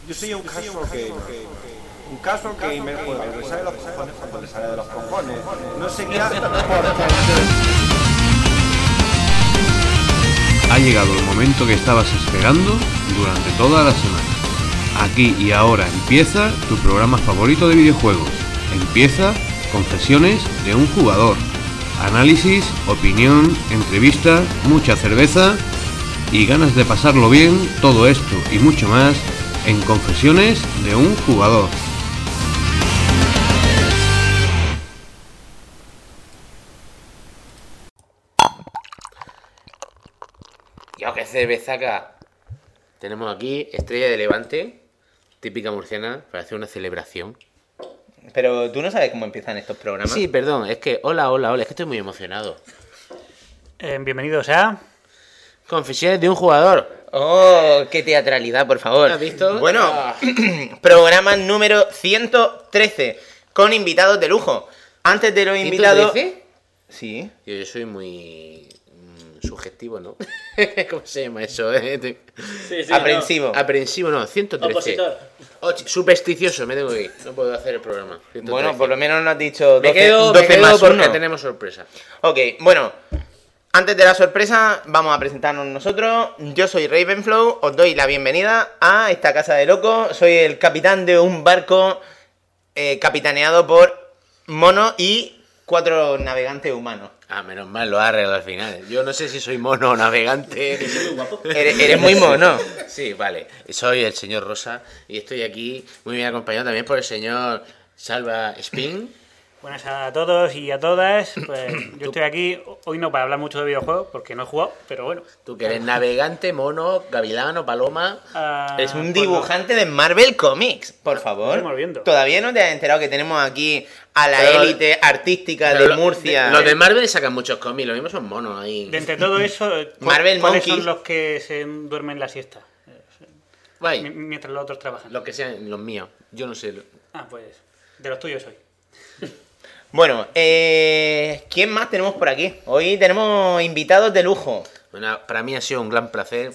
Yo soy un caso que me juega, le sale de los cojones cuando le sale de los cojones. No sé qué hace Ha llegado el momento que estabas esperando durante toda la semana. Aquí y ahora empieza tu programa favorito de videojuegos. Empieza Confesiones de un jugador. Análisis, opinión, entrevista, mucha cerveza y ganas de pasarlo bien. Todo esto y mucho más en Confesiones de un jugador. Yo qué cervezaca. Tenemos aquí Estrella de Levante, típica murciana, para hacer una celebración. Pero tú no sabes cómo empiezan estos programas. Sí, perdón, es que hola, es que estoy muy emocionado. Bienvenidos a... Confesiones de un jugador. Oh, qué teatralidad, por favor. ¿Has visto? Bueno, programa número 113, con invitados de lujo. Antes de los invitados... ¿113? Sí. Yo soy muy subjetivo, ¿no? ¿Cómo se llama eso? Sí, Aprensivo. Aprensivo, no, 113. Opositor. Supersticioso, me tengo que ir. No puedo hacer el programa. 113. Bueno, por lo menos nos has dicho 12, me quedo 12 más porque 1. tenemos sorpresa. Ok, bueno, antes de la sorpresa vamos a presentarnos nosotros. Yo soy Ravenflow, os doy la bienvenida a esta casa de locos. Soy el capitán de un barco capitaneado por mono y 4 navegantes humanos. Ah, menos mal, lo ha arreglado al final. Yo no sé si soy mono o navegante. Muy guapo. Eres muy mono. Sí, vale. Soy el señor Rosa y estoy aquí muy bien acompañado también por el señor Salva Spin. Buenas a todos y a todas. Pues yo estoy aquí, hoy no para hablar mucho de videojuegos, porque no he jugado, pero bueno. Tú que eres navegante, mono, gavilano, paloma. Es un pues dibujante de Marvel Comics, por favor. Estamos viendo. Todavía no te has enterado que tenemos aquí a la Pero- élite artística Pero de Murcia. Los de Marvel sacan muchos cómics, los mismos son monos ahí. De entre todo eso, Marvel ¿cuáles Monkeys. son los que se duermen la siesta? Guay, Mientras los otros trabajan. los que sean los míos. Yo no sé. Ah, pues de los tuyos hoy. Bueno, ¿quién más tenemos por aquí? Hoy tenemos invitados de lujo. Bueno, para mí ha sido un gran placer.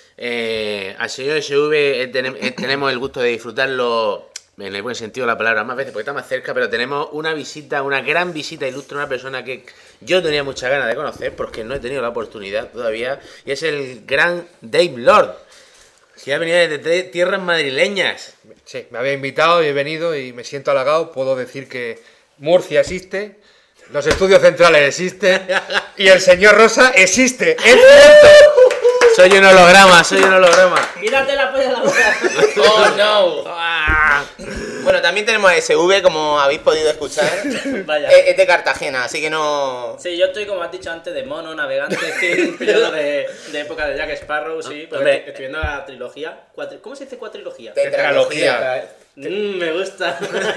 Al señor SV tenemos el gusto de disfrutarlo en el buen sentido de la palabra más veces porque está más cerca, pero tenemos una visita, una gran visita ilustre, una persona que yo tenía muchas ganas de conocer porque no he tenido la oportunidad todavía, y es el gran Dave Lord, que ha venido desde tierras madrileñas. Sí, me había invitado y he venido y me siento halagado. Puedo decir que Murcia existe, los estudios centrales existen y el señor Rosa existe. ¡Es cierto! Soy un holograma. ¡Quítate la polla de la boca! ¡Oh, no! Bueno, también tenemos a SV, como habéis podido escuchar. Vaya. Es de Cartagena, así que no... Sí, yo estoy, como has dicho antes, de mono, navegante, un periodo de época de Jack Sparrow, sí, pero Hombre. estoy viendo la trilogía. ¿Cómo se dice cuatrilogía? Tetralogía. Me gusta.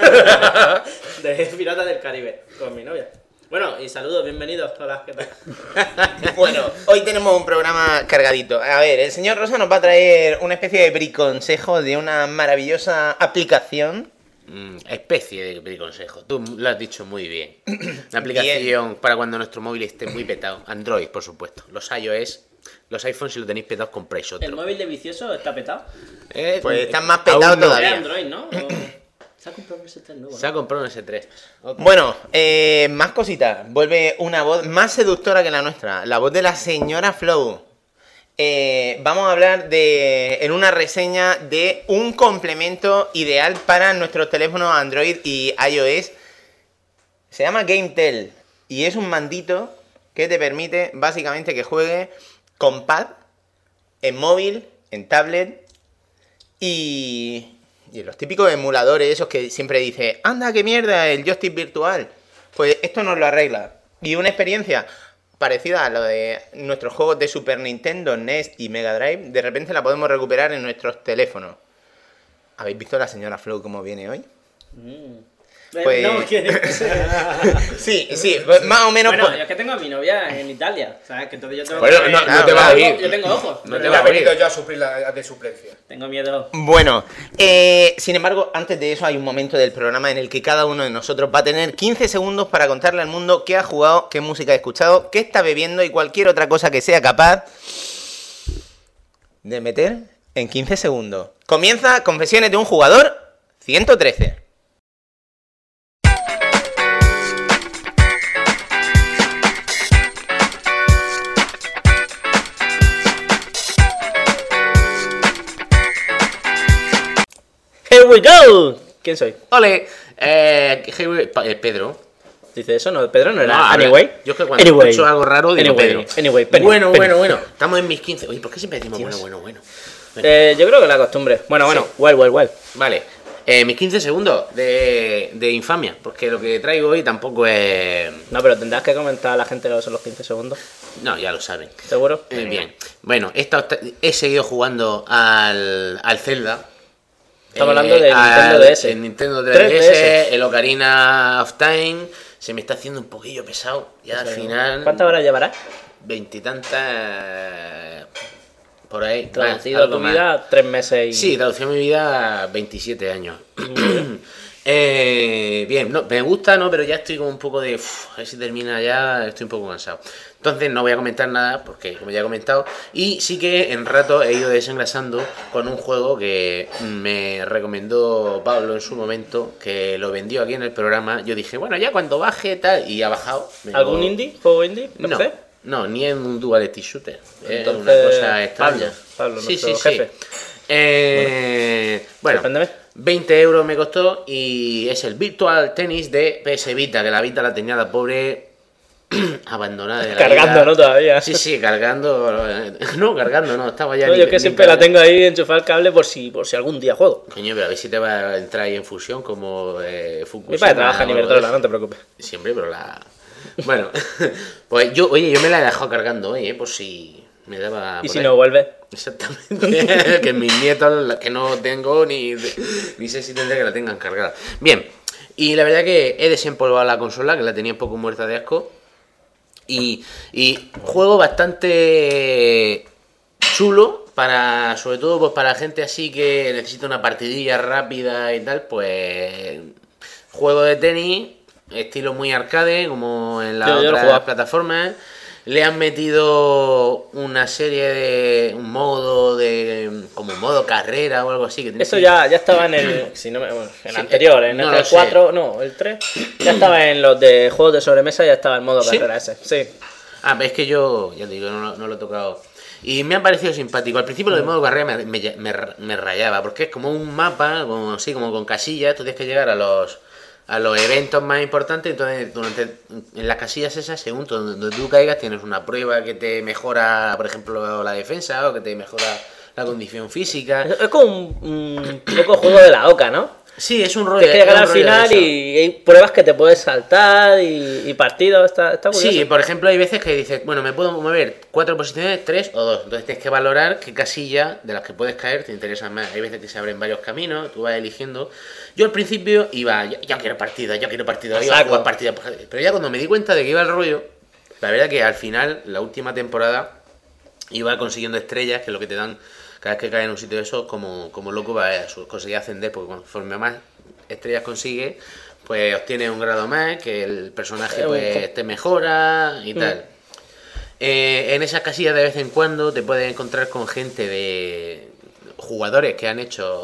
De Piratas del Caribe, con mi novia. Bueno, y saludos, bienvenidos. Hola, ¿qué tal? Bueno, hoy tenemos un programa cargadito. A ver, el señor Rosa nos va a traer una especie de briconsejo de una maravillosa aplicación. Especie de consejo. Tú lo has dicho muy bien. Una aplicación para cuando nuestro móvil esté muy petado. Android, por supuesto. Los iOS, los iPhones, si lo tenéis petado, compráis otro. ¿El móvil de vicioso está petado? Pues están más petados aún no. Es todavía. Android, ¿no? Se ha comprado un S3 nuevo, ¿no? Se ha comprado un S3. Bueno, más cositas. Vuelve una voz más seductora que la nuestra. La voz de la señora Flow. Vamos a hablar en una reseña de un complemento ideal para nuestros teléfonos Android y iOS. Se llama GameTel y es un mandito que te permite básicamente que juegue con pad, en móvil, en tablet y en los típicos emuladores esos que siempre dice, anda, qué mierda, el joystick virtual. Pues esto nos lo arregla. Y una experiencia parecida a lo de nuestros juegos de Super Nintendo, NES y Mega Drive, de repente la podemos recuperar en nuestros teléfonos. ¿Habéis visto a la señora Flow cómo viene hoy? Pues- No, que... Sí, pues más o menos... Bueno, pues- yo es que tengo a mi novia en Italia, ¿sabes? Que entonces yo tengo Bueno, que... no te va a oír. Yo tengo ojos. No te pero va a He venido oír. yo a suplir la de suplencia. Tengo miedo. Bueno, sin embargo, antes de eso hay un momento del programa en el que cada uno de nosotros va a tener 15 segundos para contarle al mundo qué ha jugado, qué música ha escuchado, qué está bebiendo y cualquier otra cosa que sea capaz de meter en 15 segundos. Comienza Confesiones de un jugador 113. Here we go. ¿Quién soy? ¡Ole! Pedro. Dice eso, no, Pedro no era. No, Anyway. Yo es que cuando Anyway. escucho algo raro digo Anyway. Pedro. Anyway, Penny, bueno. Penny. Estamos en mis 15. Oye, ¿por qué siempre decimos bueno? Yo creo que la costumbre. Bueno, Sí. well. Vale. Mis 15 segundos de infamia. Porque lo que traigo hoy tampoco es... No, pero tendrás que comentar a la gente lo que son los 15 segundos. No, ya lo saben. ¿Seguro? Bien. Bueno, he seguido jugando al Zelda. Estamos hablando del Nintendo DS. El Nintendo 3DS. 3DS, el Ocarina of Time. Se me está haciendo un poquillo pesado. Ya al final... ¿Cuántas horas llevarás? 20 y tantas... Por ahí. Traducido a algo tu más. vida, 3 meses y... Sí, traducido a mi vida 27 años. Bien, no, me gusta, ¿no? Pero ya estoy como un poco de... a ver si termina ya, estoy un poco cansado. Entonces no voy a comentar nada, porque como ya he comentado, y sí que en rato he ido desengrasando con un juego que me recomendó Pablo en su momento, que lo vendió aquí en el programa. Yo dije, bueno, ya cuando baje tal, y ha bajado. ¿Algún indie? ¿Juego indie? No, sé. no, ni en un duality shooter. Es Entonces, una cosa extraña. Pablo, nuestro jefe. Bueno, sorpréndeme. 20 euros me costó y es el Virtual Tennis de PS Vita, que la Vita la tenía la pobre abandonada de la Cargando, vida. ¿no? Todavía. Sí, cargando. No, cargando, no, estaba ya No, ni- yo es que ni siempre la cargando. tengo ahí enchufada el cable por si algún día juego. Coño, pero a ver si te va a entrar ahí en fusión como Fukushima. Mi padre trabaja en o algo Iberdrola, de no te preocupes. eso. Siempre, pero la... Bueno, pues yo me la he dejado cargando hoy, por si me daba... Y por si ahí. no vuelve, Exactamente, que mis nietos, la que no tengo ni sé si tendré que la tengan cargada. Bien, y la verdad que he desempolvado la consola, que la tenía un poco muerta de asco. Y juego bastante chulo, sobre todo pues para gente así que necesita una partidilla rápida y tal, pues juego de tenis, estilo muy arcade, como en las Yo lo otras jugaba. plataformas. Le han metido una serie de... un modo de... como un modo carrera o algo así. Que eso ya estaba en el... Si no me, bueno, en el Sí, anterior, en no el lo sé. 4, no, el 3. Ya estaba en los de juegos de sobremesa, ya estaba el modo ¿Sí? carrera ese. Sí. Ah, pero es que yo, ya te digo, no lo he tocado. Y me ha parecido simpático. Al principio lo de modo carrera me rayaba, porque es como un mapa, como así, como con casillas. Tú tienes que llegar a los eventos más importantes. Entonces, en las casillas esas, según donde tú caigas, tienes una prueba que te mejora, por ejemplo, la defensa o que te mejora la condición física. Es como un poco juego de la oca, ¿no? Sí, es un rollo. Tienes que llegar es un al rollo de final eso. y hay pruebas que te puedes saltar y partidos, está curioso. Sí, por ejemplo, hay veces que dices, bueno, me puedo mover 4 posiciones, 3 o 2. Entonces tienes que valorar qué casilla de las que puedes caer te interesa más. Hay veces que se abren varios caminos, tú vas eligiendo. Yo al principio iba, yo quiero partida, iba a jugar partida. Pero ya cuando me di cuenta de que iba el rollo, la verdad que al final, la última temporada, iba consiguiendo estrellas, que es lo que te dan cada vez que caes en un sitio de eso, como loco va a conseguir ascender, porque conforme más estrellas consigue, pues obtienes un grado más, que el personaje pues te mejora y tal. En esas casillas de vez en cuando te puedes encontrar con gente de jugadores que han hecho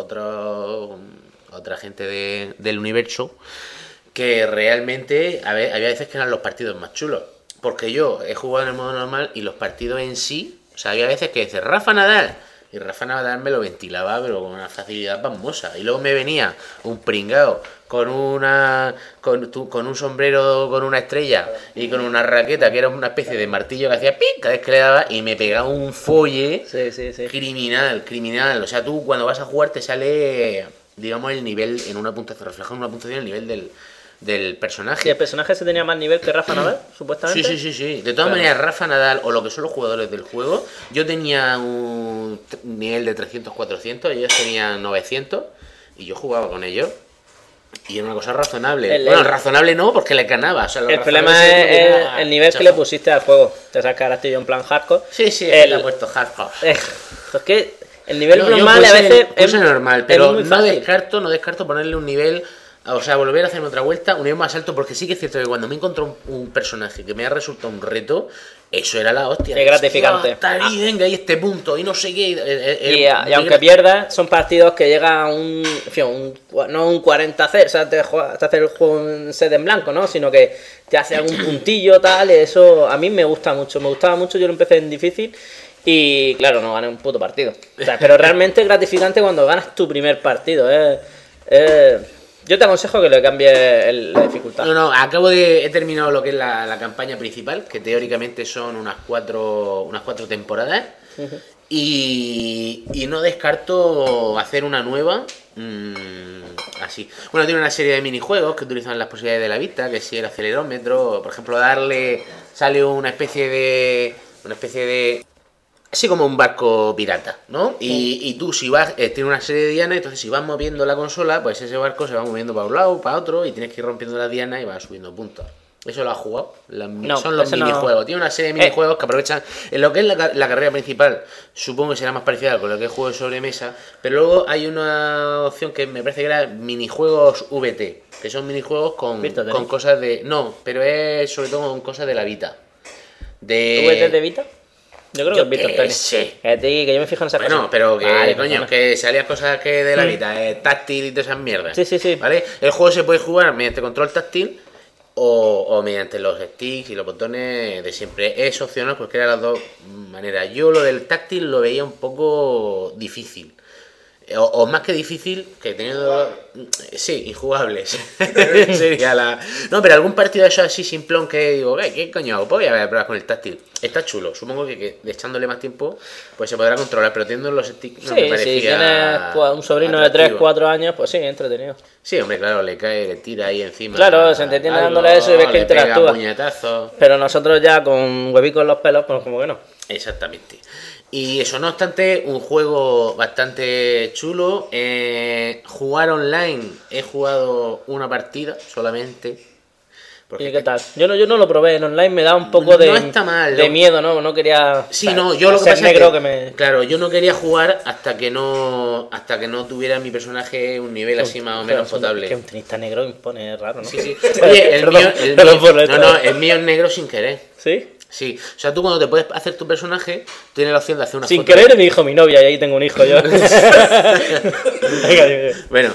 otra gente del universo, que realmente había veces que eran los partidos más chulos. Porque yo he jugado en el modo normal y los partidos en sí, o sea, había veces que dices Rafa Nadal, y Rafa Nadal me lo ventilaba, pero con una facilidad pasmosa. Y luego me venía un pringao con un sombrero con una estrella y con una raqueta que era una especie de martillo que hacía pic cada vez que le daba, y me pegaba un folle Sí. criminal. O sea, tú cuando vas a jugar te sale, digamos, el nivel en una puntuación, reflejado en una puntuación el nivel del personaje. ¿Y el personaje se tenía más nivel que Rafa Nadal, supuestamente? Sí. De todas maneras, Rafa Nadal, o lo que son los jugadores del juego, yo tenía un nivel de 300-400, ellos tenían 900, y yo jugaba con ellos. Y era una cosa razonable. Razonable no, porque le ganaba. O sea, El problema es el nivel que le pusiste al juego. Te sabes que ahora estoy yo en plan hardcore. Sí, le he puesto hardcore. Es que el nivel Yo normal a veces puse normal, pero muy no fácil. descarto ponerle un nivel, o sea, volver a hacerme otra vuelta, un nivel más alto, porque sí que es cierto que cuando me encontró un personaje que me ha resultado un reto, Eso era la hostia. Qué gratificante. Hostia, está ahí, venga, ahí este punto, y no sé qué. Y aunque pierdas, son partidos que llegan a no un 40-0, o sea, te hace el juego un set en blanco, ¿no? Sino que te hace algún puntillo, tal, y eso a mí me gusta mucho. Me gustaba mucho, yo lo empecé en difícil y, claro, no gané un puto partido. O sea, pero realmente es gratificante cuando ganas tu primer partido, Yo te aconsejo que le cambies la dificultad. No, he terminado lo que es la campaña principal, que teóricamente son unas cuatro temporadas. Uh-huh. Y no descarto hacer una nueva así. Bueno, tiene una serie de minijuegos que utilizan las posibilidades de la vista, que si el acelerómetro, por ejemplo, sale una especie de así como un barco pirata, ¿no? Y tú si vas, tiene una serie de dianas, entonces si vas moviendo la consola, pues ese barco se va moviendo para un lado, para otro, y tienes que ir rompiendo las dianas y vas subiendo puntos. ¿Eso lo has jugado? Son los minijuegos. No. Tiene una serie de minijuegos que aprovechan en lo que es la carrera principal. Supongo que será más parecida con lo que es juego de sobremesa. Pero luego hay una opción que me parece que era minijuegos VT, que son minijuegos con cosas de... No, pero es sobre todo con cosas de la Vita. ¿VT de Vita? Yo creo que es Vita. Sí. Que yo me fijo en esas cosas. Bueno, pero que, coño, que salían cosas que de la Vita, táctil y todas esas mierdas. Sí. ¿Vale? El juego se puede jugar mediante control táctil o mediante los sticks y los botones de siempre. Es opcional cualquiera de las dos maneras. Yo lo del táctil lo veía un poco difícil. O más que difícil, que teniendo... Sí, injugables. Sería la... No, pero algún partido de eso así simplón que digo, ¿qué coño hago? Pues voy a probar con el táctil. Está chulo. Supongo que echándole más tiempo pues se podrá controlar, pero teniendo los sticks no me parecía... Sí, tienes un sobrino atractivo. De 3-4 años, pues sí, entretenido. Sí, hombre, claro, le tira ahí encima. Claro, se entretiene dándole eso y ves que interactúa. Puñetazos. Pero nosotros ya con huevicos en los pelos, pues como que no. Exactamente. Y eso, no obstante, un juego bastante chulo. Jugar online, he jugado una partida solamente. ¿Y qué tal? Yo no lo probé en online, me da un poco de, no está mal, de miedo, ¿no? No quería... Sí, no, yo lo que pasa negro es que me... Claro, yo no quería jugar hasta que no tuviera mi personaje un nivel así más o menos potable. Que un tenista negro me pone raro, ¿no? Sí. Oye, el mío es negro sin querer. ¿Sí? Sí, o sea, tú cuando te puedes hacer tu personaje, tienes la opción de hacer una sin foto. Sin querer me dijo mi novia y ahí tengo un hijo yo. Bueno,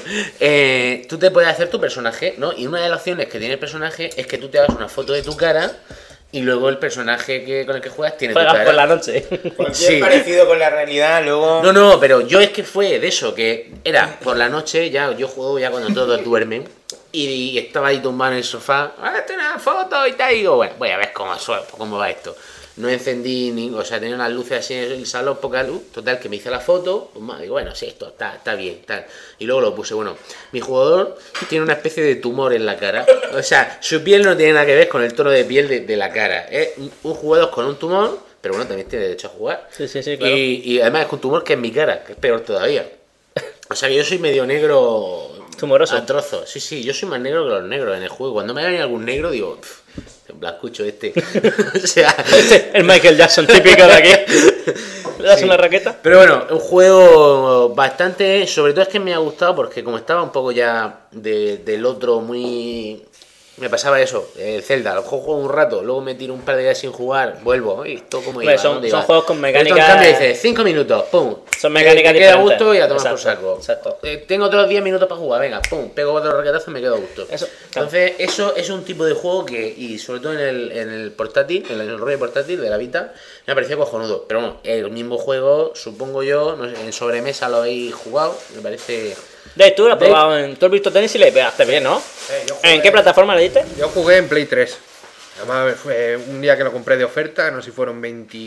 tú te puedes hacer tu personaje, ¿no? Y una de las opciones que tiene el personaje es que tú te hagas una foto de tu cara y luego el personaje con el que juegas tiene tu cara. Por la noche. Cualquier parecido con la realidad, luego... No, pero yo es que fue de eso, que era por la noche, yo juego ya cuando todos duermen. Y estaba ahí tumbado en el sofá, tengo una foto y tal, y digo, bueno, voy a ver cómo va esto. No encendí, tenía unas luces así en el salón, poca luz, total, que me hice la foto, pues, digo, bueno, sí, esto está bien, tal. Y luego lo puse, bueno, mi jugador tiene una especie de tumor en la cara, o sea, su piel no tiene nada que ver con el tono de piel de la cara, es un jugador con un tumor, pero bueno, también tiene derecho a jugar. Sí, claro. Y además es con un tumor que es mi cara, que es peor todavía. O sea, que yo soy medio negro... Tumoroso. A trozos. Sí, yo soy más negro que los negros en el juego. Cuando me hagan algún negro, digo, blancucho este. O sea, el Michael Jackson típico de aquí. ¿Le das una raqueta? Pero bueno, un juego bastante... Sobre todo es que me ha gustado porque como estaba un poco ya del otro muy... Me pasaba eso, el Zelda, lo juego un rato, luego me tiro un par de días sin jugar, vuelvo, y esto como iba. Son juegos con mecánicas... Esto en cambio dice 5 minutos, pum. Son mecánicas me queda a gusto y a tomar por saco. Exacto. Tengo otros 10 minutos para jugar, venga, pum, pego otro raquetazo y me quedo a gusto. Eso, claro. Entonces, eso es un tipo de juego que, y sobre todo en el portátil, en el rollo portátil de la Vita, me ha parecido cojonudo. Pero bueno, el mismo juego, supongo yo, no sé, en sobremesa lo habéis jugado, me parece... Tú lo has probado, tú has visto tenis y le pegaste bien, ¿no? ¿En qué plataforma le diste? Yo jugué en Play 3. Además fue un día que lo compré de oferta, no sé si fueron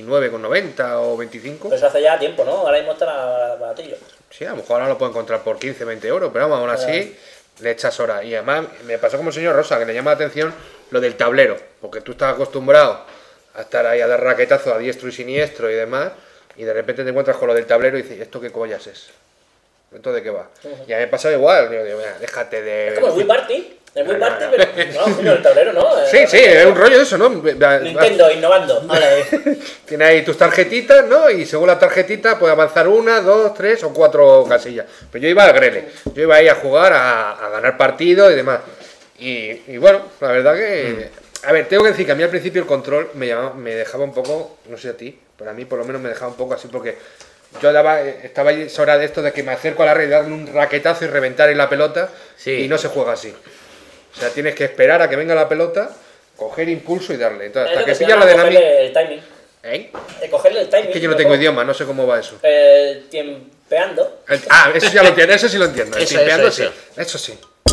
29,90 o 25. Pero eso hace ya tiempo, ¿no? Ahora mismo está baratillo. Sí, a lo mejor ahora lo puedo encontrar por 15, 20 euros, pero vamos, aún así le echas horas. Y además me pasó como el señor Rosa, que le llama la atención lo del tablero, porque tú estás acostumbrado a estar ahí a dar raquetazos a diestro y siniestro y demás, y de repente te encuentras con lo del tablero y dices, ¿esto qué collas es? ¿Esto de qué va? Y a mí me pasa igual, digo, déjate de... Es como el Wii Party. El Wii Party, pero no, coño, el tablero no. Sí, es un rollo de eso, ¿no? Nintendo, innovando. Tienes ahí tus tarjetitas, ¿no? Y según la tarjetita puedes avanzar 1, 2, 3 o 4 casillas. Pero yo iba al grele, yo iba ahí a jugar, a ganar partidos y demás. Y bueno, la verdad que A ver, tengo que decir que a mí al principio el control me dejaba un poco, no sé a ti, pero a mí por lo menos me dejaba un poco así porque yo estaba ahí hora de esto de que me acerco a la red y darle un raquetazo y reventar en la pelota Sí. y no se juega así. O sea, tienes que esperar a que venga la pelota, coger impulso y darle. Entonces, hasta que se pilla llama la de cogerle el timing. ¿Eh? Cogerle el timing. Es que yo no tengo idioma, no sé cómo va eso. Tiempeando. Eso ya lo entiendo, eso sí lo entiendo. El Eso, timpeando eso. sí. Eso sí.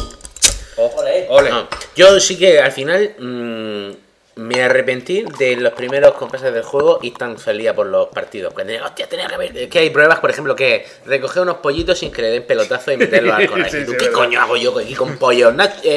Ole. Ole. No, yo sí que al final me arrepentí de los primeros compases del juego y tan feliz por los partidos. Cuando digo, hostia, tenía que ver. Que hay pruebas, por ejemplo, que recoger unos pollitos sin que le den pelotazo y meterlos al colegio. Sí, ¿Y tú sí, qué verdad. coño hago yo aquí con pollos?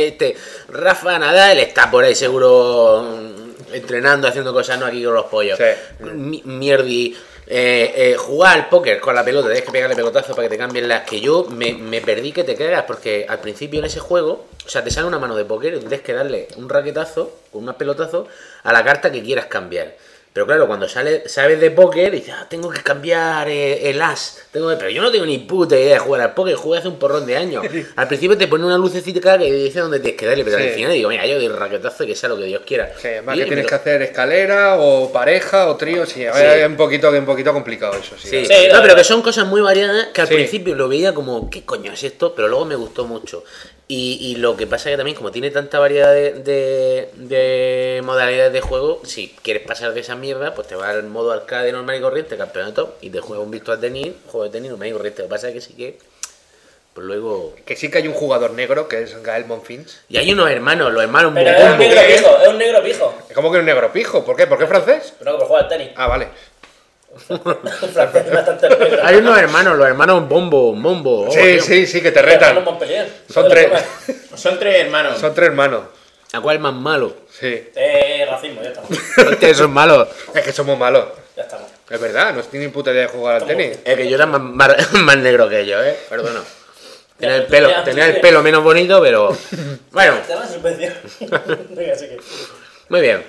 Rafa Nadal está por ahí seguro entrenando, haciendo cosas, no aquí con los pollos. Sí. Mierdi. Jugar al póker con la pelota, tienes que pegarle pelotazo para que te cambien las que yo me perdí que te cagas porque al principio en ese juego, o sea, te sale una mano de póker y tienes que darle un raquetazo con una pelotazo a la carta que quieras cambiar. Pero claro, cuando sabes de póker, dices, tengo que cambiar el as. Pero yo no tengo ni puta idea de jugar al póker, jugué hace un porrón de años. Al principio te pone una lucecita que dice dónde tienes que darle, pero Sí. al final digo, mira, yo doy el raquetazo y que sea lo que Dios quiera. Sí, además Y que me tienes lo- que hacer escalera o pareja o trío, sí, Sí. es un poquito complicado eso, sí. Sí, Sí, no, la pero que verdad. son cosas muy variadas que al Sí. principio lo veía como, ¿qué coño es esto? Pero luego me gustó mucho. Y lo que pasa es que también, como tiene tanta variedad de modalidades de juego, si quieres pasar de esa mierda, pues te vas al modo arcade normal y corriente, campeonato, y te juegas un virtual tenis, juego de tenis normal y corriente. Lo que pasa es que sí que, pues luego... Que sí que hay un jugador negro que es Gael Monfils. Y hay unos hermanos, los hermanos Pero es un Mukumbu. negro pijo, es un negro pijo. Es como que un negro pijo. ¿Por qué? ¿Por qué francés? Pero no, que por jugar al tenis. Ah, vale. Francés es bastante negro. Hay unos hermanos, los hermanos Mombo. Oh, Sí, tío. sí, que te Hermano retan. Montpellier. Son Joder, tres. toma. Son tres hermanos. Son tres hermanos. ¿A cuál es más malo? Sí. Racismo, ya estamos. Hostia, esos malos. Es que somos malos. Ya estamos. Es verdad, no tienen ni puta idea de jugar al tenis. Es que yo era más negro que ellos, perdona. Tenía el Ya, pelo, ya, tenía el ya. pelo menos bonito, pero. Bueno, Te vas a subvención. Venga, así que. muy bien.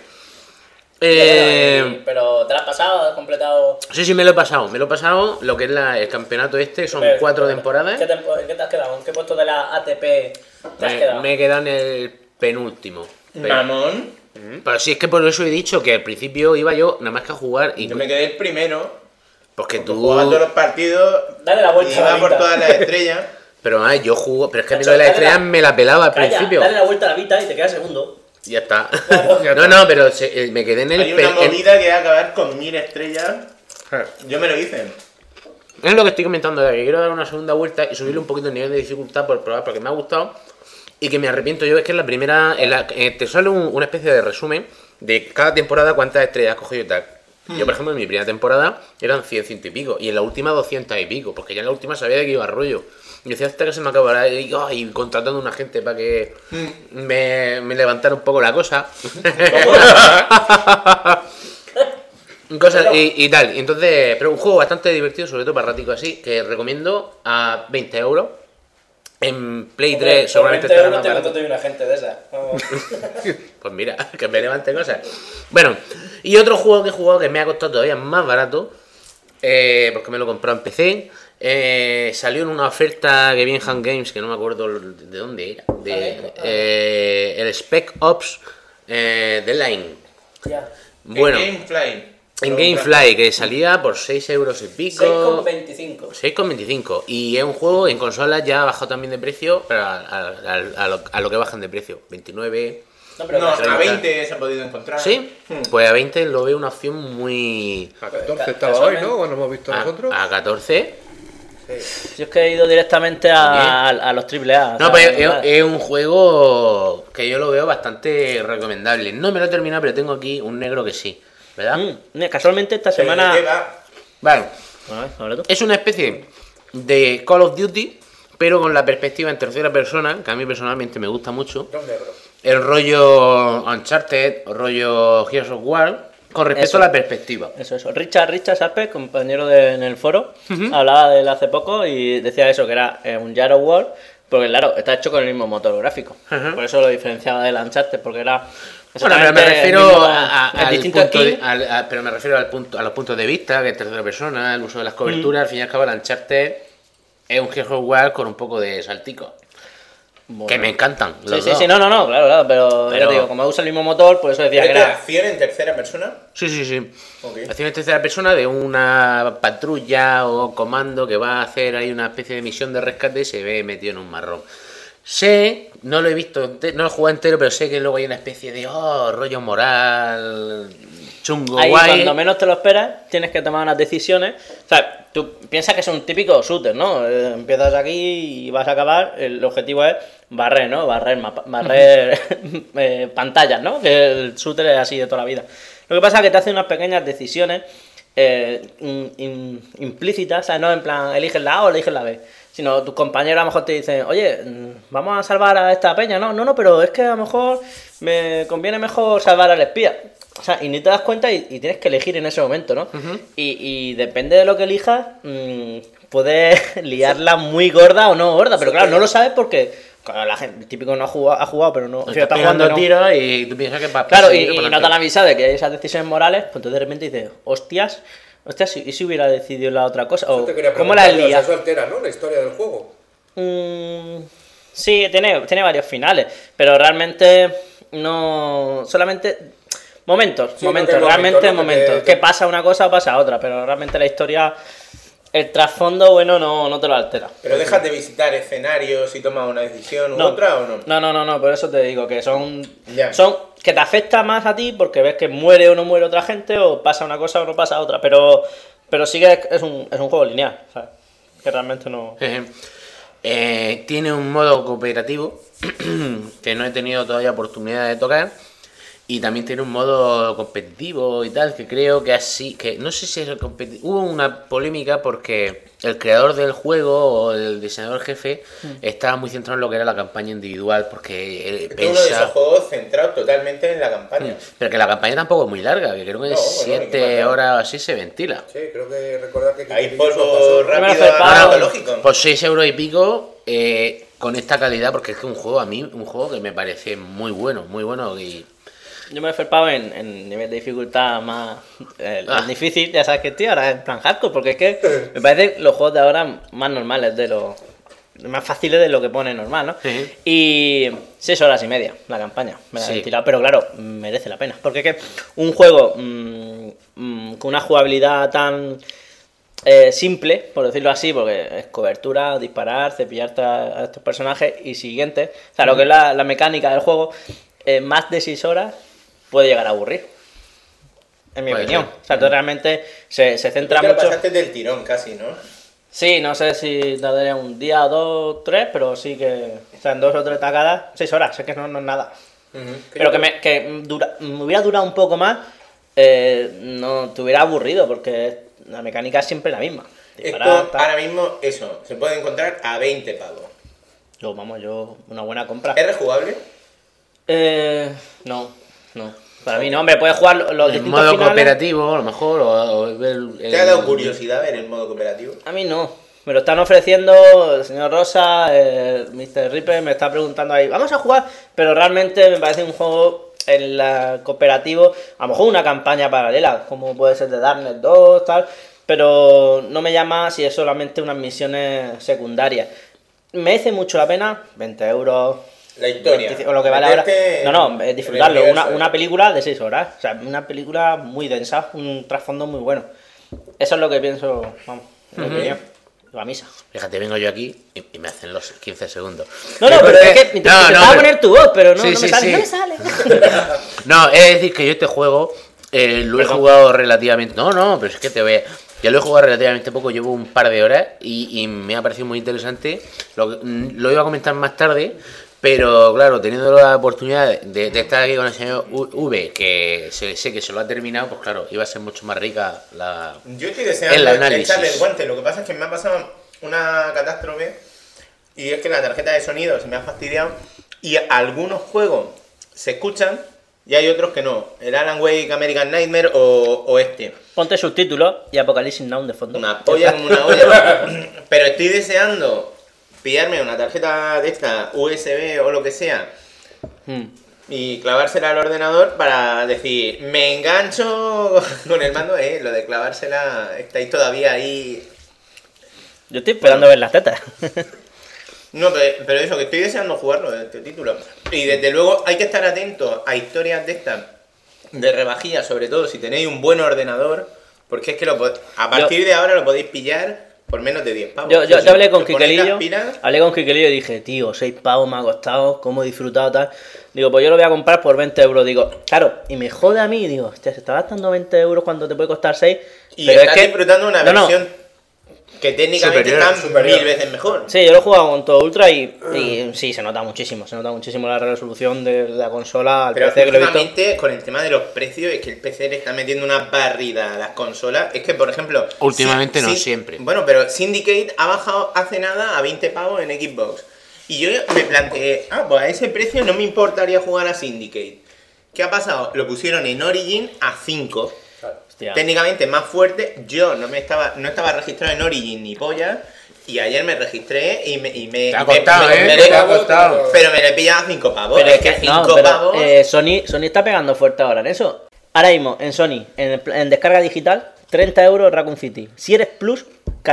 Pero ¿te lo has pasado? ¿Has completado? Sí, me lo he pasado. Lo que es el campeonato este, son 4 temporadas. ¿En qué te has quedado? ¿En qué puesto de la ATP te has quedado? Me he quedado en el penúltimo. Mamón. Pero sí, es que por eso he dicho que al principio iba yo nada más que a jugar y Yo me quedé el primero. porque tú. Jugando los partidos. Dale la vuelta y a la iba por vida. todas las estrellas. Pero yo juego. Pero es que a mí Nacho, lo de las dale la- estrellas me la pelaba al Calla, principio. dale la vuelta a la vida y te quedas segundo. Ya está. Ya No, está. no, pero me quedé en el. Hay una movida que va a acabar con 1000 estrellas. Yo me lo hice. Es lo que estoy comentando, que quiero dar una segunda vuelta y subirle un poquito el nivel de dificultad por probar, porque me ha gustado y que me arrepiento yo. Es que en la primera, te sale una especie de resumen de cada temporada cuántas estrellas has cogido y tal. Yo, por ejemplo, en mi primera temporada eran 100, 100 y pico, y en la última 200 y pico, porque ya en la última sabía de que iba a rollo. Y decía, hasta que se me acabará, y contratando a una gente para que me levantara un poco la cosa. Cosas y tal. Y entonces, pero un juego bastante divertido, sobre todo para ratico así, que recomiendo a 20 euros. En Play 3 seguramente te estará más te barato. contrato una gente de esa. Vamos. Pues mira, que me levante cosas. Bueno, y otro juego que he jugado que me ha costado todavía más barato, porque me lo he comprado en PC. Salió en una oferta que vi en Hand Games, que no me acuerdo de dónde era. El Spec Ops The Line. Ya. Bueno, En Gamefly. en Gamefly, que salía por 6 euros y pico. 6,25. 6,25. Y es un juego en consolas ya ha bajado también de precio, pero a lo que bajan de precio. 29. No, pero No, a 30. 20 se ha podido encontrar. ¿Sí? Pues a 20 lo veo una opción muy... A 14 estaba hoy, ¿no? Cuando hemos visto nosotros. A 14. yo es que he ido directamente a los AAA. No, pues es un juego que yo lo veo bastante recomendable. No me lo he terminado, pero tengo aquí un negro que sí. ¿Verdad? Casualmente esta semana. ¿De qué va? Vale. A ver, habla tú. Es una especie de Call of Duty, pero con la perspectiva en tercera persona, que a mí personalmente me gusta mucho. El rollo Uncharted, rollo Gears of War, con respecto Eso. a la perspectiva. Eso. Richard Sarpe, compañero en el foro, hablaba de él hace poco y decía eso, que era un Gears of War, porque claro, está hecho con el mismo motor gráfico. Ujú. Por eso lo diferenciaba del Uncharted, porque era. Bueno, pero me exactamente refiero el mismo- al el distinto punto skin. pero me refiero a los puntos de vista, que es tercera persona, el uso de las coberturas. Al fin y al cabo, el Uncharted es un Gears of War con un poco de saltico. Bueno. Que me encantan. Sí, Los sí, dos. sí, no, claro, pero ya Pero- te digo, como usa el mismo motor, por eso decía que ¿Es de era... acción en tercera persona? Sí. Ok. Acción en tercera persona de una patrulla o comando que va a hacer ahí una especie de misión de rescate y se ve metido en un marrón. Sé, no lo he visto, no lo he jugado entero, pero sé que luego hay una especie de rollo moral, chungo, Ahí, guay. cuando menos te lo esperas, tienes que tomar unas decisiones. O sea, tú piensas que es un típico shooter, ¿no? Empiezas aquí y vas a acabar. El objetivo es barrer, ¿no? Barrer pantallas, ¿no? Que el shooter es así de toda la vida. Lo que pasa es que te hace unas pequeñas decisiones implícitas, o sea, no en plan, eliges la A o eliges la B. Sino tus compañeros a lo mejor te dicen, oye, vamos a salvar a esta peña, no, pero es que a lo mejor me conviene mejor salvar al espía. O sea, y ni te das cuenta y tienes que elegir en ese momento, ¿no? Y depende de lo que elijas, puedes liarla muy gorda o no gorda, pero claro, no lo sabes porque claro, la gente, el típico no ha jugado, pero no... Estás pegando tiros y tú piensas que va Claro, seguir y por no te delante. han avisado de que hay esas decisiones morales, pues tú de repente dices, hostias, ¿y si hubiera decidido la otra cosa? O, Te quería ¿cómo la preguntar, o sea, lias? eso altera, ¿no? La historia del juego. Sí, tiene varios finales, pero realmente no... Solamente... Momentos, Sí, no momentos, que realmente momentos, ¿no? momentos. Que pasa una cosa o pasa otra, pero realmente la historia, el trasfondo, bueno, no te lo altera. ¿Pero dejas de visitar escenarios y tomas una decisión u No. otra o no? No, por eso te digo que son Ya. que te afecta más a ti porque ves que muere o no muere otra gente o pasa una cosa o no pasa otra, pero sí que es un juego lineal, ¿sabes? Que realmente no... Tiene un modo cooperativo que no he tenido todavía oportunidad de tocar. Y también tiene un modo competitivo y tal, que creo que así, que no sé si es el competitivo. Hubo una polémica porque el creador del juego o el diseñador jefe estaba muy centrado en lo que era la campaña individual, porque Es uno de esos juegos centrados totalmente en la campaña. Pero que la campaña tampoco es muy larga, que creo que No, de bueno, 7 ni más. horas o así se ventila. Sí, creo que recordar que... Hay que- polvo rápido flipado. analógico. Por 6 euros y pico, con esta calidad, porque es que un juego que me parece muy bueno y... Yo me he felpado en nivel de dificultad más el difícil, ya sabes que estoy ahora en plan hardcore, porque es que me parecen los juegos de ahora más normales, más fáciles de lo que pone normal, ¿no? Sí. Y 6 horas y media la campaña, me la Sí. he tirado, pero claro, merece la pena, porque es que un juego con una jugabilidad tan simple, por decirlo así, porque es cobertura, disparar, cepillarte a estos personajes y siguientes, o sea, lo que es la mecánica del juego, más de 6 horas puede llegar a aburrir. En mi Puede opinión. ser. O sea, tú realmente se centra Tú te lo mucho. pasaste del tirón casi, ¿no? Sí, no sé si tardaría un día, 2, 3, pero sí que. O sea, en 2 o 3 tacadas, 6 horas, sé que no es nada. Pero me hubiera durado un poco más, no te hubiera aburrido, porque la mecánica es siempre la misma. Disparar, Esto, tal. ahora mismo, eso, se puede encontrar a 20 pavos. Yo, una buena compra. ¿Es rejugable? No. Para mí no, hombre, puedes jugar los En distintos modo finales. cooperativo, a lo mejor, o ver ¿Te ha dado curiosidad ver el modo cooperativo? A mí no. Me lo están ofreciendo el señor Rosa, el Mr. Ripper me está preguntando ahí, vamos a jugar, pero realmente me parece un juego en la cooperativo, a lo mejor una campaña paralela, como puede ser de Darknet 2, tal, pero no me llama si es solamente unas misiones secundarias. Merece mucho la pena, 20 euros. La historia. 25, o lo que vale ahora. Meterte No, en disfrutarlo. el universo. Una película de 6 horas. O sea, una película muy densa, un trasfondo muy bueno. Eso es lo que pienso, vamos, en mi opinión. La misa. Fíjate, vengo yo aquí y me hacen los 15 segundos. No, pero es que intentaba pero- poner tu voz, pero no, Sí, no me sí, sale. sí. No me sale. No, es decir, que yo este juego lo he jugado relativamente... No, pero es que te voy ya lo he jugado relativamente poco, llevo un par de horas y me ha parecido muy interesante. Lo iba a comentar más tarde, pero claro, teniendo la oportunidad de estar aquí con el señor V, que sé que se lo ha terminado, pues claro, iba a ser mucho más rica la... Yo estoy El deseando análisis. echarle el guante. Lo que pasa es que me ha pasado una catástrofe y es que la tarjeta de sonido se me ha fastidiado y algunos juegos se escuchan y hay otros que no. El Alan Wake American Nightmare o este. Ponte subtítulos y Apocalipsis Now de fondo. Una polla como una olla. Pero estoy deseando pillarme una tarjeta de esta USB o lo que sea y clavársela al ordenador para decir, me engancho con el mando, lo de clavársela, estáis todavía ahí. Yo estoy esperando ver las tetas. No, pero eso, que estoy deseando jugarlo, este título. Y desde luego hay que estar atento a historias de estas, de rebajillas, sobre todo si tenéis un buen ordenador, porque es que a partir de ahora lo podéis pillar por menos de 10 pavos. Yo hablé con Te ponéis las Quiquelillo, pilas. y dije, tío, 6 pavos me ha costado, cómo he disfrutado tal. Digo, pues yo lo voy a comprar por 20 euros. Digo, claro, y me jode a mí, digo, hostia, se está gastando 20 euros cuando te puede costar 6. Y pero estás es que disfrutando una No, no. versión que técnicamente está mil veces mejor. Sí, yo lo he jugado con todo ultra y sí, se nota muchísimo la resolución de la consola al Pero PC que lo he visto. últimamente, con el tema de los precios, es que el PC le está metiendo una barrida a las consolas. Es que, por ejemplo... Últimamente no, siempre. Bueno, pero Syndicate ha bajado hace nada a 20 pavos en Xbox. Y yo me planteé, pues a ese precio no me importaría jugar a Syndicate. ¿Qué ha pasado? Lo pusieron en Origin a 5. Hostia. Técnicamente más fuerte. Yo no estaba registrado en Origin ni polla. Y ayer me registré y me Te ha costado, te ha costado. pero me lo he pillado a 5 pavos. Pero es que 5 pavos. Sony está pegando fuerte ahora en eso. Ahora mismo, en Sony, en descarga digital, 30 euros Raccoon City. Si eres Plus,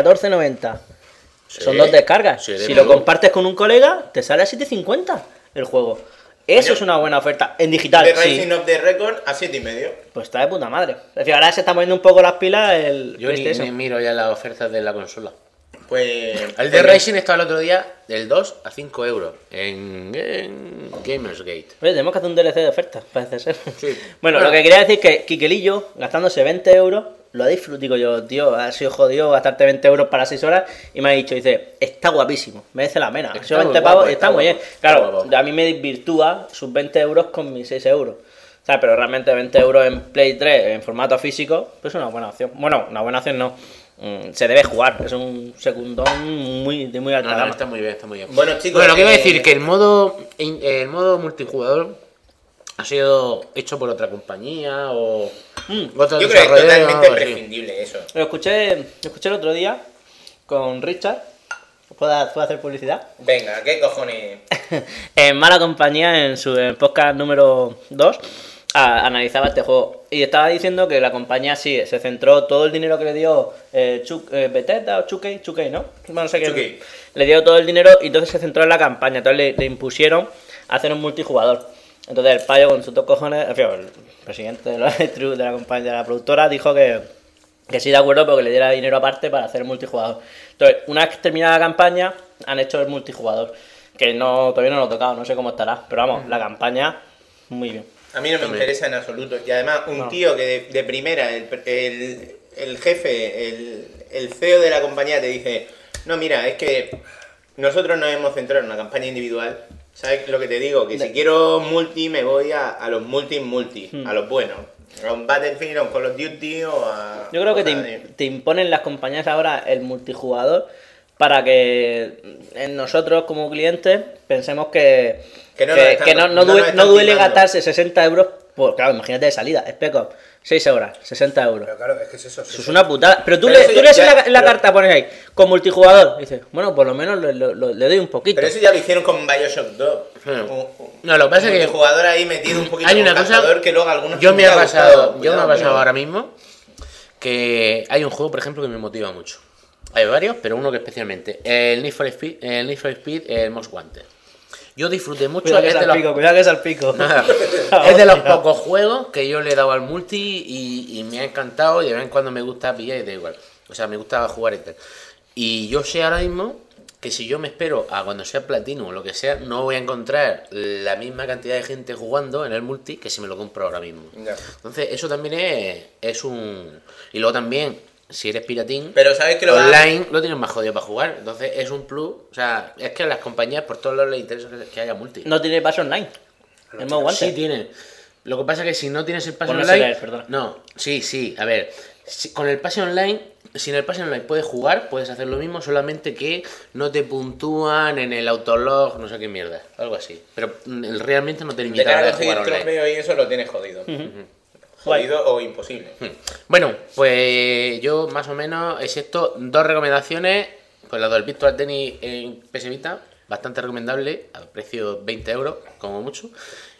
14,90. Son 2 descargas. Sí, Si lo compartes con un colega, te sale a 7,50 el juego. Eso es una buena oferta. En digital, The sí. Rising of the Record a 7,5. Pues está de puta madre. Es decir, ahora se está poniendo un poco las pilas el Yo ni PlayStation. miro ya las ofertas de la consola. Pues. El de Racing estaba el otro día del 2 a 5 euros en Gamersgate. Oye, tenemos que hacer un DLC de ofertas, parece ser. Sí. Bueno, lo que quería decir es que Quiquelillo, gastándose 20 euros, lo ha disfrutado. Digo yo, tío, ha sido jodido gastarte 20 euros para 6 horas. Y me ha dicho, dice, está guapísimo, merece la pena. Ha sido 20 pavos y está muy bien. Claro, a mí me desvirtúa sus 20 euros con mis 6 euros. O sea, pero realmente 20 euros en Play 3 en formato físico, pues es una buena opción. Bueno, una buena opción no. Se debe jugar, es un secundón de muy alta No, gama. está muy bien, está muy bien. Bueno, chicos. Bueno, lo que iba a decir que el modo multijugador ha sido hecho por otra compañía o otro Yo creo que es desarrollador, totalmente algo así. prescindible eso. Lo escuché el otro día con Richard. ¿Puedo hacer publicidad? Venga, ¿qué cojones? En Mala Compañía, en su podcast número 2, analizaba este juego. Y estaba diciendo que la compañía sí, se centró todo el dinero que le dio Bethesda o Chuckey, ¿no? Bueno, no sé qué. Chuckey. Le dio todo el dinero y entonces se centró en la campaña. Entonces le impusieron hacer un multijugador. Entonces el payo con sus dos cojones, en fin, el presidente de la compañía, de la productora, dijo que sí, de acuerdo, pero que le diera dinero aparte para hacer el multijugador. Entonces, una vez terminada la campaña, han hecho el multijugador. Que todavía no lo he tocado, no sé cómo estará. Pero vamos, la campaña, muy bien. A mí no me interesa en absoluto. Y además, un tío que de primera, el jefe, el CEO de la compañía te dice, no, mira, es que nosotros nos hemos centrado en una campaña individual. ¿Sabes lo que te digo? Que si quiero multi, me voy a los multi, a los buenos. A un Battlefield, a un Call of Duty o a... Yo creo que te imponen las compañías ahora el multijugador para que nosotros como clientes pensemos que no duele gastarse 60 euros por, claro, imagínate de salida, Spec Ops, 6 horas, 60 euros. Pero claro, es que es eso. Eso es una putada. Pero tú Pero eso lees ya- en la pero- carta, pones ahí, con multijugador. Dices, bueno, por lo menos le doy un poquito. Pero eso ya lo hicieron con Bioshock 2. No, lo que pasa es que el jugador ahí metido un poquito hay una con cosa cazador que luego algunos... yo me ha pasado Cuidado, ahora mismo que hay un juego, por ejemplo, que me motiva mucho. Hay varios, pero uno que especialmente, el Need for Speed, el Most Wanted. Yo disfruté mucho. Cuidado que es de salpico, cuidado que salpico. es de los pocos juegos que yo le he dado al multi y me ha encantado, y de vez en cuando me gusta pillar y da igual. O sea, me gusta jugar y tal. Y yo sé ahora mismo que si yo me espero a cuando sea platino o lo que sea, no voy a encontrar la misma cantidad de gente jugando en el multi que si me lo compro ahora mismo. Ya. Entonces, eso también es un... Y luego también, si eres piratín, Pero sabes que lo online lo tienes más jodido para jugar. Entonces, es un plus. O sea, es que a las compañías por todos lados les interesa que haya multi. No tiene paso online. El Most Wanted. Sí tiene. Lo que pasa es que si no tienes el pase Pues no sé online... leer, perdona. No, sí, a ver. Con el pase online... Si en el pase online puedes jugar, puedes hacer lo mismo, solamente que no te puntúan en el autolog, no sé qué mierda, algo así. Pero realmente no te De limita cara a a de conseguir jugar online. trofeo y eso lo tienes jodido. Jodido o imposible. Bueno, pues yo más o menos, excepto dos recomendaciones, pues la del Virtual Tennis en PS Vita, bastante recomendable, a precio 20 euros, como mucho.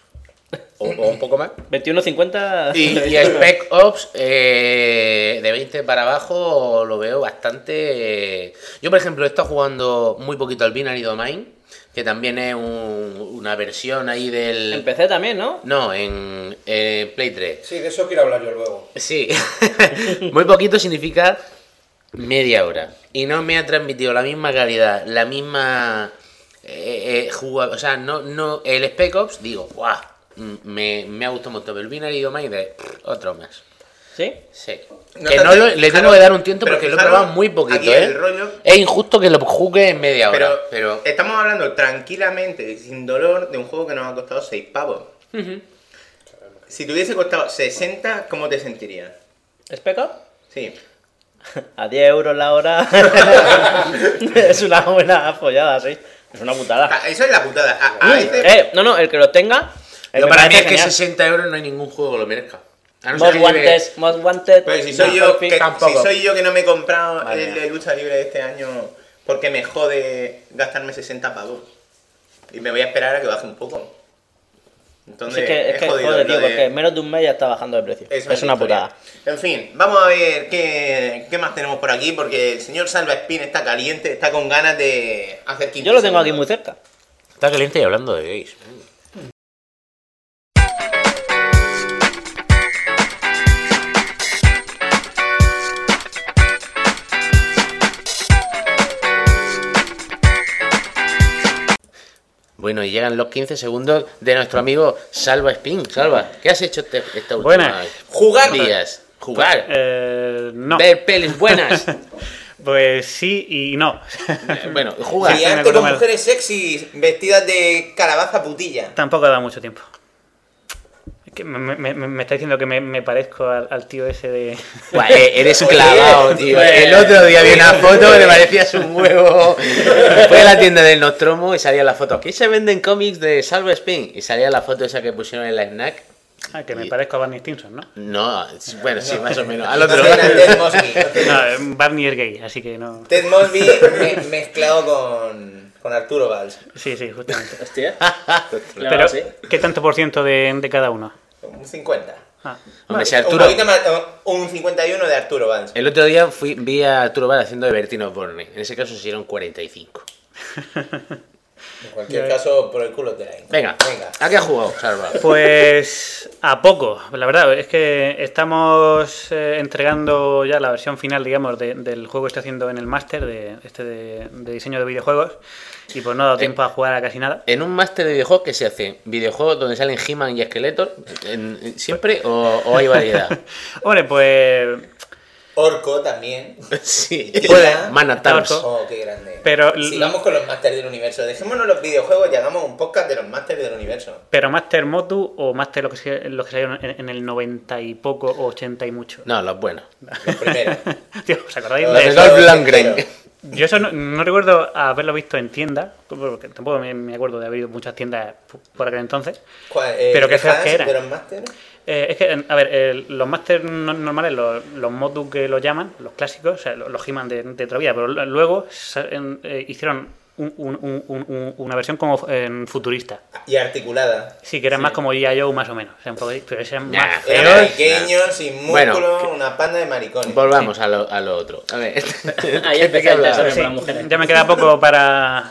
o un poco más. 21.50. Y Spec Ops de 20 para abajo lo veo bastante... Yo, por ejemplo, he estado jugando muy poquito al Binary Domain, que también es una versión ahí del... En PC también, ¿no? No, en Play 3. Sí, de eso quiero hablar yo luego. Sí, muy poquito significa media hora. Y no me ha transmitido la misma calidad, la misma... o sea, no el Spec Ops, digo, ¡guau! Me ha gustado mucho, pero el Binary Domain de otro más. ¿Sí? Sí. No Que te- no le tengo que dar un tiento pero porque lo he fijaros, probado muy poquito, aquí el rollo- Es injusto que lo juegue en media hora, pero... estamos hablando tranquilamente, sin dolor, de un juego que nos ha costado 6 pavos. Si te hubiese costado 60, ¿cómo te sentirías? ¿Spec Ops? Sí. A 10 euros la hora. Es una buena follada, sí. Es una putada. Ah, eso es la putada. A veces... No, el que lo tenga. Yo me para mí parece es que genial. 60 euros no hay ningún juego que lo merezca. A no ser Most que lleve- Wanted, Most Wanted. Pero si soy, no, yo, por fin. que, tampoco. si soy yo que no me he comprado Vale, el mira. de lucha libre de este año porque me jode gastarme 60 pavos. Y me voy a esperar a que baje un poco. Entonces, Es que jodido. joder, lo tío, de- porque en menos de un mes ya está bajando de precio. Eso Es una historia. putada. En fin, vamos a ver qué más tenemos por aquí, porque el señor Salva Spin está caliente, está con ganas de hacer 15 Yo lo tengo aquí segundos. muy cerca. Está caliente y hablando de gays. Bueno, y llegan los 15 segundos de nuestro amigo Salva Spin. Salva, ¿qué has hecho esta última Buenas. Jugar. días? Jugar. No. Ver pelis buenas. Pues sí y no. Bueno, jugar. Sí, Liarte me con comer. mujeres sexys vestidas de calabaza putilla. Tampoco ha dado mucho tiempo. Es que me está diciendo que me parezco al tío ese de... Buah, eres clavado, tío. El otro día vi una foto que le parecías un huevo. Fui a la tienda del Nostromo y salía la foto. Aquí se venden cómics de Salva Spin. Y salía la foto esa que pusieron en la snack. Ah, que me parezco a Barney Stinson, ¿no? No, bueno, sí, más o menos. Al No otro. suena Ted Mosby. No, Barney es gay, así que no... Ted Mosby mezclado con Arturo Valls. Sí, justamente. Hostia. Pero, sí. ¿qué tanto por ciento de cada uno? Un 50. Ah, Hombre, si Un Arturo. poquito más, un 51 de Arturo Valls. El otro día vi a Arturo Val haciendo de Bertino Borne. En ese caso se hicieron 45. En cualquier caso, por el culo te la hinco. Venga, ¿a qué has jugado, Salva? pues a poco, la verdad, es que estamos entregando ya la versión final, digamos, del juego que estoy haciendo en el máster de diseño de videojuegos y pues no ha dado tiempo a jugar a casi nada. En un máster de videojuegos, ¿qué se hace? ¿Videojuegos donde salen He-Man y Skeletor? ¿Siempre? ¿O hay variedad? Hombre, pues... Orco también. Sí, Puede. Manatars. Orco. Oh, qué grande. Pero- Sigamos con los Masters del Universo. Dejémonos los videojuegos y hagamos un podcast de los Masters del Universo. Pero Master Motu o Master los que salieron en el 90 y poco o 80 y mucho. No, los buenos. Los primeros. Tío, ¿os acordáis Los de de eso? Dolph Lundgren. entero. Yo eso no recuerdo haberlo visto en tiendas, porque tampoco me acuerdo de haber ido a muchas tiendas por aquel entonces. ¿Cuál, Pero qué ¿qué feos fans que eran. de los Masters? Es que, a ver, los Masters normales, los Motu que lo llaman, los clásicos, o sea, los He-Man de otra vida, pero luego hicieron una versión como futurista. Y articulada. Sí, que eran más como G.I. Joe más o menos. O sea, un poco, pero eran Nah, más Eran feos. pequeños, sin músculo, Bueno, una panda de maricones. Volvamos a lo otro. A ver. Ahí ¿de empezó qué el hablabas? desastre Sí, para las mujeres. ya me queda poco para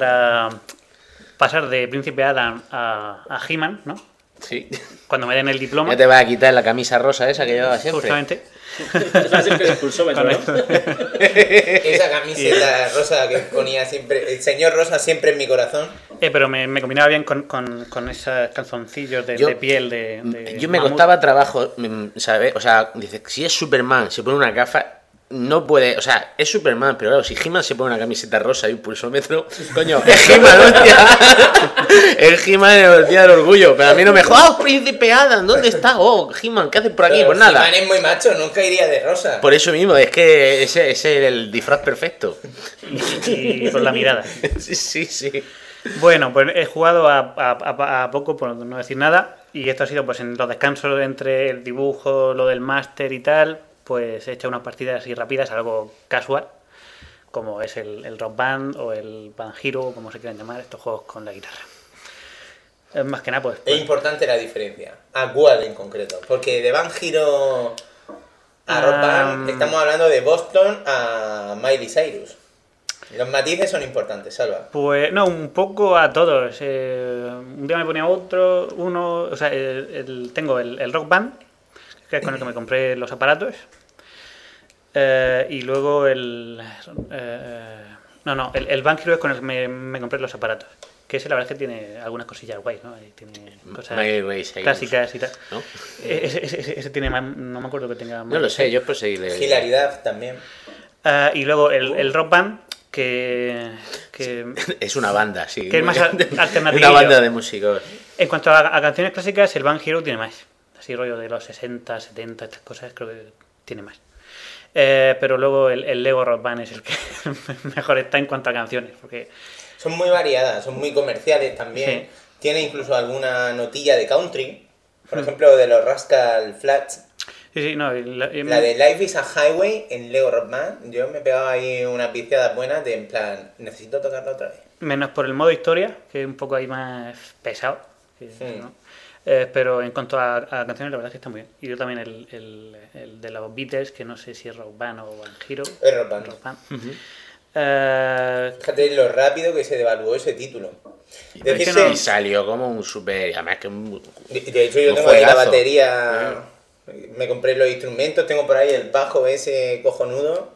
pasar de Príncipe Adam a He-Man, ¿no? Sí. Cuando me den el diploma. Ya te vas a quitar la camisa rosa esa que llevaba siempre. Justamente. Eso va a ser que el expulsómetro, Con ¿no? esto. Esa camiseta rosa que ponía siempre, el señor rosa siempre en mi corazón. Pero me combinaba bien con esos calzoncillos de piel de Yo me mamut. costaba trabajo, ¿sabes? O sea, dice, si es Superman, se pone una gafa, no puede, o sea, es Superman, pero claro, si He-Man se pone una camiseta rosa y un pulsómetro, coño, es He-Man, hostia. Es He-Man en el día del orgullo, pero a mí no me jodas. ¡Oh, Príncipe Adam! ¿Dónde está? ¡Oh, He-Man! ¿Qué haces por aquí? Pero Pues nada. He-Man es muy macho, nunca iría de rosa. Por eso mismo, es que ese es el disfraz perfecto. Y por la mirada. Sí, sí, sí. Bueno, pues he jugado a poco, por no decir nada, y esto ha sido pues en los descansos entre el dibujo, lo del máster y tal, pues he hecho unas partidas así rápidas, algo casual, como es el Rock Band o el Band Hero, como se quieran llamar, estos juegos con la guitarra. Más que nada, pues. Es importante la diferencia. ¿A cuál en concreto? Porque de Band Hero a Rock Band estamos hablando de Boston a Miley Cyrus. Los matices son importantes, Salva. Pues no, un poco a todos. Un día me ponía uno, o sea, tengo el Rock Band, que es con el que me compré los aparatos, y luego el Band Hero es con el que me compré los aparatos, que ese la verdad es que tiene algunas cosillas guays, ¿no? Tiene cosas clásicas y tal. ¿No? Ese tiene más, no me acuerdo que tenga más. No lo sé, yo por seguirle. Hilaridad también. Y luego el Rock Band, que Es una banda, sí. que es más alternativo. Una banda de músicos. En cuanto a canciones clásicas, el Band Hero tiene más. Así rollo de los 60, 70, estas cosas, creo que tiene más. Pero luego el Lego Rock Band es el que mejor está en cuanto a canciones, porque Son muy variadas, son muy comerciales también. Sí. Tiene incluso alguna notilla de country. Por ejemplo, de los Rascal Flats. sí, no, La de Life is a Highway en Lego Rock Band. Yo me pegaba ahí unas viciadas buenas de en plan, necesito tocarla otra vez. menos por el modo historia, que es un poco ahí más pesado. ¿No? Pero en cuanto a canciones, la verdad es que está muy bien. Y yo también el de los Beatles, que no sé si es Rock Band o Band Hero. Es Rock Band. Rock Band. Fíjate lo rápido que se devaluó ese título. Y salió como un super. Además, que De hecho, yo un tengo ahí la juegazo. batería. Me compré los instrumentos, tengo por ahí el bajo ese cojonudo.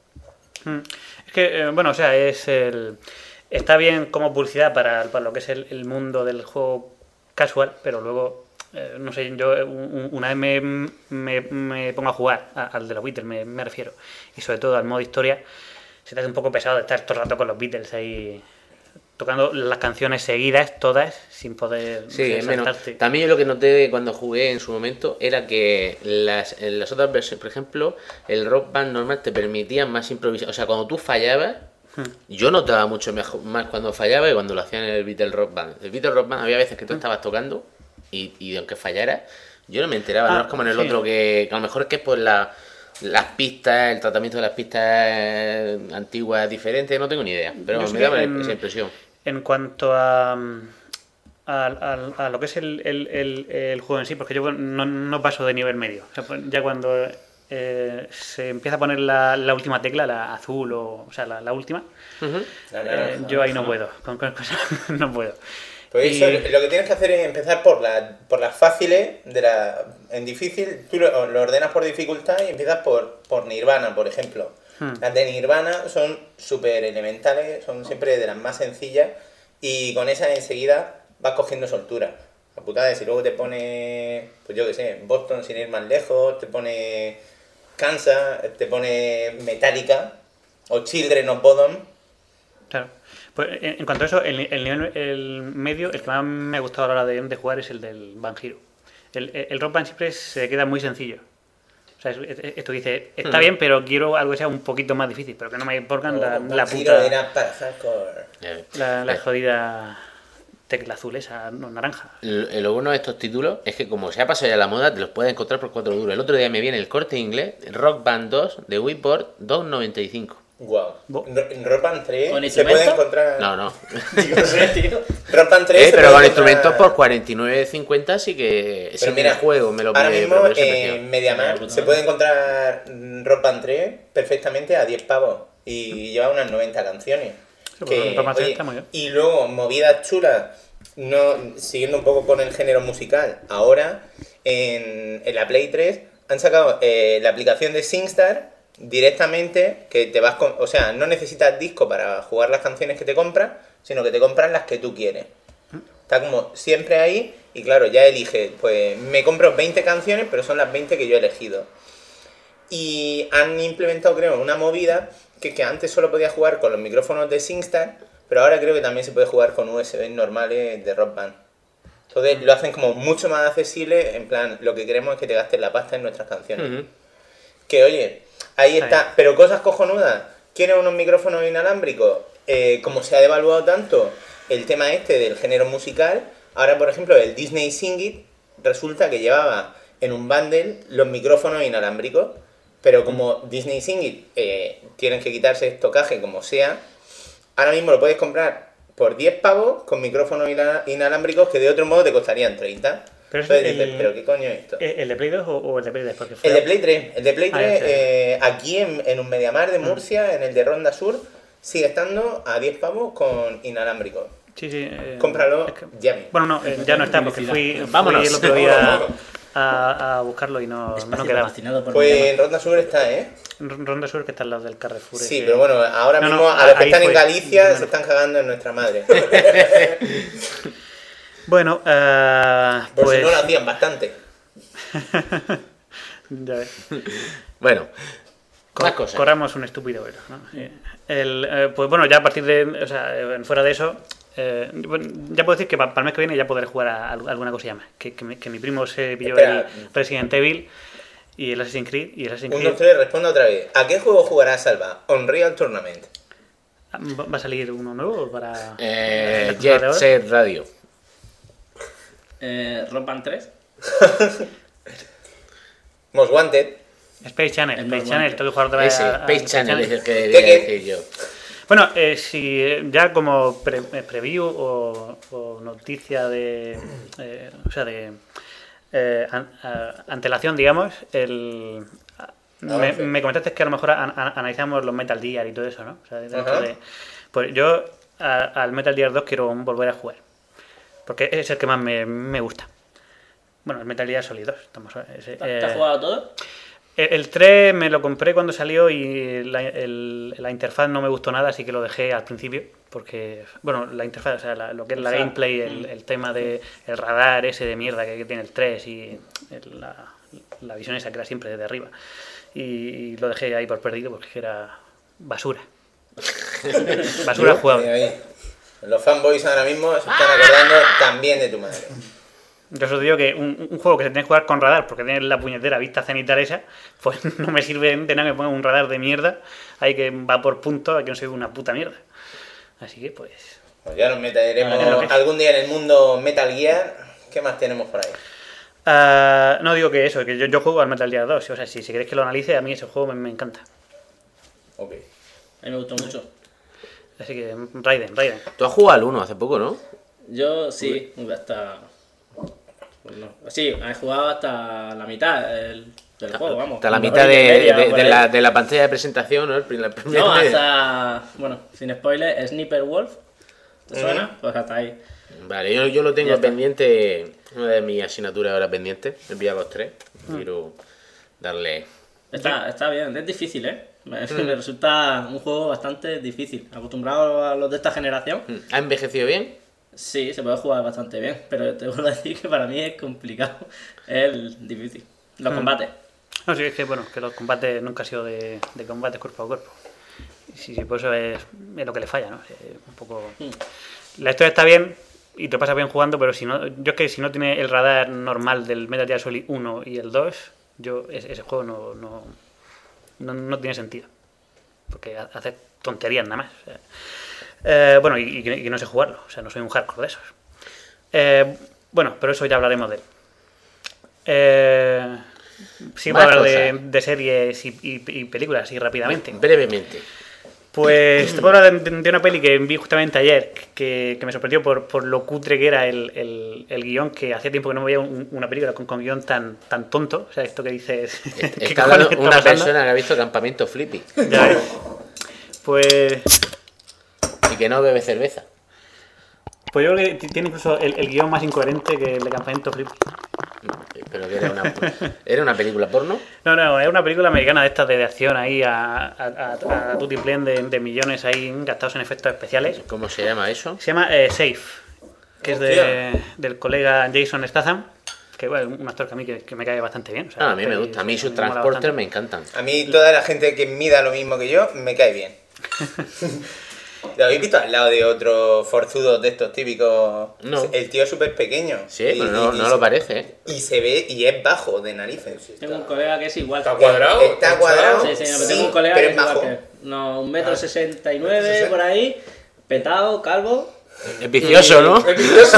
Es que, bueno, o sea, está bien como publicidad para lo que es el mundo del juego casual, pero luego, no sé, yo una vez me pongo a jugar al de los Beatles, me refiero, y sobre todo al modo historia, se te hace un poco pesado de estar todo el rato con los Beatles ahí tocando las canciones seguidas, todas, sin poder Sí, es menos. saltarte. También yo lo que noté cuando jugué en su momento era que en las otras versiones, por ejemplo, el Rock Band normal te permitía más improvisación. O sea, cuando tú fallabas, yo notaba mucho más cuando fallaba que cuando lo hacían en el Beatle Rock Band. El Beatle Rock Band había veces que tú estabas tocando y aunque fallara, yo no me enteraba. No es como en el sí. otro que a lo mejor es que por las pistas, el tratamiento de las pistas antiguas es diferente, no tengo ni idea. Pero Yo sé me daba que esa impresión. En cuanto a lo que es el juego en sí, porque yo no paso de nivel medio. O sea, ya cuando se empieza a poner la última tecla, la azul o sea, la última, yo ahí no puedo. Con cosas no puedo. Pues eso, lo que tienes que hacer es empezar por las fáciles, en difícil, tú lo ordenas por dificultad y empiezas por Nirvana, por ejemplo. Las de Nirvana son súper elementales, son siempre de las más sencillas y con esas enseguida vas cogiendo soltura. La putada es si luego te pone, pues yo qué sé, Boston sin ir más lejos, te pone Kansas, te pone Metallica o Children of Bodom. Claro. Pues en cuanto a eso, el nivel medio, el que más me ha gustado a la hora de jugar es el del Band Hero. El Rock Band siempre se queda muy sencillo. O sea, esto dice, está bien, pero quiero algo que sea un poquito más difícil, pero que no me pongan la puta... Era para hardcore. La jodida tecla azul esa, no, naranja. Lo bueno de estos títulos es que como se ha pasado ya la moda, te los puedes encontrar por 4 duros. El otro día me viene el Corte Inglés, Rock Band 2 de Wii por 2,95. Wow. En Rock Band 3 ¿Con se puede instrumentos? encontrar... No. Digo, sí, tío. Rock Band 3 se Pero puede con encontrar- instrumentos por 49,50 sí que Pero mira, juego me lo ahora pide, mismo pero por ese precio. en MediaMarkt se puede encontrar Rock Band 3 perfectamente a 10 pavos y lleva unas 90 canciones. Sí, pues, Rock Band 3 está muy bien. Y luego, movidas chulas, siguiendo un poco con el género musical, ahora en la Play 3 han sacado la aplicación de SingStar directamente, que te vas con, o sea, no necesitas disco para jugar las canciones que te compras, sino que te compras las que tú quieres. Está como siempre ahí y claro, ya eliges, pues me compro 20 canciones, pero son las 20 que yo he elegido. Y han implementado, creo, una movida que antes solo podía jugar con los micrófonos de SingStar, pero ahora creo que también se puede jugar con USB normales de Rock Band. Entonces lo hacen como mucho más accesible, en plan, lo que queremos es que te gastes la pasta en nuestras canciones. Que oye, ahí está, pero cosas cojonudas. ¿Quieres unos micrófonos inalámbricos? Como se ha devaluado tanto el tema este del género musical, ahora por ejemplo el Disney Sing It resulta que llevaba en un bundle los micrófonos inalámbricos, pero como Disney Sing It tienen que quitarse estocaje como sea, ahora mismo lo puedes comprar por 10 pavos con micrófonos inalámbricos que de otro modo te costarían 30. Pero, Entonces dices, ¿pero qué coño es esto? ¿El de Play 2 o el de Play 3? Porque El de Play 3. El de Play 3, ese. aquí en un Mediamar de Murcia, en el de Ronda Sur, sigue estando a 10 pavos con inalámbricos. Sí. Cómpralo ya mismo. Bueno, no, ya no está, porque fui Vámonos. el otro día a buscarlo y no quedaba. Fascinado por Pues Mega en Ronda Sur está, ¿eh? Ronda Sur, que está al lado del Carrefour. Sí, ese. pero bueno, ahora No, mismo no, a los que ahí están en fue. Galicia Bueno. se están cagando en nuestra madre. Bueno, Por pues... si no lo hacían bastante. Ya ves. Bueno, más cosas. Corramos un estúpido velo, ¿no? Sí. Pues bueno, ya a partir de... O sea, fuera de eso... bueno, ya puedo decir que para el mes que viene ya podré jugar a alguna cosilla más. Que mi primo se pilló Espera. el Resident Evil y el Assassin's Creed. Y el Assassin's 1, Creed 2, 3, responda otra vez. ¿A qué juego jugará Salva? Unreal Tournament. ¿Va a salir uno nuevo para...? la Jet temporada de ahora? Set Radio. Rock Band 3. Most Wanted. Space Channel. El Space más Channel. guante. Tengo que jugar otra vez Ese, a Space Channel es el que ¿Qué? quería decir yo. Bueno, si ya como preview o noticia de... o sea, de... antelación, digamos, me comentaste que a lo mejor analizamos los Metal Gear y todo eso, ¿no? O sea, dentro Ajá. pues yo al Metal Gear 2 quiero volver a jugar. Porque es el que más me gusta. Bueno, el Metal Gear Solid 2. ¿Te has jugado todo? El 3 me lo compré cuando salió y la interfaz no me gustó nada, así que lo dejé al principio. Porque, bueno, la interfaz, o sea, lo que es la gameplay, el tema de el radar ese de mierda que tiene el 3 y la visión esa que era siempre desde arriba. Y lo dejé ahí por perdido porque era basura. Basura jugable. Ahí. Los fanboys ahora mismo se están acordando también de tu madre. Yo os digo que un juego que se tiene que jugar con radar porque tiene la puñetera vista cenital esa, pues no me sirve de nada que ponga un radar de mierda ahí que va por puntos, que no se ve una puta mierda. Así que pues... Pues ya nos meteremos Vale, lo que es. algún día en el mundo Metal Gear. ¿Qué más tenemos por ahí? no digo que eso, que yo juego al Metal Gear 2. O sea, si queréis que lo analice, a mí ese juego me encanta. Ok. A mí me gustó mucho. Así que Raiden. Tú has jugado al 1 hace poco, ¿no? Yo sí, hasta... pues no. Sí, he jugado hasta la mitad del juego, vamos. Hasta la Una mitad horita y media, por ahí. de la pantalla de presentación, ¿no? La primera No, media. hasta... Bueno, sin spoiler, Sniper Wolf. ¿Te suena? Pues hasta ahí. Vale, yo lo Ya tengo está. pendiente, una de mis asignaturas ahora pendiente, el Vía los 3. Quiero darle... Está bien, es difícil, ¿eh? Me resulta un juego bastante difícil. Acostumbrado a los de esta generación, ¿Ha envejecido bien? sí, se puede jugar bastante bien, pero te vuelvo a decir que para mí es complicado. Es difícil. Los combates. No, sí, es que bueno, que los combates nunca han sido de combates cuerpo a cuerpo. Y sí, por eso es lo que le falla, ¿no? Un poco... La historia está bien y te pasa bien jugando, pero si no, yo es que si no tiene el radar normal del Metal Gear Solid 1 y el 2, ese juego no tiene sentido. Porque hace tonterías nada más. O sea, bueno, y que no sé jugarlo. O sea, no soy un hardcore de esos. Bueno, pero eso ya hablaremos de él. Sí, Más para hablar cosas. de series y películas, así rápidamente. Brevemente. Pues te puedo hablar de una peli que vi justamente ayer, que me sorprendió por lo cutre que era el guión, que hacía tiempo que no veía una película con guión tan tonto. O sea, esto que dices... ¿qué Está cojones hablando está una pasando? persona que ha visto Campamento Flippy Ya ves. Pues y que no bebe cerveza. yo creo que tiene incluso el guión más incoherente que el de Campamento Flip. Pero que era una película porno. No, es una película americana de estas de acción ahí a tutiplén de millones ahí gastados en efectos especiales. ¿Cómo se llama eso? Se llama Safe, que es del colega Jason Statham, que bueno, un actor que a mí que me cae bastante bien. O sea, Ah, a mí me gusta. A mí sus me mola transporters bastante. me encantan. A mí toda la gente que mida lo mismo que yo me cae bien. ¿Lo habéis visto al lado de otro forzudo de estos típicos? No. El tío es súper pequeño. Sí, pero no lo parece, ¿eh? Y se ve, y es bajo de narices. Tengo un colega que es igual. ¿Está cuadrado? Está cuadrado. Sí, pero Sí, tengo un colega pero que es es igual bajo. que él. No, 1,69 m por ahí, petado, calvo. Es vicioso, ¿no? Es vicioso.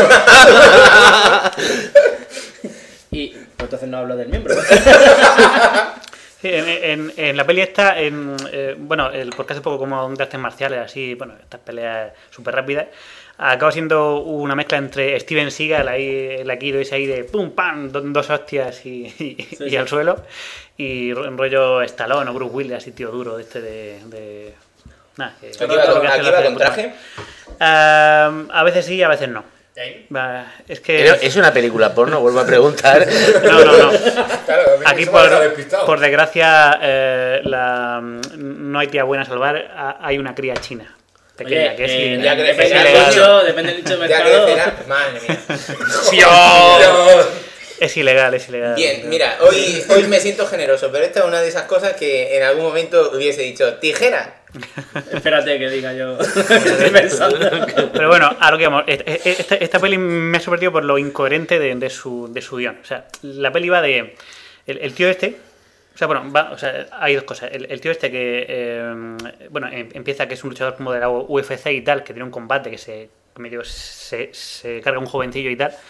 Y pues entonces no hablo del miembro. Sí, en la peli esta, porque hace poco como de artes marciales, así, bueno, estas peleas súper rápidas, acaba siendo una mezcla entre Steven Seagal, ahí, el Aikido ese ahí de pum, pam, dos hostias y al suelo, y un rollo Stallone o Bruce Willis, así tío duro, de nada. ¿Aquí va con traje? A veces sí, a veces no. Es que... ¿Es una película porno? Vuelvo a preguntar. No. Claro, Aquí, por desgracia, no hay tía buena a salvar, hay una cría china. Pequeña, Oye, que es ya ilegal. depende del nicho de Ya mercado. crecerá. Madre mía. Es ilegal. Bien, mira, hoy me siento generoso, pero esta es una de esas cosas que en algún momento hubiese dicho, tijera. Espérate que diga yo. Estoy pensando. Pero bueno, a lo que vamos. Esta peli me ha sorprendido por lo incoherente de su guión. O sea, la peli va de... El tío este... hay dos cosas. El tío este que... empieza que es un luchador como de la UFC y tal, que tiene un combate que se carga un jovencillo y tal.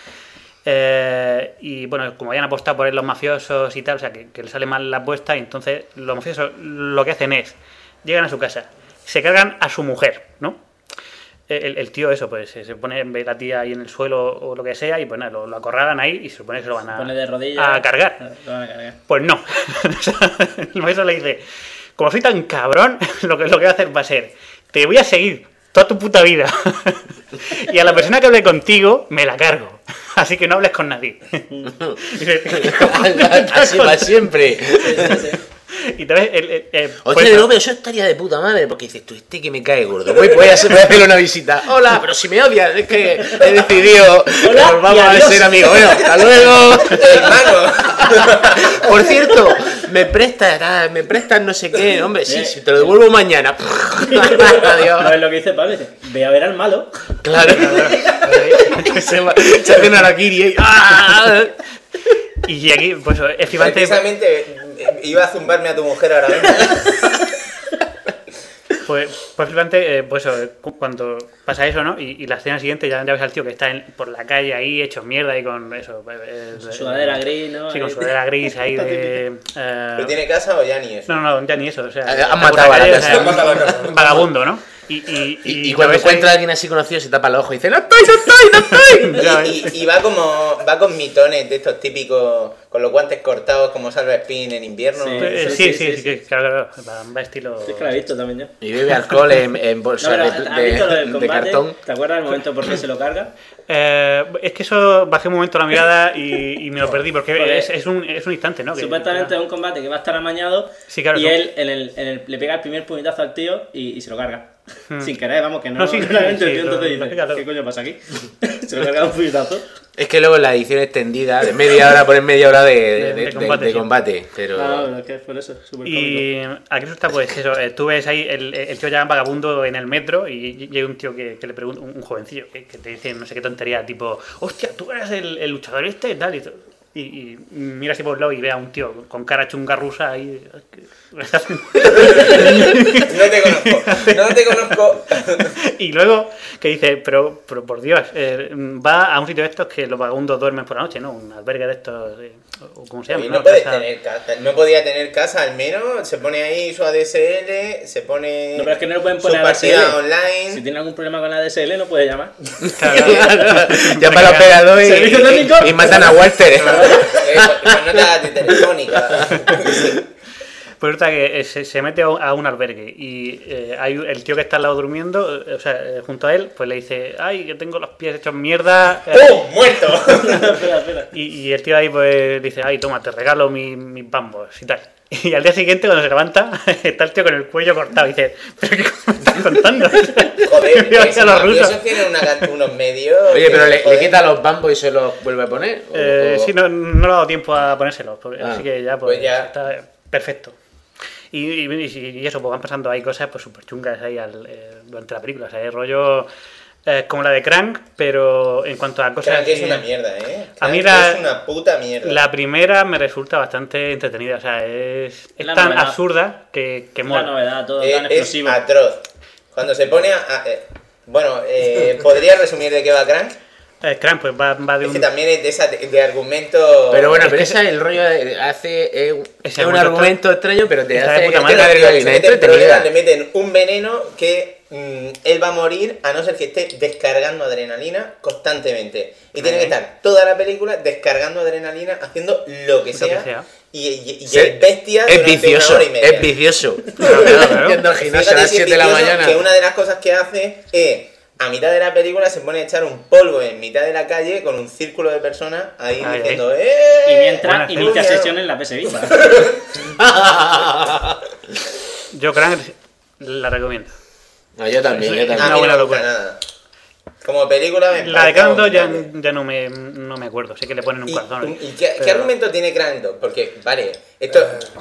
Y bueno, como habían apostado por él los mafiosos y tal, o sea, que le sale mal la apuesta, y entonces los mafiosos lo que hacen es... Llegan a su casa, se cargan a su mujer, ¿no? El tío eso, pues se pone, ve la tía ahí en el suelo o lo que sea, y pues nada, lo acorralan ahí y se supone que se lo van Pone de rodillas. a cargar. Lo van a cargar. Pues no. O sea, el maestro le dice, como soy tan cabrón, lo que voy a hacer va a ser, te voy a seguir toda tu puta vida. Y a la persona que hable contigo, me la cargo. Así que no hables con nadie. Así va siempre. Y tal vez Hostia, pero eso estaría de puta madre, porque dices, tú, que me cae gordo. Voy a hacerle una visita. Hola, pero si me odias, es que he decidido. Hola, nos vamos y a adiós. ser amigos. Bueno, hasta luego. Hermano. Por cierto, me prestas no sé qué. Hombre, sí, te lo devuelvo mañana. Adiós. No es lo que dice Pablo, dice, ve a ver al malo. Claro. Se hace una harakiri. ¡Ah! Y aquí, pues, es flipante. Precisamente iba a zumbarme a tu mujer ahora mismo. Pues flipante, pues eso, cuando pasa eso, ¿no? Y la escena siguiente ya ves al tío que está por la calle ahí hecho mierda y con eso. Sudadera gris, ¿no? Sí, con sudadera gris ahí de... ¿Pero tiene casa o ya ni eso? No, ya ni eso. O sea, Han está por matado a la calle, casa. o sea, Han matado a la casa. vagabundo, ¿no? Y cuando lo ves encuentra a ahí- alguien así conocido se tapa los ojos y dice, ¡No estoy! Ya ves. Y va con mitones de estos típicos, con los guantes cortados como Salva Spin en invierno. Sí. Sí, claro, va estilo... Es que la he visto también yo. Y bebe alcohol en No, bolsas pero, ¿has visto lo del de combate? cartón. ¿Te acuerdas del momento por qué se lo carga? Es que eso bajé un momento la mirada y me lo perdí, porque Porque es un instante, ¿no? Que- Supuestamente es un combate que va a estar amañado Sí, claro, y no. él le pega el primer puñetazo al tío y se lo carga. Sin querer, vamos, que no, No, sí, realmente sí, el tío lo- entonces lo dice, claro. ¿qué coño pasa aquí? Se lo carga de un puñetazo. Es que luego en la edición extendida, de media hora, ponen media hora de combate, sí. combate. Pero Ah, bueno, es que es por eso, súper Y aquí está, pues eso, tú ves ahí el tío ya vagabundo en el metro y hay un tío que le pregunta, un jovencillo, que te dice no sé qué tontería, tipo, hostia, tú eres el luchador este y tal, y mira así por el lado y ve a un tío con cara chunga rusa ahí. No te conozco. Y luego que dice, pero por Dios, va a un sitio de estos que los vagabundos duermen por la noche, ¿no? Un albergue de estos, o ¿cómo se llama? Y ¿no? no puedes Casa- tener casa, no podía tener casa al menos, se pone ahí su ADSL, se pone No, pero es que no lo pueden su poner a partida ADSL. online. Si tiene algún problema con la DSL no puede llamar. ya para el operador ¿Servicio técnico? y matan a Walter. Con nota de telefónica. Pues resulta que se mete a un albergue y hay el tío que está al lado durmiendo, o sea, junto a él, pues le dice, ay, que tengo los pies hechos mierda. ¡Oh! ¡Muerto! Espera. Y el tío ahí pues dice, ay, toma, te regalo mis bambos y tal. Y al día siguiente, cuando se levanta, está el tío con el cuello cortado y dice, ¿pero qué me estás contando? Joder, Me voy a esos los rusos. mafiosos tienen unos medios. Oye, pero le joder. quita los bambos y se los vuelve a poner. ¿O- Sí, no le ha dado tiempo a ponérselos, así que ya, pues, Pues ya. está perfecto. Y eso, pues van pasando ahí cosas pues súper chungas ahí durante la película, o sea, es rollo como la de Crank, pero en cuanto a cosas... Crank es así- una mierda, ¿eh? A mí Crank es una puta mierda. La primera me resulta bastante entretenida, o sea, es La tan novedad. absurda que La mola. novedad, todo tan Es explosivo. atroz. Cuando se pone a... bueno, ¿podría resumir de qué va Crank? Crank, pues va de Es un... que también es de, esa, de argumento... Pero bueno, pero ese es el rollo hace es Ese un argumento extraño, pero te está de hace puta que madre. tenga Le adrenalina meten entretenida. problemas, le meten un veneno que él va a morir a no ser que esté descargando adrenalina constantemente. Y tiene que estar toda la película descargando adrenalina, haciendo lo que sea. Y Sí. es bestia Es durante vicioso, una hora y media. es vicioso. claro. Yendo al gimnasio a Fíjate las si es 7 de la vicioso, mañana. que una de las cosas que hace es, a mitad de la película se pone a echar un polvo en mitad de la calle con un círculo de personas ahí Ay, diciendo Y mientras Buena inicia escena. sesión en la PS Vita. Yo Crank la recomiendo. No, yo también, yo A también. Una mí buena no me gusta locura. nada. Como película me La de parece Crank 2 ya, abominable. ya no me acuerdo. Sé que le ponen un corazón. ¿Y qué pero- argumento tiene Crank 2? Porque, vale, esto.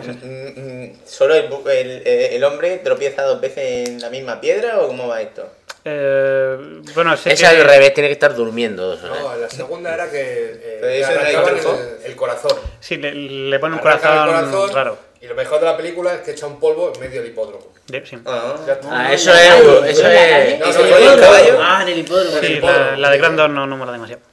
¿Solo el hombre tropieza 2 veces en la misma piedra o cómo va esto? Bueno, sé Es que... al revés, tiene que estar durmiendo. ¿sabes? No, la segunda era que Pero le eso no hay arrancaban truco. el corazón. Sí, le ponen un Arrancan el corazón raro. Y lo mejor de la película es que echa un polvo en medio del hipódromo. Sí. Ah. Ya está. Ah, eso es. Eso es. No, ¿Y no, se no, pone no, el caballo? Ah, en el hipódromo. Sí, hipódromo. la de Crank 2 no mola demasiado.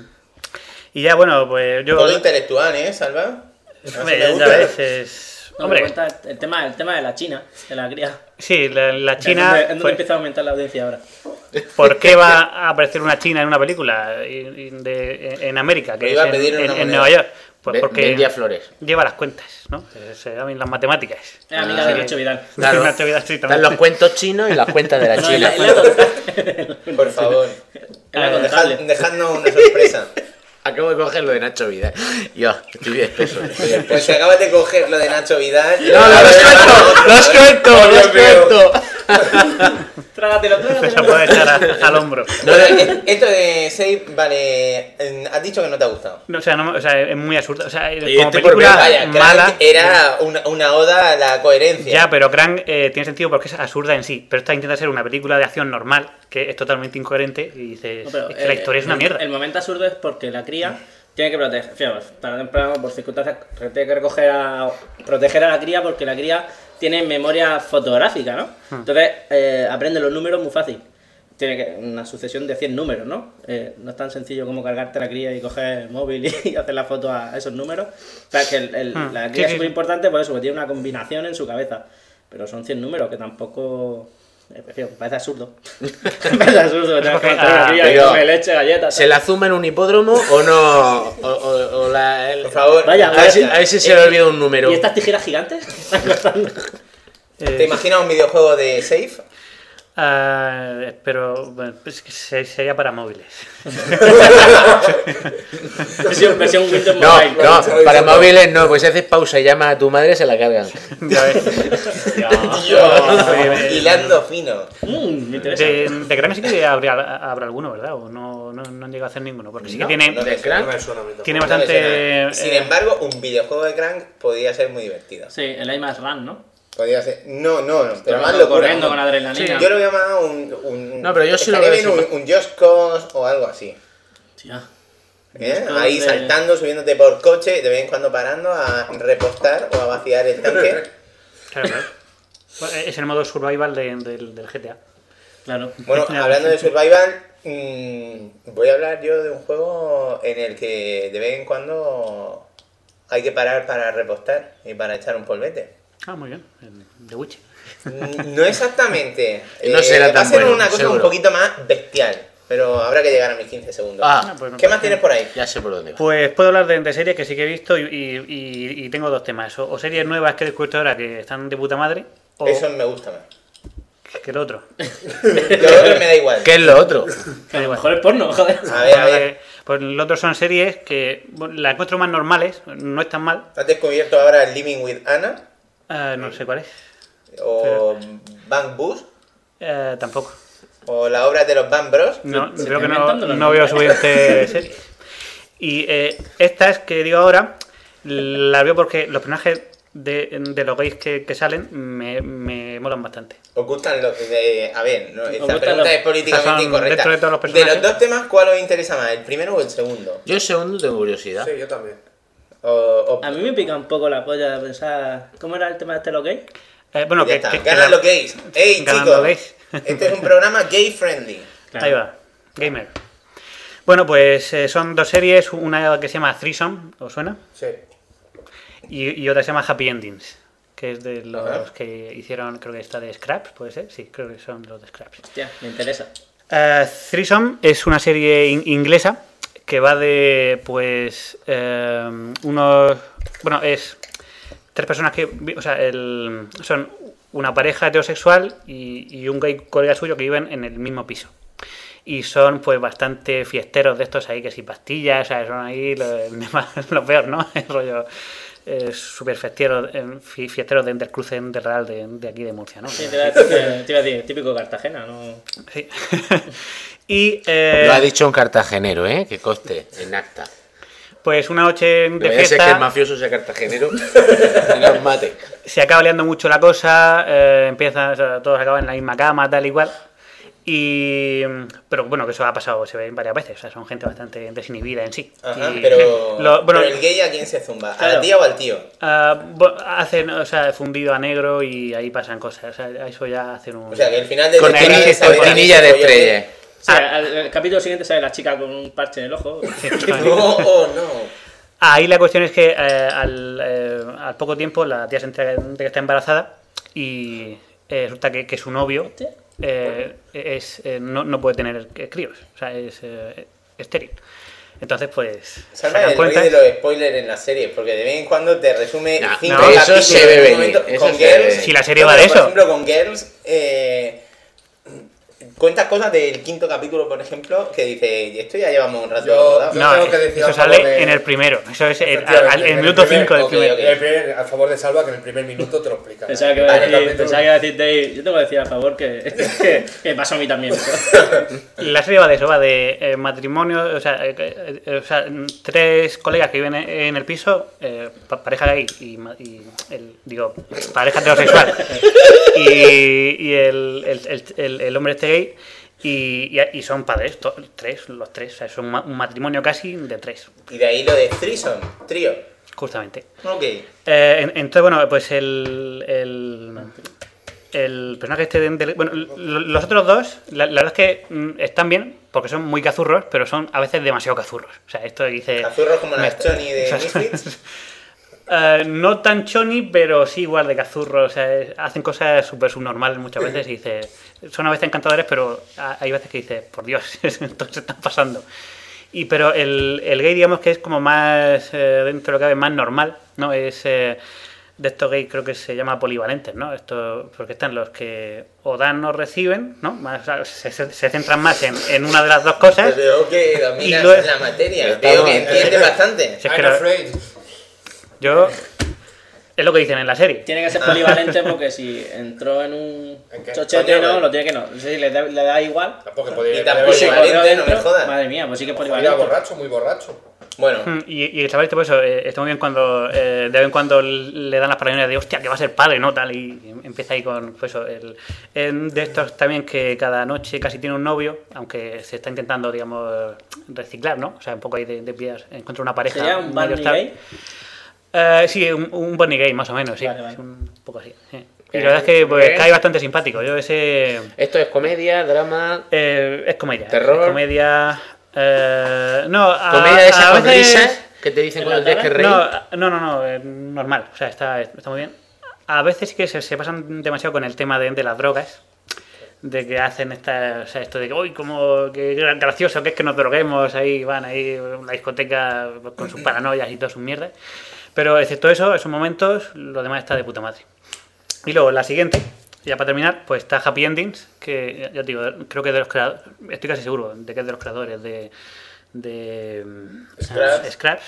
Y ya, bueno, pues yo... Todo intelectual, ¿eh, Salva? Así Hombre, me ya gusta. ves, es... No, me Hombre, cuenta el tema de la China, de la cría. sí, la ¿En China... dónde pues, empieza a aumentar la audiencia ahora? ¿Por qué va a aparecer una China en una película en América, que Pues es iba a pedir una en moneda. Nueva York? Pues porque Vendía flores. lleva las cuentas, ¿no? Se llaman las matemáticas. Es amiga de Nacho Vidal. Claro. Nacho Vidal, sí, Están también. los cuentos chinos y las cuentas de la No, China. Por favor. la contable. Dejadnos una sorpresa. Acabo de coger lo de Nacho Vidal. Yo, estoy bien espeso. Pues te acabas de coger lo de Nacho Vidal. No, lo suelto. Trágatelo, Se trágatelo. puede echar al hombro. No, Esto de Save, vale. Has dicho que no te ha gustado. No, o sea, es muy absurdo. O sea, Y como estoy por película ver, Vaya, mala... Crank era una oda a la coherencia. Ya, pero Crank tiene sentido porque es absurda en sí. Pero esta intenta ser una película de acción normal, que es totalmente incoherente, y dices, No, pero, es que la historia es una mierda. El momento absurdo es porque la cría tiene que proteger. Fíjate, tarde o temprano, por circunstancias, tiene que proteger a la cría porque la cría tiene memoria fotográfica, ¿no? Entonces, aprende los números muy fácil. Tiene que una sucesión de 100 números, ¿no? No es tan sencillo como cargarte la cría y coger el móvil y hacer la foto a esos números. O sea, que la cría Sí, es sí, súper importante por eso, porque tiene una combinación en su cabeza. Pero son 100 números que tampoco... me parece absurdo. Me parece absurdo. Tenemos que matar a la cría y pero- comer leche, galletas... ¿Se la zuma en un hipódromo o no? O la, Por favor. Vaya, a ver si se le olvida un número. ¿Y estas tijeras gigantes? Están cortando. ¿Te imaginas un videojuego de Save? Pero bueno, es que sería para móviles. versión Windows No, Mobile. no, para móviles no, pues si haces pausa y llamas a tu madre se la cargan. Ya ves. Hilando fino. Me interesa. De Crank sí que habrá alguno, ¿verdad? O no han llegado a hacer ninguno. Porque sí que tiene, no ¿De No Crank? me suena a mí tampoco. tiene No me bastante... suena. Sin embargo, un videojuego de Crank podría ser muy divertido. Sí, el Aimas Run, ¿no? Podría ser. No, pero más Corriendo, locura. corriendo con adrenalina. Yo lo veo más un. No, pero yo sí lo estaría veo bien un Just Cause o algo así. Tía. ¿Eh? Just Cause Ahí de- saltando, subiéndote por coche, de vez en cuando parando a repostar o a vaciar el tanque. Claro. Bueno, es el modo survival del GTA. Claro. Bueno, hablando de survival, voy a hablar yo de un juego en el que de vez en cuando hay que parar para repostar y para echar un polvete. Ah, muy bien. El The Witcher. No exactamente. No será va tan a ser bueno, una cosa seguro. un poquito más bestial, pero habrá que llegar a mis 15 segundos. Ah, Pues me ¿Qué más parece- tienes por ahí? ya sé por dónde va. Pues puedo hablar de series que sí que he visto y tengo dos temas. O series nuevas que he descubierto ahora que están de puta madre, o Eso me gusta más. que el otro. Lo otro me da igual. ¿Qué es lo otro? A lo mejor es porno, joder. A ver. Pues el otro son series que bueno, las encuentro más normales, no están mal. ¿Has descubierto ahora Living with Anna? No sé cuál es. ¿O Bang Bus? Tampoco. ¿O la obra de los Bang Bros? No, Se creo está que inventando los no veo nombres. suficiente series. Y estas que digo ahora, las veo porque los personajes de los gays que salen me molan bastante. ¿Os gustan los de... A ver, no, esta gustan pregunta los- es políticamente Son incorrecta. dentro de todos los De personajes. los dos temas, ¿cuál os interesa más? ¿El primero o el segundo? Yo el segundo tengo curiosidad. Sí, yo también. O A mí me pica un poco la polla de pensar... ¿Cómo era el tema de este lo gay? Bueno, ya que, está, que ganan los gays. ¡Ey, ganan chicos! los gays. Este es un programa gay friendly. Ahí va, gamer. Bueno, pues son 2 series, una que se llama Threesome, ¿os suena? Sí. Y otra se llama Happy Endings, que es de los Ajá. que hicieron, creo que está de Scraps, ¿puede ser? Sí, creo que son los de Scraps. Hostia, me interesa. Threesome es una serie inglesa que va de, pues, unos... Bueno, es 3 personas que... O sea, son una pareja heterosexual y un gay colega suyo que viven en el mismo piso. Y son, pues, bastante fiesteros de estos ahí, que si pastillas, o sea, son ahí lo peor, ¿no? El rollo súper fiesteros del cruce del Real de aquí de Murcia, ¿no? Sí, te iba a decir, típico Cartagena, ¿no? Sí. Y... Lo ha dicho un cartagenero, que coste en acta. Pues una noche de No vaya a ser que el fiesta mafioso sea cartagenero y nos mate. se acaba liando mucho la cosa, o sea, todos acaban en la misma cama, tal igual. Pero bueno, que eso ha pasado, se ve varias veces, o sea, son gente bastante desinhibida en sí. Ajá, Y pero bueno, el gay, ¿a quién se zumba? ¿A Claro. la tía o al tío? hacen, o sea, fundido a negro y ahí pasan cosas, o sea, a eso ya hacen un... O sea, que el final de Cortinilla de estrella. O sea, el capítulo siguiente sale la chica con un parche en el ojo. No. Ahí la cuestión es que al poco tiempo la tía se entera de que está embarazada y resulta que su novio no puede tener críos, o sea, es estéril. Entonces, pues, Salva sacan el rey cuentas. de los spoilers en la serie, porque de vez en cuando te resume No, 5 no, eso capítulos se ve en un venir, momento. eso Con se ve Girls, venir. Si la serie no, va de pero, eso. Por ejemplo, con Girls, cuentas cosas del 5.º capítulo, por ejemplo, que dice, esto ya llevamos un rato Yo- rodado. No, tengo que decir eso a favor sale de- en el primero, eso es Efectivamente, el en el minuto primer- 5 del ok, primero. ok. A favor de Salva, que en el primer minuto te lo explica. Pensaba que iba a decir Dave. Yo tengo que decir a favor que pasó a mí también. La serie va de eso, va de matrimonio, o sea, 3 colegas que viven en el piso, pareja gay pareja heterosexual y el hombre este gay y son padres, los tres, o sea, son un matrimonio casi de 3, Y de ahí lo de Threesome, trío. justamente. Ok. Entonces, bueno, pues el personaje este bueno, los otros 2, la verdad es que están bien, porque son muy cazurros, pero son a veces demasiado cazurros. O sea, esto dice... Azurros como las Choni de o sea, Misfits. no tan choni, pero sí igual de cazurros. O sea, hacen cosas súper subnormales muchas veces y dice... Son a veces encantadores, pero hay veces que dice, por Dios, esto se está pasando. Pero el gay, digamos que es como más, dentro de lo que cabe, más normal, ¿no? Es... de estos gays creo que se llama polivalentes, ¿no? Porque están los que o dan o reciben, ¿no? O sea, se centran más en una de las dos cosas. Veo que domina Y luego- la materia. Veo que entiende bastante. Si es que I'm afraid. yo... Es lo que dicen en la serie. Tiene que ser polivalente porque si entró en un ¿En qué? chochete, Coño, no, lo tiene que no. Si le da igual. Tampoco podía Y tampoco Pues si se corrió polivalente, no me dentro, jodas. madre mía, pues sí que es Era polivalente. borracho, muy borracho. Bueno, Y el chaval este, por eso, está muy bien cuando de vez en cuando le dan las paranoias de hostia, que va a ser padre, ¿no? Tal, y empieza ahí con, pues eso, de estos también que cada noche casi tiene un novio, aunque se está intentando, digamos, reciclar, ¿no? O sea, un poco ahí de pillas, encuentra una pareja. ¿Sería un medio Barney estable. gay? Sí, un Bonnie Gay, más o menos, sí. Vale. Es un poco así. Sí. Y la verdad es que pues, cae bastante simpático. Yo ese... Esto es comedia, drama. es comedia. Terror. Es comedia... no, Comedia de esas a con veces... risas que te dicen cuando tienes que reír. No, normal. O sea, está muy bien. A veces sí que se pasan demasiado con el tema de las drogas. De que hacen esto de que, uy, como que gracioso que es que nos droguemos, ahí van ahí en la discoteca con sus paranoias y todas sus mierdas. Pero excepto eso, esos momentos, lo demás está de puta madre. Y luego la siguiente, ya para terminar, pues está Happy Endings, que ya te digo, creo que es de los creadores, estoy casi seguro de que es de los creadores de Scraps.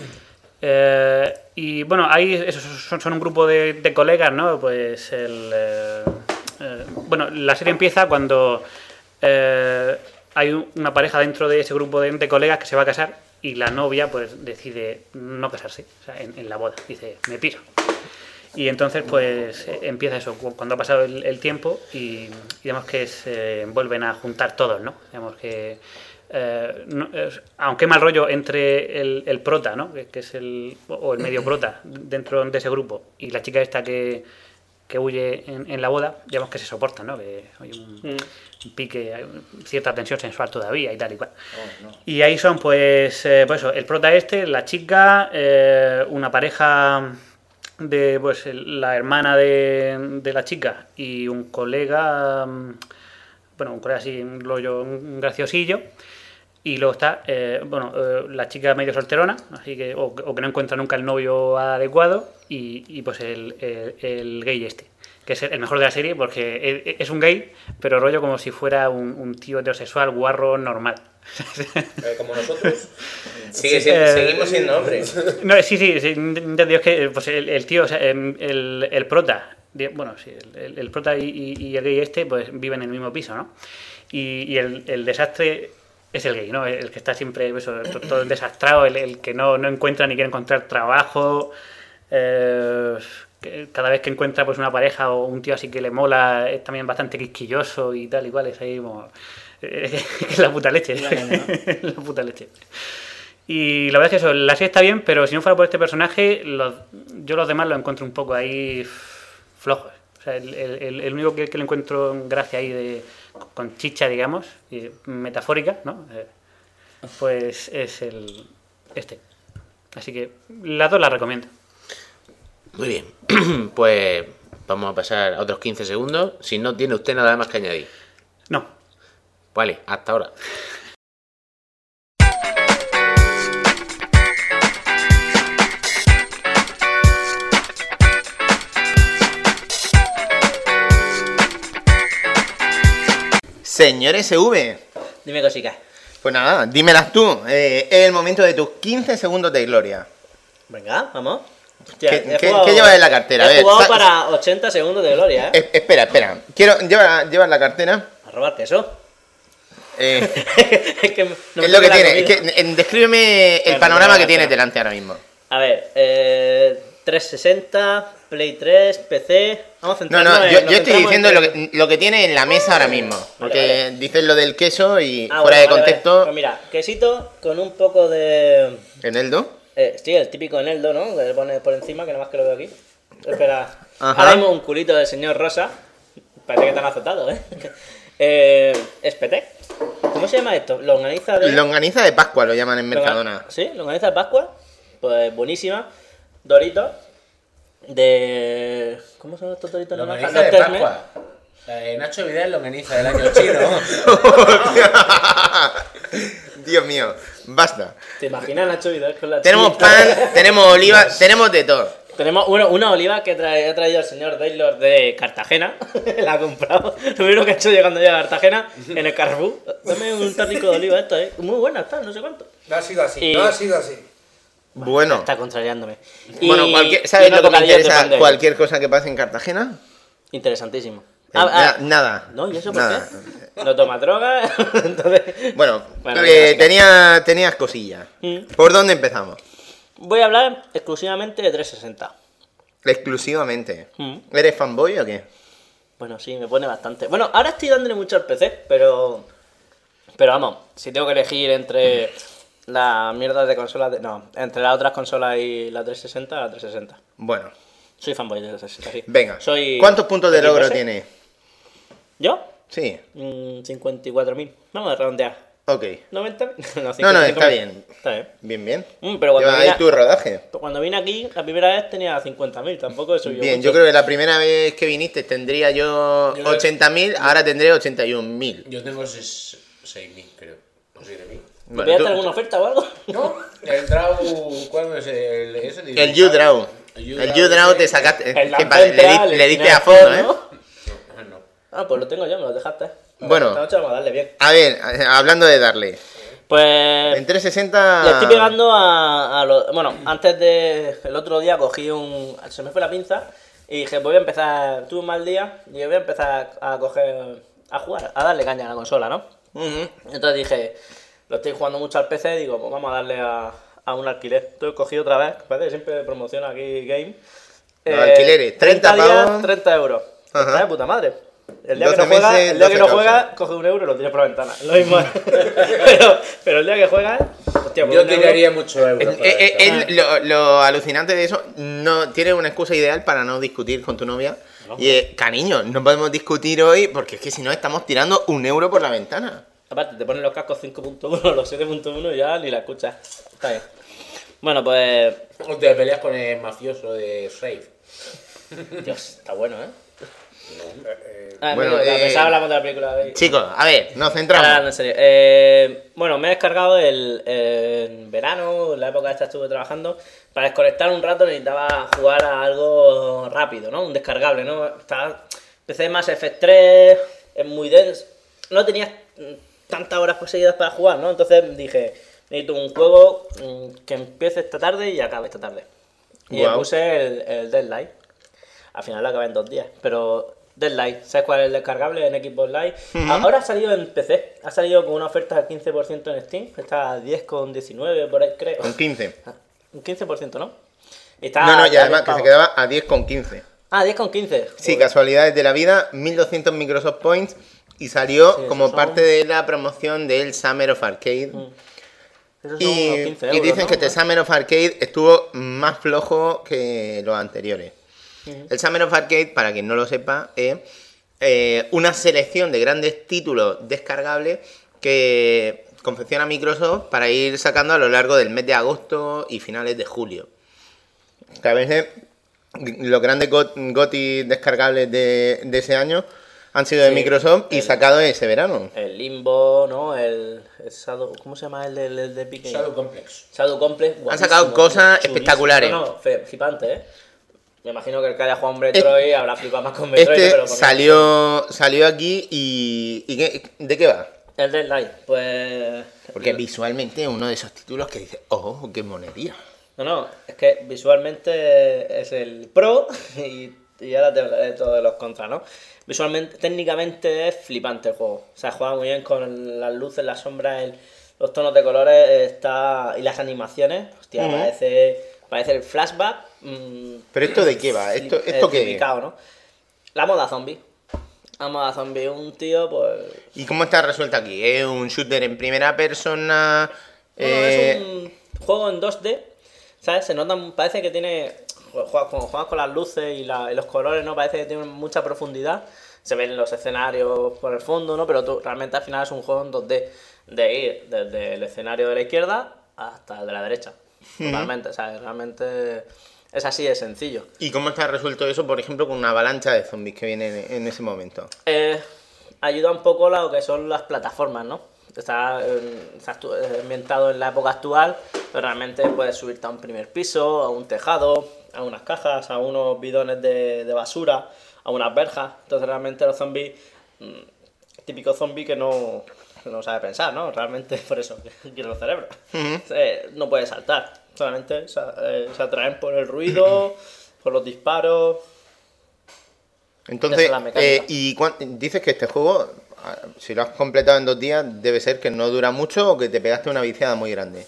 Y bueno, ahí esos son un grupo de colegas, ¿no? Pues bueno, la serie empieza cuando hay una pareja dentro de ese grupo de colegas que se va a casar y la novia pues decide no casarse, o sea, en la boda, dice, me piro. Y entonces pues empieza eso, cuando ha pasado el tiempo y digamos que se vuelven a juntar todos, ¿no? Digamos que aunque mal rollo entre el prota, ¿no? Que es el medio prota dentro de ese grupo y la chica esta que que huye en la boda, digamos que se soportan, ¿no? Que hay un pique, hay cierta tensión sensual todavía y tal y cual. Y ahí son, pues eso, el prota la chica, una pareja de, pues, la hermana de la chica y un colega, bueno, un colega así, un graciosillo. Y luego está, la chica medio solterona, así que o que no encuentra nunca el novio adecuado, y pues el gay que es el mejor de la serie porque es un gay, pero rollo como si fuera un tío heterosexual, guarro, normal. Como nosotros. Seguimos siendo hombres. No, sí, es que pues el tío, o sea, el prota, bueno, sí, el prota y el gay pues viven en el mismo piso, ¿no? Y el desastre es el gay, ¿no? El que está siempre todo desastrado, el que no encuentra ni quiere encontrar trabajo. Cada vez que encuentra pues una pareja o un tío así que le mola, es también bastante quisquilloso y tal y cual. Es ahí como... es la puta leche. La puta leche. Y la verdad es que eso, la serie está bien, pero si no fuera por este personaje, yo los demás los encuentro un poco ahí flojos. O sea, el único que le encuentro gracia ahí con chicha, digamos, y metafórica, ¿no? Pues es este. Así que las dos las recomiendo. Muy bien, pues vamos a pasar a otros 15 segundos. Si no tiene usted nada más que añadir. No. Vale, hasta ahora. Señor SV. Dime cositas. Pues nada, dímelas tú. Es el momento de tus 15 segundos de gloria. Venga, vamos. Hostia, ¿Qué llevas en la cartera? He jugado para 80 segundos de gloria, ¿eh? Espera. ¿Llevas la cartera? ¿A robar queso? Es que no lo que tiene. Descríbeme el panorama que tienes delante ahora mismo. A ver, 360, Play 3, PC... Vamos a centrarnos yo estoy diciendo lo que tiene en la mesa ahora mismo. Porque dices lo del queso y fuera de contexto... Vale. Pues mira, quesito con un poco de... ¿Eneldo? Sí, el típico eneldo, ¿no? Que le pones por encima, que nada más que lo veo aquí. Espera. Ajá. Ahora mismo un culito del señor Rosa. Parece que te han azotado, ¿eh? Espetec. ¿Cómo se llama esto? Longaniza de... Longaniza de Pascua lo llaman en Mercadona. Sí, longaniza de Pascua. Pues buenísima. Doritos. ¿Cómo son estos doritos? Longaniza de Pascua. Nacho Vidal, longaniza del año chino. Dios mío, basta. ¿Te imaginas Nacho Vidal con la Tenemos chica? pan, tenemos oliva, tenemos de todo. Tenemos una oliva que ha traído el señor Taylor de Cartagena. La ha comprado. Lo primero que ha hecho llegando ya a Cartagena, en el Carrefour. Dame un tarrico de oliva esto, Muy buena está, no sé cuánto. No ha sido así, Y- no ha sido así. Bueno, Está contrariándome. bueno, ¿sabes lo que me interesa? Cualquier cosa que pase en Cartagena. Interesantísimo. Nada. No, ¿y eso por nada. qué? No toma droga. Entonces... Bueno, Bueno, tenías cosillas. Mm. ¿Por dónde empezamos? Voy a hablar exclusivamente de 360. Exclusivamente. Mm. ¿Eres fanboy o qué? Bueno, sí, me pone bastante. Bueno, ahora estoy dándole mucho al PC, pero vamos, si tengo que elegir entre la mierda de consolas... No, entre las otras consolas y la 360, la 360. Bueno, Soy fanboy de 360, sí. venga. Soy... ¿Cuántos puntos de logro ¿Xbox? tiene? ¿Yo? Sí, 54.000. Vamos a redondear. ok. ¿90.000? No, No, 55.000. está bien. Está bien. Bien. Pero cuando Lleva vine, ahí tu rodaje. cuando vine aquí, la primera vez tenía 50.000. Tampoco he subido Bien, mucho. yo creo que la primera vez que viniste tendría yo 80.000, ahora tendré 81.000. Yo tengo 6.000, creo. O 7.000. ¿Me pillaste alguna oferta o algo? No, el Draw. ¿Cuándo es el El U-Draw. El U-Draw te sacaste. El que Lance Central, le diste el a fondo, Kinect, ¿eh? ¿no? No. Ah, pues lo tengo yo, me lo dejaste. Bueno. Esta noche vamos a darle bien. A ver, hablando de darle. Pues... En 360. Le estoy pegando a los... Bueno, antes de... El otro día cogí se me fue la pinza y dije, voy a empezar... Tuve un mal día y voy a empezar a coger... A jugar, a darle caña a la consola, ¿no? Ujú. Entonces dije, lo estoy jugando mucho al PC, digo, pues vamos a darle a un alquiler. Entonces cogí otra vez, que parece que siempre promociona aquí Game. Los alquileres, 30 días, pavos. 30 euros. Ajá. Está de puta madre. El día que 12 no juegas, meses, el día que 12 no causas. juegas, coge 1 euro y lo tienes por la ventana. Lo mismo. pero el día que juegas, hostia, por Yo 1 euro- tiraría mucho euros. para esto. Lo alucinante de eso, no tiene una excusa ideal para no discutir con tu novia Y cariño, no podemos discutir hoy porque es que si no estamos tirando 1 euro por la ventana. Aparte, te ponen los cascos 5.1, los 7.1 y ya ni la escuchas. Está bien. Bueno, pues... O te peleas con el mafioso de Safe. Dios, está bueno, ¿eh? Bueno, pensaba hablamos de la película. Chicos, a ver, nos Ahora, centramos. en serio. Bueno, me he descargado en verano, en la época esta estuve trabajando. Para desconectar un rato necesitaba jugar a algo rápido, ¿no? Un descargable, ¿no? Empecé Mass Effect 3, es muy denso. No tenía tantas horas seguidas para jugar, ¿no? Entonces dije, necesito un juego que empiece esta tarde y acabe esta tarde. Y Guau. puse el Deadlight. Al final lo acabé en 2 días, pero... Deadlight, ¿sabes cuál es el descargable en Xbox Live? Ahora ha salido en PC, ha salido con una oferta del 15% en Steam, está a 10,19 por ahí creo. Con 15. Un 15%, ¿no? Está No, y ya además que se quedaba a 10,15. Ah, 10,15. Sí, casualidades de la vida, 1200 Microsoft Points y salió Sí, como esos son- parte de la promoción del Summer of Arcade. Esos son Y, unos 15 y euros, dicen ¿no? que este Summer of Arcade estuvo más flojo que los anteriores. El Summer of Arcade, para quien no lo sepa, es una selección de grandes títulos descargables que confecciona Microsoft para ir sacando a lo largo del mes de agosto y finales de julio. Que a veces los grandes GOTY descargables de ese año han sido de Sí, Microsoft y sacados ese verano. El Limbo, ¿no? El Shadow... ¿Cómo se llama el de Epic? Shadow Complex. Shadow Complex. Han sacado guapísimo, cosas chulísimo. espectaculares. No, flipante, ¿eh? Me imagino que el que haya jugado un Metroid habrá flipado más con Metroid. Este pero con salió aquí y ¿de qué va? el Deadlight, pues... Porque visualmente es uno de esos títulos que dice, oh, qué monería. No, es que visualmente es el pro y ahora te hablaré de todos los contras, ¿no? Visualmente, técnicamente es flipante el juego. O sea, juega muy bien con las luces, las sombras, los tonos de colores y las animaciones. Hostia, parece el flashback. ¿Pero esto de qué va? ¿Esto qué es? Triplicado, ¿no? La moda zombie. La moda zombie, un tío, pues... ¿Y cómo está resuelto aquí? ¿Es un shooter en primera persona? Es un juego en 2D, ¿sabes? Se nota, parece que tiene... Cuando juegas con las luces y los colores, ¿no? Parece que tiene mucha profundidad. Se ven los escenarios por el fondo, ¿no? Pero tú realmente al final es un juego en 2D. De ir desde el escenario de la izquierda hasta el de la derecha. Totalmente, ¿sabes? Realmente es así de sencillo. ¿Y cómo está resuelto eso, por ejemplo, con una avalancha de zombies que viene en ese momento? Ayuda un poco lo que son las plataformas, ¿no? Está ambientado en la época actual, pero realmente puedes subirte a un primer piso, a un tejado, a unas cajas, a unos bidones de basura, a unas verjas. Entonces realmente los zombies, típico zombie que no sabe pensar, ¿no? Realmente por eso quiere los cerebros. No puede saltar, solamente se atraen por el ruido, por los disparos. Entonces, Esa es la mecánica. dices que este juego, si lo has completado en 2 días, debe ser que no dura mucho o que te pegaste una viciada muy grande.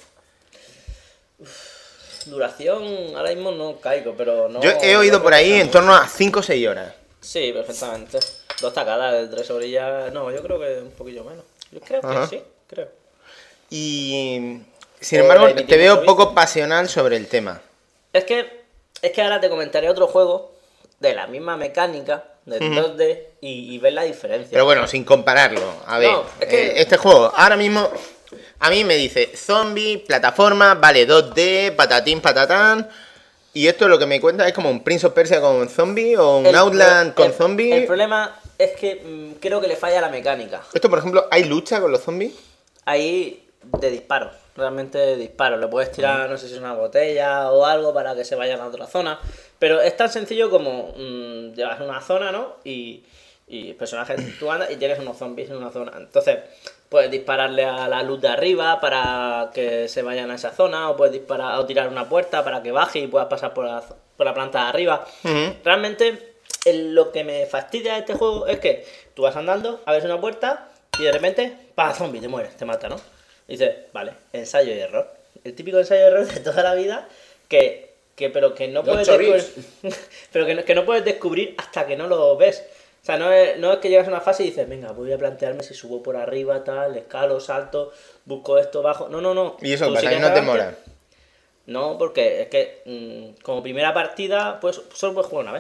Duración, ahora mismo no caigo, pero no... Yo he oído por ahí en torno a 5 o 6 horas. Sí, perfectamente. 2 tacadas de 3 orillas. No, yo creo que un poquillo menos. Yo creo que Ajá. sí, creo. Y sin embargo, te veo poco pasional sobre el tema. Es que ahora te comentaré otro juego de la misma mecánica, de 2D, y ves la diferencia. Pero bueno, sin compararlo. A ver, No, es que- este juego ahora mismo a mí me dice zombie, plataforma, vale, 2D, patatín, patatán. Y esto lo que me cuenta es como un Prince of Persia con zombie o un Outland con zombie. El problema es que creo que le falla la mecánica. Esto, por ejemplo, ¿hay lucha con los zombies? Ahí de disparo, realmente de disparo. Le puedes tirar, no sé si es una botella o algo para que se vayan a otra zona. Pero es tan sencillo como llevas una zona, ¿no? Y personajes, tú andas y tienes unos zombies en una zona. Entonces, puedes dispararle a la luz de arriba para que se vayan a esa zona, o puedes disparar o tirar una puerta para que baje y puedas pasar por la planta de arriba. Realmente, lo que me fastidia de este juego es que tú vas andando, abres una puerta y de repente, ¡pah! Zombie, te mueres, te mata, ¿no? Y dices, vale, ensayo y error. El típico ensayo y error de toda la vida pero que no puedes pero que no puedes descubrir hasta que no lo ves. O sea, no es que llegas a una fase y dices, venga, voy a plantearme si subo por arriba, tal, escalo, salto, busco esto, bajo. No. ¿Y eso Tú pasa? sigues ¿No te adelante. mola? No, porque es que como primera partida, pues solo puedes jugar una vez.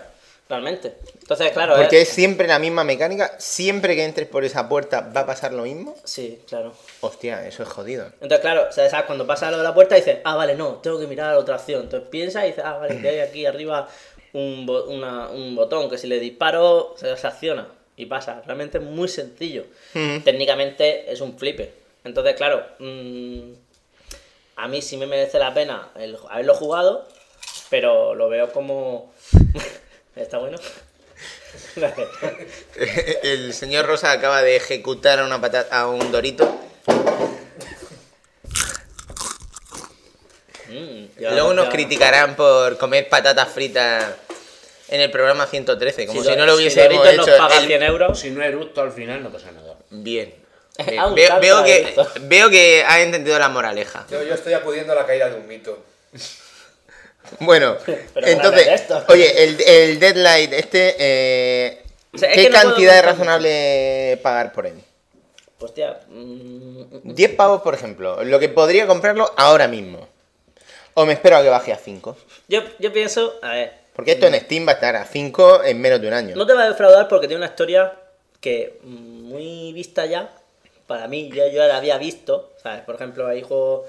realmente. Entonces, claro, Porque es siempre la misma mecánica, siempre que entres por esa puerta va a pasar lo mismo. Sí, claro. Hostia, eso es jodido. Entonces, claro, ¿sabes? Cuando pasa lo de la puerta dices, ah, vale, no, tengo que mirar a la otra opción. Entonces piensas y dices, ah, vale, que hay aquí arriba un botón que si le disparo se acciona y pasa. Realmente es muy sencillo. Técnicamente es un flipe. Entonces, claro, a mí sí me merece la pena haberlo jugado, pero lo veo como... ¿Está bueno? El señor Rosa acaba de ejecutar a un dorito. Luego nos criticarán por comer patatas fritas en el programa 113, como si no lo hubiésemos Doritos nos hecho. paga 100 euros. Si no eructo al final no pasa nada. Bien. Ah, un Veo canto, veo que has entendido la moraleja. Yo estoy acudiendo a la caída de un mito. Bueno, Pero entonces, para esto. oye, el Deadlight O sea, es ¿qué que no puedo cantidad es contar razonable pagar por él? Hostia. 10 pavos, por ejemplo, lo que podría comprarlo ahora mismo. O me espero a que baje a 5. Yo pienso, a ver, Porque esto en Steam va a estar a 5 en menos de un año. no te va a defraudar porque tiene una historia que muy vista ya. Para mí, yo ya la había visto. ¿Sabes? Por ejemplo, hay juegos.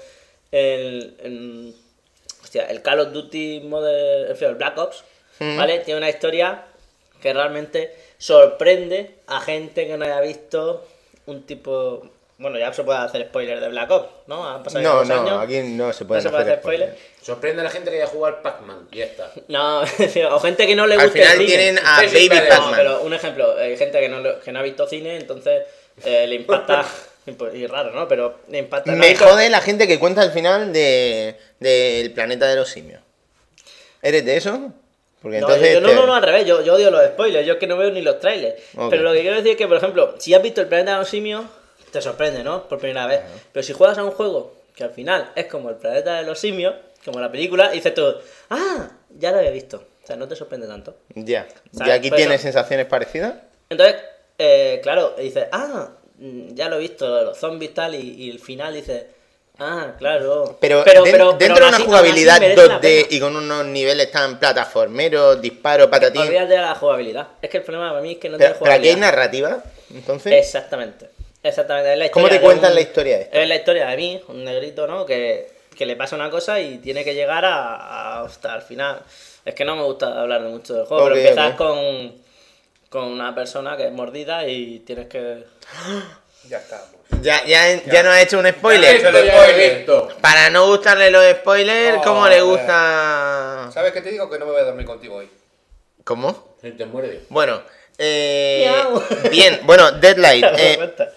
El Call of Duty Modern, en fin, el Black Ops. ¿Vale? Tiene una historia que realmente sorprende a gente que no haya visto un tipo. Bueno, ya se puede hacer spoiler de Black Ops, ¿no? Han pasado ya No, unos años. aquí no se No puede se puede hacer spoiler. Sorprende a la gente que haya jugado al Pac-Man. Y ya está. No, o gente que no le Al gusta el final cine. tienen a Sí, sí, Baby pero- No, Pac-Man. pero un ejemplo, hay gente que no ha visto cine, entonces le impacta. Y raro, ¿no? Pero le impacta. Me jode la gente que cuenta el final del planeta de los simios. ¿Eres de eso? Porque No, entonces. no, al revés, yo odio los spoilers, yo es que no veo ni los trailers. Ok. Pero lo que quiero decir es que, por ejemplo, si has visto el planeta de los simios, te sorprende, ¿no? Por primera vez. Pero si juegas a un juego que al final es como el planeta de los simios, como la película, dices tú, ah, ya lo había visto. O sea, no te sorprende tanto. Ya. ¿Sabes? ¿Y aquí Pues tienes eso. sensaciones parecidas? Entonces, claro, dices, ah, ya lo he visto, los zombies tal, y el final dices, ah, claro. Pero, pero dentro aún de una así jugabilidad merece la 2D pena. y con unos niveles tan plataformeros, disparos, patatín. Olvídate de la jugabilidad. Es que el problema para mí es que no Pero tiene aquí hay jugabilidad. narrativa, entonces. Exactamente. Es la ¿Cómo historia te de cuentan la historia de esto? Es la historia de mí, un negrito, ¿no? Que le pasa una cosa y tiene que llegar hasta el final. Es que no me gusta hablar de mucho del juego, Ok, pero empiezas ok. con una persona que es mordida y tienes que... Ya estamos. Ya nos ha hecho un spoiler. Esto ya lo he visto. Para no gustarle los spoilers, ¿cómo le Joder. gusta? ¿Sabes qué te digo? Que no me voy a dormir contigo hoy. ¿Cómo? Se te muerde. Bueno, Miau. bien, bueno, Deadlight. Te das cuenta.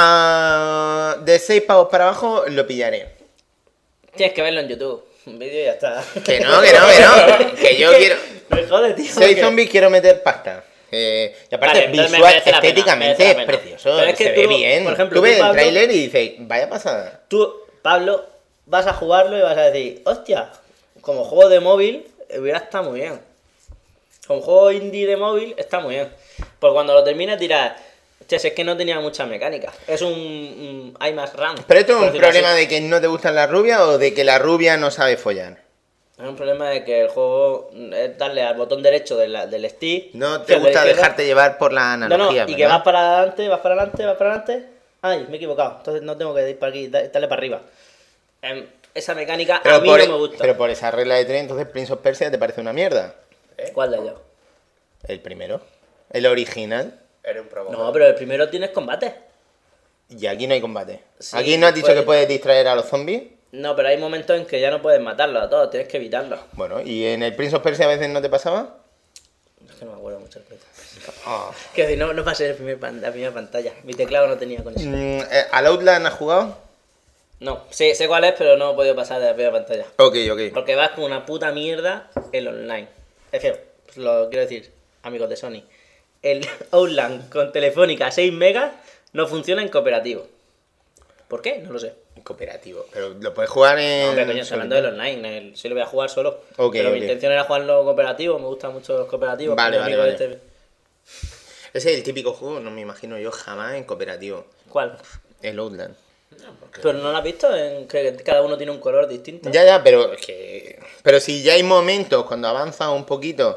De 6 pavos para abajo lo pillaré. Tienes que verlo en YouTube. Un vídeo y ya está. Que no. Que yo quiero. Me jode, tío. 6 porque- zombies quiero meter pasta. Y aparte, Vale, entonces visual, merece la pena, estéticamente merece la es pena. precioso. Pero es que se tú, ve bien. por ejemplo, tú tú, ves el Pablo- tráiler y dices, vaya pasada. Tú, Pablo, vas a jugarlo y vas a decir, hostia, como juego de móvil hubiera estado muy bien. Como juego indie de móvil está muy bien. Porque cuando lo termines dirás, hostia, si es que no tenía mucha mecánica. Es un iMac RAM. Pero esto es por un decirlo problema así. de que no te gustan las rubias o de que la rubia no sabe follar. Es un problema de que el juego es darle al botón derecho del stick. No te que el de gusta izquierda- dejarte llevar por la No, analogía, y que ¿verdad? vas para adelante, vas para adelante, vas para adelante. Ay, me he equivocado. Entonces no tengo que ir para aquí, darle para arriba. Esa mecánica a mí no me gusta. pero por esa regla de 3, entonces Prince of Persia te parece una mierda. ¿Cuál de ellos? El primero. El original. Eres un provocador. No, pero el primero tienes combate. Y aquí no hay combate. Sí, aquí no has dicho puede- que puedes distraer a los zombies. No, pero hay momentos en que ya no puedes matarlos a todos, tienes que evitarlos. Bueno, ¿y en el Prince of Persia a veces no te pasaba? Es que no me acuerdo mucho del precio. Ah. Que decir, no pasé la primera pantalla. Mi teclado no tenía conexión. ¿Al Outland has jugado? No, sí, sé cuál es, pero no he podido pasar de la primera pantalla. Ok. Porque vas con una puta mierda el online. Es decir, pues lo quiero decir, amigos de Sony. El Outland con Telefónica 6 megas no funciona en cooperativo. ¿Por qué? No lo sé. Cooperativo. Pero lo puedes jugar en. No, hombre, coño, estoy hablando del online. Sí lo voy a jugar solo. Ok, pero mi ok. intención era jugarlo cooperativo. Me gustan mucho los cooperativos. Vale, con mi vale, amigo vale. Ese es el típico juego, no me imagino yo jamás en cooperativo. ¿Cuál? El Outland. Pero no lo has visto, en que cada uno tiene un color distinto. Ya, pero es que. Pero si ya hay momentos cuando avanzas un poquito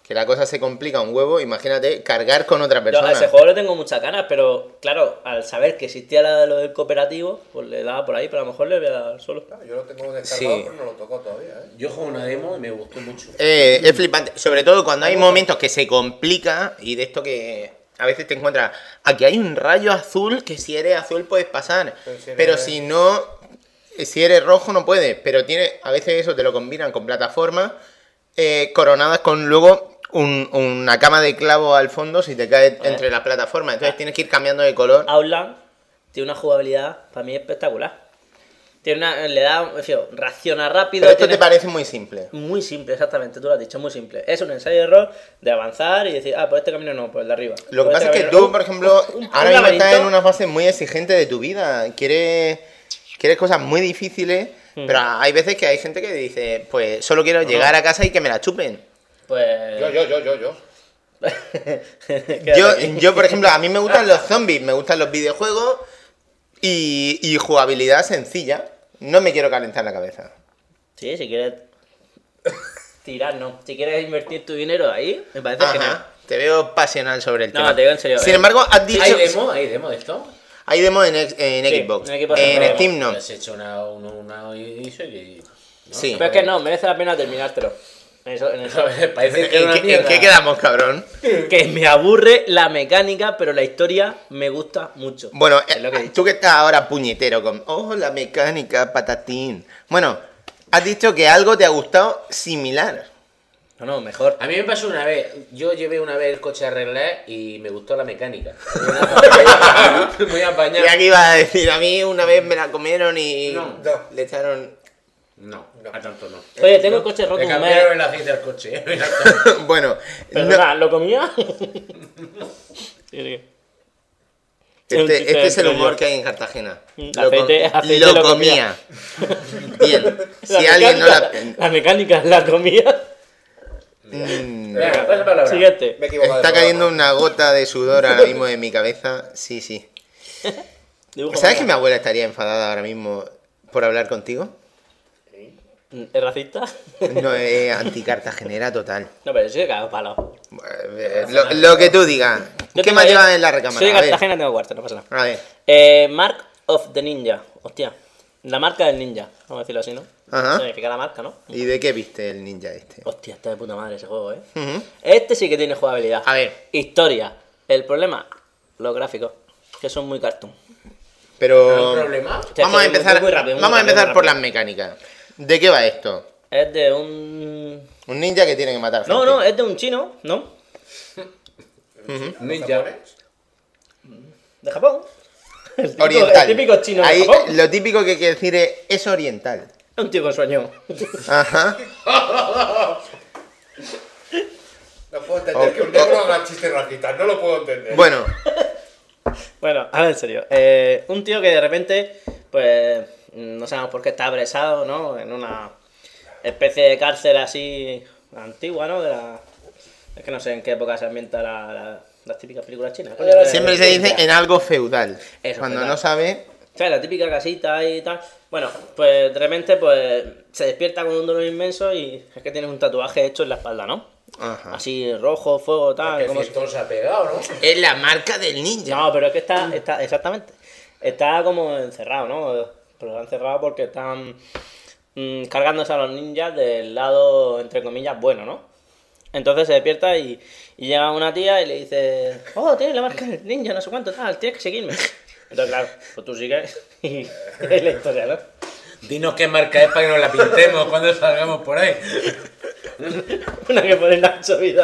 que la cosa se complica un huevo, imagínate cargar con otra Yo persona. a ese juego le tengo muchas ganas, pero claro, al saber que existía lo del cooperativo, pues le daba por ahí, pero a lo mejor le voy a dar solo. Yo lo tengo descargado, Sí. pero no lo toco todavía, ¿eh? Yo juego una demo y me gustó mucho. Es flipante, sobre todo cuando hay momentos que se complica y de esto que a veces te encuentras, aquí hay un rayo azul que si eres azul puedes pasar, pero si no, si eres rojo no puedes, pero tiene, a veces eso te lo combinan con plataformas coronadas con luego una cama de clavo al fondo si te cae entre las plataformas, entonces tienes que ir cambiando de color. Outland tiene una jugabilidad para mí espectacular. Tiene le da, en fin, reacciona rápido. Pero esto tiene- te parece muy simple. Muy simple, exactamente, tú lo has dicho, muy simple. Es un ensayo de error de avanzar y decir, por este camino no, por el de arriba. Lo que Por pasa este es que camino tú, no. por ejemplo, Un ahora mismo estás laberinto. en una fase muy exigente de tu vida. Quieres cosas muy difíciles, pero hay veces que hay gente que dice, pues solo quiero llegar a casa y que me la chupen. Pues... Yo. Yo, por ejemplo, a mí me gustan los zombies, me gustan los videojuegos y jugabilidad sencilla. No me quiero calentar la cabeza. Sí, si quieres tirar, no. Si quieres invertir tu dinero ahí, me parece Ajá, genial. te veo pasional sobre el No, tema. te digo en serio, Sin embargo, has dicho... ¿Hay demo? ¿Hay demo de esto? Hay demo en Sí, Xbox. en Xbox En hay Steam no. Has hecho una inicio y... ¿no? Sí. Pero es que no, merece la pena terminártelo. En eso. Parece que era una ¿En mierda. qué quedamos, cabrón? Que me aburre la mecánica, pero la historia me gusta mucho. Bueno, Es lo que he dicho. tú que estás ahora puñetero con... Oh, la mecánica, patatín. Bueno, has dicho que algo te ha gustado similar. No, mejor. A mí me pasó una vez, yo llevé una vez el coche a arreglar y me gustó la mecánica. Muy apañado. Y aquí iba a decir, a mí una vez me la comieron y No. le echaron... No, a tanto no. Oye, tengo el coche roto Le un cambiaron mes. el aceite al coche. Bueno, Perdona, ¿lo comía? Sí. este es el humor que hay en Cartagena. Aceite Lo lo comía. Bien, si La alguien no la... la mecánica la comía. Venga, pasa palabra. Siguiente. Me he equivocado. Está cayendo una gota de sudor ahora mismo de mi cabeza. Sí, sí. Dibujo ¿Sabes que mi manga. abuela estaría enfadada ahora mismo por hablar contigo? ¿Es racista? No, es anticartagenera total. No, pero sí que cago palo. Lo que tú digas. Yo ¿Qué tengo más ya- llevas en la recámara? Soy de A ver, Cartagena, tengo cuarto, no pasa nada. a ver. Mark of the Ninja. Hostia. La marca del ninja. Vamos a decirlo así, ¿no? Ajá. Significa la marca, ¿no? ¿Y de qué viste el ninja este? Hostia, está de puta madre ese juego, ¿eh? Ujú. Este sí que tiene jugabilidad. A ver. Historia. El problema, los gráficos, que son muy cartoon. Pero... ¿Un problema? sea, Vamos a que empezar, muy rápido, muy vamos a rápido, empezar muy por las rápido. mecánicas. ¿De qué va esto? Es de un... Un ninja que tiene que matar gente. No, es de un chino, ¿no? Ninja. De Japón. El típico, Oriental. El típico chino de Ahí, Japón. lo típico que quiere decir es oriental. Es un tío con sueño. Ajá. No puedo entender que un negro haga chistes racistas, no lo puedo entender. Bueno, Bueno, ahora en serio. Un tío que de repente, pues, no sabemos por qué está apresado, ¿no? En una especie de cárcel así antigua, ¿no? Es que no sé en qué época se ambienta las típicas películas chinas. coño. siempre se dice en algo feudal. Eso, Cuando feudal. no sabe... ¿Sabes? La típica casita y tal. Bueno, pues de repente pues se despierta con un dolor inmenso y es que tiene un tatuaje hecho en la espalda, ¿no? Ajá. Así rojo, fuego, tal. El como fiestón se ha pegado, ¿no? Es la marca del ninja. No, pero es que está exactamente. Está como encerrado, ¿no? Pero está encerrado porque están cargándose a los ninjas del lado, entre comillas, bueno, ¿no? Entonces se despierta y llega una tía y le dice, oh, tienes la marca del ninja, no sé cuánto, tal, tienes que seguirme. Entonces, claro, pues tú sigues y es la historia, ¿no? Dinos qué marca es para que nos la pintemos cuando salgamos por ahí. Una que pone Nacho Vida.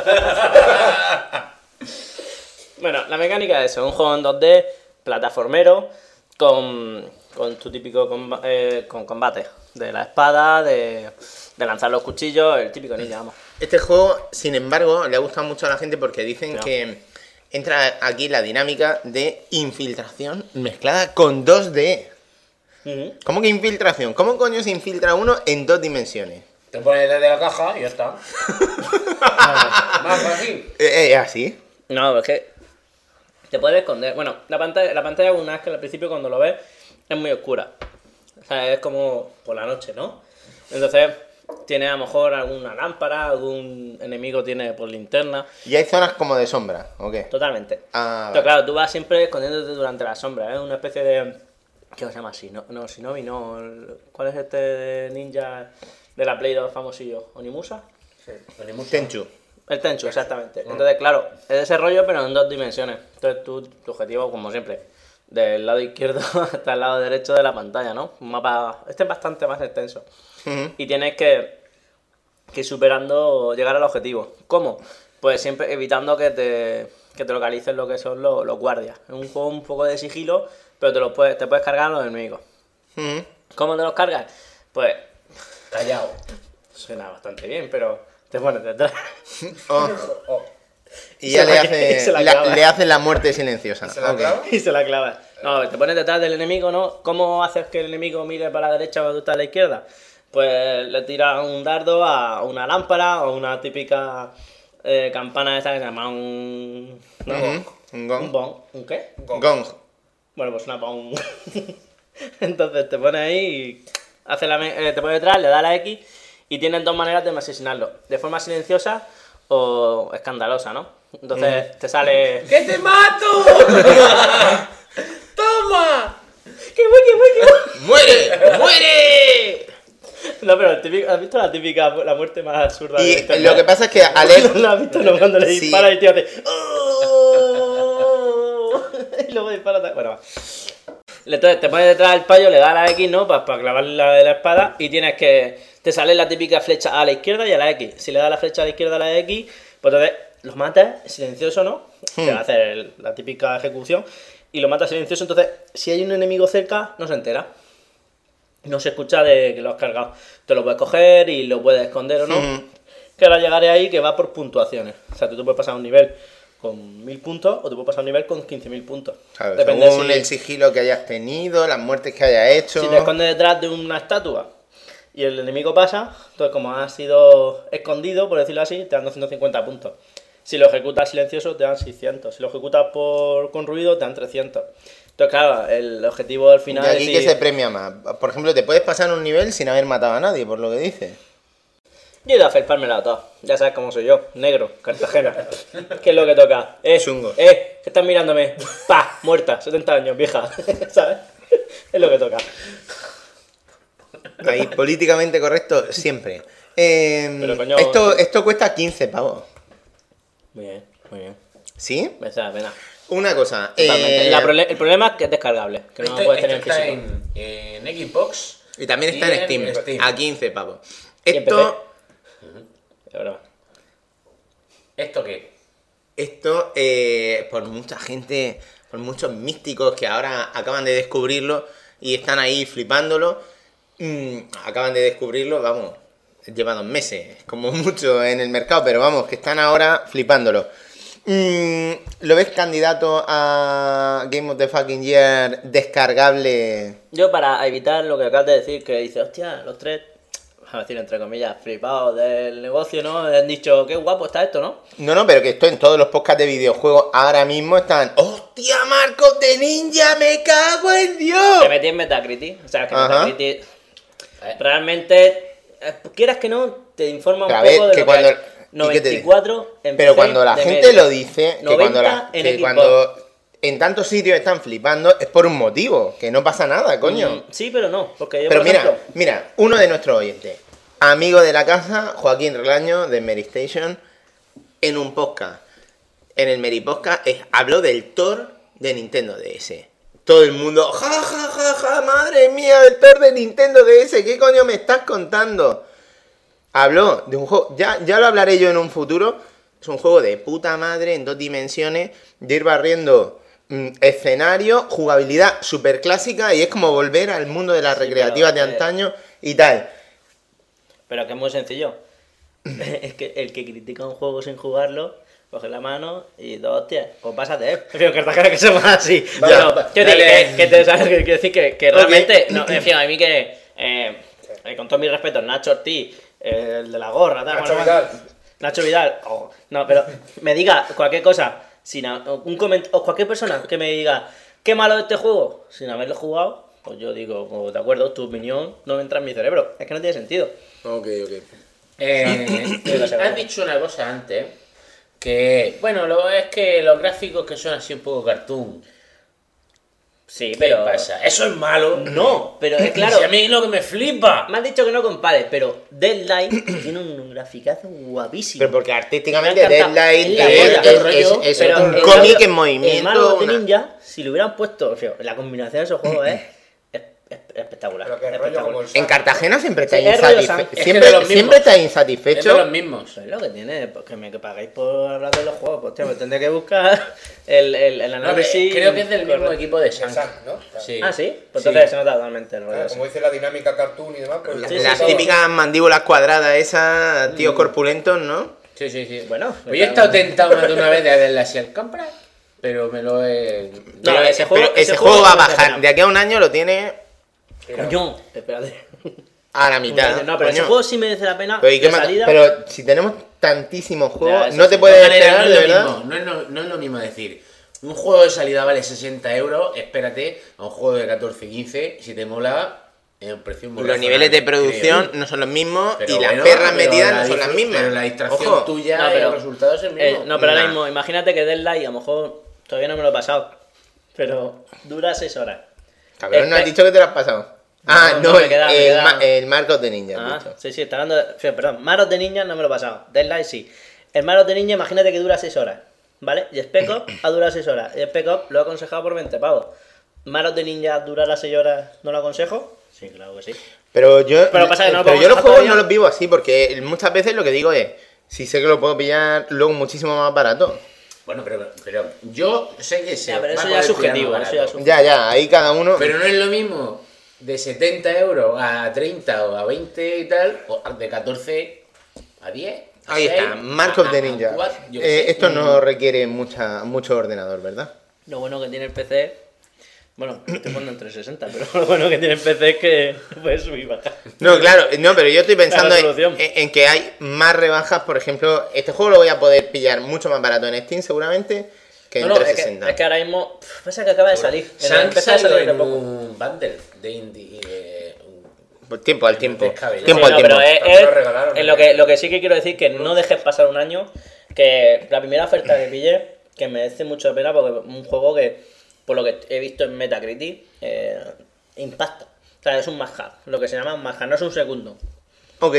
Bueno, la mecánica es eso, un juego en 2D, plataformero, con tu típico con combate. De la espada, de lanzar los cuchillos, el típico ninja, vamos. Este juego, sin embargo, le ha gustado mucho a la gente porque dicen Ya. que entra aquí la dinámica de infiltración mezclada con 2D. Ujú. ¿Cómo que infiltración? ¿Cómo coño se infiltra uno en 2 dimensiones? Te pones desde la caja y ya está. Más fácil. ¿Así? No, es que te puedes esconder. Bueno, la pantalla una vez que al principio cuando lo ves es muy oscura. O sea, es como por la noche, ¿no? Entonces, tiene a lo mejor alguna lámpara, algún enemigo tiene por linterna. Y hay zonas como de sombra, ¿o qué? Totalmente. Ah, Pero claro, tú vas siempre escondiéndote durante la sombra, es una especie de... ¿Qué se llama así? No, Shinobi, no. ¿Cuál es este ninja de la Play 2 famosillo? ¿Onimusa? Tenchu. El Tenchu, exactamente. Entonces, claro, es ese rollo, pero en 2 dimensiones. Entonces, tu objetivo, como siempre, del lado izquierdo hasta el lado derecho de la pantalla, ¿no? Un mapa... Este es bastante más extenso. Y tienes que ir superando, llegar al objetivo. ¿Cómo? Pues siempre evitando que te localicen lo que son los guardias. Es un juego un poco de sigilo, pero te puedes cargar a los enemigos. ¿Cómo te los cargas? Pues... Callao. Suena bastante bien, pero te pones detrás. Y ya se la clava. le hace la muerte silenciosa. Ok. Y se la clavas. No, te pones detrás del enemigo, ¿no? ¿Cómo haces que el enemigo mire para la derecha cuando tú estás a la izquierda? Pues le tiras un dardo a una lámpara o una típica campana esa que se llama un... No, Un gong. un bong. ¿Un qué? Gong. Bueno, pues una bong. Entonces te pones ahí y te pones detrás, le das la X y tienes 2 maneras de asesinarlo. De forma silenciosa o escandalosa, ¿no? Entonces te sale... ¡Que te mato! ¡Toma! ¡Que voy! ¡Muere! ¡Muere! No, pero ¿has visto la muerte más absurda de la Y historia? lo que pasa es que Alec... ¿No has visto cuando le Sí. dispara y el tío hace... "Oh", y luego dispara... Bueno, va. Entonces te pones detrás del payo, le das a la X, ¿no? Para clavarle la espada y tienes que... Te sale la típica flecha a la izquierda y a la X. Si le das la flecha a la izquierda a la X, pues entonces los matas silencioso, ¿no? Te va a hacer la típica ejecución. Y lo matas silencioso, entonces si hay un enemigo cerca, no se entera. No se escucha de que lo has cargado. Te lo puedes coger y lo puedes esconder o no. Que ahora llegaré ahí que va por puntuaciones. O sea, tú te puedes pasar un nivel con 1000 puntos o te puedes pasar un nivel con 15.000 puntos. Claro, Depende según el sigilo que hayas tenido, las muertes que hayas hecho... Si te escondes detrás de una estatua y el enemigo pasa, entonces como has sido escondido, por decirlo así, te dan 250 puntos. Si lo ejecutas silencioso, te dan 600. Si lo ejecutas con ruido, te dan 300. Entonces, claro, el objetivo al final ¿Y aquí es... qué se premia más? Por ejemplo, te puedes pasar un nivel sin haber matado a nadie, por lo que dices. Yo he ido a felpármela toda. Ya sabes cómo soy yo. Negro, Cartagena. ¿Qué es lo que toca? Chungo. ¿Qué estás mirándome? ¡Pah! Muerta, 70 años, vieja. ¿Sabes? Es lo que toca. Ahí, políticamente correcto, siempre. Pero, coño, esto cuesta 15 pavos. Muy bien, muy bien. ¿Sí? Merece la pena. Una cosa. Totalmente. El problema es que es descargable. Que no lo puedes tener en está físico. en Xbox. Y también está en Steam, a 15 pavos. en Esto... Es broma. ¿Esto qué? Esto, por mucha gente, por muchos místicos que ahora acaban de descubrirlo y están ahí flipándolo, acaban de descubrirlo, vamos, lleva 2 meses, como mucho en el mercado, pero vamos, que están ahora flipándolo. ¿Lo ves candidato a Game of the Fucking Year descargable? Yo, para evitar lo que acabas de decir, que dice, hostia, los tres, vamos a decir entre comillas, flipados del negocio, ¿no? Han dicho, qué guapo está esto, ¿no? No, pero que esto en todos los podcasts de videojuegos ahora mismo están... ¡Hostia, Marcos de Ninja! ¡Me cago en Dios! Te metí en Metacritic, o sea, que Ajá. Metacritic realmente, quieras que no, te informa un Pero a poco ver, de que lo cuando- que hay. ¿y qué te- 94 en Pero PC cuando la de gente media. lo dice, que 90 en que Xbox. cuando en tantos sitios están flipando, es por un motivo, que no pasa nada, coño. Sí, pero no, porque yo, Pero por mira, ejemplo, mira, uno de nuestros oyentes, amigo de la casa, Joaquín Relaño, de Mary Station, en un podcast, en el Mary Podcast, habló del Thor de Nintendo DS. Todo el mundo, ja, ja, ja, ja, madre mía, el Thor de Nintendo DS, ¿qué coño me estás contando? Habló de un juego, ya lo hablaré yo en un futuro, es un juego de puta madre en 2 dimensiones, de ir barriendo escenario, jugabilidad súper clásica y es como volver al mundo de las recreativas de pero, antaño y tal. pero que es muy sencillo. Es que el que critica un juego sin jugarlo, coge la mano y 2 hostias, pues pásate, Prefiero Cartagena que somos así. Ya, Pero, quiero decir que realmente, no, en fin, a mí que, con todo mi respeto, Nacho Ortiz, el de la gorra, tal, Nacho bueno, Vidal. Nacho Vidal, no, pero me diga cualquier cosa, sin un o cualquier persona que me diga, qué malo este juego, sin haberlo jugado, Pues yo digo, pues, de acuerdo, tu opinión no entra en mi cerebro. Es que no tiene sentido. Ok. Has dicho una cosa antes, que, bueno, es que los gráficos que son así un poco cartoon. Sí, ¿Qué pero... pasa? ¿Eso es malo? No, pero es claro... Si a mí lo que me flipa. Me has dicho que no compares, pero Dead Light tiene un graficazo guapísimo. Pero porque Me artísticamente ha encantado. Deadlight La polla. es Pero un en cómic cambio, en El movimiento. Marvel de una- Ninja, si lo hubieran puesto, fío, la combinación de esos juegos es espectacular. Pero que rollo espectacular. como el En Cartagena siempre está Sí, es rollo insatisfecho. Sam. Es que Siempre, de los mismos. siempre está Es de insatisfecho. los mismos. Eso es lo que tiene, pues que me pagáis por hablar de los juegos, pues tío, me tendré que buscar el No, pero análisis. creo que es del mismo correcto. equipo de Shank. Shank, ¿no? Sí. Ah, sí, pues Sí. entonces se nota totalmente el rollo. Claro, ese. como dice la dinámica cartoon y demás, pues... Sí, Las sí. típicas mandíbulas cuadradas esas, tíos corpulentos, ¿no? Sí. Bueno, Pues yo he estado tentado más de una vez de hacerle así al comprar, pero me lo he... No, ese juego- Pero ese ese juego juego va a no merece bajar. pena. De aquí a un año lo tiene Coño, espérate. a la mitad. No, pero ese coño. juego sí merece la pena. Pero, ¿y qué de más? salida. Pero si tenemos tantísimos juegos, Ya, eso no te sí. puedes Vale, esperar, no de es lo verdad. mismo, no es lo mismo decir, un juego de salida vale 60 euros, espérate a un juego de 14, 15, si te mola, en un precio muy Los niveles de razonable, producción creo. no son los mismos Pero y las bueno, perras pero metidas la no son las mismas. Pero la distracción Ojo. tuya No, y pero- el resultado es el mismo. No, pero ahora Nah. mismo, imagínate que Deadlight, a lo mejor todavía no me lo he pasado. Pero dura 6 horas. Cabrón, no has Espe- dicho que te lo has pasado. Ah, No, no, me queda- el Marcos de Ninja, has Ah, dicho. sí, está hablando de. Perdón, Maros de Ninja no me lo he pasado. Deadlight sí. El Maros de Ninja, imagínate que dura 6 horas. ¿Vale? Y Spec Ops ha durado 6 horas. Y Spec Ops lo he aconsejado por 20 pavos. Maros de Ninja durará 6 horas, ¿no lo aconsejo? Sí, claro que sí. Pero yo, Pero pasa que no lo pero podemos yo los dejar juegos todavía. no los vivo así, porque muchas veces lo que digo es, si sé que lo puedo pillar luego muchísimo más barato. Bueno, pero yo sé que se Ya, pero va eso a ya es poder pillar subjetivo. más Eso ya es barato. subjetivo. Ya, ahí cada uno... Pero no es lo mismo de 70 euros a 30 o a 20 y tal, o de 14 a 10. a Ahí 6, está, Marcos de Ninja. 4, yo qué sé. Esto no requiere mucho ordenador, ¿verdad? Lo bueno que tiene el PC. Bueno, lo estoy poniendo en 360, pero lo bueno que tiene el PC es que puedes subir y bajar. No, claro, no, pero yo estoy pensando La resolución. en que hay más rebajas. Por ejemplo, este juego lo voy a poder pillar mucho más barato en Steam seguramente que en No, es 360. que ahora mismo. Pasa que acaba de salir. Shank Empezó a salió salir hace en poco. un bundle de indie. Pues tiempo al tiempo. Descabellado. Tiempo Sí, al no, tiempo. pero También lo regalaron, en ¿eh? lo que sí que quiero decir que no dejes pasar un año, que la primera oferta que pillé, que merece mucho la pena porque es un juego que, por lo que he visto en Metacritic, impacta. O sea, es un must-have, lo que se llama un must-have, no es un segundo. Ok.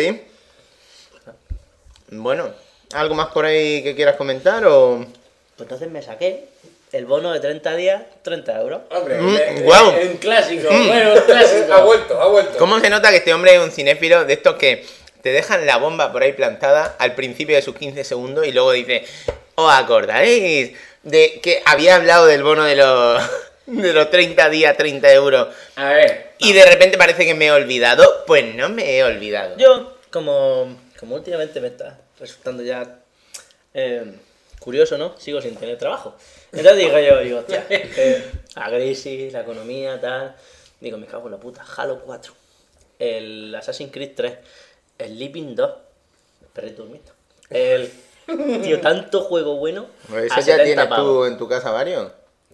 Bueno, ¿algo más por ahí que quieras comentar o...? Pues entonces me saqué el bono de 30 días, 30 euros. Hombre, guau. un clásico, bueno, un clásico. Ha vuelto. ¿Cómo se nota que este hombre es un cinéfilo de estos que te dejan la bomba por ahí plantada al principio de sus 15 segundos y luego dice, ¿os acordaréis de que había hablado del bono de los 30 días, 30 euros? A ver, Y de repente parece que me he olvidado. Pues no me he olvidado. Yo, como últimamente me está resultando ya curioso, ¿no? Sigo sin tener trabajo. Entonces digo, hostia, la crisis, la economía, tal. Digo, me cago en la puta. Halo 4, el Assassin's Creed 3, el Living 2, el perrito durmiendo. Tío, tanto juego bueno. Pues a eso ya 70 tienes pavos. tú en tu casa varios.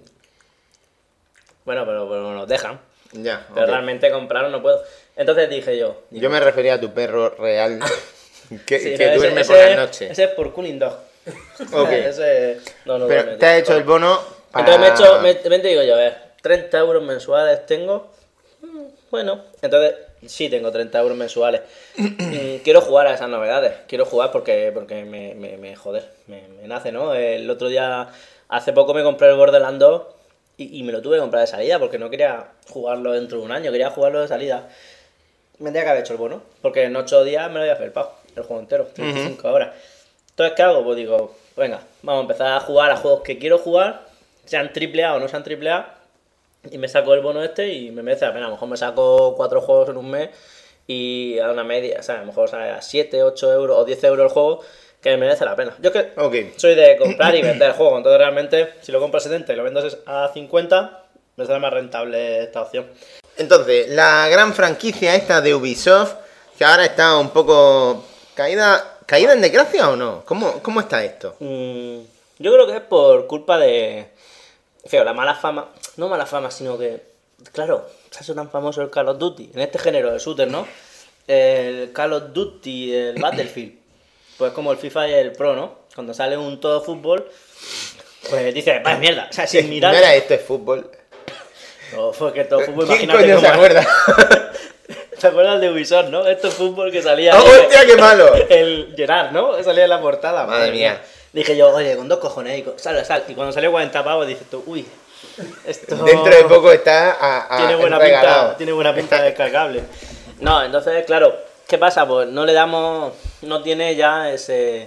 Bueno, pero nos dejan. Ya, Pero ok. realmente comprarlo no puedo. Entonces dije yo. Yo me refería a tu perro real que, sí, que no, duerme ese- por ese- las noches. Ese es por Cooling Dog. Ok. Ese no duerme, Pero tío. te has hecho el bono para... Entonces me digo yo, a ver, 30 euros mensuales tengo. Bueno, entonces sí tengo 30 euros mensuales. Quiero jugar a esas novedades. Quiero jugar porque me nace, ¿no? El otro día, hace poco me compré el Borderlands 2 y me lo tuve que comprar de salida porque no quería jugarlo dentro de un año, quería jugarlo de salida. Me tendría que haber hecho el bono, porque en 8 días me lo había felpado, el juego entero, 35 horas. Entonces, ¿qué hago? Pues digo, venga, vamos a empezar a jugar a juegos que quiero jugar, sean AAA o no sean AAA, y me saco el bono este y me merece la pena. A lo mejor me saco 4 juegos en un mes y a una media, o sea, a lo mejor sale a 7, 8 euros o 10 euros el juego, que me merece la pena. Yo es que Ok. soy de comprar y vender el juego, entonces realmente si lo compro a 70 y lo vendo a 50, me sale más rentable esta opción. Entonces, la gran franquicia esta de Ubisoft, que ahora está un poco caída en desgracia o no? ¿Cómo está esto? Yo creo que es por culpa de... Feo, la mala fama... No mala fama, sino que... Claro, se ha hecho tan famoso el Call of Duty, en este género de shooter, ¿no? El Call of Duty, el Battlefield, pues como el FIFA y el Pro, ¿no? Cuando sale un todo fútbol, pues dice, vaya mierda, o sea, sin mirar... No era esto, es fútbol. No, fue que todo fútbol, ¿Quién imagínate coño se cómo- acuerda? ¿Te acuerdas de Ubisoft, no? Esto es fútbol que salía... ¡Oh, hostia, qué malo! El Gerard, ¿no? Que salía en la portada. Madre mía. Dije yo, oye, con 2 cojones. Y cuando salió 40 pavos, dices tú, uy, esto... Dentro de poco está tiene buena regalado. pinta, tiene buena pinta de descargable. No, entonces, claro, ¿qué pasa? Pues no le damos... No tiene ya esa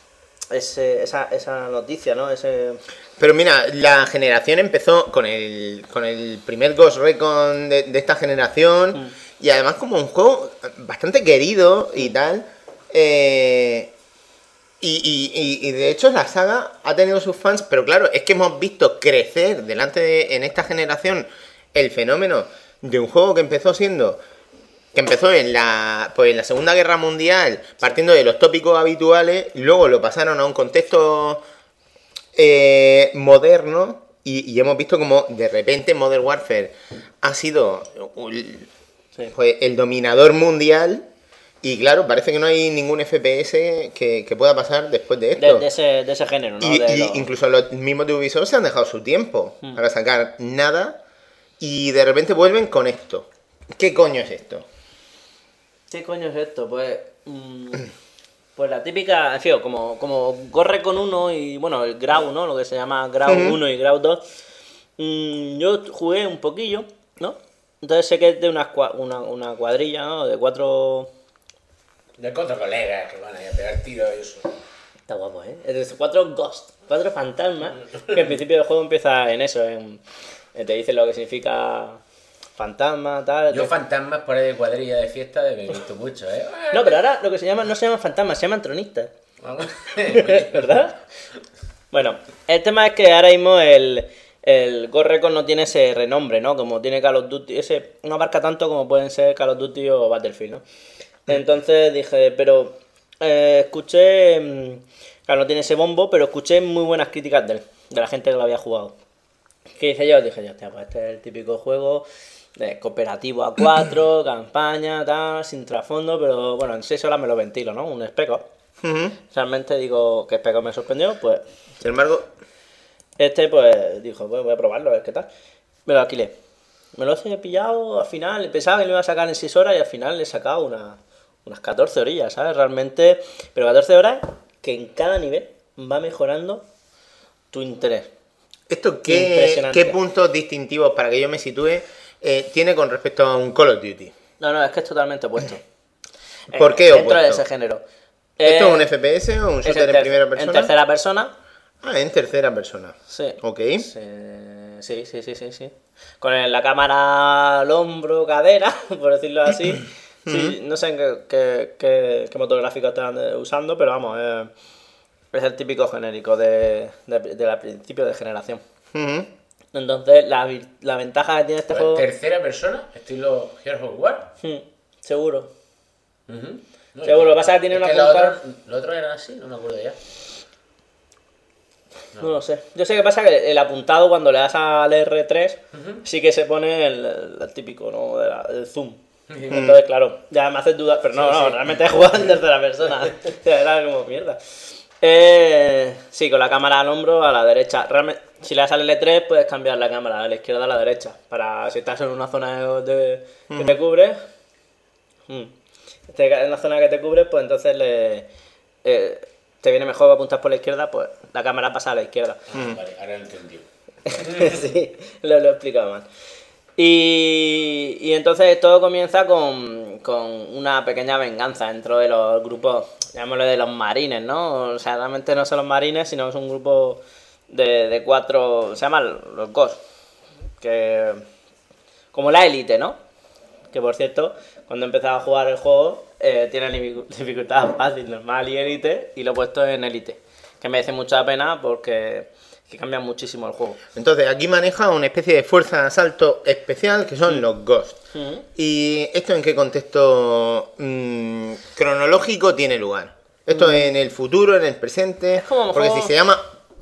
noticia, ¿no? Pero mira, la generación empezó con el primer Ghost Recon de esta generación y además como un juego bastante querido y tal. Y de hecho la saga ha tenido sus fans, pero claro, es que hemos visto crecer en esta generación el fenómeno de un juego que empezó en la Segunda Guerra Mundial, partiendo de los tópicos habituales, y luego lo pasaron a un contexto moderno, y hemos visto como de repente Modern Warfare ha sido pues, el dominador mundial, y claro, parece que no hay ningún FPS que pueda pasar después de esto. de ese género, ¿no? Incluso los mismos de Ubisoft se han dejado su tiempo para sacar nada, y de repente vuelven con esto. ¿Qué coño es esto? ¿Qué coño es esto? Pues pues la típica, en fin, como corre con uno y, bueno, el Grau, ¿no? Lo que se llama Grau 1 y Grau 2. Yo jugué un poquillo, ¿no? Entonces sé que es de una cuadrilla, ¿no? De 4... De 4 colegas que van a pegar tiros y eso. Está guapo, ¿eh? Es de 4 Ghost, 4 fantasmas, que en principio del juego empieza en eso, te dice lo que significa fantasma, tal... Yo fantasmas por ahí de cuadrilla de fiesta me he visto mucho, ¿eh? No, pero ahora lo que no se llaman fantasmas, se llaman tronistas. ¿Verdad? Bueno, el tema es que ahora mismo el Ghost Recon no tiene ese renombre, ¿no? Como tiene Call of Duty, no abarca tanto como pueden ser Call of Duty o Battlefield, ¿no? Entonces dije, pero escuché, claro, no tiene ese bombo, pero escuché muy buenas críticas de la gente que lo había jugado. ¿Qué hice yo? Dije yo, hostia, pues este es el típico juego de cooperativo a 4, campaña, tal, sin trasfondo, pero bueno, en 6 horas me lo ventilo, ¿no? Un Spec-Ops. Realmente digo que Spec-Ops me sorprendió, pues... Sin embargo... pues dijo, pues voy a probarlo, a ver qué tal. Me lo alquilé. Me lo he pillado al final, pensaba que lo iba a sacar en 6 horas y al final le he sacado unas 14 horillas, ¿sabes? Realmente, pero 14 horas que en cada nivel va mejorando tu interés. ¿Esto qué puntos distintivos, para que yo me sitúe, tiene con respecto a un Call of Duty? No, es que es totalmente opuesto. ¿Por qué Dentro opuesto? de ese género. ¿Esto es un FPS o un shooter en primera persona? En tercera persona. Ah, en tercera persona. Sí. Ok. Sí. Con la cámara al hombro, cadera, por decirlo así. Sí, no sé en qué motor gráfico están usando, pero vamos, es el típico genérico de principio de generación. Entonces, la ventaja que tiene este juego... ¿Tercera persona? ¿Estilo Gears of War? Seguro. No, Seguro, lo que pasa es que tiene una punta... ¿Los otros eran así? No me acuerdo ya. No lo sé. Yo sé que pasa que el apuntado cuando le das al R3 sí que se pone el típico, ¿no? El zoom. Entonces, claro, ya me haces dudar, pero no, realmente he jugado en tercera persona. Era como mierda. Sí, con la cámara al hombro a la derecha. Realmente, si le das al L3 puedes cambiar la cámara de la izquierda a la derecha. Para si estás en una zona que te cubre, en una zona que te cubre, pues entonces te viene mejor apuntar por la izquierda, pues la cámara pasa a la izquierda. Vale, ahora lo entendí. Sí, lo he explicado mal. Y entonces todo comienza con una pequeña venganza dentro de los grupos, llamémoslo de los marines, ¿no? O sea, realmente no son los marines, sino es un grupo de 4, se llaman los Ghost, que como la élite, ¿no? Que por cierto, cuando he empezado a jugar el juego, tiene dificultad fácil, normal y élite, y lo he puesto en élite, que me hace mucha pena porque cambia muchísimo el juego. Entonces, aquí maneja una especie de fuerza de asalto especial que son los Ghost. ¿Y esto en qué contexto cronológico tiene lugar? ¿Esto en el futuro, en el presente? Es como Porque juego... si se llama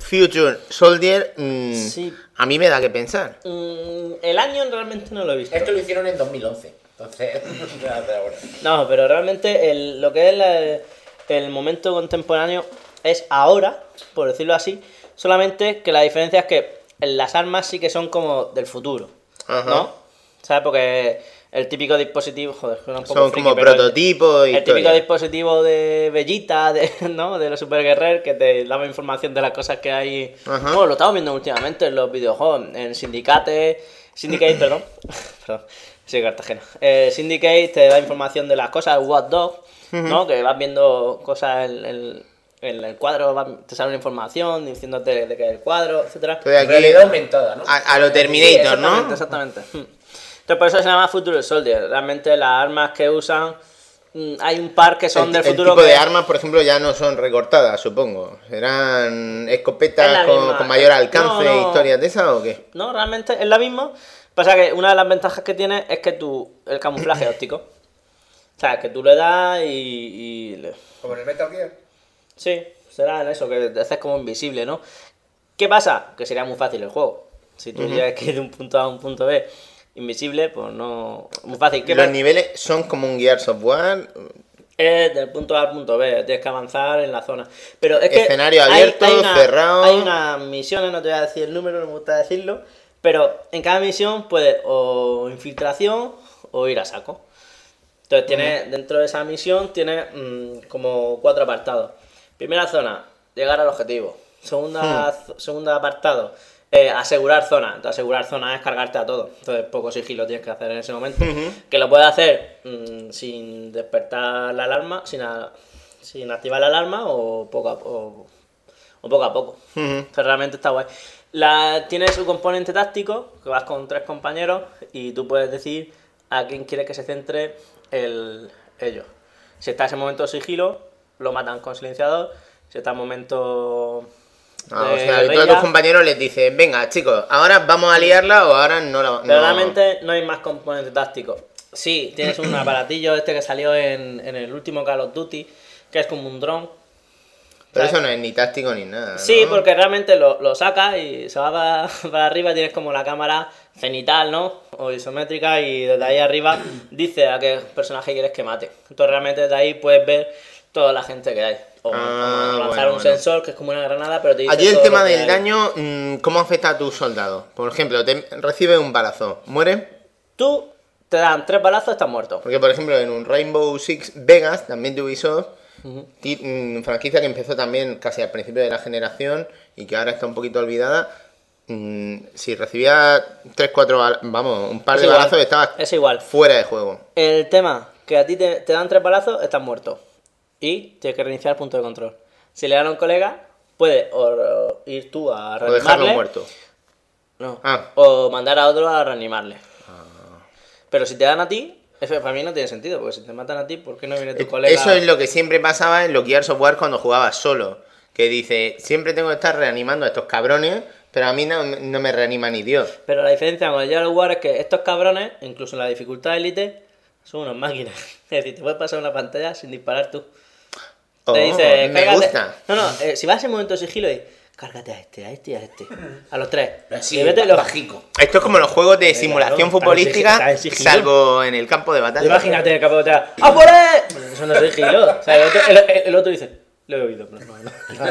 Future Soldier, Sí. a mí me da que pensar. El año realmente no lo he visto. Esto lo hicieron en 2011. Entonces, no hace ahora. No, pero realmente lo que es el momento contemporáneo es ahora, por decirlo así, solamente que la diferencia es que las armas sí que son como del futuro, Ajá. ¿no? ¿Sabes? Porque el típico dispositivo, joder, suena un poco Son friki, como pero prototipos y el típico historia. dispositivo de Vegeta, ¿no? De los Super Guerreros, que te daba información de las cosas que hay. Ajá. Bueno, lo estamos viendo últimamente en los videojuegos, en Syndicate, perdón. Perdón, sí, Cartagena. Syndicate te da información de las cosas, Watch Dogs, ¿no? Que vas viendo cosas en el cuadro, te sale una información diciéndote de qué es el cuadro, etcétera. Entonces aquí, Realidad aumentada, ¿no? a lo Sí, Terminator, ¿no? Exactamente. Entonces por eso se llama Future Soldier. Realmente las armas que usan, hay un par que son del El futuro tipo que... de armas, por ejemplo, ya no son recortadas, supongo. ¿Serán Es escopetas la con, misma. con mayor alcance, No. historias de esas o qué? No, realmente es la misma. Pasa que una de las ventajas que tiene es que el camuflaje óptico. O sea, que tú le das y Como en el Metal Gear. sí, será en eso, que te haces como invisible, ¿no? ¿Qué pasa? Que sería muy fácil el juego. Si tú tienes que ir de un punto A a un punto B invisible, pues no... Muy fácil. ¿Qué Los pasa? niveles son como un Gears of War. Del punto A al punto B, tienes que avanzar en la zona. Pero es que Escenario abierto, cerrado. Hay unas misiones, no te voy a decir el número, no me gusta decirlo, pero en cada misión puedes o infiltración o ir a saco. Entonces tienes, dentro de esa misión tienes como 4 apartados. Primera zona, llegar al objetivo. Segunda apartado, asegurar zona. Entonces asegurar zona es cargarte a todo. Entonces poco sigilo tienes que hacer en ese momento. Que lo puedes hacer sin despertar la alarma, sin activar la alarma o poco a poco. Entonces realmente está guay. Tiene su componente táctico, que vas con 3 compañeros y tú puedes decir a quién quieres que se centre ellos. Si está ese momento de sigilo, lo matan con silenciador. Si está en momento... O sea, que tú a tus compañeros les dices, venga, chicos, ahora vamos a liarla o ahora no la... Pero realmente no hay más componente táctico. Sí, tienes un aparatillo que salió en el último Call of Duty, que es como un dron. Pero ¿sabes? eso no es ni táctico ni nada, ¿no? Sí, porque realmente lo sacas y se va para arriba, tienes como la cámara cenital, ¿no? O isométrica, y desde ahí arriba dice a qué personaje quieres que mate. Entonces realmente desde ahí puedes ver toda la gente que hay. O lanzar un sensor, que es como una granada, pero te dice Allí el todo tema lo que del hay. daño, ¿cómo afecta a tus soldados? Por ejemplo, recibes un balazo, ¿muere? Tú te dan 3 balazos, estás muerto. Porque, por ejemplo, en un Rainbow Six Vegas, también de Ubisoft, franquicia que empezó también casi al principio de la generación y que ahora está un poquito olvidada, si recibía 3-4 un par Es de igual, balazos, estabas es igual. fuera de juego. El tema, que a ti te dan 3 balazos, estás muerto. Y tienes que reiniciar el punto de control. Si le dan a un colega, puedes o ir tú a O dejarlo reanimarle. muerto. No. Ah. O mandar a otro a reanimarle. Pero si te dan a ti, eso para mí no tiene sentido, porque si te matan a ti, ¿por qué no viene tu colega? Eso es lo que siempre pasaba en los Gears of War cuando jugabas solo. Que dice, siempre tengo que estar reanimando a estos cabrones, pero a mí no me reanima ni Dios. Pero la diferencia con el Gears of War es que estos cabrones, incluso en la dificultad élite, son unas máquinas. Es decir, te puedes pasar una pantalla sin disparar tú. Oh, Te dice, me "Cárgate". gusta. No, si vas en momento de sigilo, cárgate a este, a este y a este. A los 3. Así, Y vete los... bajico. Esto es como los juegos de simulación claro, futbolística, está en sigilo. salvo en el campo de batalla. Imagínate en el campo de batalla, ¡a por él! Pues eso no es sigilo. O sea, el otro dice, lo he oído, pero no.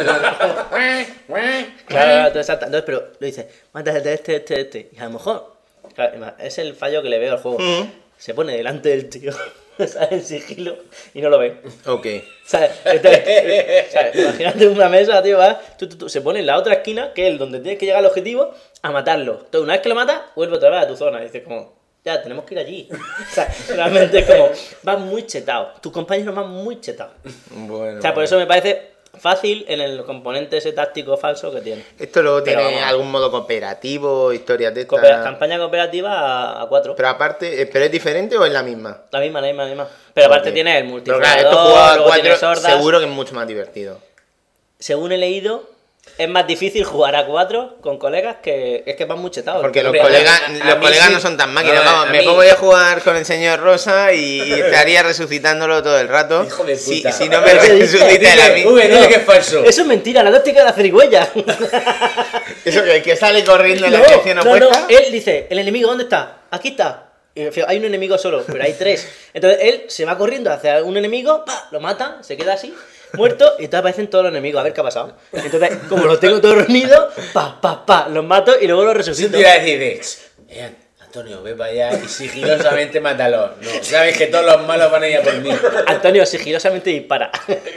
Claro, exacto. Entonces, pero lo dice, mátate a este. Y a lo mejor, claro, es el fallo que le veo al juego. Se pone delante del tío, ¿sabes? En sigilo, y no lo ve. Ok. ¿Sabes? ¿Sabes? Imagínate una mesa, tío, ¿va? Tú, se pone en la otra esquina, que es donde tienes que llegar al objetivo, a matarlo. Entonces, una vez que lo matas, vuelve otra vez a tu zona. Y dices como, ya, tenemos que ir allí. O sea, realmente es como, vas muy chetado. Tus compañeros van muy chetados. Bueno. O sea, por eso me parece fácil en el componente ese táctico falso que tiene. ¿Esto luego Pero tiene vamos. algún modo cooperativo, historias de estas? Campaña cooperativa a 4. Pero aparte, ¿pero es diferente o es la misma? La misma. Pero aparte Ok. tiene el Pero multijugador, claro, esto jugado a luego tiene 4 sordas. seguro que es mucho más divertido. Según he leído, Es más difícil jugar a 4 con colegas que es que van muy chetados. Porque los Hombre, colegas, a los mí colegas sí. no son tan máquinas. No, Vamos, a me mí- pongo yo a jugar con el señor Rosa y estaría resucitándolo todo el rato. Hijo de Si, puta. si no me ¿Qué dices? resucita él a mí. Dile que es falso. Eso es mentira, la táctica de la cerigüeya. Eso que sale corriendo en la No, dirección no, opuesta. él dice, ¿el enemigo dónde está? Aquí está. Y hay un enemigo solo, pero hay 3. Entonces él se va corriendo hacia un enemigo, ¡pa! Lo mata, se queda así, muerto, y entonces aparecen todos los enemigos, a ver qué ha pasado. Entonces, como los tengo todos reunidos, los mato y luego los Si resucito. tú ibas a decir, Antonio, ve para allá y sigilosamente mátalos. No, sabes que todos los malos van a ir a por mí. Antonio sigilosamente dispara.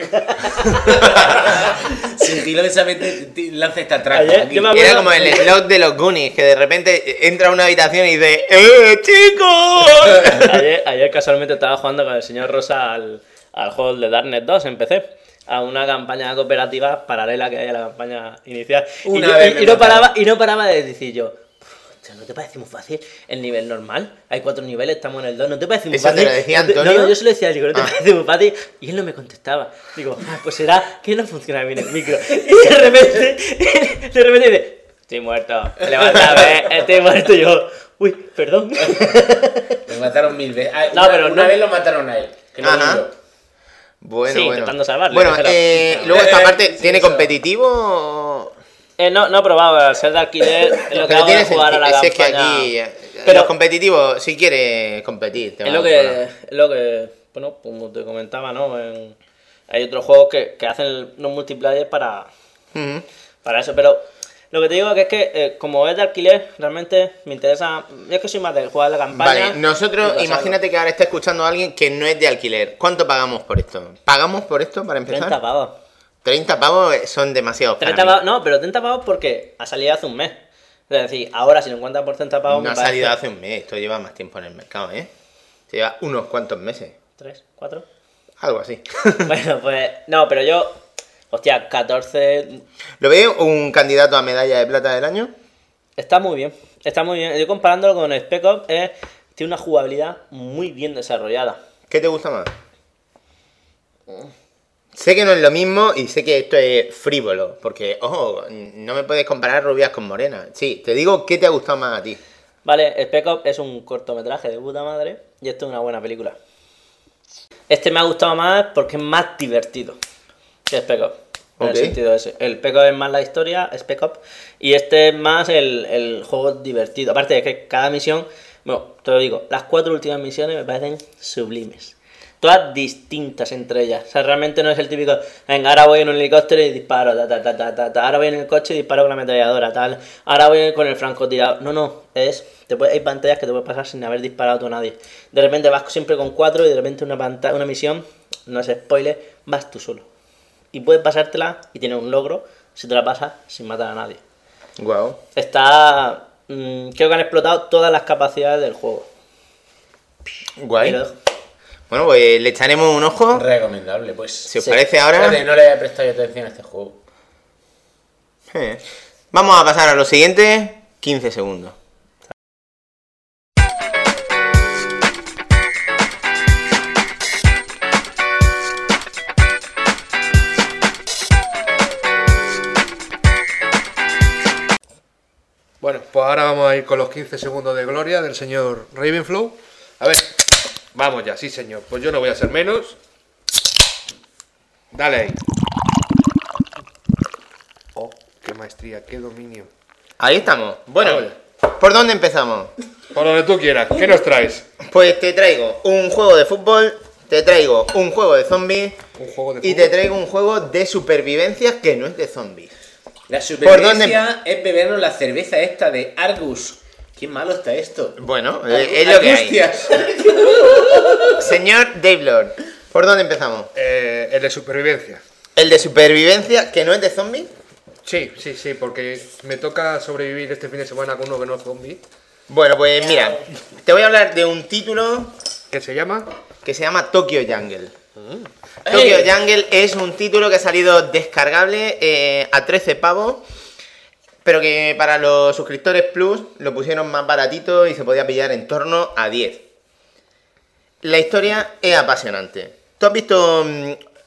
Sigilosamente lanza esta traca. Ayer, aquí. yo me Era acuerdo- como el slot de los Goonies, que de repente entra a una habitación y dice chicos! Ayer casualmente estaba jugando con el señor Rosa al juego de Darknet 2 en PC. A una campaña cooperativa paralela que hay a la campaña inicial. Una vez me no mataron. paraba de decir yo, "Hostia, ¿no te parece muy fácil el nivel normal? Hay 4 niveles, estamos en el 2, ¿no te parece muy ¿Eso te fácil? lo decía No, Antonio? no, yo se lo decía, digo, ¿no te parece muy fácil? Y él no me contestaba. Digo, pues será que no funciona bien el micro. Y de repente dice, estoy muerto, levántame, estoy muerto. Y yo, uy, perdón. Me mataron 1000 veces. Ah, No, una, pero una no- vez lo mataron a él. Que lo Ajá. vi yo. Bueno, Sí, bueno. intentando salvarle, Bueno, pero- luego esta parte, Sí, ¿tiene eso. competitivo? No he probado, al ser de alquiler, lo que Pero hago tiene es jugar a la sentido. Si es que campaña. aquí, Pero- los competitivos, si quieres competir, te Es van a lo que, bueno, como te comentaba, ¿no? Hay otros juegos que hacen los multiplayer para Ujú. eso, pero lo que te digo que es que como es de alquiler, realmente me interesa, yo es que soy más de jugar la campaña. Vale, nosotros, y pasarlo. imagínate que ahora está escuchando a alguien que no es de alquiler. ¿Cuánto pagamos por esto? ¿Pagamos por esto para empezar? 30 pavos. 30 pavos son demasiados para 30 mí. pavos, no, pero 30 pavos porque ha salido hace un mes. Es decir, ahora si lo encuentras por 30 pavos No me ha parece... salido hace un mes, esto lleva más tiempo en el mercado, ¿eh? Se lleva unos cuantos meses, 3, 4. algo así. Bueno, pues no, pero yo, hostia, 14 ¿Lo veo un candidato a medalla de plata del año? está muy bien. Está muy bien. Yo comparándolo con Spec Ops, tiene una jugabilidad muy bien desarrollada. ¿Qué te gusta más? Sé que no es lo mismo y sé que esto es frívolo, porque, ojo, no me puedes comparar rubias con morenas. Sí, te digo qué te ha gustado más a ti. Vale, Spec Ops es un cortometraje de puta madre y esto es una buena película. Este me ha gustado más porque es más divertido que Spec Ops. En Ok. el sentido ese. El Spec Ops es más la historia, Spec Ops, y este es más el juego divertido. Aparte de que cada misión, bueno, te lo digo, las 4 últimas misiones me parecen sublimes. Todas distintas entre ellas. O sea, realmente no es el típico, venga, ahora voy en un helicóptero y disparo, ahora voy en el coche y disparo con la ametralladora, tal. Ahora voy con el francotirador. No, hay pantallas que te puedes pasar sin haber disparado tú a nadie. De repente vas siempre con 4 y de repente una misión, no es spoiler, vas tú solo. Y puedes pasártela y tienes un logro si te la pasas sin matar a nadie. Guau. Está... creo que han explotado todas las capacidades del juego. Guay. Y lo dejo. Bueno, pues le echaremos un ojo. Recomendable, pues. Si os Sí. parece ahora, Espérate, no le he prestado yo atención a este juego. vamos a pasar a los siguientes 15 segundos. Bueno, pues ahora vamos a ir con los 15 segundos de gloria del señor Ravenflow. A ver, vamos ya, sí señor. Pues yo no voy a ser menos. Dale ahí. Oh, qué maestría, qué dominio. Ahí estamos. Bueno, Vamos ¿por dónde empezamos? Por donde tú quieras, ¿qué nos traes? Pues te traigo un juego de fútbol, te traigo un juego de zombies Un juego de y fútbol. te traigo un juego de supervivencia que no es de zombies. La dónde? supervivencia es bebernos la cerveza esta de Argus. Qué malo está esto. Bueno, es lo que hay. Angustias. Señor Dave Lord, ¿por dónde empezamos? El de supervivencia. ¿El de supervivencia que no es de zombies? Sí, porque me toca sobrevivir este fin de semana con uno que no es zombie. Bueno, pues mira, te voy a hablar de un título ¿Qué se llama? que se llama Tokyo Jungle. Tokyo Jungle es un título que ha salido descargable a 13 pavos, pero que para los suscriptores Plus lo pusieron más baratito y se podía pillar en torno a 10. La historia es apasionante. ¿Tú has visto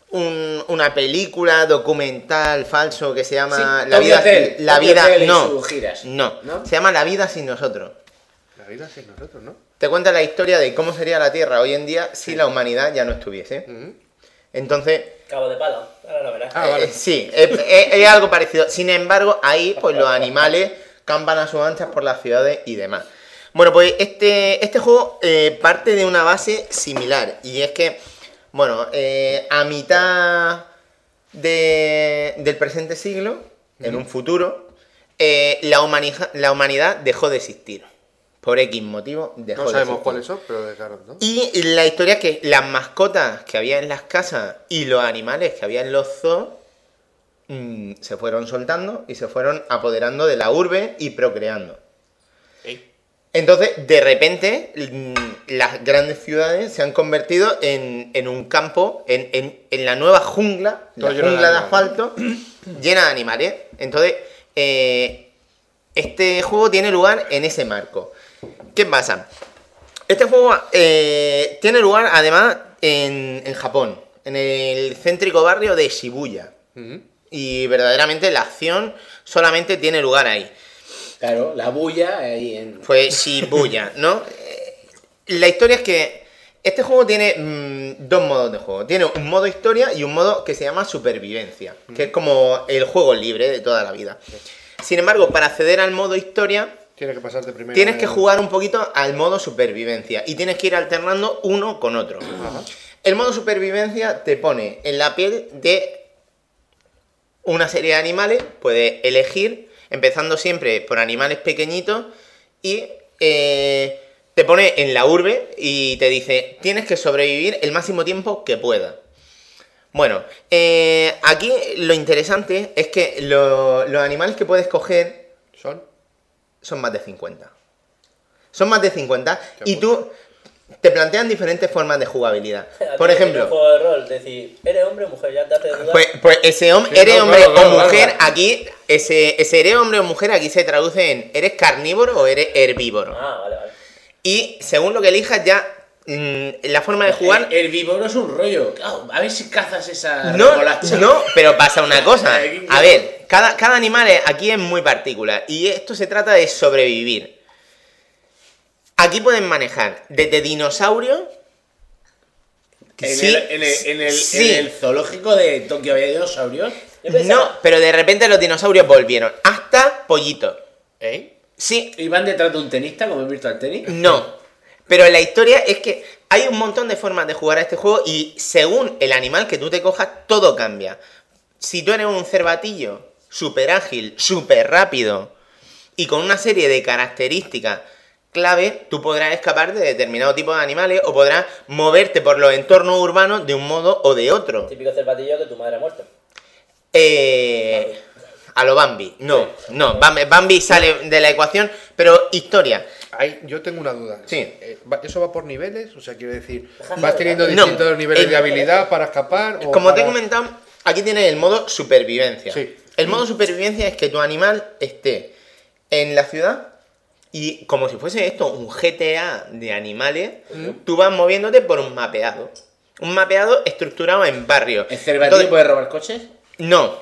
una película documental falso que se llama Sí, Tokyo Hotel, La Tokyo vida Hotel y no, sus giras. no, ¿No? se llama La vida sin nosotros. La vida sin nosotros, ¿no? Te cuenta la historia de cómo sería la Tierra hoy en día si la humanidad ya no estuviese. Entonces, Cabo de Palo, ahora lo verás. Vale. sí, es algo parecido. Sin embargo, ahí pues los animales campan a sus anchas por las ciudades y demás. Bueno, pues este juego parte de una base similar. Y es que, bueno, a mitad del presente siglo, en un futuro, la humanidad dejó de existir. Por X motivo dejó No de sabemos existir. cuáles son, pero dejaron, ¿no? Y la historia es que las mascotas que había en las casas y los animales que había en los zoos se fueron soltando y se fueron apoderando de la urbe y procreando. Entonces, de repente, las grandes ciudades se han convertido en un campo, en la nueva jungla, Todo la lleno de jungla de animales. asfalto, llena de animales. Entonces, este juego tiene lugar en ese marco. ¿Qué pasa? Este juego tiene lugar, además, en Japón, en el céntrico barrio de Shibuya. Y verdaderamente la acción solamente tiene lugar ahí. Claro, la bulla ahí en... Pues Shibuya, ¿no? La historia es que este juego tiene dos modos de juego. Tiene un modo historia y un modo que se llama supervivencia, que es como el juego libre de toda la vida. Sin embargo, para acceder al modo historia, Tienes que pasarte primero. tienes que jugar un poquito al modo supervivencia y tienes que ir alternando uno con otro. El modo supervivencia te pone en la piel de una serie de animales, puedes elegir, empezando siempre por animales pequeñitos, y te pone en la urbe y te dice, tienes que sobrevivir el máximo tiempo que puedas. Bueno, aquí lo interesante es que los animales que puedes coger son más de 50. Son más de 50 y tú te plantean diferentes formas de jugabilidad. Por ejemplo, un juego de rol, decir, ¿eres hombre o mujer? Ya te hace dudar. pues ese hombre, Sí, eres no, hombre claro, o mujer, claro. aquí, ese eres hombre o mujer aquí se traduce en ¿eres carnívoro o eres herbívoro? Ah, vale, vale. Y según lo que elijas ya, la forma de jugar... El víboro es un rollo. Claro, a ver si cazas esa No, remolacha. no, pero pasa una cosa. A ver, cada animal aquí es muy particular y esto se trata de sobrevivir. Aquí pueden manejar desde dinosaurios. Sí, sí. En el zoológico de Tokio había dinosaurios. Yo pensaba- No, pero de repente los dinosaurios volvieron. Hasta pollitos. Sí, ¿Y van detrás de un tenista como en Virtual Tennis? no. Pero la historia es que hay un montón de formas de jugar a este juego y según el animal que tú te cojas, todo cambia. Si tú eres un cervatillo súper ágil, súper rápido y con una serie de características clave, tú podrás escapar de determinado tipo de animales o podrás moverte por los entornos urbanos de un modo o de otro. Típico cervatillo que tu madre ha muerto. A lo Bambi. No, Bambi sale de la ecuación, pero historia. Yo tengo una duda. Sí. ¿Eso va por niveles? O sea, quiero decir, ¿vas teniendo No. distintos niveles de habilidad para escapar? O Como te he para- comentado, aquí tienes el modo supervivencia. Sí. El modo supervivencia es que tu animal esté en la ciudad y como si fuese esto un GTA de animales, tú vas moviéndote por un mapeado. Un mapeado estructurado en barrios. ¿El cervatillo Entonces- puede robar coches? No.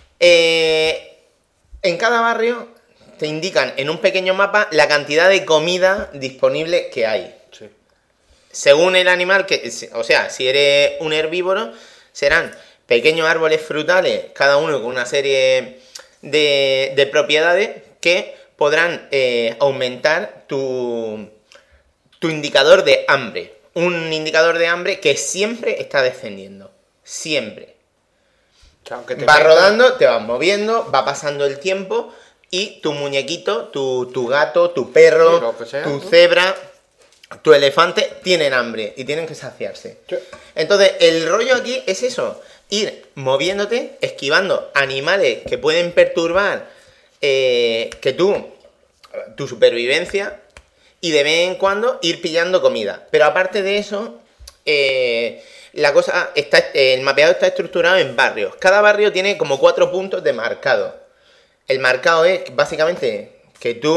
En cada barrio te indican en un pequeño mapa la cantidad de comida disponible que hay. Sí. Según el animal, o sea, si eres un herbívoro, serán pequeños árboles frutales, cada uno con una serie de propiedades que podrán aumentar tu indicador de hambre. Un indicador de hambre que siempre está descendiendo. Siempre. O sea, aunque te Vas metas- rodando, te vas moviendo, va pasando el tiempo y tu muñequito, tu gato, tu perro, Sí, lo que sea, tu ¿no? cebra, tu elefante tienen hambre y tienen que saciarse. Sí. Entonces, el rollo aquí es eso, ir moviéndote, esquivando animales que pueden perturbar que tu supervivencia y de vez en cuando ir pillando comida. Pero aparte de eso, la cosa el mapeado está estructurado en barrios. Cada barrio tiene como 4 puntos de marcado. El marcado es básicamente que tú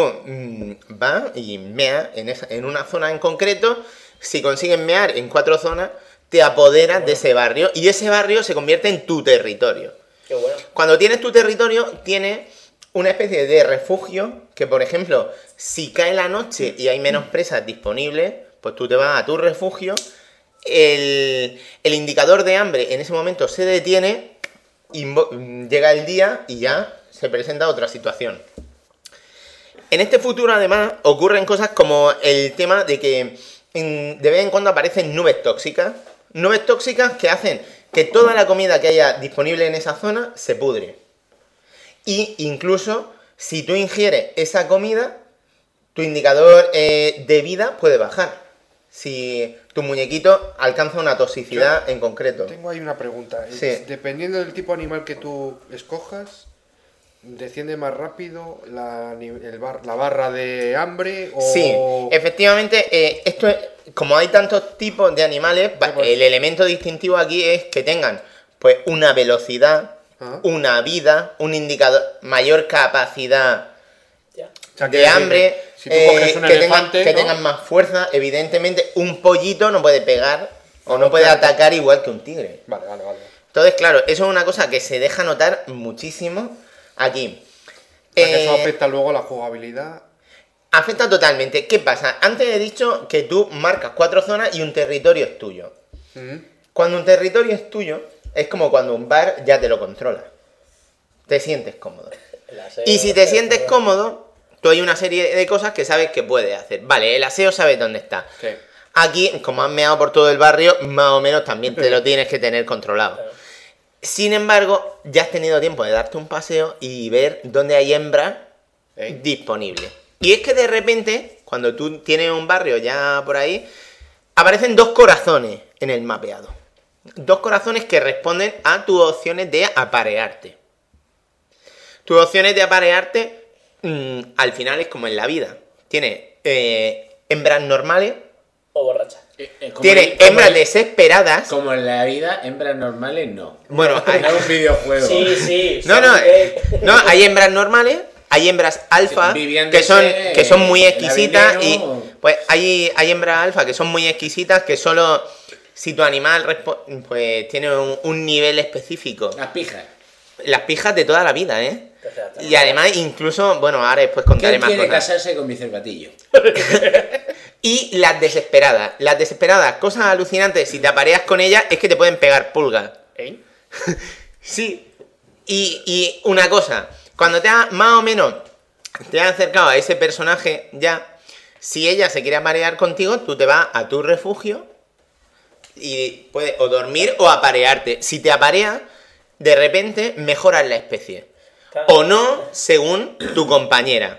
vas y meas en una zona en concreto. Si consigues mear en 4 zonas, te apoderas de ese barrio y ese barrio se convierte en tu territorio. Qué bueno. Cuando tienes tu territorio, tienes una especie de refugio que, por ejemplo, si cae la noche y hay menos presas disponibles, pues tú te vas a tu refugio, el indicador de hambre en ese momento se detiene y llega el día y ya se presenta otra situación. En este futuro, además, ocurren cosas como el tema de que de vez en cuando aparecen nubes tóxicas que hacen que toda la comida que haya disponible en esa zona se pudre. Y incluso, si tú ingieres esa comida, tu indicador de vida puede bajar. Si tu muñequito alcanza una toxicidad en concreto. Tengo ahí una pregunta. Sí. Dependiendo del tipo de animal que tú escojas, ¿desciende más rápido la barra de hambre? O... Sí, efectivamente, esto es, como hay tantos tipos de animales, el elemento distintivo aquí es que tengan pues una velocidad, una vida, un indicador, mayor capacidad Ya. O sea, de quiero hambre, decir, si tú coges un elefante, que ¿no? tengan más fuerza. Evidentemente, un pollito no puede pegar o no puede atacar igual que un tigre. Vale. Entonces, claro, eso es una cosa que se deja notar muchísimo aquí. O sea, que eso afecta luego a la jugabilidad. Afecta totalmente. ¿Qué pasa? Antes he dicho que tú marcas 4 zonas y un territorio es tuyo. Cuando un territorio es tuyo, es como cuando un bar ya te lo controla. Te sientes cómodo. Y si te sientes cómodo, tú hay una serie de cosas que sabes que puedes hacer. Vale, el aseo sabes dónde está. Sí. Aquí, como has meado por todo el barrio, más o menos también te lo tienes que tener controlado. Sin embargo, ya has tenido tiempo de darte un paseo y ver dónde hay hembras disponibles. Y es que de repente, cuando tú tienes un barrio ya por ahí, aparecen 2 corazones en el mapeado. 2 corazones que responden a tus opciones de aparearte. Tus opciones de aparearte, al final es como en la vida. Tienes hembras normales, O borracha. tienes hembras desesperadas. Como en la vida, hembras normales no. Bueno, hay, No es un videojuego. Sí. no, hay hembras normales, hay hembras alfa Viviéndose que son muy exquisitas la y Veneno. pues hay hembras alfa que son muy exquisitas que solo si tu animal pues tiene un nivel específico. Las pijas. Las pijas de toda la vida, ¿eh? Y además incluso, bueno, ahora después contaré ¿Quién más quiere cosas. casarse con mi cervatillo? Y las desesperadas, cosas alucinantes, si te apareas con ellas es que te pueden pegar pulgas. Sí. Y una cosa, cuando más o menos te has acercado a ese personaje ya, si ella se quiere aparear contigo, tú te vas a tu refugio y puedes o dormir o aparearte. Si te apareas, de repente mejoras la especie. Claro. O no, según tu compañera.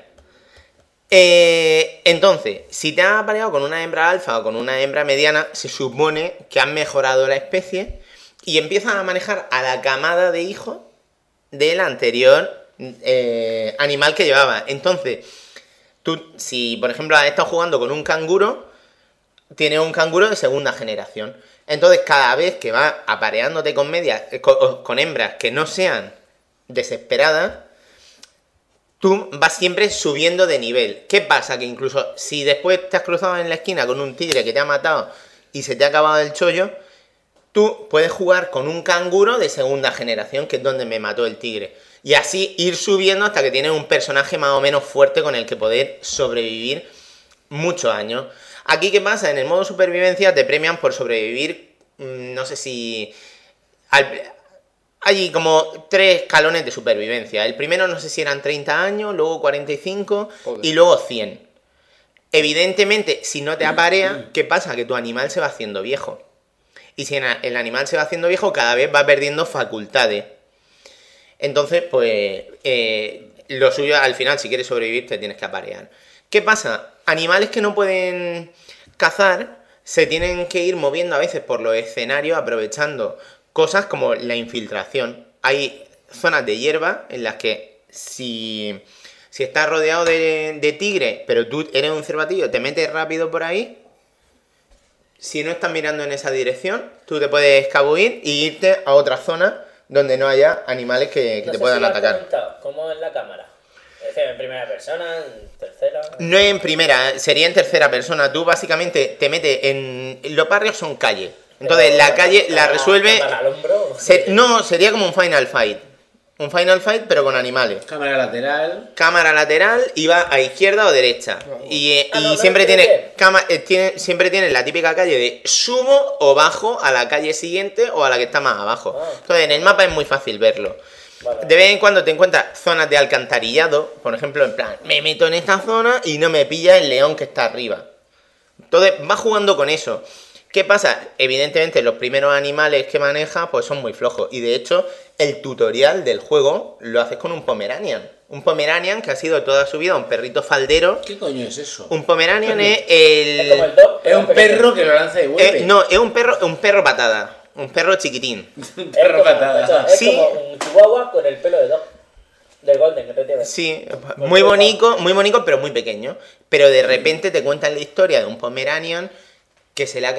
Entonces, si te has apareado con una hembra alfa o con una hembra mediana, se supone que has mejorado la especie y empiezas a manejar a la camada de hijos del anterior animal que llevaba. Entonces, tú, si por ejemplo has estado jugando con un canguro, tienes un canguro de segunda generación. Entonces, cada vez que vas apareándote con con hembras que no sean desesperadas, tú vas siempre subiendo de nivel. ¿Qué pasa? Que incluso si después te has cruzado en la esquina con un tigre que te ha matado y se te ha acabado el chollo, tú puedes jugar con un canguro de segunda generación, que es donde me mató el tigre. Y así ir subiendo hasta que tienes un personaje más o menos fuerte con el que poder sobrevivir muchos años. Aquí, ¿qué pasa? En el modo supervivencia te premian por sobrevivir, no sé si... Hay como 3 escalones de supervivencia. El primero no sé si eran 30 años, luego 45 y luego 100. Evidentemente, si no te apareas, ¿qué pasa? Que tu animal se va haciendo viejo. Y si el animal se va haciendo viejo, cada vez va perdiendo facultades. Entonces, pues, lo suyo al final, si quieres sobrevivir, te tienes que aparear. ¿Qué pasa? Animales que no pueden cazar se tienen que ir moviendo a veces por los escenarios aprovechando cosas como la infiltración. Hay zonas de hierba en las que si estás rodeado de tigre, pero tú eres un cervatillo, te metes rápido por ahí. Si no estás mirando en esa dirección, tú te puedes escabullir y irte a otra zona donde no haya animales que te puedan atacar. ¿Cómo es la cámara? ¿Es decir, en primera persona, en tercera? No en primera, sería en tercera persona. Tú básicamente te metes en... Los barrios son calles. Entonces la calle la resuelve... Cámara al hombro. No, sería como un Final Fight. Un Final Fight, pero con animales. Cámara lateral. Cámara lateral y va a izquierda o derecha. Y siempre siempre tiene la típica calle de subo o bajo a la calle siguiente o a la que está más abajo. Entonces en el mapa es muy fácil verlo. De vez en cuando te encuentras zonas de alcantarillado, por ejemplo, en plan, me meto en esta zona y no me pilla el león que está arriba. Entonces vas jugando con eso. ¿Qué pasa? Evidentemente los primeros animales que manejas pues son muy flojos. Y de hecho el tutorial del juego lo haces con un Pomeranian. Un Pomeranian que ha sido toda su vida un perrito faldero. ¿Qué coño es eso? Un Pomeranian es Es como el dog. Es un perro que lo lanza y vuelve. no, es un perro patada. Un perro chiquitín. Un perro patada. Es Sí. como un chihuahua con el pelo de dog. Del Golden, que te tiene. Sí, muy bonito, pero muy pequeño. Pero de repente te cuentan la historia de un Pomeranian que se le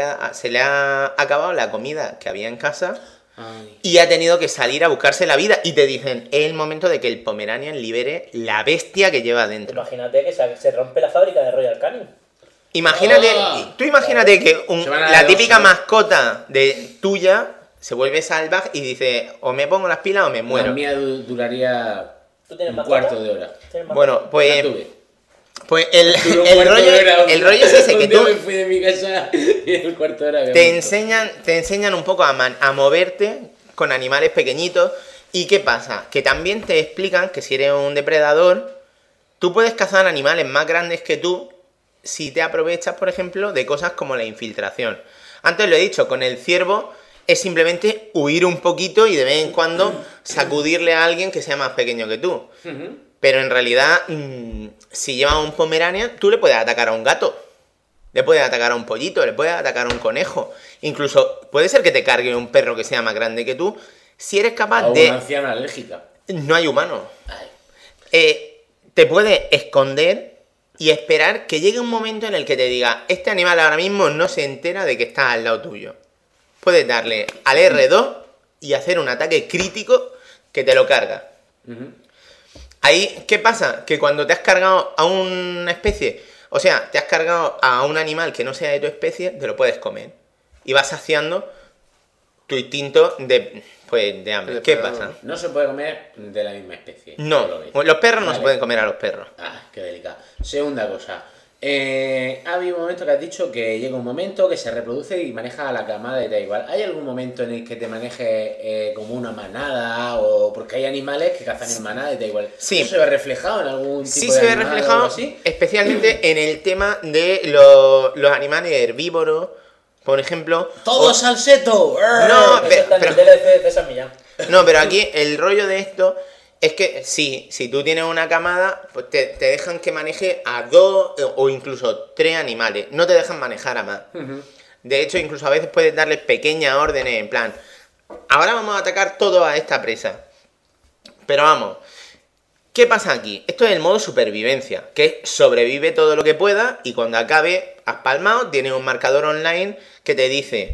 ha acabado la comida que había en casa Ay. y ha tenido que salir a buscarse la vida. Y te dicen, es el momento de que el Pomeranian libere la bestia que lleva dentro. Imagínate que se rompe la fábrica de Royal Canin. Imagínate, Ah. tú imagínate que Se van a la la típica losa. mascota de tuya se vuelve salvaje y dice, o me pongo las pilas o me La muero. mía duraría ¿Tú tienes un mascota? cuarto de hora. ¿Tienes mascota? Bueno, La pues tuve. el Duró un el cuarto rollo de hora. el rollo es ese, que Un día tú me fui de mi casa y en el cuarto de hora había te muerto. enseñan un poco a moverte con animales pequeñitos. ¿Y qué pasa? Que también te explican que si eres un depredador, tú puedes cazar animales más grandes que tú si te aprovechas, por ejemplo, de cosas como la infiltración. Antes lo he dicho, con el ciervo es simplemente huir un poquito y de vez en cuando sacudirle a alguien que sea más pequeño que tú. Pero en realidad, si llevas un Pomeranian, tú le puedes atacar a un gato. Le puedes atacar a un pollito, le puedes atacar a un conejo. Incluso puede ser que te cargue un perro que sea más grande que tú. Si eres capaz A de... una anciana alérgica. No hay humano. Ay. Te puedes esconder y esperar que llegue un momento en el que te diga, este animal ahora mismo no se entera de que está al lado tuyo. Puedes darle al R2 y hacer un ataque crítico que te lo carga. Ahí, ¿qué pasa? Que cuando te has cargado a una especie, o sea, te has cargado a un animal que no sea de tu especie, te lo puedes comer. Y vas saciando tu instinto de hambre. ¿Qué pasa? No se puede comer de la misma especie. No, Lo veis. los perros no se Vale. pueden comer a los perros. Ah, qué delicado. Segunda cosa. Ha habido un momento que has dicho que llega un momento que se reproduce y maneja a la camada y da igual. ¿Hay algún momento en el que te maneje como una manada? O porque hay animales que cazan en manada y da igual. Sí. ¿Eso se ve reflejado en algún tipo Sí de se ve animal o reflejado, algo así? especialmente en el tema de los animales herbívoros, por ejemplo. ¡Todos al seto! No, Eso está en el pero, DLC de San Millán. no, pero aquí el rollo de esto es que sí, si tú tienes una camada, pues te dejan que maneje a 2 o incluso 3 animales. No te dejan manejar a más. De hecho, incluso a veces puedes darles pequeñas órdenes, en plan, ahora vamos a atacar todo a esta presa. Pero vamos, ¿qué pasa aquí? Esto es el modo supervivencia, que sobrevive todo lo que pueda y cuando acabe, has palmado, tienes un marcador online que te dice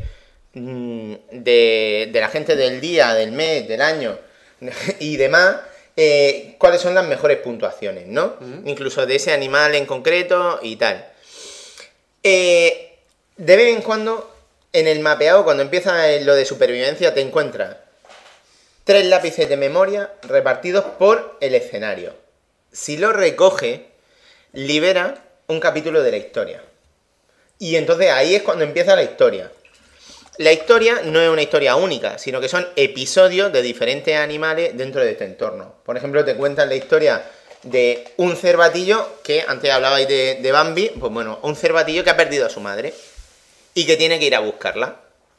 de la gente del día, del mes, del año y demás, cuáles son las mejores puntuaciones, ¿no? Incluso de ese animal en concreto y tal. De vez en cuando, en el mapeado, cuando empieza lo de supervivencia, te encuentras 3 lápices de memoria repartidos por el escenario. Si lo recoge, libera un capítulo de la historia. Y entonces ahí es cuando empieza la historia. La historia no es una historia única, sino que son episodios de diferentes animales dentro de este entorno. Por ejemplo, te cuentan la historia de un cervatillo, que antes hablabais de Bambi, pues bueno, un cervatillo que ha perdido a su madre y que tiene que ir a buscarla.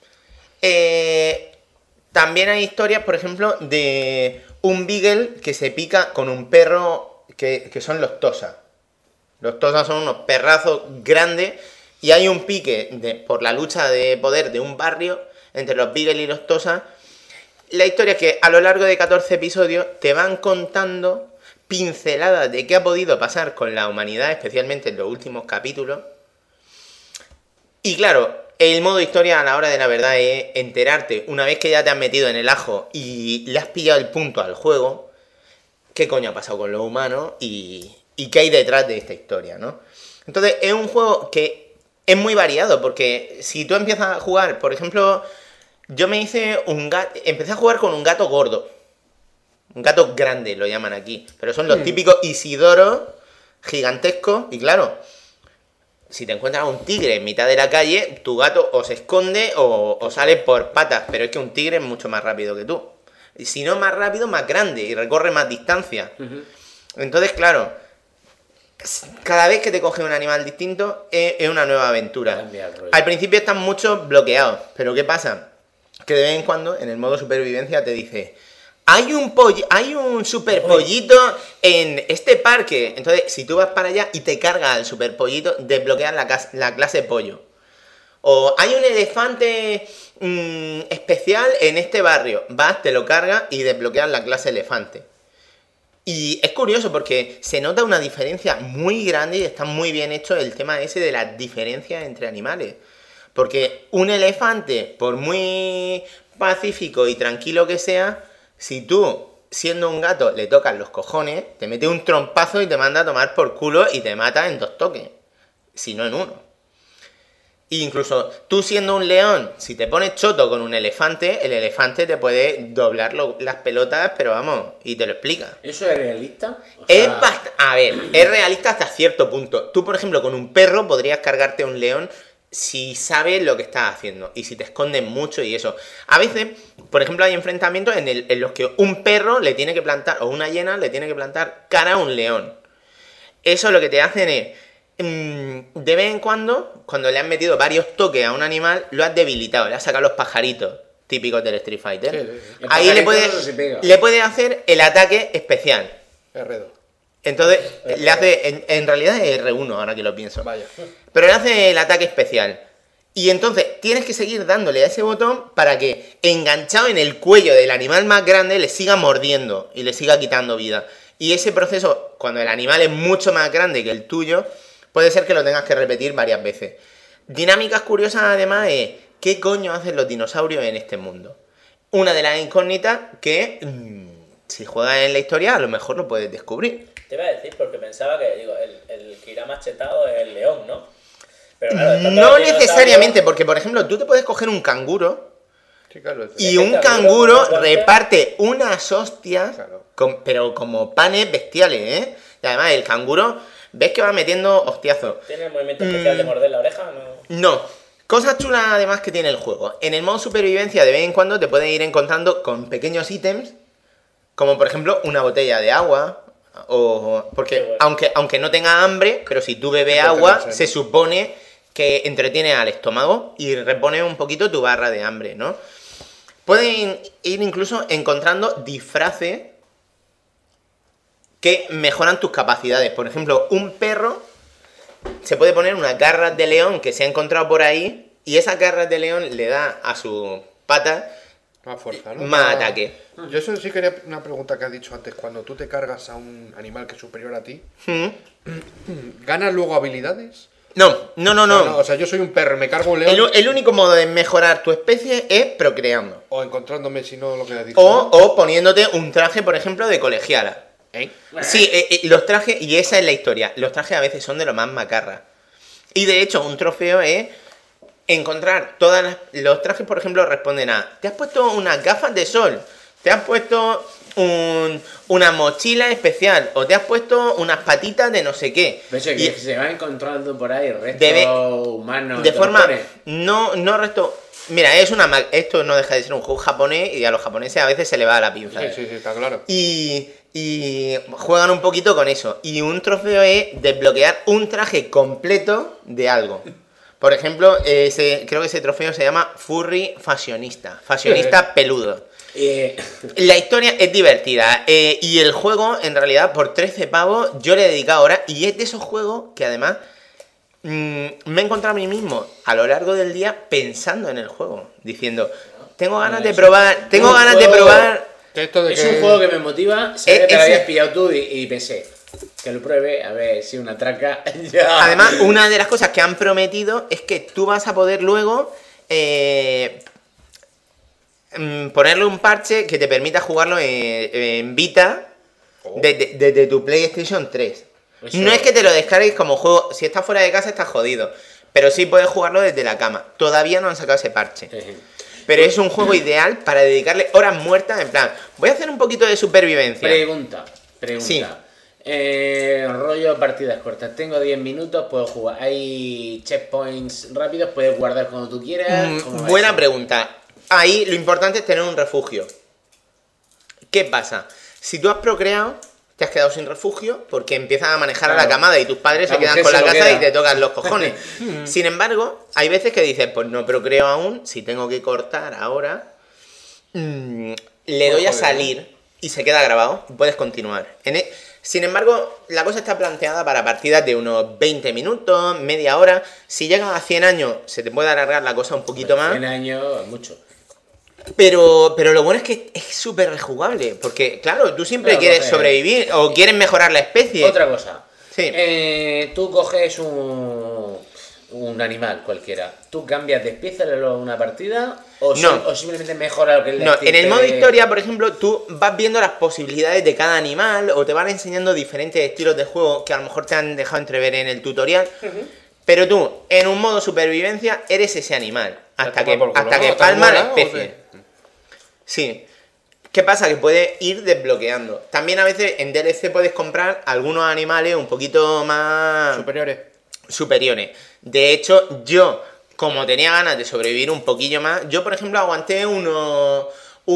También hay historias, por ejemplo, de un beagle que se pica con un perro que son los Tosa. Los Tosa son unos perrazos grandes y hay un pique por la lucha de poder de un barrio entre los beagle y los Tosa. La historia es que a lo largo de 14 episodios te van contando pinceladas de qué ha podido pasar con la humanidad, especialmente en los últimos capítulos. Y claro, el modo historia a la hora de la verdad es enterarte, una vez que ya te has metido en el ajo y le has pillado el punto al juego, qué coño ha pasado con los humanos y qué hay detrás de esta historia, ¿no? Entonces es un juego que es muy variado, porque si tú empiezas a jugar, por ejemplo, yo me hice empecé a jugar con un gato gordo. Un gato grande, lo llaman aquí. Pero son los típicos Isidoros gigantescos. Y claro, si te encuentras a un tigre en mitad de la calle, tu gato o se esconde o sale por patas. Pero es que un tigre es mucho más rápido que tú. Y si no más rápido, más grande y recorre más distancia. Entonces, claro, cada vez que te coge un animal distinto es una nueva aventura. Al principio están muchos bloqueados. Pero ¿qué pasa? Que de vez en cuando, en el modo supervivencia, te dice... Hay un super pollito en este parque. Entonces, si tú vas para allá y te cargas al super pollito, desbloqueas la clase pollo. O hay un elefante especial en este barrio. Vas, te lo cargas y desbloqueas la clase elefante. Y es curioso porque se nota una diferencia muy grande y está muy bien hecho el tema ese de las diferencias entre animales. Porque un elefante, por muy pacífico y tranquilo que sea... Si tú, siendo un gato, le tocas los cojones, te mete un trompazo y te manda a tomar por culo y te mata en 2 toques. Si no en 1. E incluso tú siendo un león, si te pones choto con un elefante, el elefante te puede doblar las pelotas, pero vamos, y te lo explica. ¿Eso es realista? A ver, es realista hasta cierto punto. Tú, por ejemplo, con un perro podrías cargarte a un león si sabes lo que estás haciendo y si te escondes mucho y eso. A veces, por ejemplo, hay enfrentamientos en los que un perro le tiene que plantar, o una hiena le tiene que plantar cara a un león. Eso lo que te hacen es, de vez en cuando le han metido varios toques a un animal, lo has debilitado, le has sacado los pajaritos típicos del Street Fighter. Sí. Ahí le puedes hacer el ataque especial. R2. Entonces, le hace, en realidad es R1, ahora que lo pienso. Vaya. Pero le hace el ataque especial. Y entonces tienes que seguir dándole a ese botón para que, enganchado en el cuello del animal más grande, le siga mordiendo y le siga quitando vida. Y ese proceso, cuando el animal es mucho más grande que el tuyo, puede ser que lo tengas que repetir varias veces. Dinámicas curiosas, además, es ¿qué coño hacen los dinosaurios en este mundo? Una de las incógnitas que, si juegas en la historia, a lo mejor lo puedes descubrir. Te iba a decir, porque pensaba que el que irá machetado es el león, ¿no? Pero claro, no necesariamente, porque por ejemplo, tú te puedes coger un canguro Sí, claro. y un canguro reparte unas hostias, pero como panes bestiales, ¿eh? Y además el canguro, ves que va metiendo hostiazos. ¿Tiene el movimiento especial de morder la oreja? No. Cosas chulas además que tiene el juego. En el modo supervivencia de vez en cuando te puedes ir encontrando con pequeños ítems, como por ejemplo una botella de agua. Porque aunque no tenga hambre, pero si tú bebes agua, se supone que entretiene al estómago y repone un poquito tu barra de hambre, ¿no? Pueden ir incluso encontrando disfraces que mejoran tus capacidades. Por ejemplo, un perro se puede poner unas garras de león que se ha encontrado por ahí y esas garras de león le da a sus patas más fuerza, ¿no? Más ataque. Yo eso sí quería una pregunta que has dicho antes. Cuando tú te cargas a un animal que es superior a ti, ¿ganas luego habilidades? No. O sea, yo soy un perro, me cargo un león. El único modo de mejorar tu especie es procreando. O encontrándome, si no, lo que has dicho. O poniéndote un traje, por ejemplo, de colegiala. Sí, los trajes, y esa es la historia. Los trajes a veces son de lo más macarra. Y de hecho, un trofeo es encontrar los trajes, por ejemplo, responden a: te has puesto unas gafas de sol, te has puesto una mochila especial, o te has puesto unas patitas de no sé qué. Pero eso que se va encontrando por ahí restos humanos. De forma no resto. Mira, esto no deja de ser un juego japonés y a los japoneses a veces se le va a la pinza. Sí, está claro. Y juegan un poquito con eso. Y un trofeo es desbloquear un traje completo de algo. Por ejemplo, creo que ese trofeo se llama Furry Fashionista. Fashionista peludo. La historia es divertida. Y el juego, en realidad, por 13 pavos, yo le he dedicado horas. Y es de esos juegos que además me he encontrado a mí mismo a lo largo del día pensando en el juego. Diciendo, tengo ganas de probar. Es un juego que me motiva. Sé que te lo habías pillado tú y pensé que lo pruebe, a ver si una traca. Además, una de las cosas que han prometido es que tú vas a poder luego ponerle un parche que te permita jugarlo en Vita desde tu PlayStation 3. Eso. No es que te lo descargues como juego. Si estás fuera de casa estás jodido. pero sí puedes jugarlo desde la cama. Todavía no han sacado ese parche. Pero es un juego ideal para dedicarle horas muertas, en plan, voy a hacer un poquito de supervivencia. Pregunta. Sí. Rollo partidas cortas. Tengo 10 minutos, puedo jugar. Hay checkpoints rápidos, puedes guardar cuando tú quieras. Buena pregunta. Ahí lo importante es tener un refugio. ¿Qué pasa? Si tú has procreado, te has quedado sin refugio porque empiezas a manejar a la camada y tus padres se quedan con la casa y te tocan los cojones. Sin embargo, hay veces que dices, pues no procreo aún, si tengo que cortar ahora, le doy a salir y se queda grabado y puedes continuar. Sin embargo, la cosa está planteada para partidas de unos 20 minutos, media hora. Si llegas a 100 años, se te puede alargar la cosa un poquito más. 100 años, mucho. Pero lo bueno es que es súper rejugable, porque claro, tú siempre quieres sobrevivir o quieres mejorar la especie. Otra cosa. Sí. Tú coges un animal cualquiera. ¿Tú cambias de especie a una partida? ¿O simplemente mejora lo que es la especie? En el modo historia, por ejemplo, tú vas viendo las posibilidades de cada animal o te van enseñando diferentes estilos de juego que a lo mejor te han dejado entrever en el tutorial. Pero tú, en un modo supervivencia, eres ese animal. Hasta que palma la especie. Sí. ¿Qué pasa? Que puedes ir desbloqueando. También a veces en DLC puedes comprar algunos animales un poquito más... superiores. De hecho, yo, como tenía ganas de sobrevivir un poquillo más, yo, por ejemplo, aguanté unos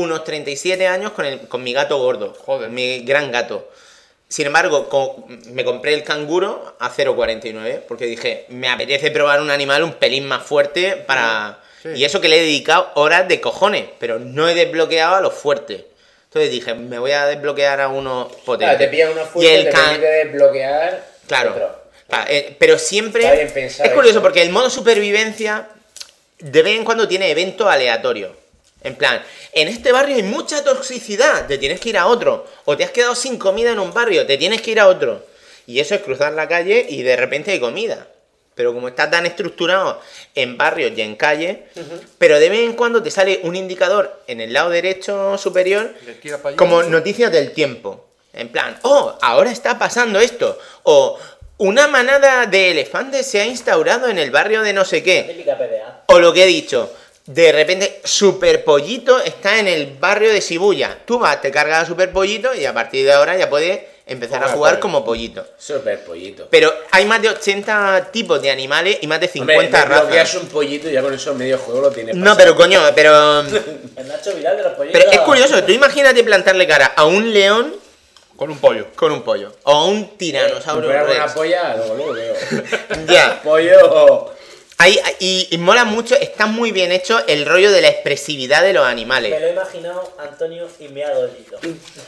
37 años con mi gato gordo. Joder. Mi gran gato. Sin embargo, me compré el canguro a 0,49 porque dije, me apetece probar un animal un pelín más fuerte para... Sí. Y eso que le he dedicado horas de cojones, pero no he desbloqueado a los fuertes. Entonces dije, me voy a desbloquear a uno potente. Claro, te pillas uno fuerte y te permite desbloquear. Claro. Otro. Pero siempre... Está bien pensado, es curioso porque el modo supervivencia de vez en cuando tiene eventos aleatorios. En plan, en este barrio hay mucha toxicidad, te tienes que ir a otro. O te has quedado sin comida en un barrio, te tienes que ir a otro. Y eso es cruzar la calle y de repente hay comida. Pero como está tan estructurado en barrios y en calles, pero de vez en cuando te sale un indicador en el lado derecho superior como noticias del tiempo. En plan, ahora está pasando esto. O una manada de elefantes se ha instaurado en el barrio de no sé qué. O lo que he dicho, de repente Super Pollito está en el barrio de Shibuya. Tú vas, te cargas a Super Pollito y a partir de ahora ya puedes empezar a jugar como pollito. Super pollito. Pero hay más de 80 tipos de animales y más de 50 razas. Bloqueas un pollito y ya con eso medio juego lo tienes. No, pero coño, pero... El Nacho Viral de los pollitos. Pero es curioso, tú imagínate plantarle cara a un león... Con un pollo. O a un tiranosaurio rex. Una polla, luego veo. Ya. Pollo. Y mola mucho, está muy bien hecho el rollo de la expresividad de los animales. Me lo he imaginado Antonio y me ha dolido.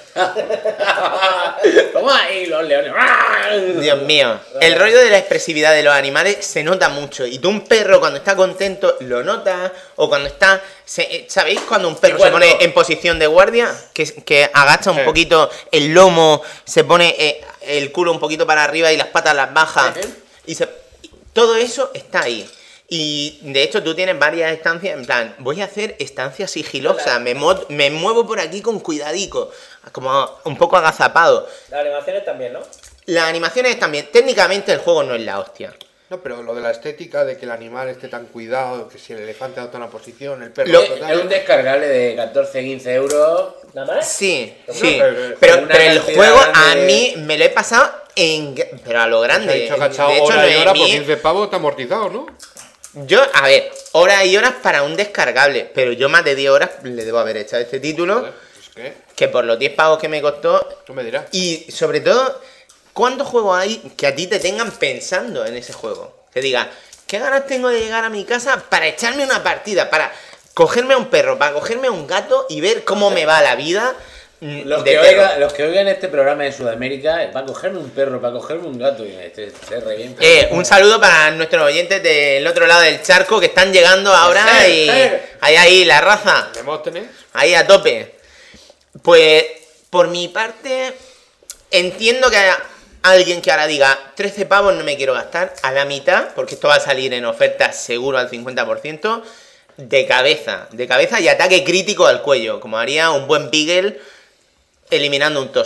¿Cómo ahí los leones? Dios mío. El rollo de la expresividad de los animales se nota mucho. Y tú un perro cuando está contento lo notas. O cuando está... ¿Sabéis cuando un perro se pone en posición de guardia? Que agacha un poquito el lomo, se pone el culo un poquito para arriba y las patas las baja. Todo eso está ahí. Y de hecho tú tienes varias estancias, en plan, voy a hacer estancias sigilosas, me muevo por aquí con cuidadico, como un poco agazapado. Las animaciones también, ¿no? Las animaciones también, técnicamente el juego no es la hostia. No, pero lo de la estética, de que el animal esté tan cuidado, que si el elefante adopta una posición, el perro... Es un descargable de 14-15 euros. ¿Nada más? Sí. Pero el juego a mí me lo he pasado pero a lo grande. De hecho, agachado hora y hora por 15 pavos está amortizado, ¿no? Yo, a ver, horas y horas para un descargable, pero yo más de 10 horas le debo haber echado este título. Joder, pues que por los 10 pavos que me costó... Tú me dirás. Y sobre todo, ¿cuántos juegos hay que a ti te tengan pensando en ese juego? Que digas, ¿qué ganas tengo de llegar a mi casa para echarme una partida? Para cogerme a un perro, para cogerme a un gato y ver cómo me va la vida... Los que oigan este programa de Sudamérica, para cogerme un perro, para cogerme un gato, y se revienta. Un saludo para nuestros oyentes del otro lado del charco que están llegando ahora y ahí la raza. ¿Demóstenes? Ahí a tope. Pues por mi parte entiendo que haya alguien que ahora diga 13 pavos no me quiero gastar a la mitad, porque esto va a salir en oferta seguro al 50%, de cabeza y ataque crítico al cuello, como haría un buen Beagle eliminando un Tosa.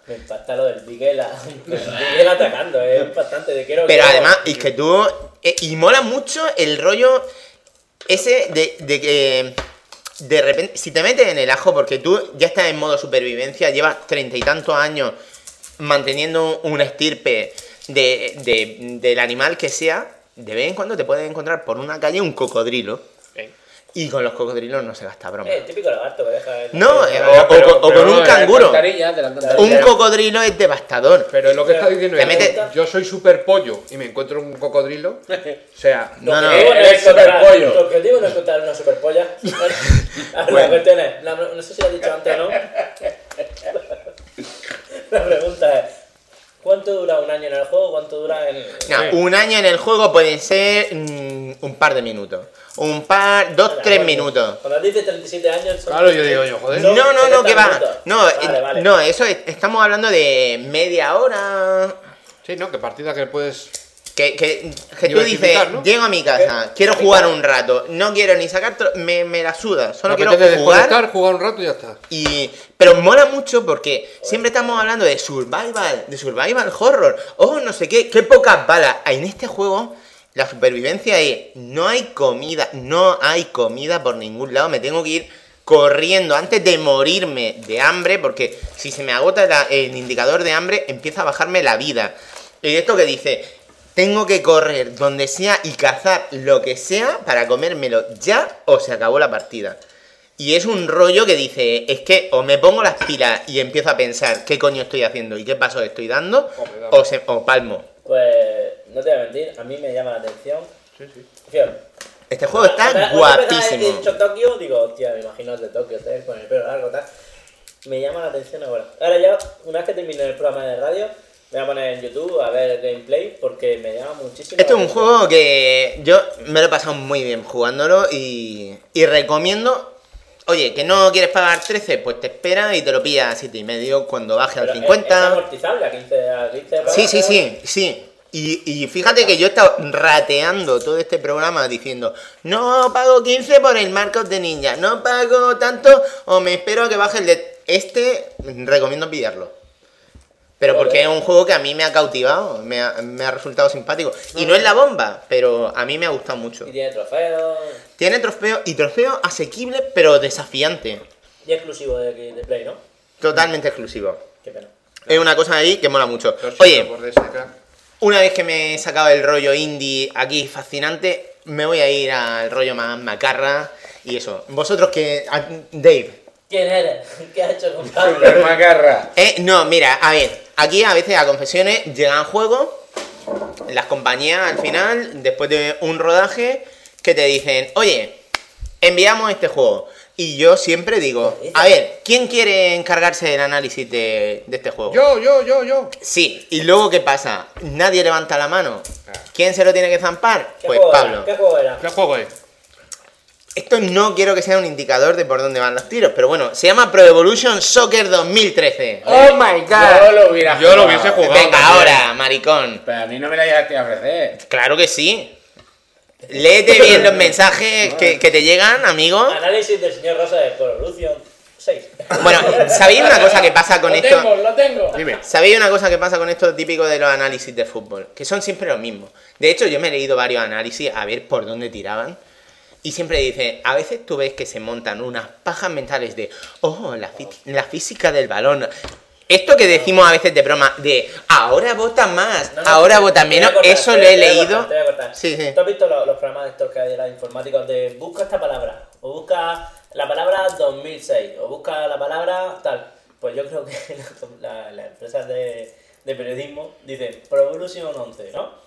Me impacta lo del Miguel atacando, es impactante. Pero además, es que tú... y mola mucho el rollo ese de que... De repente, si te metes en el ajo, porque tú ya estás en modo supervivencia, llevas 30 y tantos años manteniendo una estirpe del animal que sea, de vez en cuando te puedes encontrar por una calle un cocodrilo. Y con los cocodrilos no se gasta broma. El típico lagarto que deja... No, o con un canguro. De la alcantarilla. Un cocodrilo es devastador. Pero lo que está diciendo Te es, metes- yo soy super pollo y me encuentro un cocodrilo. O sea, No, no. eres superpollo. Lo que digo no es contar una superpolla. La cuestión es, no sé si lo he dicho antes o no. La pregunta es, ¿cuánto dura un año en el juego? ¿Cuánto dura en...? No, un año en el juego puede ser un par de minutos. Dos, 3 minutos. Cuando dices 37 años... son- Claro, yo digo, joder. son No, 70 que va. minutos. No, Vale. no, eso estamos hablando de media hora. Sí, ¿no? Que partida que puedes... Que tú dices, Diversificar, ¿no? llego a mi casa, quiero jugar un rato, no quiero ni sacar, me la suda, solo Me quiero apetece jugar. desconectar, jugar un rato y ya está. Pero mola mucho porque siempre estamos hablando de survival horror, no sé qué pocas balas. En este juego la supervivencia es, no hay comida por ningún lado, me tengo que ir corriendo antes de morirme de hambre, porque si se me agota el indicador de hambre empieza a bajarme la vida. Y esto que dice, tengo que correr donde sea y cazar lo que sea para comérmelo ya o se acabó la partida. Y es un rollo que dice, es que o me pongo las pilas y empiezo a pensar qué coño estoy haciendo y qué paso estoy dando, o palmo. Pues, no te voy a mentir, a mí me llama la atención. Sí. Fíjate. Este juego está guapísimo. He dicho Tokio, digo, hostia, me imagino el de Tokio, ustedes con el pelo largo, tal. Me llama la atención ahora. Ahora ya, una vez que termine el programa de radio, me voy a poner en YouTube a ver gameplay porque me llama muchísimo. Este es la un atención. juego que yo me lo he pasado muy bien jugándolo y recomiendo. Oye, que no quieres pagar 13, pues te esperas y te lo pillas a 7,5 cuando baje al Pero 50. Es amortizable a 15 pavos. Sí. Y fíjate que yo he estado rateando todo este programa diciendo, no pago 15 por el Mark of the Ninja, no pago tanto o me espero a que baje el de... recomiendo pillarlo. Pero porque es un juego que a mí me ha cautivado, me ha resultado simpático. Y no es la bomba, pero a mí me ha gustado mucho. Y tiene trofeos. Tiene trofeo asequible, pero desafiante. Y exclusivo de Play, ¿no? Totalmente exclusivo. Qué pena. Es una cosa ahí que mola mucho. Lo siento Oye, por DSK. una vez que me he sacado el rollo indie aquí fascinante, me voy a ir al rollo más macarra y eso. Vosotros que... Dave. ¿Quién eres? ¿Qué has hecho con Pablo? Super macarra. No, mira, a ver, aquí a veces a confesiones llegan juegos, las compañías al final, después de un rodaje, que te dicen, oye, enviamos este juego. Y yo siempre digo, a ver, ¿quién quiere encargarse del análisis de este juego? Yo. Sí, y luego ¿qué pasa? Nadie levanta la mano. ¿Quién se lo tiene que zampar? ¿Qué Pues juego Pablo. era? ¿Qué juego era? ¿Qué juego es? Esto no quiero que sea un indicador de por dónde van los tiros, pero bueno, se llama Pro Evolution Soccer 2013. ¡Oh my Yo lo hubiera Yo lo hubiese jugado. Venga, también. ahora, maricón. Pero a mí no me la llegaste a ofrecer. Claro que sí. Léete bien los mensajes que te llegan, amigo. Análisis del señor Rosa de Pro Evolution 6. Bueno, ¿sabéis una cosa que pasa con esto? Lo tengo. Dime. ¿Sabéis una cosa que pasa con esto típico de los análisis de fútbol? Que son siempre los mismos. De hecho, yo me he leído varios análisis a ver por dónde tiraban. Y siempre dice, a veces tú ves que se montan unas pajas mentales de, la física del balón. Esto que decimos a veces de broma, de, ahora vota más, ahora vota menos, eso lo he leído. Te voy a cortar. Sí. ¿Tú has visto los programas de estos que hay de la informática de busca esta palabra, o busca la palabra 2006, o busca la palabra tal? Pues yo creo que las empresas de periodismo dicen Pro Evolution 11, ¿no?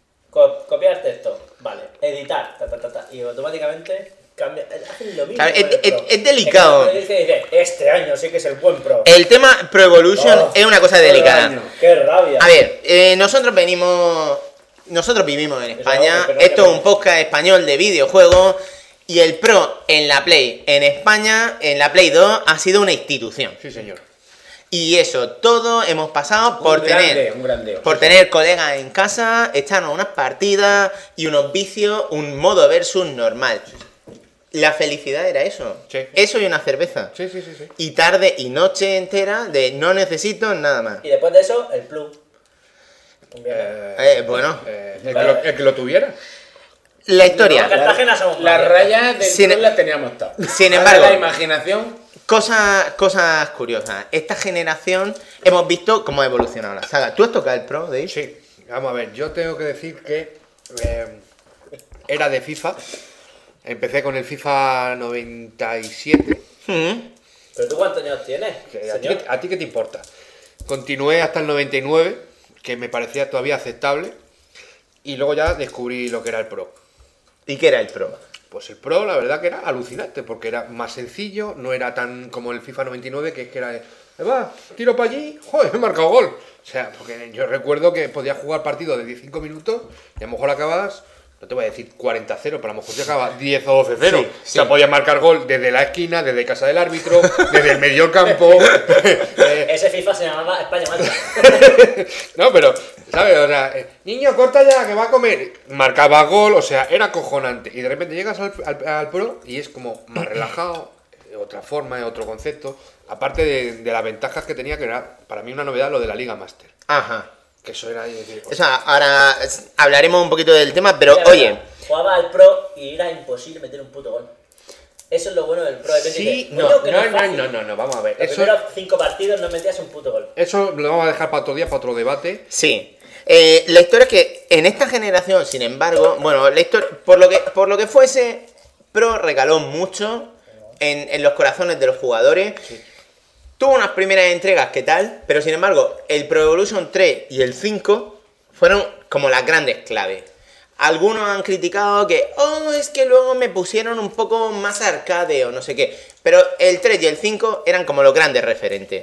Copiar texto, vale, editar, y automáticamente cambia, hacen lo mismo. Claro, con el Pro. es delicado. Que dice, este año sí que es el buen Pro. El tema Pro Evolution Oh, es una cosa delicada. ¡Qué rabia! A ver, nosotros vivimos en España, pero esto es no. un podcast español de videojuegos y el Pro en la Play, en España, en la Play 2, ha sido una institución. Sí, señor. Y eso, todos hemos pasado por Un grande. tener colegas en casa, echarnos unas partidas y unos vicios, un modo versus normal. la felicidad era eso. Sí. Eso y una cerveza. Sí. Y tarde y noche entera de no necesito nada más. Y después de eso, el plus. Bueno, El que lo tuviera. la historia. Cartagena somos Las más. rayas del Sin- club las teníamos todas. Sin Ahora embargo- la imaginación. Cosas curiosas. Esta generación hemos visto cómo ha evolucionado la saga. ¿Tú has tocado el Pro, Dave? Sí, vamos a ver, yo tengo que decir que era de FIFA. Empecé con el FIFA 97. ¿Pero tú cuántos años tienes? Que señor? a ti qué te importa? Continué hasta el 99, que me parecía todavía aceptable. Y luego ya descubrí lo que era el Pro. ¿Y qué era el Pro? Pues el Pro, la verdad que era alucinante, porque era más sencillo, no era tan como el FIFA 99, que es que era de, va, tiro para allí, joder, he marcado gol. O sea, porque yo recuerdo que podía jugar partidos de 15 minutos y a lo mejor acabas, no te voy a decir 40-0, pero a lo mejor te acaba 10 o 12-0. Sí, O sea, podías marcar gol desde la esquina, desde casa del árbitro, desde el medio campo. Ese FIFA se llamaba España-Malta. No, pero, ¿sabes? O sea, niño, corta ya, que va a comer. Marcaba gol, o sea, era acojonante. Y de repente llegas al Pro y es como más relajado, otra forma, otro concepto. Aparte de las ventajas que tenía, que era para mí una novedad lo de la Liga Master. Ajá. Que eso era... decir, O sea, ahora hablaremos un poquito del tema, pero Mira, oye, jugaba al Pro y era imposible meter un puto gol. Eso es lo bueno del Pro. De repente sí, dices, no, coño, que es no, fácil. no, vamos a ver. Los Eso, primeros 5 partidos no metías un puto gol. eso lo vamos a dejar para otro día, para otro debate. sí. La historia es que en esta generación, sin embargo, bueno, la historia, por lo que fuese, Pro regaló mucho en los corazones de los jugadores. Tuvo unas primeras entregas que tal, pero sin embargo, el Pro Evolution 3 y el 5 fueron como las grandes claves. Algunos han criticado que, es que luego me pusieron un poco más arcade o no sé qué. Pero el 3 y el 5 eran como los grandes referentes.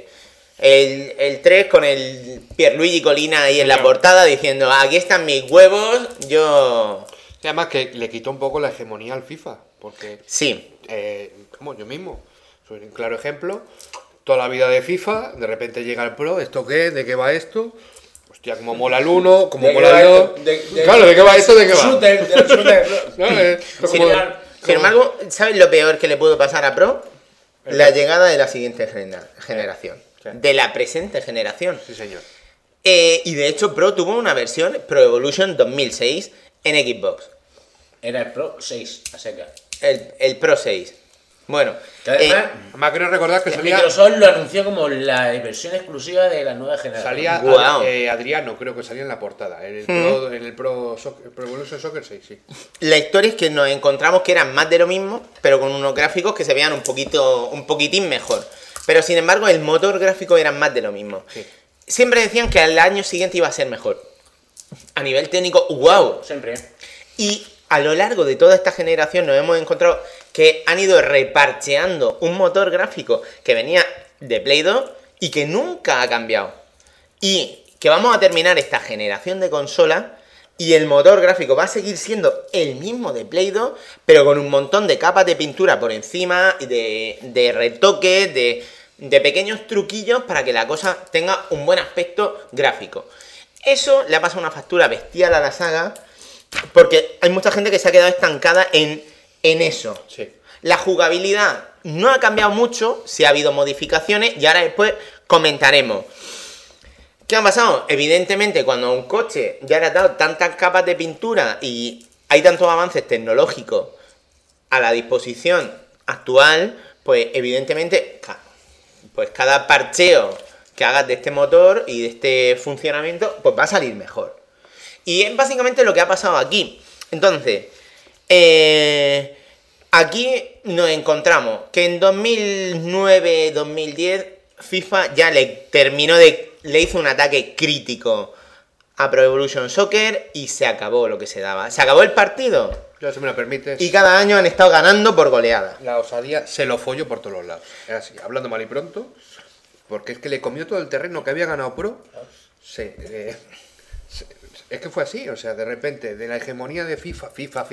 El 3 con el Pierluigi Colina ahí en la portada diciendo, aquí están mis huevos, yo... Y además que le quitó un poco la hegemonía al FIFA, porque... Sí, como yo mismo, soy un claro ejemplo. Toda la vida de FIFA, de repente llega el Pro, ¿esto qué? ¿De qué va esto? Hostia, como mola el 1, como ¿De qué mola va el 2. esto? ¿De Claro, ¿de qué va esto? ¿De qué va? Shooter, del shooter. ¿No? Esto sin, como- sin embargo, ¿sabes lo peor que le pudo pasar a Pro? La llegada de la siguiente generación. Sí. De la presente generación. Sí, señor. Y de hecho Pro tuvo una versión Pro Evolution 2006 en Xbox. Era el Pro 6, a seca. El Pro 6. Bueno, Que además, Además, creo recordar que salía... Microsoft lo anunció como la versión exclusiva de la nueva generación. Salía Guau. Adriano, creo que salía en la portada. En el Pro Evolution Soccer 6, sí. la historia es que nos encontramos que eran más de lo mismo, pero con unos gráficos que se veían un poquitín mejor. Pero sin embargo, el motor gráfico era más de lo mismo. Sí. Siempre decían que al año siguiente iba a ser mejor. A nivel técnico, wow. Siempre. Y a lo largo de toda esta generación nos hemos encontrado que han ido reparcheando un motor gráfico que venía de Play 2 y que nunca ha cambiado. Y que vamos a terminar esta generación de consolas y el motor gráfico va a seguir siendo el mismo de Play 2, pero con un montón de capas de pintura por encima, de retoques, de pequeños truquillos para que la cosa tenga un buen aspecto gráfico. Eso le ha pasado una factura bestial a la saga, porque hay mucha gente que se ha quedado estancada en eso. Sí. La jugabilidad no ha cambiado mucho, sí ha habido modificaciones y ahora después comentaremos. ¿Qué ha pasado? Evidentemente, cuando un coche ya le ha dado tantas capas de pintura y hay tantos avances tecnológicos a la disposición actual, pues evidentemente, pues cada parcheo que hagas de este motor y de este funcionamiento, pues va a salir mejor. Y es básicamente lo que ha pasado aquí. Entonces, aquí nos encontramos que en 2009-2010 FIFA ya le hizo un ataque crítico a Pro Evolution Soccer y se acabó lo que se daba. Se acabó el partido Yo, si me lo permites, y cada año han estado ganando por goleada. la osadía se lo follo por todos los lados. Es así, hablando mal y pronto, porque es que le comió todo el terreno que había ganado Pro. Es que fue así, o sea, de repente, de la hegemonía de FIFA,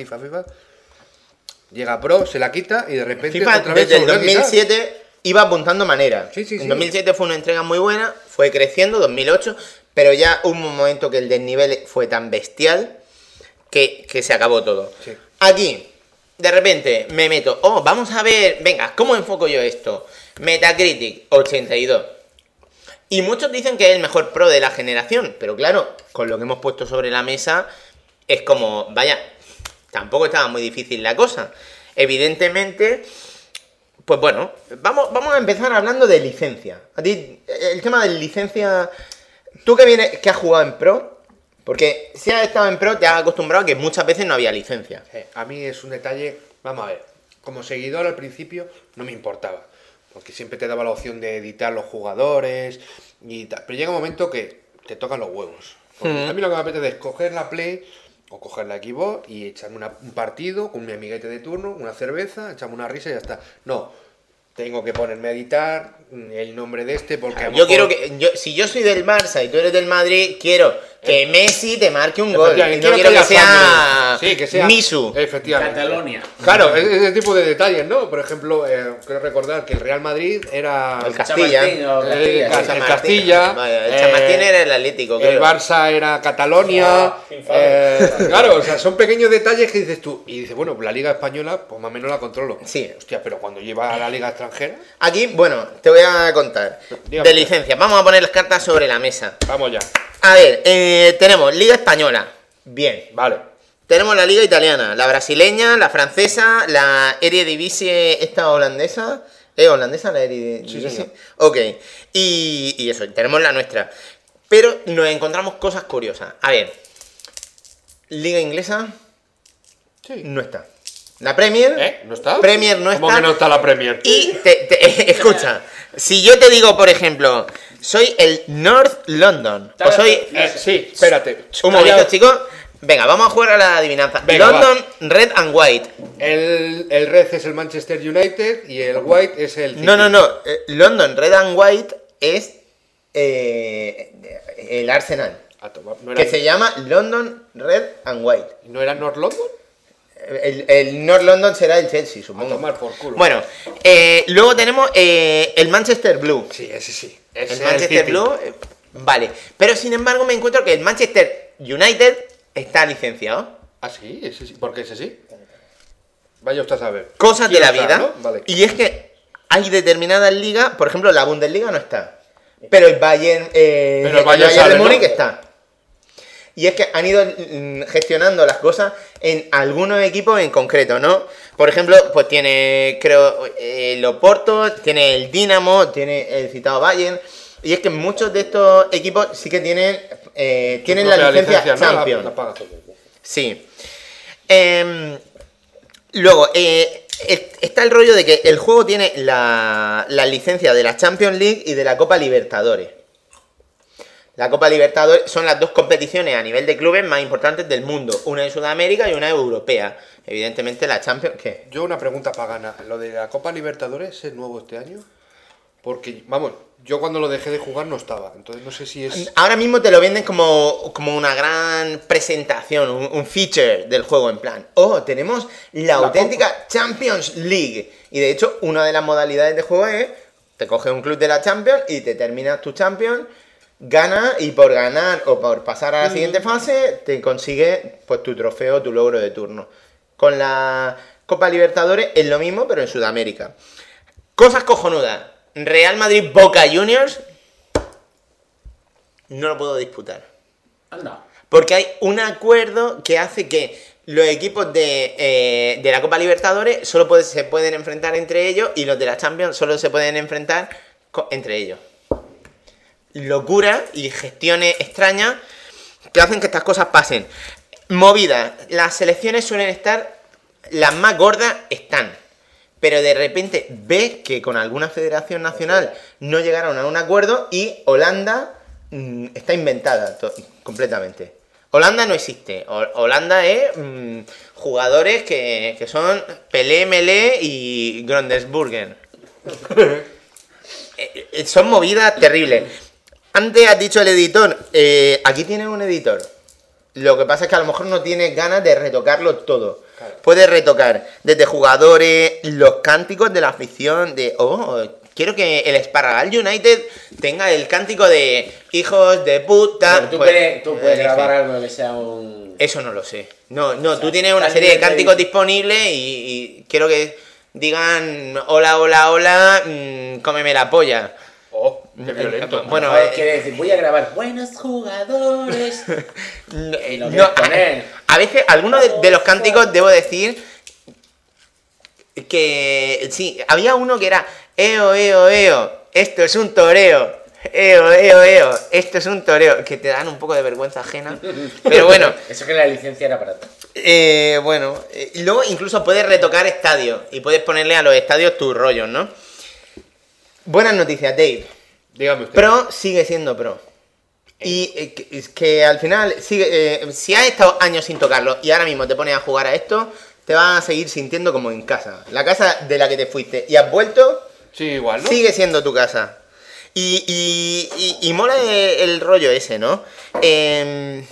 llega Pro, se la quita y de repente FIFA otra vez desde el se volvió a quitar. 2007 iba apuntando manera. Sí, sí, sí. En 2007 fue una entrega muy buena, fue creciendo, 2008, pero ya hubo un momento que el desnivel fue tan bestial que se acabó todo. Sí. Aquí, de repente me meto, vamos a ver, venga, ¿cómo enfoco yo esto? Metacritic, 82. Y muchos dicen que es el mejor pro de la generación, pero claro, con lo que hemos puesto sobre la mesa, es como, vaya, tampoco estaba muy difícil la cosa. Evidentemente, pues bueno, vamos a empezar hablando de licencia. A ti, el tema de licencia, tú que has jugado en pro, porque si has estado en pro te has acostumbrado a que muchas veces no había licencia. A mí es un detalle, vamos a ver, como seguidor al principio no me importaba, porque siempre te daba la opción de editar los jugadores y tal, pero llega un momento que te tocan los huevos. A mí lo que me apetece es coger la Play o coger la Xbox y echarme un partido con mi amiguete de turno, una cerveza, echarme una risa y ya está. No, tengo que ponerme a editar el nombre de este porque... Yo quiero que... si yo soy del Barça y tú eres del Madrid, quiero que Messi te marque un gol. Y no quiero que sea... Sí, que sea Misu. Efectivamente. Catalonia. Claro, ese tipo de detalles, ¿no? Por ejemplo, quiero recordar que el Real Madrid era... El Castilla. El Castilla. Vaya, el Chamartín era el Atlético, creo. El Barça era Catalonia. Claro, o sea, son pequeños detalles que dices tú. Y dices, bueno, la Liga Española, pues más o menos la controlo. Sí. Hostia, pero cuando lleva a la Liga extranjera... Aquí, bueno, te voy a contar. Dígame. De licencia. Vamos a poner las cartas sobre la mesa. Vamos ya. A ver, tenemos Liga Española. Bien. Vale. Tenemos la Liga Italiana, la brasileña, la francesa, la Eredivisie esta holandesa. ¿Es holandesa la Eredivisie? Sí, señor. Ok. Y eso, tenemos la nuestra. Pero nos encontramos cosas curiosas. A ver. Liga inglesa. Sí. No está. La Premier. ¿No está? Premier no ¿Cómo está. que no está la Premier? Y escucha, si yo te digo, por ejemplo, soy el North London, o soy... Sí, espérate. Un momento, chicos. Venga, vamos a jugar a la adivinanza. Venga, London, Red and White. El Red es el Manchester United y el White es el City. No. London, Red and White es el Arsenal. No era, Que se llama London, Red and White. ¿No era North London? El North London será el Chelsea, A supongo. tomar por culo. Bueno, luego tenemos el Manchester Blue. Sí, ese sí. El Ese Manchester City. Blue, vale. Pero sin embargo me encuentro que el Manchester United está licenciado. Ah, sí, ese sí. ¿Por qué ese sí? Vaya usted a saber. Cosas de ¿Quién la está, vida. no? Vale. Y es que hay determinadas ligas, por ejemplo, la Bundesliga no está. Pero el Bayern, el Bayern sale, de Múnich ¿no? está. Y es que han ido gestionando las cosas en algunos equipos en concreto, ¿no? Por ejemplo, pues tiene, creo, el Oporto, tiene el Dinamo, tiene el citado Bayern. Y es que muchos de estos equipos sí que tienen la licencia ¿no? Champions. La paga todo. Sí. Luego, está el rollo de que el juego tiene la licencia de la Champions League y de la Copa Libertadores. La Copa Libertadores son las dos competiciones a nivel de clubes más importantes del mundo. Una en Sudamérica y una europea. Evidentemente la Champions... ¿Qué? Yo una pregunta pagana. ¿Lo de la Copa Libertadores es nuevo este año? Porque, vamos, yo cuando lo dejé de jugar no estaba. Entonces no sé si es... Ahora mismo te lo venden como una gran presentación, un feature del juego, en plan, tenemos la auténtica Champions League. Y de hecho, una de las modalidades de juego es, te coges un club de la Champions y te terminas tu Champions, ganas y por ganar o por pasar a la siguiente fase, te consigues pues tu trofeo, tu logro de turno. Con la Copa Libertadores es lo mismo, pero en Sudamérica. Cosas cojonudas. Real Madrid Boca Juniors no lo puedo disputar. Anda. Porque hay un acuerdo que hace que los equipos de la Copa Libertadores solo se pueden enfrentar entre ellos y los de la Champions solo se pueden enfrentar entre ellos. Locura y gestiones extrañas que hacen que estas cosas pasen. Movidas. Las selecciones suelen estar, las más gordas están. Pero de repente ves que con alguna federación nacional no llegaron a un acuerdo y Holanda está inventada completamente. Holanda no existe. Holanda es jugadores que son Pelé, Melé y Grondesburgen. Son movidas terribles. Antes has dicho el editor. Aquí tienes un editor. Lo que pasa es que a lo mejor no tienes ganas de retocarlo todo. Claro. Puedes retocar desde jugadores, los cánticos de la afición, de quiero que el Esparragal United tenga el cántico de hijos de puta. Pero tú puedes grabar algo que sea un... Eso no lo sé. No, tú tienes una serie de cánticos disponibles y quiero que digan hola, hola, hola, cómeme la polla. Oh, qué violento. Bueno, quiere decir, voy a grabar buenos jugadores. Y lo no, poner. a veces, algunos de los cánticos debo decir que sí, había uno que era eo, eo, eo, esto es un toreo. Eo, eo, eo, esto es un toreo. Que te dan un poco de vergüenza ajena. Pero bueno. Eso que la licencia era barata. Y luego incluso puedes retocar estadios y puedes ponerle a los estadios tus rollos, ¿no? Buenas noticias, Dave. Dígame usted. Pro sigue siendo pro. Y que al final, si has estado años sin tocarlo y ahora mismo te pones a jugar a esto, te vas a seguir sintiendo como en casa. La casa de la que te fuiste y has vuelto, Sí, igual, ¿no? sigue siendo tu casa. Y mola el rollo ese, ¿no? En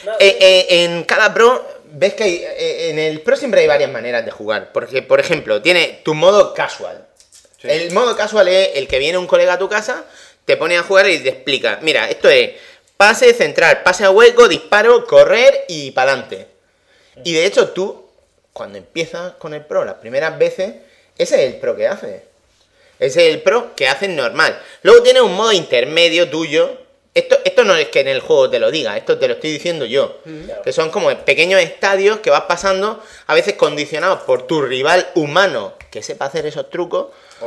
cada pro, ves que en el pro siempre hay varias maneras de jugar. Porque, por ejemplo, tiene tu modo casual. Sí. El modo casual es el que viene un colega a tu casa, te pone a jugar y te explica. Mira, esto es pase central, pase a hueco, disparo, correr y para adelante. Y de hecho tú, cuando empiezas con el pro las primeras veces, ese es el pro que haces. Ese es el pro que haces normal. Luego tienes un modo intermedio tuyo. Esto no es que en el juego te lo diga, esto te lo estoy diciendo yo. Que son como pequeños estadios que vas pasando, a veces condicionados por tu rival humano que sepa hacer esos trucos,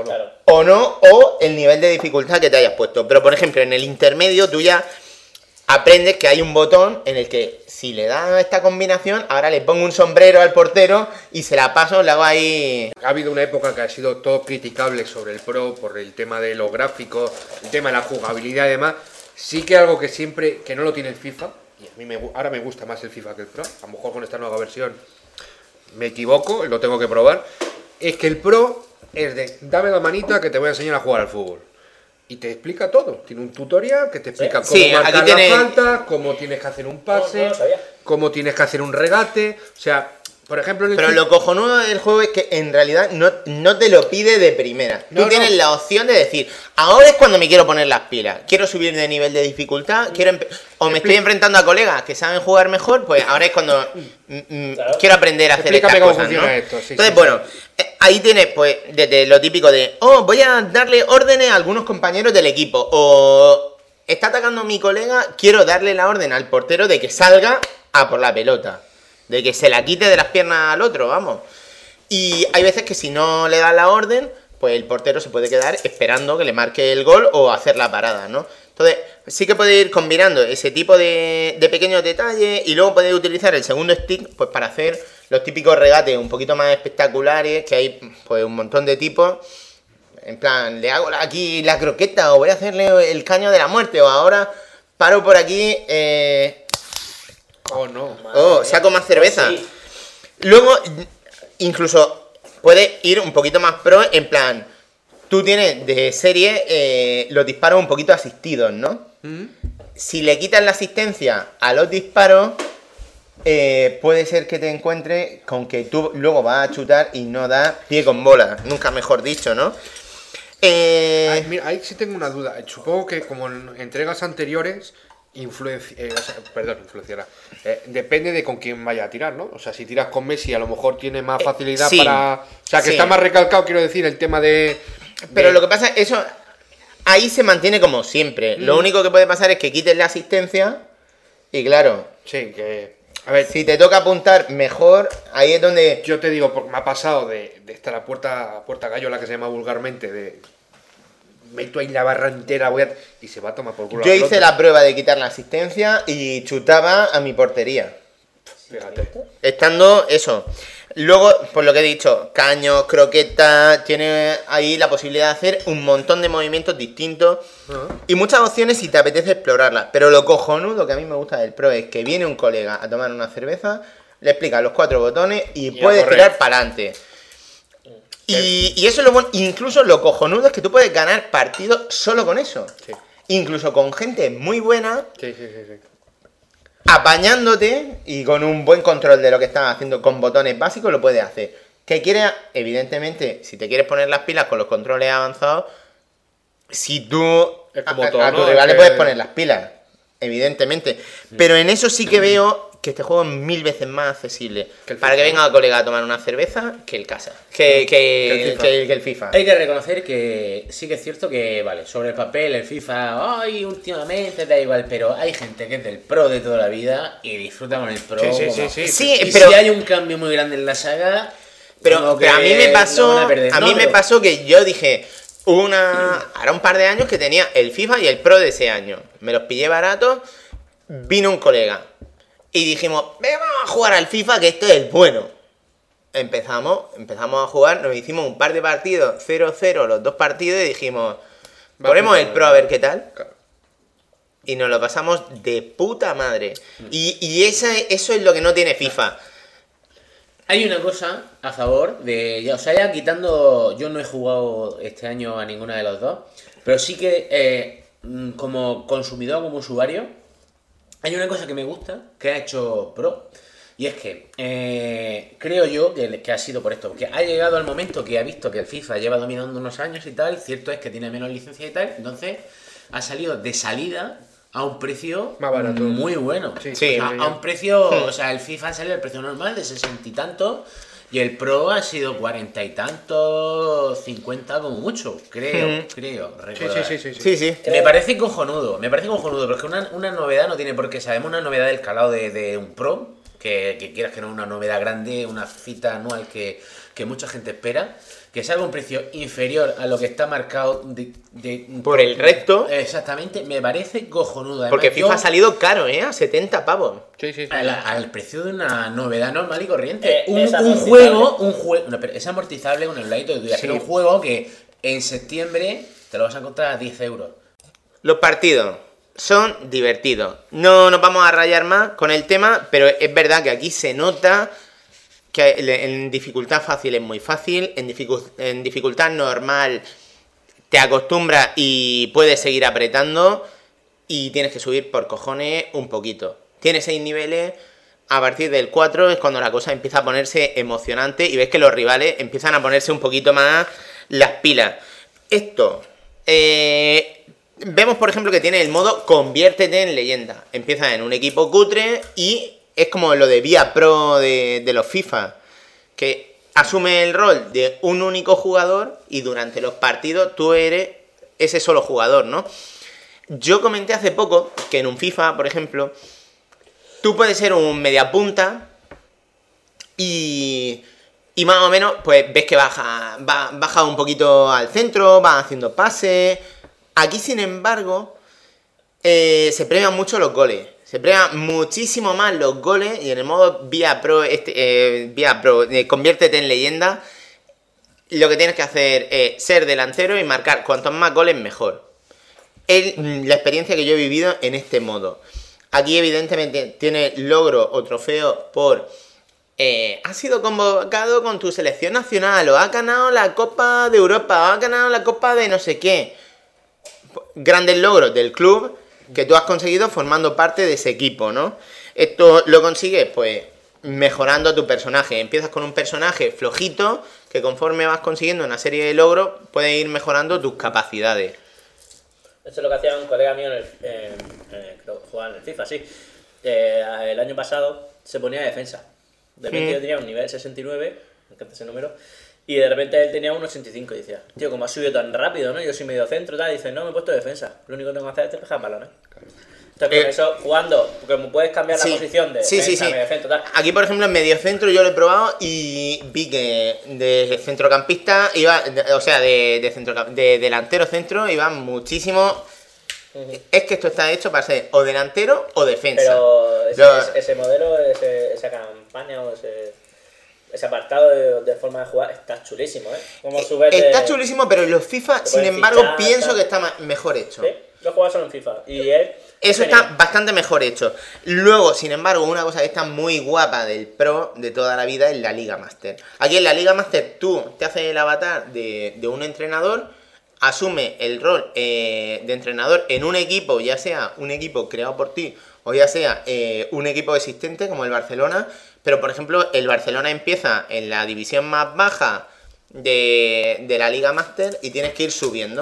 o no, o el nivel de dificultad que te hayas puesto. Pero por ejemplo, en el intermedio tú ya aprendes que hay un botón en el que si le das esta combinación, ahora le pongo un sombrero al portero y se la paso, le hago ahí... Ha habido una época que ha sido todo criticable sobre el Pro por el tema de los gráficos, el tema de la jugabilidad y demás. Sí que algo que siempre, que no lo tiene el FIFA, y a mí ahora me gusta más el FIFA que el Pro, a lo mejor con esta nueva versión me equivoco, lo tengo que probar, es que el Pro es de, dame la manita que te voy a enseñar a jugar al fútbol. Y te explica todo. Tiene un tutorial que te explica cómo marcar aquí tiene... la falta, cómo tienes que hacer un pase, cómo tienes que hacer un regate. O sea, por ejemplo... Pero lo cojonudo del juego es que en realidad no te lo pide de primera. Tú tienes la opción de decir, ahora es cuando me quiero poner las pilas. Quiero subir de nivel de dificultad, o me estoy enfrentando a colegas que saben jugar mejor, pues ahora es cuando quiero aprender a hacer estas cosas, ¿no? Entonces, bueno, ahí tienes pues desde lo típico de, voy a darle órdenes a algunos compañeros del equipo, o está atacando mi colega, quiero darle la orden al portero de que salga a por la pelota. De que se la quite de las piernas al otro, vamos. Y hay veces que si no le das la orden, pues el portero se puede quedar esperando que le marque el gol o hacer la parada, ¿no? Entonces, sí que puede ir combinando ese tipo de pequeños detalles y luego puede utilizar el segundo stick pues para hacer los típicos regates un poquito más espectaculares, que hay pues un montón de tipos. En plan, le hago aquí la croqueta o voy a hacerle el caño de la muerte o ahora paro por aquí... saco más cerveza. Sí. Luego, incluso puedes ir un poquito más pro, en plan, tú tienes de serie los disparos un poquito asistidos, ¿no? Si le quitas la asistencia a los disparos, puede ser que te encuentres con que tú luego vas a chutar y no das pie con bola, nunca mejor dicho, ¿no? Mira, ahí sí tengo una duda. Supongo que como en entregas anteriores... influenciará. Depende de con quién vaya a tirar, ¿no? O sea, si tiras con Messi a lo mejor tiene más facilidad para... O sea, que está más recalcado, quiero decir, el tema de... Pero lo que pasa es eso... Ahí se mantiene como siempre. Lo único que puede pasar es que quites la asistencia y claro... Sí, que... A ver, si te toca apuntar mejor, ahí es donde... Yo te digo, porque me ha pasado de estar a puerta gallo, la que se llama vulgarmente, de... meto ahí la barra entera, y se va a tomar por culo. Yo hice la prueba de quitar la asistencia y chutaba a mi portería. Fíjate. Estando eso. Luego, por lo que he dicho, caños, croquetas, tiene ahí la posibilidad de hacer un montón de movimientos distintos y muchas opciones si te apetece explorarlas. Pero lo cojonudo que a mí me gusta del Pro es que viene un colega a tomar una cerveza, le explica los 4 botones y puedes tirar para adelante. Y eso es lo bueno. Incluso lo cojonudo es que tú puedes ganar partidos solo con eso. Sí. Incluso con gente muy buena. Sí. Apañándote y con un buen control de lo que estás haciendo con botones básicos lo puedes hacer. Que quieres, evidentemente, si te quieres poner las pilas con los controles avanzados, si tú Es como a todo, tu ¿no? rival le Que- puedes poner las pilas, evidentemente. Pero en eso sí que veo que este juego es 1000 veces más accesible. Que el Para que FIFA. venga a colega a tomar una cerveza que el casa. Que el FIFA. Hay que reconocer que sí que es cierto que, vale, sobre el papel, el FIFA, ay, últimamente da igual, pero hay gente que es del pro de toda la vida y disfruta con el pro. Sí. Sí, Y pero, si hay un cambio muy grande en la saga, pero como que a mí me lo pasó. van a perder. A mí No, me pero- pasó que yo dije. Hará un par de años que tenía el FIFA y el Pro de ese año. Me los pillé baratos. Vino un colega. Y dijimos, venga, vamos a jugar al FIFA, que esto es el bueno. Empezamos a jugar, nos hicimos un par de partidos, 0-0 los 2 partidos, y dijimos, ponemos el Pro a ver qué tal. Claro. Y nos lo pasamos de puta madre. Y eso es lo que no tiene FIFA. Hay una cosa a favor de. Ya, o sea, ya quitando. Yo no he jugado este año a ninguna de los dos. Pero sí que, como consumidor, como usuario, hay una cosa que me gusta que ha hecho Pro. Y es que creo yo que ha sido por esto. Porque ha llegado el momento que ha visto que el FIFA lleva dominando unos años y tal. Cierto es que tiene menos licencia y tal. Entonces ha salido de salida a un precio Más barato. muy bueno. Sí, O sea, sí. a un precio, o sea, el FIFA ha salido el precio normal de 60 y tantos y el Pro ha sido 40 y tantos, 50 como mucho, creo recordar. Sí. Sí, sí. Me parece cojonudo, pero es que una novedad no tiene por qué, sabemos una novedad del calado de un Pro, que quieras que no es una novedad grande, una cita anual que mucha gente espera, que salga un precio inferior a lo que está marcado Por el resto. Exactamente, me parece cojonudo. Además, Porque yo- FIFA ha salido caro, a 70 pavos. Sí. al precio de una novedad normal y corriente. Un es juego, no, pero es amortizable con el ladito de tu vida. Sí. Pero un juego que en septiembre te lo vas a encontrar a 10 euros. Los partidos son divertidos. No nos vamos a rayar más con el tema, pero es verdad que aquí se nota que en dificultad fácil es muy fácil, en dificultad normal te acostumbras y puedes seguir apretando y tienes que subir por cojones un poquito. Tiene 6 niveles, a partir del 4 es cuando la cosa empieza a ponerse emocionante y ves que los rivales empiezan a ponerse un poquito más las pilas. Esto, vemos por ejemplo que tiene el modo conviértete en leyenda. Empieza en un equipo cutre y es como lo de Vía Pro de los FIFA, que asume el rol de un único jugador y durante los partidos tú eres ese solo jugador, ¿no? Yo comenté hace poco que en un FIFA, por ejemplo, tú puedes ser un mediapunta y más o menos pues ves que baja un poquito al centro, va haciendo pases. Aquí, sin embargo, se premian mucho los goles. Se premian muchísimo más los goles y en el modo Vía Pro, conviértete en leyenda, lo que tienes que hacer es ser delantero y marcar cuantos más goles mejor. Es la experiencia que yo he vivido en este modo. Aquí evidentemente tiene logro o trofeo por... has sido convocado con tu selección nacional, o has ganado la Copa de Europa, o has ganado la Copa de no sé qué. Grandes logros del club que tú has conseguido formando parte de ese equipo, ¿no? Esto lo consigues, pues, mejorando a tu personaje. Empiezas con un personaje flojito que conforme vas consiguiendo una serie de logros, puedes ir mejorando tus capacidades. Eso es lo que hacía un colega mío creo que jugaba en el FIFA, sí. El año pasado se ponía de defensa. De repente yo tenía un nivel 69, me encanta ese número, y de repente él tenía un 85 y decía, tío, ¿cómo has subido tan rápido, no? Yo soy medio centro, tal, y dice, no, me he puesto de defensa. Lo único que tengo que hacer es despejar balones. Entonces con eso, jugando, porque me puedes cambiar la posición de defensa, medio centro, tal. Aquí, por ejemplo, en medio centro yo lo he probado y vi que de centrocampista iba, de delantero centro iba muchísimo. Es que esto está hecho para ser o delantero o defensa. Pero ese modelo, esa campaña o ese apartado de forma de jugar está chulísimo, ¿eh? Como Está chulísimo, pero en los FIFA, sin puedes embargo, fichar, pienso tal. que está mejor hecho. Sí, lo he jugado solo en FIFA. Y él... Eso genial. está bastante mejor hecho. Luego, sin embargo, una cosa que está muy guapa del Pro de toda la vida es la Liga Master. Aquí en la Liga Master tú te haces el avatar de un entrenador, asume el rol de entrenador en un equipo, ya sea un equipo creado por ti o ya sea un equipo existente como el Barcelona. Pero, por ejemplo, el Barcelona empieza en la división más baja de la Liga Master y tienes que ir subiendo.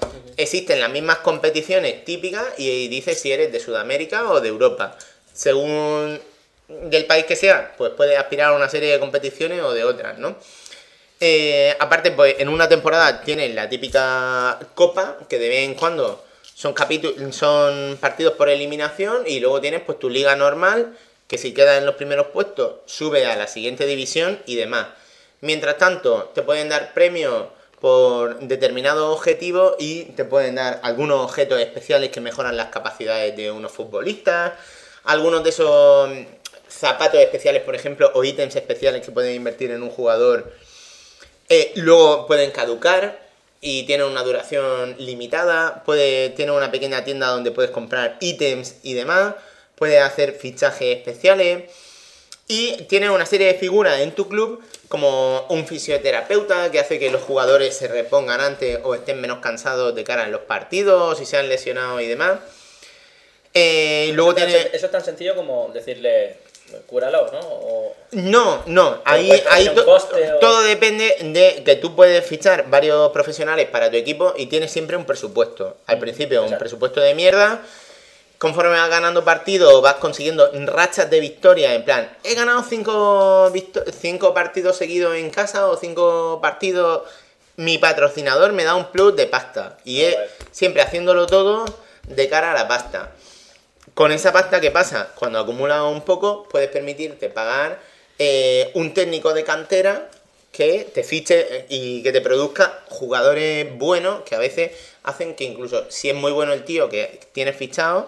existen las mismas competiciones típicas y dices si eres de Sudamérica o de Europa. Según del país que sea, pues puedes aspirar a una serie de competiciones o de otras, ¿no? Aparte, pues en una temporada tienes la típica copa, que de vez en cuando son partidos por eliminación, y luego tienes pues tu liga normal, que si quedas en los primeros puestos, sube a la siguiente división y demás. Mientras tanto, te pueden dar premios por determinados objetivos y te pueden dar algunos objetos especiales que mejoran las capacidades de unos futbolistas, algunos de esos zapatos especiales, por ejemplo, o ítems especiales que pueden invertir en un jugador, luego pueden caducar y tienen una duración limitada. Tiene una pequeña tienda donde puedes comprar ítems y demás, puedes hacer fichajes especiales y tienes una serie de figuras en tu club, como un fisioterapeuta que hace que los jugadores se repongan antes o estén menos cansados de cara a los partidos, si se han lesionado y demás. Luego eso es tan sencillo como decirle, cúralo, ¿no? No, ahí todo depende de que tú puedes fichar varios profesionales para tu equipo y tienes siempre un presupuesto. Al principio un presupuesto de mierda. Conforme vas ganando partidos, vas consiguiendo rachas de victoria, en plan, he ganado 5 partidos seguidos en casa o 5 partidos, mi patrocinador me da un plus de pasta. Y es siempre haciéndolo todo de cara a la pasta. Con esa pasta, ¿qué pasa? Cuando acumulas un poco, puedes permitirte pagar un técnico de cantera que te fiche y que te produzca jugadores buenos, que a veces hacen que incluso si es muy bueno el tío que tienes fichado,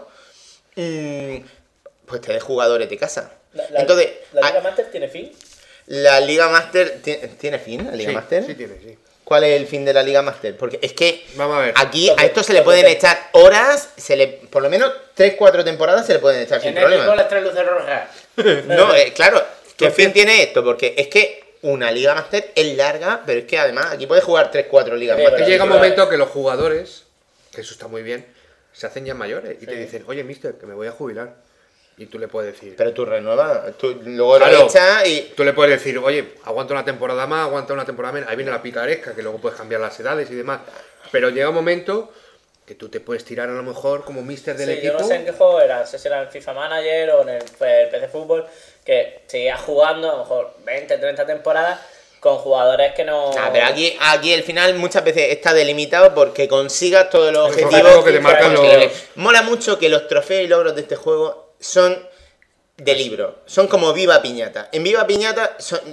pues te dé jugadores de casa. Entonces, ¿la Liga Master tiene fin? La Liga Master tiene fin, la Liga Master. Sí, tiene, sí. ¿Cuál es el fin de la Liga Master? Porque es que vamos a ver. Aquí a esto se le pueden echar horas, por lo menos 3-4 temporadas se le pueden echar sin problema. En el las 3 luces rojas. No, claro, ¿qué fin tiene esto? Porque es que una Liga Master es larga, pero es que además aquí puedes jugar 3-4 Ligas Master. Llega un momento que los jugadores, que eso está muy bien, se hacen ya mayores y te dicen, oye, mister, que me voy a jubilar. Y tú le puedes decir... Pero tú renuevas, luego lo echas y... Tú le puedes decir, oye, aguanta una temporada más, aguanta una temporada menos. Ahí viene la picaresca, que luego puedes cambiar las edades y demás. Pero llega un momento que tú te puedes tirar a lo mejor como mister del equipo. Yo no sé en qué juego era, no sé si era en FIFA Manager o en el PC Fútbol, que seguías jugando a lo mejor 20, 30 temporadas con jugadores que no... pero aquí el final muchas veces está delimitado porque consigas todos los objetivos que te marcan Mola mucho que los trofeos y logros de este juego son de libro, son como Viva Piñata. En Viva Piñata,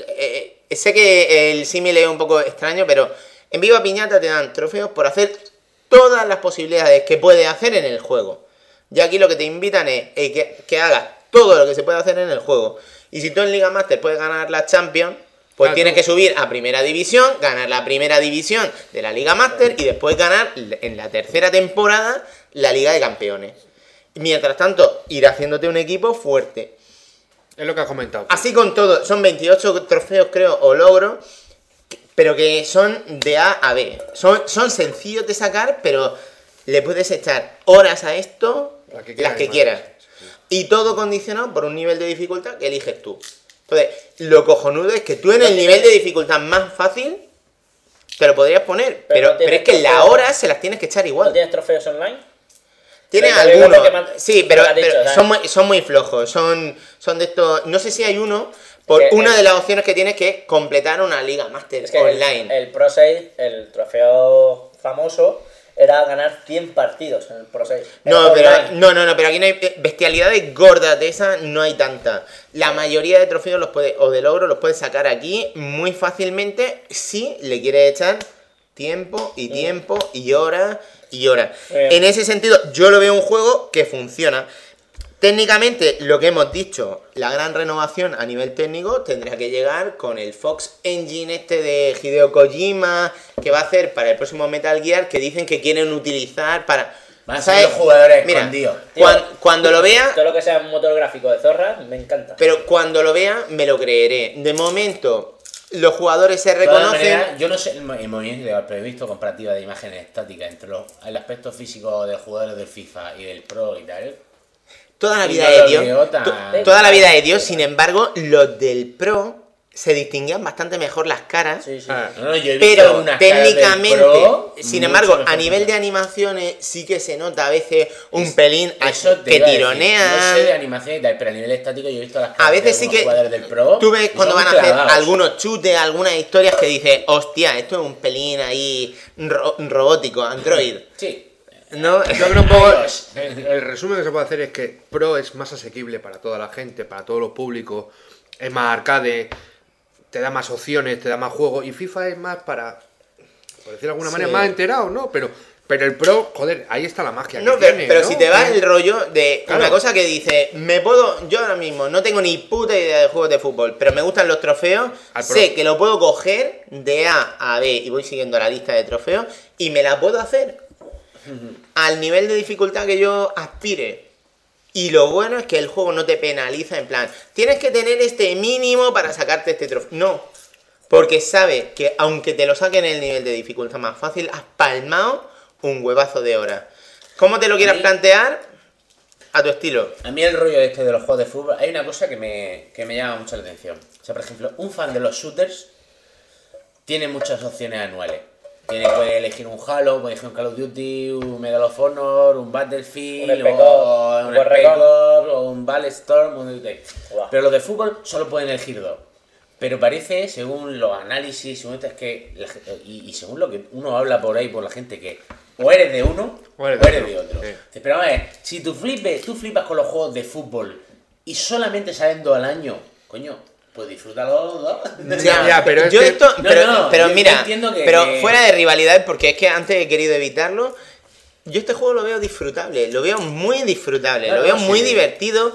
sé que el símil es un poco extraño, pero en Viva Piñata te dan trofeos por hacer todas las posibilidades que puedes hacer en el juego. Y aquí lo que te invitan es que hagas todo lo que se puede hacer en el juego. Y si tú en Liga Master puedes ganar la Champions, pues tienes que subir a primera división, ganar la primera división de la Liga Master y después ganar en la tercera temporada la Liga de Campeones. Mientras tanto, ir haciéndote un equipo fuerte. Es lo que has comentado. Así con todo, son 28 trofeos, creo, o logros, pero que son de A a B. Son sencillos de sacar, pero le puedes echar horas a esto, las que quieras. Y todo condicionado por un nivel de dificultad que eliges tú. Entonces, lo cojonudo es que tú en el nivel de dificultad más fácil te lo podrías poner, pero es que las horas se las tienes que echar igual. ¿No tienes trofeos online? Tiene algunos, sí, pero son muy flojos, son de estos, no sé si hay uno, una de las opciones que tienes que es completar una Liga Master online. El Pro 6, el trofeo famoso, era ganar 100 partidos en el Pro 6. No, pero aquí no hay bestialidades gordas de esas, no hay tantas. La mayoría de trofeos o de logros los puedes sacar aquí muy fácilmente si le quieres echar tiempo y horas y horas. En ese sentido, yo lo veo un juego que funciona. Técnicamente, lo que hemos dicho, la gran renovación a nivel técnico tendrá que llegar con el Fox Engine de Hideo Kojima, que va a hacer para el próximo Metal Gear, que dicen que quieren utilizar para... Van a ser los jugadores escondidos. Cuando lo vea... Todo lo que sea un motor gráfico de zorra, me encanta. Pero cuando lo vea, me lo creeré. De momento, los jugadores se reconocen... De todas maneras, yo no sé el movimiento previsto comparativa de imágenes estáticas entre el aspecto físico de jugadores del FIFA y del Pro y tal. Toda la vida de Dios, sin embargo, los del Pro se distinguían bastante mejor las caras. Sí, sí. No, yo he visto Pero algunas caras del técnicamente, Pro sin mucho embargo, mejor a nivel que- de animaciones sí que se nota a veces un pelín Eso te que iba a decir. tironea. No sé de animación y tal, pero a nivel estático yo he visto las A caras de veces sí algunos que jugadores del Pro. tú ves y cuando son van a hacer clavados. algunos chutes, algunas historias que dices, hostia, esto es un pelín ahí robótico, Android. Sí. ¿No? Yo creo un poco. Dios. El resumen que se puede hacer es que Pro es más asequible para toda la gente, para todos los públicos. Es más arcade, te da más opciones, te da más juegos. Y FIFA es más para, por decir de alguna manera, más enterado, ¿no? Pero el Pro, joder, ahí está la magia. No, que pero, tiene, pero ¿no? si te va el rollo de Claro. una cosa que dice, yo ahora mismo no tengo ni puta idea de juegos de fútbol, pero me gustan los trofeos, Al Pro. sé que lo puedo coger de A a B y voy siguiendo la lista de trofeos y me la puedo hacer al nivel de dificultad que yo aspire. Y lo bueno es que el juego no te penaliza en plan, tienes que tener este mínimo para sacarte este trofeo. No, porque sabe que aunque te lo saquen en el nivel de dificultad más fácil, has palmado un huevazo de horas. ¿Cómo te lo quieras mí- plantear? A tu estilo. A mí el rollo este de los juegos de fútbol, hay una cosa que me llama mucho la atención. O sea, por ejemplo, un fan de los shooters tiene muchas opciones anuales. Puede elegir un Halo, puede elegir un Call of Duty, un Medal of Honor, un Battlefield, Un Spec o Ops, un un Spec Recon. Ops, o un Ballstorm, Guau. pero los de fútbol solo pueden elegir dos. Pero parece, según los análisis, según esto, es que y según lo que uno habla por ahí, por la gente, que o eres de uno O eres o de eres de otro, otro. sí. Pero vamos a ver, si tú flipas con los juegos de fútbol y solamente salen 2 al año, coño, pues disfrútalo los dos. Ya, pero es yo que- esto, pero yo mira, entiendo que- pero que- fuera de rivalidades, porque es que antes he querido evitarlo, yo este juego lo veo disfrutable, lo veo muy disfrutable, Claro, lo veo sí. muy divertido.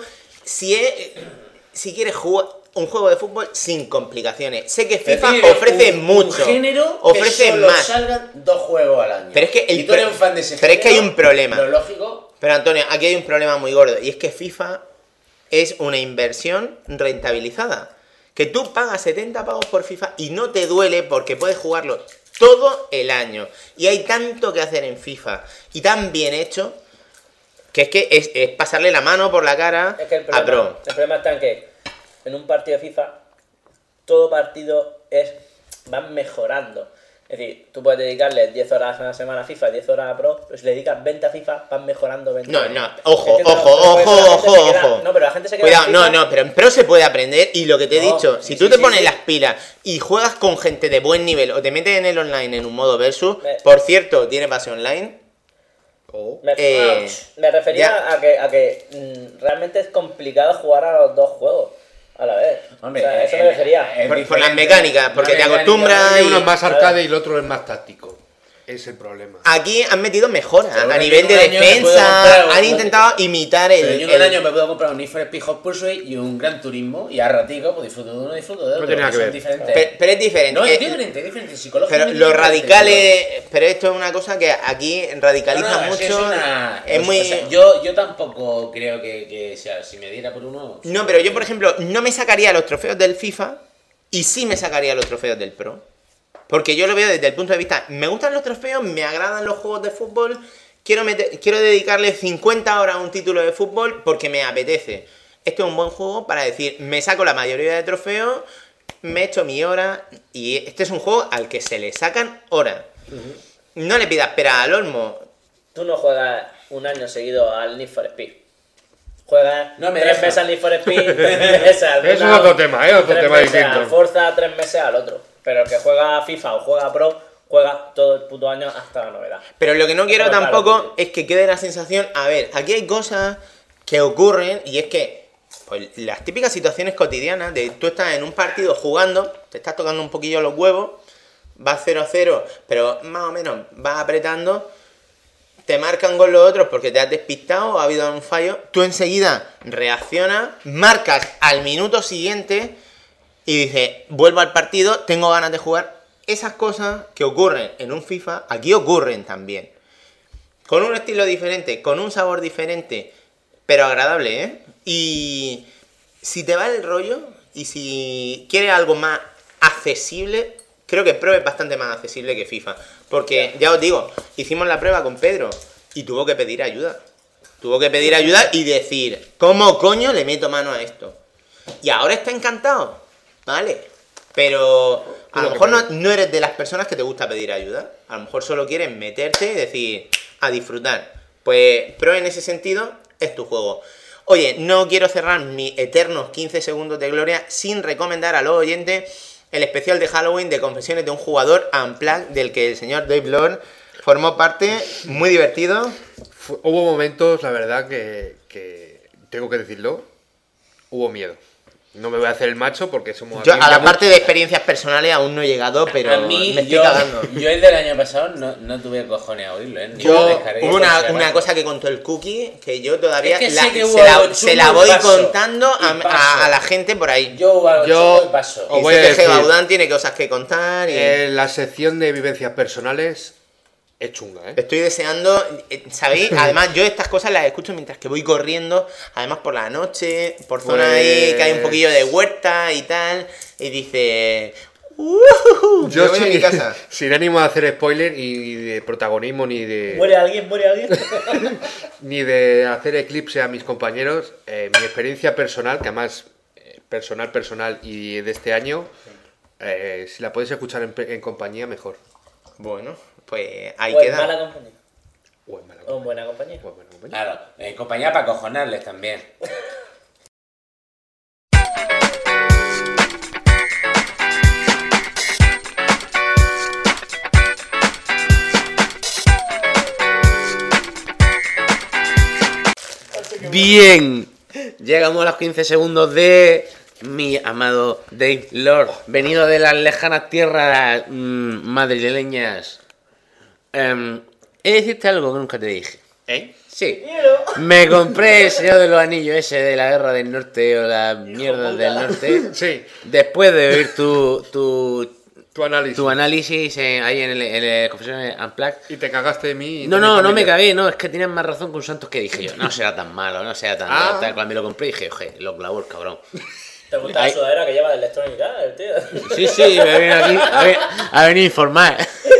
Si quieres jugar un juego de fútbol sin complicaciones. Sé que FIFA Prefiero ofrece un mucho, género ofrece que solo más. salgan 2 juegos al año. Pero es que el y tú eres pro- un fan de ese pero es que hay género, un problema. Lo lógico. Pero Antonio, aquí hay un problema muy gordo, y es que FIFA es una inversión rentabilizada. Que tú pagas 70 pavos por FIFA y no te duele porque puedes jugarlo todo el año. Y hay tanto que hacer en FIFA y tan bien hecho que es pasarle la mano por la cara Es que el a Pro. problema está en que en un partido de FIFA, todo partido van mejorando. Es decir, tú puedes dedicarle 10 horas a la semana a FIFA, 10 horas a Pro, pero si le dedicas 20 a FIFA, van mejorando 20. No, no, ojo, Es que ojo, pero ojo, la gente se ojo, queda- ojo. No, pero la gente se queda Cuidado, en no, FIFA. no, pero en Pro se puede aprender y lo que te he No, dicho, si sí, tú sí, te sí, pones sí. las pilas y juegas con gente de buen nivel o te metes en el online en un modo versus, Me- por cierto, tiene base online. Me refería ya. a que realmente es complicado jugar a los dos juegos a la vez. Hombre, o sea, eso me refería. es Por las diferente. mecánicas, porque La te mecánica, acostumbras Y uno y- es más arcade y el otro es más táctico. Es el problema. Aquí han metido mejoras Seguro a que nivel en de un año me puedo defensa, comprar han un- intentado imitar Pero yo en un el año me puedo comprar un Need for Speed Hot Pursuit y un Gran Turismo y a ratico pues disfruto de uno, disfruto de otro. tiene nada que son ver. diferentes. pero es diferente. No, es diferente, psicológicamente. Pero los diferente, radicales, pero esto es una cosa que aquí radicaliza No, es que mucho. es muy... o sea, yo tampoco creo que sea, si me diera por uno. No, pero yo, por ejemplo, no me sacaría los trofeos del FIFA y sí me sacaría los trofeos del Pro. Porque yo lo veo desde el punto de vista, me gustan los trofeos, me agradan los juegos de fútbol, quiero dedicarle 50 horas a un título de fútbol porque me apetece. Este es un buen juego para decir, me saco la mayoría de trofeos, me echo mi hora y este es un juego al que se le sacan horas. No le pidas pera al olmo. Tú no juegas un año seguido al Need for Speed. Juegas No me 3 deja. meses al Need for Speed, 3 meses al Eso es Burnout, otro tema, otro 3 tema meses distinto. al Forza, 3 meses al otro. Pero el que juega FIFA o juega Pro, juega todo el puto año hasta la novedad. Pero lo que no quiero Como tal, tampoco es que quede la sensación, a ver, aquí hay cosas que ocurren y es que pues, las típicas situaciones cotidianas de tú estás en un partido jugando, te estás tocando un poquillo los huevos, vas 0-0, pero más o menos vas apretando, te marcan con los otros porque te has despistado o ha habido un fallo, tú enseguida reaccionas, marcas al minuto siguiente y dices, vuelvo al partido, tengo ganas de jugar. Esas cosas que ocurren en un FIFA, aquí ocurren también. Con un estilo diferente, con un sabor diferente, pero agradable, ¿eh? Y si te va el rollo y si quieres algo más accesible, creo que Pro es bastante más accesible que FIFA. Porque, ya os digo, hicimos la prueba con Pedro y tuvo que pedir ayuda. Tuvo que pedir ayuda y decir, ¿cómo coño le meto mano a esto? Y ahora está encantado. Vale, Pero a lo lo que mejor puedes. no eres de las personas que te gusta pedir ayuda. A lo mejor solo quieres meterte y decir, a disfrutar. Pues Pro en ese sentido es tu juego. Oye, no quiero cerrar mis eternos 15 segundos de gloria sin recomendar a los oyentes el especial de Halloween de Confesiones de un Jugador Unplugged, del que el señor Dave Lord formó parte, muy divertido. Hubo momentos, la verdad, que tengo que decirlo, hubo miedo. No me voy a hacer el macho porque somos... Yo aquí a la ya parte de experiencias personales aún no he llegado, pero A mí, me estoy yo, cagando. yo el del año pasado no tuve cojones a oírlo, ¿eh? Ni lo Yo, descargué, hubo por si una acaso. cosa que contó el Cookie que yo todavía Es que sé que hubo se algo se la chungo voy y paso, contando y paso. a la gente por ahí. Yo, paso. os Y voy sé a que decir, Baudán tiene cosas que contar y la sección de vivencias personales es chunga, ¿eh? estoy deseando, ¿sabéis? Además, yo estas cosas las escucho mientras que voy corriendo, además por la noche, por zona Pues- ahí que hay un poquillo de huerta y tal, y dice... Yo me voy a mi sí- casa. sin ánimo de hacer spoiler y de protagonismo ni de ¿Muere alguien? ni de hacer eclipse a mis compañeros, mi experiencia personal, que además personal y de este año, si la podéis escuchar en compañía, mejor. Bueno, pues ahí ¿O en queda. mala compañía? O en mala ¿O en buena compañía? o en buena compañía. Claro, compañía para acojonarles también. Bien, llegamos a los 15 segundos de mi amado Dave Lord, venido de las lejanas tierras madrileñas. He de decirte algo que nunca te dije. ¿Eh? Sí, me compré el Señor de los Anillos ese de la Guerra del Norte o la mierda del Norte. Sí, Después de oír tu análisis. análisis ahí en el Confesiones Unplugged. Y te cagaste de mí. y No, de mi no me familia. cagué, no, es que tenías más razón que un Santos que dije yo. No será tan malo, no será tan Ah. tal. Cuando me lo compré dije, oje, lo clavó el cabrón. ¿Te gusta la Ay. sudadera que lleva de Electronic Arts, tío? Sí, sí, me viene aquí a venir a informar.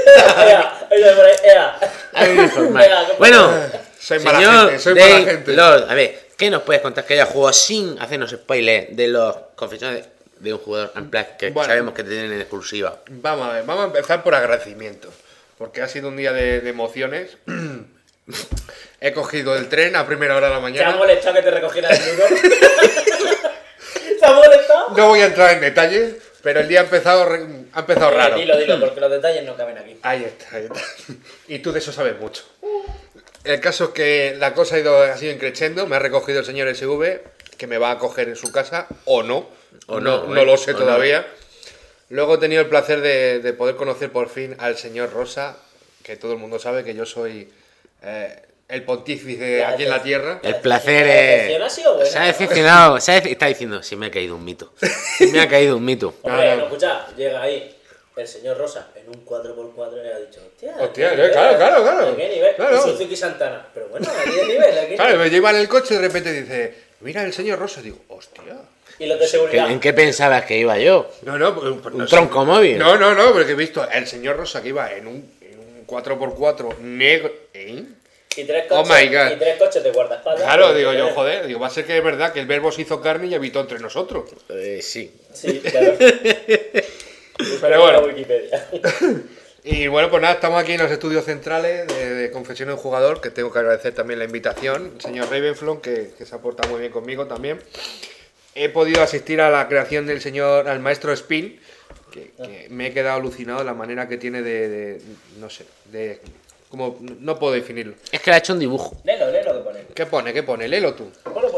A venir a informar. Bueno, Soy mala señor gente, soy Dave mala gente. Lord, a ver, ¿qué nos puedes contar que haya jugado sin hacernos spoilers de los confesiones de un jugador Unplugged que Bueno. sabemos que te tienen en exclusiva? Vamos a ver, vamos a empezar por agradecimiento. Porque ha sido un día de emociones. He cogido el tren a primera hora de la ¿Te ha mañana. molestado que te recogiera el nudo? ¿Te ha molestado? No voy a entrar en detalles, pero el día ha empezado raro. Dilo, porque los detalles no caben aquí. Ahí está, ahí está. Y tú de eso sabes mucho. El caso es que la cosa ha sido increciendo. Me ha recogido el señor SV, que me va a coger en su casa, o no. O no, no, no lo sé o no. todavía. Luego he tenido el placer de poder conocer por fin al señor Rosa, que todo el mundo sabe que yo soy el pontífice aquí en la tierra. El placer La decepción ha sido buena, se ha ¿no? decepcionado, está diciendo, si me ha caído un mito. Si me ha caído un mito. Hombre, Claro. no, escucha, llega ahí el señor Rosa en un 4x4 y ha dicho, hostia, Hostia, ¿qué nivel? claro. ¿Qué nivel? Claro. Y Suzuki Santana. Pero bueno, aquí de nivel, aquí. Claro, me lleva en el coche y de repente dice, mira el señor Rosa. Digo, hostia. Y los de seguridad. ¿En qué pensabas que iba yo? No, ¿Un tronco móvil? No, porque he visto el señor Rosa que iba en un 4x4 negro. ¿Eh? Y tres Oh coches, my God. y tres coches de guardaespaldas. Claro, digo yo, joder, digo, va a ser que es verdad que el verbo se hizo carne y habitó entre nosotros. Sí. Sí, claro. Pero bueno. La Wikipedia. Y bueno, pues nada, estamos aquí en los estudios centrales de Confesiones de un Jugador, que tengo que agradecer también la invitación, el señor Ravenflon, que se ha portado muy bien conmigo también. He podido asistir a la creación al maestro Spin, que me he quedado alucinado de la manera que tiene no sé, como no puedo definirlo. Es que le ha hecho un dibujo. Léelo que pone. ¿Qué pone? Léelo tú. Ponlo.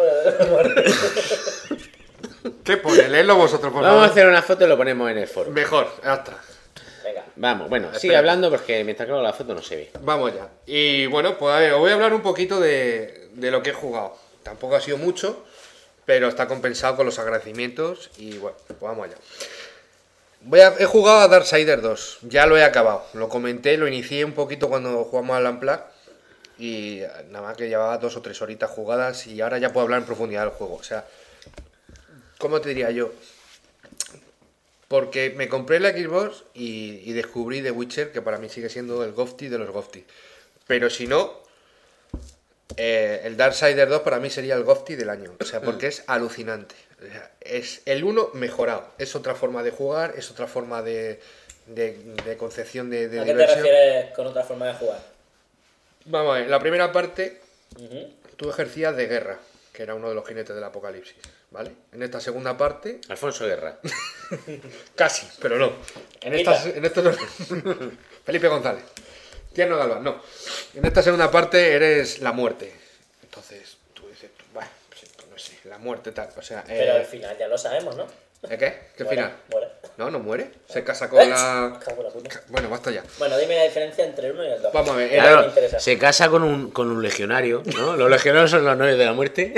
¿Qué pone? Léelo vosotros, por Vamos a favor. hacer una foto y lo ponemos en el foro. Mejor, ya está. Venga. Vamos, bueno, sigue Espera. hablando porque mientras que hago la foto no se ve. Vamos ya. Y bueno, pues a ver, os voy a hablar un poquito de lo que he jugado. Tampoco ha sido mucho, pero está compensado con los agradecimientos y bueno, pues vamos allá. He jugado a Darksiders 2, ya lo he acabado. Lo comenté, lo inicié un poquito cuando jugamos al Unplugged y nada más que llevaba 2 o 3 horitas jugadas y ahora ya puedo hablar en profundidad del juego. O sea, ¿cómo te diría yo? Porque me compré la Xbox y descubrí The Witcher, que para mí sigue siendo el GOTY de los GOTY. Pero si no, El Darksiders 2 para mí sería el GOTY del año. O sea, porque es alucinante. O sea, es el 1 mejorado. Es otra forma de jugar, es otra forma de concepción de ¿A qué te diversión. refieres con otra forma de jugar? Vamos a ver, la primera parte Ujú. tú ejercías de guerra, que era uno de los jinetes del apocalipsis, ¿vale? En esta segunda parte, Alfonso Guerra. casi, pero no. En esta Felipe González. Tierno Galván, no. En esta segunda parte eres la muerte. Entonces, tú dices, bueno, pues, no sé, la muerte tal. O sea, Pero al final ya lo sabemos, ¿no? ¿qué? ¿Qué Muere, final? muere. No, no muere. Se casa con la... Cago en la puta. Bueno, basta ya. Bueno, dime la diferencia entre el 1 y el 2. Vamos a ver, Ya Claro, me interesa. se casa con un legionario, ¿no? Los legionarios son los novios de la muerte.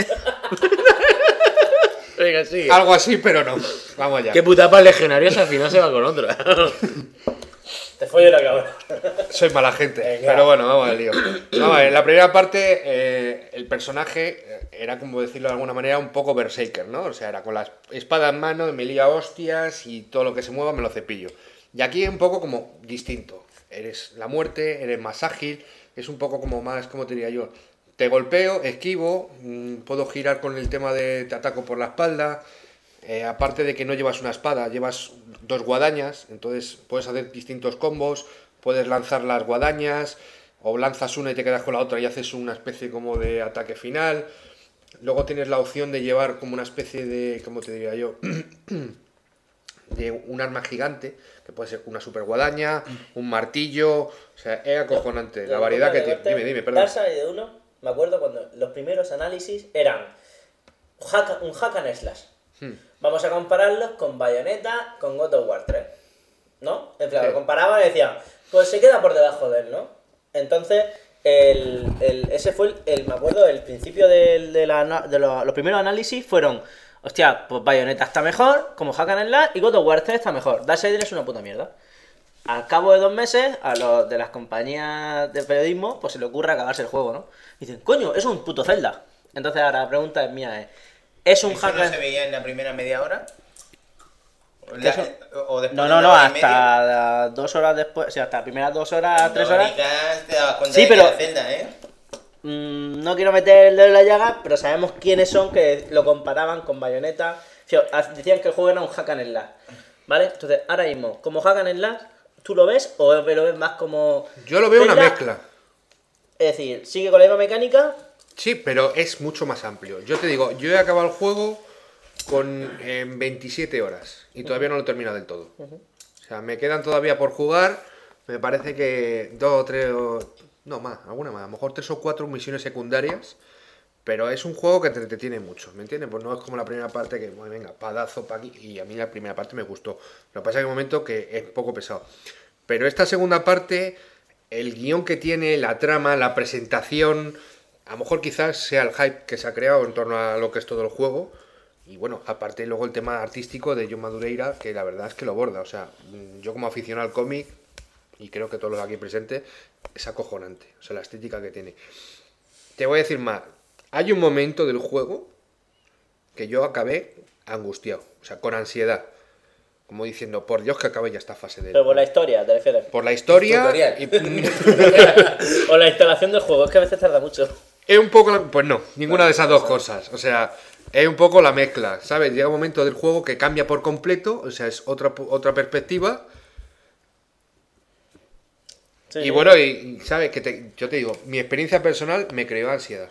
Venga, sigue. Algo así, pero no. Vamos allá. Qué puta para legionarios al final se va con otra. Te follo la cabra. Soy mala gente, Venga. pero bueno, vamos al lío. Vamos a ver, en la primera parte el personaje era, como decirlo de alguna manera, un poco berserker, ¿no? O sea, era con la espada en mano, me lía hostias y todo lo que se mueva me lo cepillo. Y aquí es un poco como distinto. Eres la muerte, eres más ágil, es un poco como más, ¿cómo te diría yo? Te golpeo, esquivo, puedo girar con el tema de te ataco por la espalda. Aparte de que no llevas una espada, llevas 2 guadañas, entonces puedes hacer distintos combos, puedes lanzar las guadañas, o lanzas una y te quedas con la otra y haces una especie como de ataque final. Luego tienes la opción de llevar como una especie de, ¿cómo te diría yo? De un arma gigante, que puede ser una super guadaña, un martillo, o sea, es acojonante la variedad que tiene. Dime, perdón. Darkseid 1, me acuerdo cuando los primeros análisis eran un hack and slash. Vamos a compararlos con Bayonetta, con God of War 3, ¿no? En plan, Sí. lo comparaban y decían, pues se queda por debajo de él, ¿no? Entonces, ese fue me acuerdo, el principio de los primeros análisis fueron, hostia, pues Bayonetta está mejor, como Hack and Slash, y God of War 3 está mejor. Darkseid es una puta mierda. Al cabo de 2 meses, a los de las compañías de periodismo, pues se le ocurre acabarse el juego, ¿no? Y dicen, coño, es un puto Zelda. Entonces ahora la pregunta es mía, ¿es un ¿Eso hack no and se veía en la primera media hora? eso? ¿O después No, de no, una no, hora y media? hasta 2 horas después, o sea, hasta las primeras 2 horas, 3 horas. Horicas te dabas cuenta Sí, de pero- que era Zelda, ¿eh? No quiero meter el dedo en la llaga, pero sabemos quiénes son que lo comparaban con Bayonetta. Decían que el juego era un hack and slash, ¿vale? Entonces, ahora mismo, como hack and slash, ¿tú lo ves o lo ves más como... Yo lo veo una Zelda? mezcla. Es decir, sigue con la misma mecánica. Sí, pero es mucho más amplio. Yo te digo, yo he acabado el juego en 27 horas y todavía no lo he terminado del todo. O sea, me quedan todavía por jugar, me parece que 2 o 3 no más, alguna más, a lo mejor 3 o 4 misiones secundarias, pero es un juego que te entretiene mucho, ¿me entiendes? Pues no es como la primera parte que, bueno, venga, padazo pa' aquí, y a mí la primera parte me gustó. Lo que pasa es que hay un momento que es poco pesado. Pero esta segunda parte, el guión que tiene, la trama, la presentación, a lo mejor quizás sea el hype que se ha creado en torno a lo que es todo el juego. Y bueno, aparte luego el tema artístico de John Madureira, que la verdad es que lo borda. O sea, yo como aficionado al cómic, y creo que todos los aquí presentes, es acojonante. O sea, la estética que tiene. Te voy a decir más. Hay un momento del juego que yo acabé angustiado, o sea, con ansiedad. Como diciendo, por Dios que acabe ya esta fase del Pero por la historia, ¿te refieres? por la historia. Tutorial. O la instalación del juego, es que a veces tarda mucho. Es un poco, pues no, ninguna de esas dos cosas. O sea, es un poco la mezcla, ¿sabes? Llega un momento del juego que cambia por completo, o sea, es otra perspectiva. Sí, Y sí. bueno, y ¿sabes? Yo te digo, mi experiencia personal me creó ansiedad.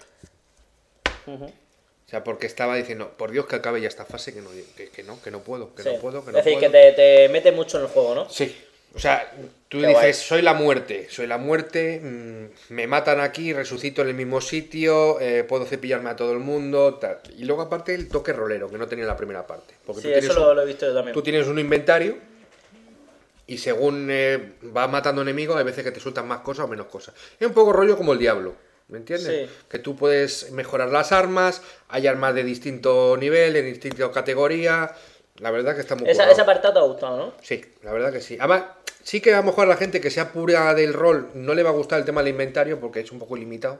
O sea, porque estaba diciendo, por Dios que acabe ya esta fase, que no puedo, Sí. no puedo, que Es no decir, puedo. que te mete mucho en el juego, ¿no? Sí, o sea, tú Qué dices, guay. soy la muerte, me matan aquí, resucito en el mismo sitio, puedo cepillarme a todo el mundo, tal. Y luego aparte el toque rolero, que no tenía en la primera parte. Porque Sí, tú tienes eso lo he visto yo también. tú tienes un inventario y según vas matando enemigos, hay veces que te sueltan más cosas o menos cosas. Es un poco rollo como el Diablo, ¿me entiendes? Sí. Que tú puedes mejorar las armas, hay armas de distinto nivel, de distinta categoría. La verdad que está muy currado. Ese apartado te ha gustado, ¿no? Sí, la verdad que sí. Además, sí que a lo mejor a la gente que sea pura del rol no le va a gustar el tema del inventario porque es un poco limitado.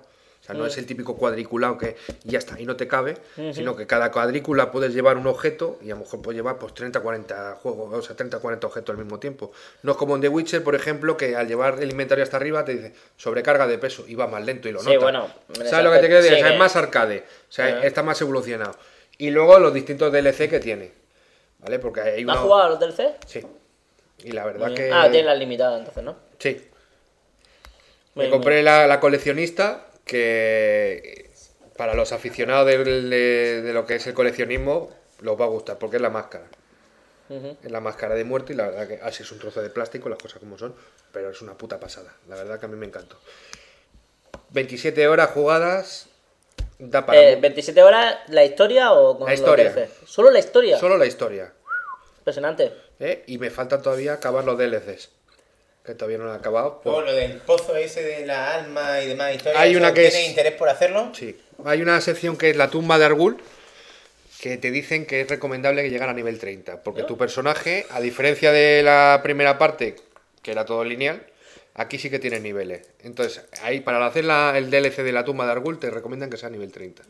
O sea, no es el típico cuadriculado que ya está, y no te cabe, sino que cada cuadrícula puedes llevar un objeto y a lo mejor puedes llevar pues 30, 40 juegos, o sea, 30, 40 objetos al mismo tiempo. No es como en The Witcher, por ejemplo, que al llevar el inventario hasta arriba te dice sobrecarga de peso y va más lento y lo notas. bueno, ¿Sabes lo que te quiero decir? sí, O sea, que- es más arcade, o sea, está más evolucionado. Y luego los distintos DLC que tiene, ¿vale? Porque hay ¿No has uno... jugado a los DLC? Sí. Y la verdad que... Ah, tienes las limitadas entonces, ¿no? Sí. Muy Me compré la coleccionista, que para los aficionados de lo que es el coleccionismo los va a gustar, porque es la máscara. Es la máscara de muerte y la verdad que así es un trozo de plástico, las cosas como son, pero es una puta pasada. La verdad que a mí me encantó. 27 horas jugadas, da para... 27 horas, ¿la historia o con La historia. los DLC? ¿Solo la historia? Solo la historia. Impresionante. Y me faltan todavía acabar los DLCs, que todavía no lo he acabado. Luego lo del pozo ese de la alma y demás historias. Hay una ¿eso que ¿Tiene es- interés por hacerlo? Sí, hay una sección que es la tumba de Argul, que te dicen que es recomendable que llegar a nivel 30, porque tu personaje, a diferencia de la primera parte, que era todo lineal, aquí sí que tiene niveles. Entonces, ahí para hacer el DLC de la tumba de Argul te recomiendan que sea nivel 30.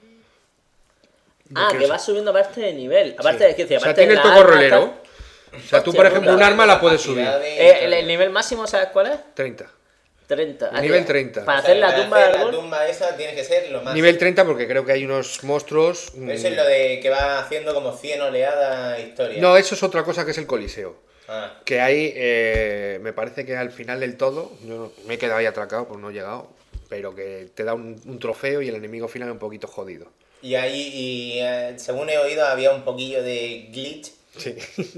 Ah, quiero que ser- vas subiendo aparte de nivel. Aparte Sí. de que O sea, aparte tiene de el la toco arma, rolero. tal. O sea, tú, Hostia, por ejemplo, puta. un arma la puedes subir. El nivel máximo, ¿sabes cuál es? 30. 30. El nivel 30. Para O sea, hacer la para tumba hacer de la árbol. tumba esa tiene que ser lo más. Nivel 30 porque creo que hay unos monstruos... Pero eso es lo de que va haciendo como 100 oleadas historia. No, eso es otra cosa que es el Coliseo. Ah. Que ahí, me parece que al final del todo, yo me he quedado ahí atracado, pues no he llegado, pero que te da un trofeo y el enemigo final es un poquito jodido. Y ahí, según he oído, había un poquillo de glitch Sí.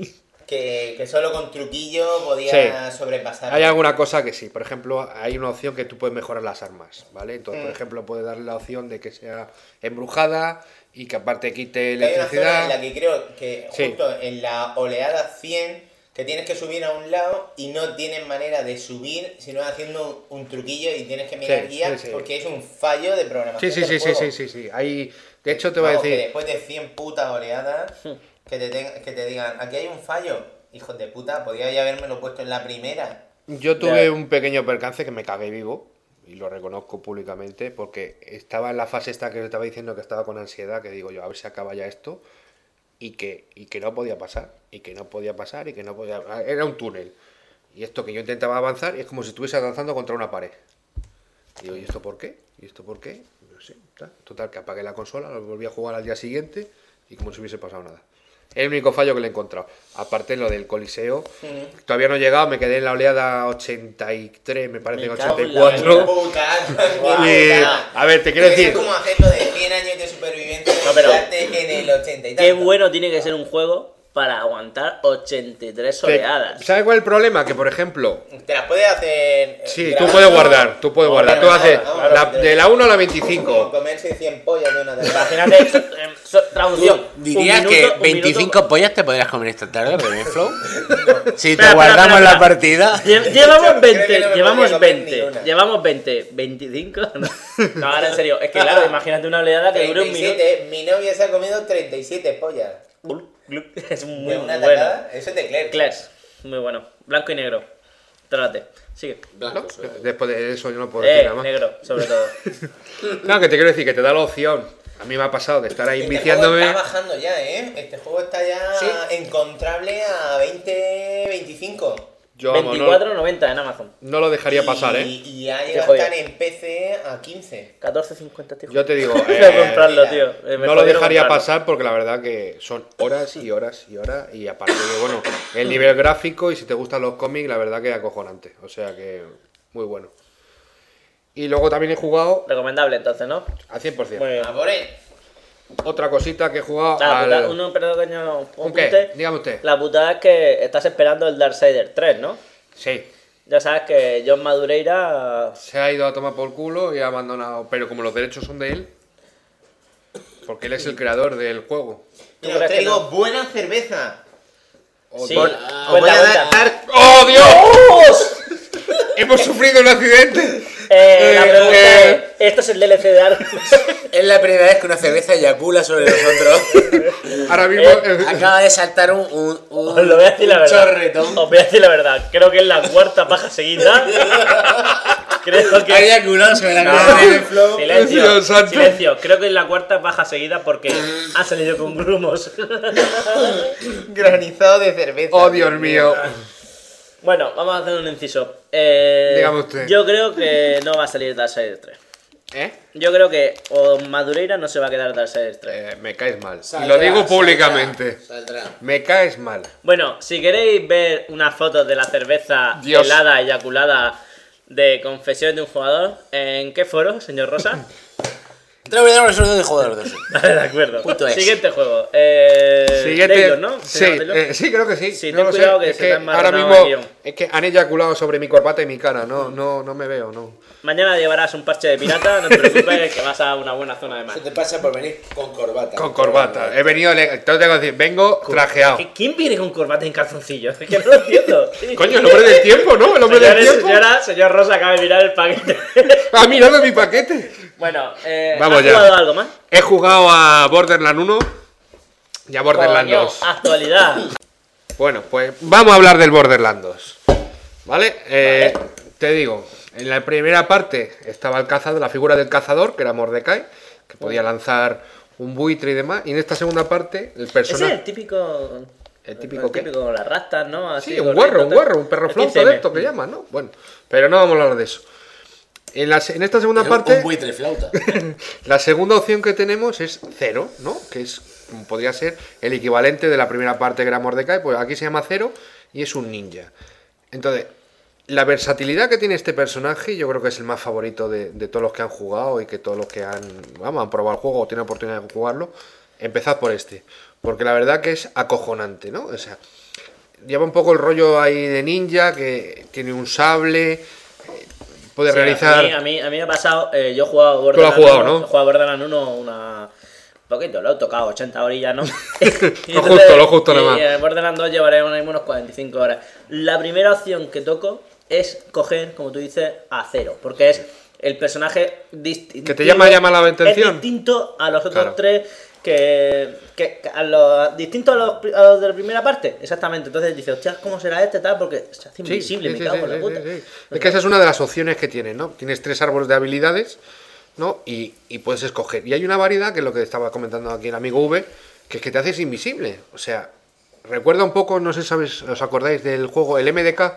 que solo con truquillo podía sobrepasar. Hay alguna cosa que sí, por ejemplo, hay una opción que tú puedes mejorar las armas, ¿vale? Entonces, por ejemplo, puedes darle la opción de que sea embrujada y que aparte quite Hay una zona electricidad. en la que creo que Sí. justo en la oleada 100 que tienes que subir a un lado y no tienes manera de subir sino haciendo un truquillo y tienes que mirar Sí, guías sí, sí. porque es un fallo de programación. Sí, sí, del sí, sí, juego. sí, sí, sí. Hay, de hecho, te voy a Vamos, que decir, después de 100 putas oleadas que te digan, aquí hay un fallo. Hijos de puta, podía ya habérmelo puesto en la primera. yo tuve un pequeño percance que me cagué vivo, y lo reconozco públicamente, porque estaba en la fase esta que os estaba diciendo que estaba con ansiedad, que digo yo, a ver si acaba ya esto, y que no podía pasar, y que no podía pasar, y que no podía... Era un túnel. Y esto que yo intentaba avanzar, es como si estuviese avanzando contra una pared. Digo, ¿y esto por qué? ¿Y esto por qué? No sé, tal. Total, que apagué la consola, lo volví a jugar al día siguiente, y como si hubiese pasado nada. Es el único fallo que le he encontrado. Aparte lo del Coliseo, todavía no he llegado, me quedé en la oleada 83, me parece que Me cago en la 84. Puta, Y, a ver, te quiero Eso decir, es como hacerlo de 100 años de supervivencia No, pero- en el 80 y Qué tanto. bueno tiene que ser un juego para aguantar 83 oleadas. ¿sabes cuál es el problema? Que por ejemplo, Te las puedes hacer. sí, tú puedes guardar, tú puedes guardar. Tú haces de la 1 a la 25. Como comerse 100 pollas de una tarde. Imagínate, traducción. ¿Dirías un que minuto, un 25 minuto. pollas te podrías comer esta tarde, Flow? Si te Espera, guardamos espera. la partida. Llevamos Creo que 20, no me llevamos podría comer 20, ni una. llevamos 20, 25. No, ahora en serio, es que claro, imagínate una oleada que dure un minuto. 37, mi novia se ha comido 37 pollas. Es muy De una bueno. tacada, eso es de Claire. Clash, muy bueno. Blanco y negro. Trate. Sigue. ¿No? Después de eso yo no puedo decir nada más. Negro, sobre todo. No, que te quiero decir que te da la opción. A mí me ha pasado de estar ahí Este viciándome. juego está bajando ya, ¿eh? Este juego está ya encontrable a 20, 25. Yo vamos, 24.90 en Amazon. no lo dejaría pasar, ¿eh? Y ha Qué llegado a joya. estar en PC a 15. 14.50, tío. Yo te digo, Quiero comprarlo, mira, tío. Me no lo jodieron dejaría comprarlo. pasar porque la verdad que son horas y horas y horas. Y aparte que, bueno, el nivel gráfico y si te gustan los cómics, la verdad que acojonante. O sea que, muy bueno. Y luego también he jugado Recomendable entonces, ¿no? al 100%. Muy bien. A por él. Otra cosita que he jugado La puta- al... uno, perdón, coño, ¿Un qué? apunte. Dígame usted. La putada es que estás esperando el Darksiders 3, ¿no? Sí, Ya sabes que John Madureira... se ha ido a tomar por culo y ha abandonado. Pero como los derechos son de él, porque él es el creador del juego. Mira, os crees que traigo no? buena cerveza. Sí, Os cuenta, voy a cuenta. dar... ¡Oh, Dios! ¡Hemos sufrido un accidente! La pregunta es, ¿esto es el DLC de Ark? Es la primera vez que una cerveza eyacula sobre nosotros. Ahora mismo... Acaba de saltar un Os lo voy a decir la verdad. chorretón. Os voy a decir la verdad. Creo que es la cuarta paja seguida Creo que... Ha eyaculado sobre la cara de Flow. Silencio, Dios santo. silencio. Creo que en la cuarta es baja seguida porque ha salido con grumos. Granizado de cerveza. Oh, Dios mío. Bueno, vamos a hacer un inciso. Dígame usted. Yo creo que no va a salir Darksiders 3. ¿Eh? Yo creo que o Madureira no se va a quedar Darksiders 3. Me caes mal. Y Saldrá, lo digo públicamente. Saldrá. Me caes mal. Bueno, si queréis ver unas fotos de la cerveza Dios. helada, eyaculada de Confesiones de un jugador, ¿en qué foro, señor Rosa? Resolución de jugadores. Vale, de acuerdo. Punto es. Siguiente juego. Siguiente. Taylor, ¿no? Sí, ¿Se llama Taylor? sí, creo que sí. Sí, No ten lo sé. cuidado que Es se te ha ahora enmarronado mismo el guión. es que han eyaculado sobre mi corbata y mi cara. No me veo, no. Mañana llevarás un parche de pirata, no te preocupes, que vas a una buena zona de mar. Se te pasa por venir con corbata. Con corbata. He venido. Entonces tengo que decir, vengo trajeado. ¿Quién viene con corbata en calzoncillos? Es que no lo entiendo. Coño, el hombre del tiempo, ¿no? El hombre del Señores, tiempo. señora, señor Rosa acaba de mirar el paquete. Ha mirado mi paquete. Bueno, Vamos ¿has ya. jugado algo más? He jugado a Borderlands 1 y a Borderlands Coño, 2. actualidad. Bueno, pues vamos a hablar del Borderlands 2. ¿Vale? Te digo, en la primera parte estaba el cazador, la figura del cazador, que era Mordecai, que podía lanzar un buitre y demás. Y en esta segunda parte, el Ese es personaje. el típico. ¿El típico qué? con las rastas, ¿no? Así, Sí, un gordito, guarro, tal. un perro El flauta 15M. de esto que llaman, ¿no? Bueno, pero no vamos a hablar de eso. En esta segunda parte, Un buitre flauta. la segunda opción que tenemos es Zero, ¿no? Que es, como podría ser, el equivalente de la primera parte que era Mordecai, pues aquí se llama Zero y es un ninja. Entonces, la versatilidad que tiene este personaje, yo creo que es el más favorito de todos los que han jugado y que todos los que han probado el juego o tienen oportunidad de jugarlo. Empezad por este, porque la verdad que es acojonante, ¿no? O sea, lleva un poco el rollo ahí de ninja, que tiene un sable, puede Sí, realizar... A mí me ha pasado, yo he jugado Tú lo has jugado, 1, ¿no? He jugado Borderlands 1 un poquito, lo he tocado 80 horillas, ¿no? Lo justo nada más. Y en Borderlands 2 llevaré unos 45 horas. La primera opción que toco es coger, como tú dices, a Zero, porque es el personaje distinto. ¿Que te llama la atención? Es distinto a los otros Claro. tres distinto a los de la primera parte, exactamente. Entonces dices, hostia, ¿cómo será este tal? Porque se hace invisible, me cago en la puta. sí. Es que esa es una de las opciones que tienes, ¿no? Tienes 3 árboles de habilidades, ¿no? Y puedes escoger. Y hay una variedad, que es lo que estaba comentando aquí el amigo V, que es que te haces invisible. O sea, recuerda un poco, no sé si os acordáis del juego, el MDK.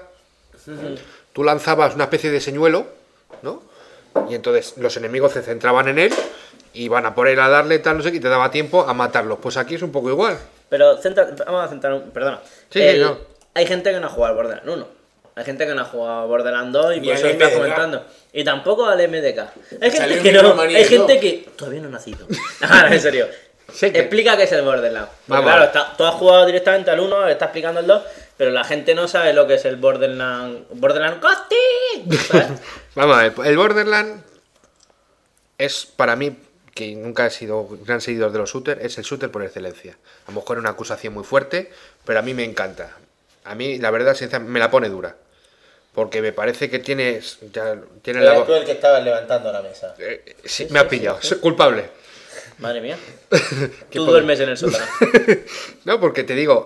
Tú lanzabas una especie de señuelo, ¿no? Y entonces los enemigos se centraban en él, y van a por él a darle tal, no sé qué, y te daba tiempo a matarlos. Pues aquí es un poco igual. Pero vamos a centrar perdona. Sí, no. Hay gente que no ha jugado al Borderlands 1. Hay gente que no ha jugado al Borderlands 2 y Ni por eso al está MDK. comentando. Y tampoco al MDK. Hay gente Salió que un no. Micromanía Hay y gente todo. que todavía no ha nacido. Ahora, en serio. Sí, que- Explica qué es el Borderlands. Porque, Vamos. claro, tú has jugado directamente al 1, está explicando el 2, pero la gente no sabe lo que es el Borderlands Ghosting. ¿Sabes? Vamos a ver, el Borderlands es para mí, que nunca he sido gran seguidor de los shooters, es el shooter por excelencia. A lo mejor es una acusación muy fuerte, pero a mí me encanta. A mí, la verdad, sinceramente, me la pone dura. Porque me parece que tiene la... Era tú el que estabas levantando la mesa. Sí, me has pillado, soy culpable. Madre mía. Qué Tú poco. duermes en el sótano. No, porque te digo,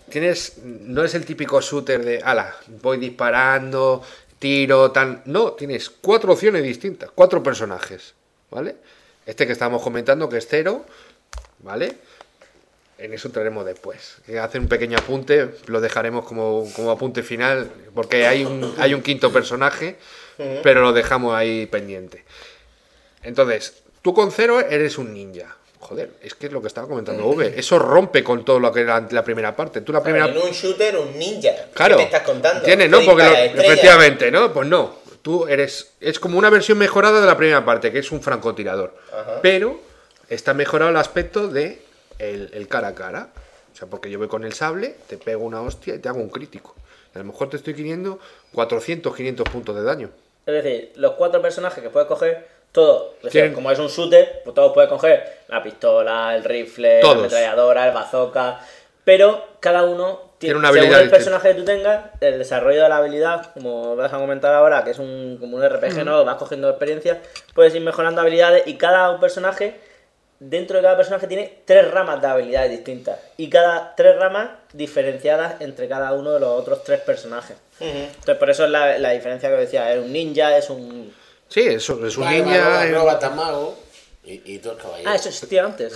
no es el típico shooter de, ala, voy disparando, tiro, tal. No, tienes 4 opciones distintas, 4 personajes, ¿vale? Este que estábamos comentando, que es Zero, ¿vale? En eso entraremos después. Hacer un pequeño apunte, lo dejaremos como apunte final, porque hay un quinto personaje, pero lo dejamos ahí pendiente. Entonces, tú con Zero eres un ninja. Joder, es que es lo que estaba comentando V. Eso rompe con todo lo que era la primera parte. Tú la primera... En un shooter, un ninja. Claro, ¿Qué te estás contando? ¿entiendes? ¿No? ¿Qué Porque dispara, estrellas? efectivamente, ¿no? Pues no. Tú eres... Es como una versión mejorada de la primera parte, que es un francotirador. Ajá. Pero está mejorado el aspecto de el cara a cara. O sea, porque yo voy con el sable, te pego una hostia y te hago un crítico. A lo mejor te estoy quiniendo 400, 500 puntos de daño. Es decir, los 4 personajes que puedes coger, todos, es decir, Tienen- como es un shooter, pues todos puedes coger la pistola, el rifle, Todos. la ametralladora, el bazooka, pero cada uno Tiene una según habilidad el personaje que tú tengas, el desarrollo de la habilidad, como vas a comentar ahora, que es como un RPG, ¿no? Vas cogiendo experiencia, puedes ir mejorando habilidades y cada personaje, dentro de cada personaje tiene 3 ramas de habilidades distintas y cada 3 ramas diferenciadas entre cada uno de los otros 3 personajes. Entonces por eso es la diferencia que decía, es un ninja, es un... Sí, eso es un Vale, ninja. luego Batamago y todo el caballero. Ah, eso existía antes.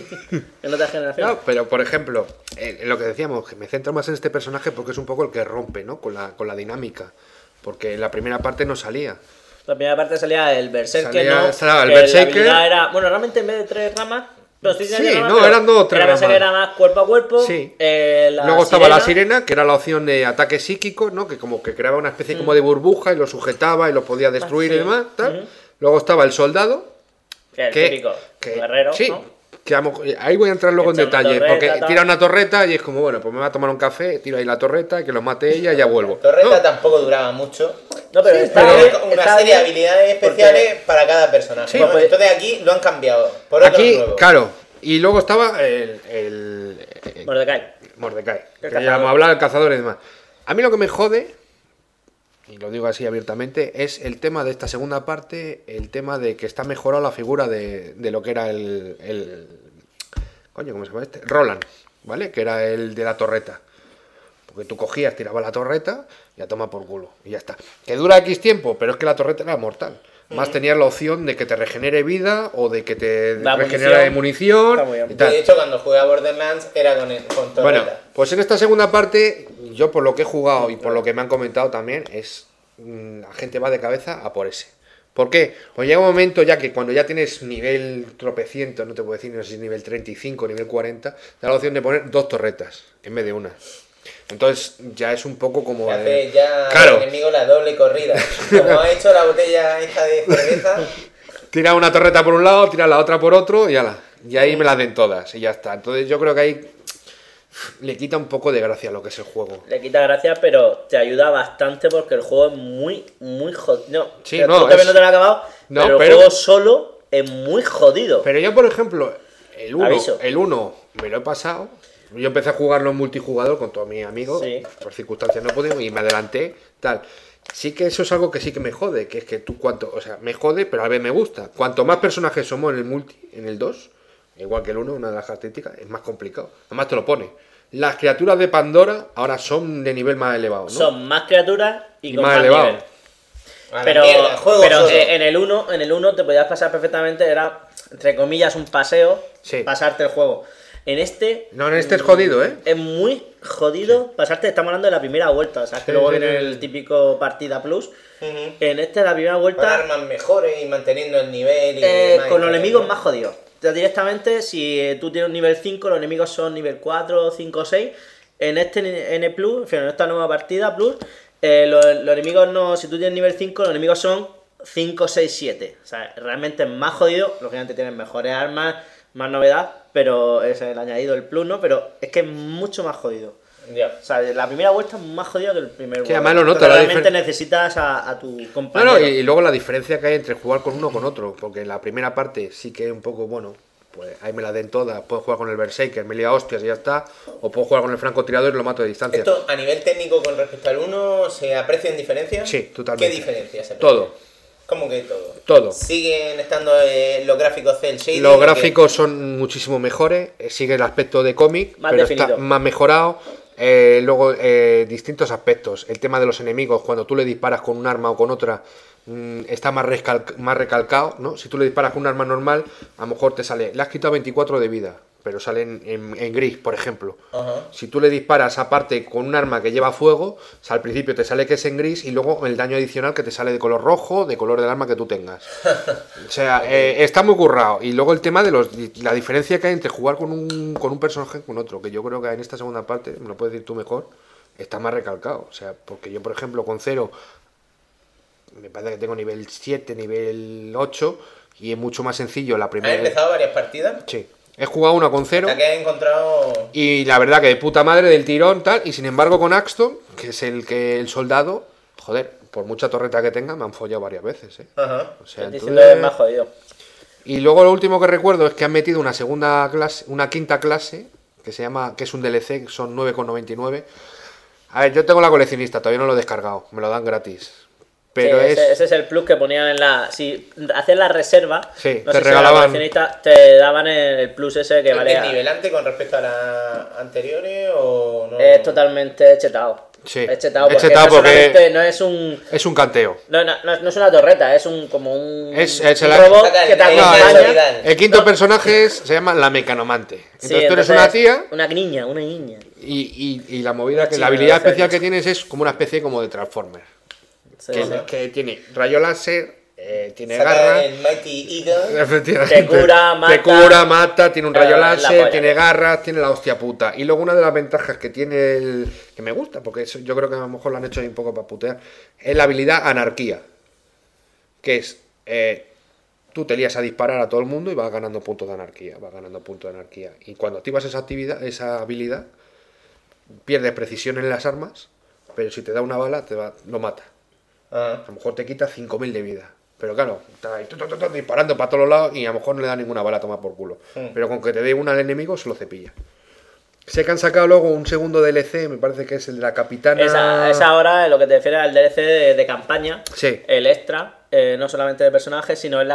En otra generación. No, pero por ejemplo, en lo que decíamos, que me centro más en este personaje porque es un poco el que rompe, ¿no? Con la dinámica. Porque en la primera parte no salía. La primera parte salía el Berserker, Estaba el que Berserker. la habilidad era... Bueno, realmente en vez de 3 ramas... No, sí, eran 2 o 3 ramas. Era más cuerpo a cuerpo. Sí. La Luego estaba sirena, la sirena, que era la opción de ataque psíquico, ¿no? Que como que creaba una especie como de burbuja y lo sujetaba y lo podía destruir y demás, tal. Luego estaba el soldado, que es el típico guerrero, sí, ¿no? que ahí voy a entrar luego en Echa una detalle, torreta, porque tal. tira una torreta y es como, bueno, pues me va a tomar un café, tiro ahí la torreta, que lo mate ella y ya vuelvo. Torreta No, tampoco duraba mucho. No, pero Sí, está pero bien, una está serie de bien, habilidades especiales para cada personaje. Sí. Bueno, entonces aquí lo han cambiado por otro aquí, nuevo. claro, y luego estaba el Mordecai. Mordecai, que cazador. ya hemos hablado del cazador y demás. A mí lo que me jode, y lo digo así abiertamente, es el tema de esta segunda parte, el tema de que está mejorado la figura de lo que era el coño, ¿cómo se llama este? Roland, ¿vale? Que era el de la torreta. Porque tú cogías, tirabas la torreta y a tomar por culo. Y ya está. Que dura X tiempo, pero es que la torreta era mortal. Más tenías la opción de que te regenere vida o de que te La regenere munición Está muy bien. y tal. De hecho, cuando jugué a Borderlands era con torreta. Bueno, pues en esta segunda parte, yo por lo que he jugado y por lo que me han comentado también, es la gente va de cabeza a por ese. ¿Por qué? Pues llega un momento ya que cuando ya tienes nivel tropecientos, no te puedo decir, no sé si es nivel 35, nivel 40, te da la opción de poner 2 torretas en vez de una. Entonces ya es un poco como... Que hace ya claro. el enemigo la doble corrida. Como ha hecho la botella esta de cerveza. Tira una torreta por un lado, tira la otra por otro y ala. Y ahí me las den todas y ya está. Entonces yo creo que ahí le quita un poco de gracia a lo que es el juego. Le quita gracia, pero te ayuda bastante porque el juego es muy, muy jodido. No, Sí, o sea, no, tú también es- no te lo has acabado, No, pero el pero- juego solo es muy jodido. Pero yo, por ejemplo, Aviso. el 1 me lo he pasado. Yo empecé a jugarlo en multijugador con todos mis amigos. Sí. Por circunstancias no pudimos y me adelanté, tal. Sí que eso es algo que sí que me jode, que es que tú o sea, me jode, pero a la vez me gusta. Cuanto más personajes somos en el multi, en el 2, igual que el 1, una de las características, es más complicado. Además te lo pone. Las criaturas de Pandora ahora son de nivel más elevado, ¿no? Son más criaturas y Y con más más elevado. nivel. A la Pero, mierda, juego pero solo. en el 1 te podías pasar perfectamente, era entre comillas un paseo, Sí. pasarte el juego. En este No, en este es jodido, ¿eh? es muy jodido pasarte, estamos hablando de la primera vuelta, o sea, que Sí, luego sí, viene sí. el típico partida plus. Ujú. En este la primera Con vuelta armas mejores y manteniendo el nivel. Y demás, con y los tal, enemigos ¿no? más jodidos. O sea, directamente, si tú tienes un nivel 5, los enemigos son nivel 4, 5, 6. En este N Plus, en fin, en esta nueva partida Plus, los enemigos no. Si tú tienes nivel 5, los enemigos son 5, 6, 7. O sea, realmente es más jodido. Lógicamente tienen mejores armas, más novedad, pero es el añadido, el plus, ¿no? Pero es que es mucho más jodido. Ya. O sea, la primera vuelta es más jodida que el primer vuelta. además lo noto, Porque la realmente difer- necesitas a tu compañero. Bueno, y luego la diferencia que hay entre jugar con uno o con otro, porque en la primera parte sí que es un poco, bueno, pues ahí me la den todas, puedo jugar con el Berserker, me lía a hostias y ya está, o puedo jugar con el francotirador y lo mato de distancia. Esto a nivel técnico con respecto al 1, ¿se aprecian diferencias? Sí, totalmente. ¿Qué diferencias se aprecian? Todo, ¿Cómo que todo? todo. ¿Siguen estando los gráficos cel shading? Los o qué? gráficos son muchísimo mejores, sigue el aspecto de cómic, Más pero definido. está más mejorado. Luego, distintos aspectos. El tema de los enemigos, cuando tú le disparas con un arma o con otra, está más recalcado, ¿no? Si tú le disparas con un arma normal, a lo mejor te sale, le has quitado 24 de vida, pero sale en gris, por ejemplo. Ajá. Si tú le disparas aparte con un arma que lleva fuego, o sea, al principio te sale que es en gris y luego el daño adicional que te sale de color rojo, de color del arma que tú tengas. O sea, está muy currado. Y luego el tema de la diferencia que hay entre jugar con un personaje y con otro, que yo creo que en esta segunda parte, me lo puedes decir tú mejor, está más recalcado. O sea, porque yo, por ejemplo, con Zero, me parece que tengo nivel 7, nivel 8, y es mucho más sencillo la ¿Has primera. empezado varias partidas? Sí. He jugado una con Zero. ¿Hasta que has encontrado...? Y la verdad que de puta madre del tirón, tal. Y sin embargo con Axton, que es el soldado, joder, por mucha torreta que tenga, me han follado varias veces, ¿eh? Ajá. O sea, Estoy entonces- diciendo que es más jodido. Y luego lo último que recuerdo es que han metido una segunda clase, una quinta clase, que se llama, que es un DLC, que son 9,99. A ver, yo tengo la coleccionista, todavía no lo he descargado, me lo dan gratis. Pero Sí, es... ese es el plus que ponían en la. Si hacías la reserva, Sí, no te sé si regalaban- era coleccionista, te daban el plus ese que ¿Es valía. nivelante con respecto a las anteriores o no? Es totalmente chetado. Sí, Es chetado es porque, chetado no, porque solamente no es un... es un canteo. No es una torreta, es como un, Es un el- robot Saca que te el- acompaña. El quinto personaje se llama la mecanomante. Entonces Sí, tú eres entonces, una tía Una niña. y la movida, que china, la habilidad debe ser. especial que tienes es como una especie como de Transformer. Sí, Que, sí. que tiene rayo láser, tiene Saca garra. el Mighty Eagle. Efectivamente. Te cura, mata. Te cura, mata, tiene un rayo La láser, polla. tiene garras, tiene la hostia puta. Y luego una de las ventajas que tiene que me gusta, porque eso yo creo que a lo mejor lo han hecho ahí un poco para putear, es la habilidad anarquía. Que es, tú te lías a disparar a todo el mundo y vas ganando puntos de anarquía, Y cuando activas esa habilidad, pierdes precisión en las armas, pero si te da una bala, lo mata. Ah. A lo mejor te quita 5.000 de vida. Pero claro, está ahí disparando para todos lados y a lo mejor no le da ninguna bala a tomar por culo. Pero con que te dé una al enemigo, se lo cepilla. Sé que han sacado luego un segundo DLC, me parece que es el de la capitana. Esa ahora, lo que te refieres al DLC de campaña, Sí. el extra, no solamente de personajes, sino es la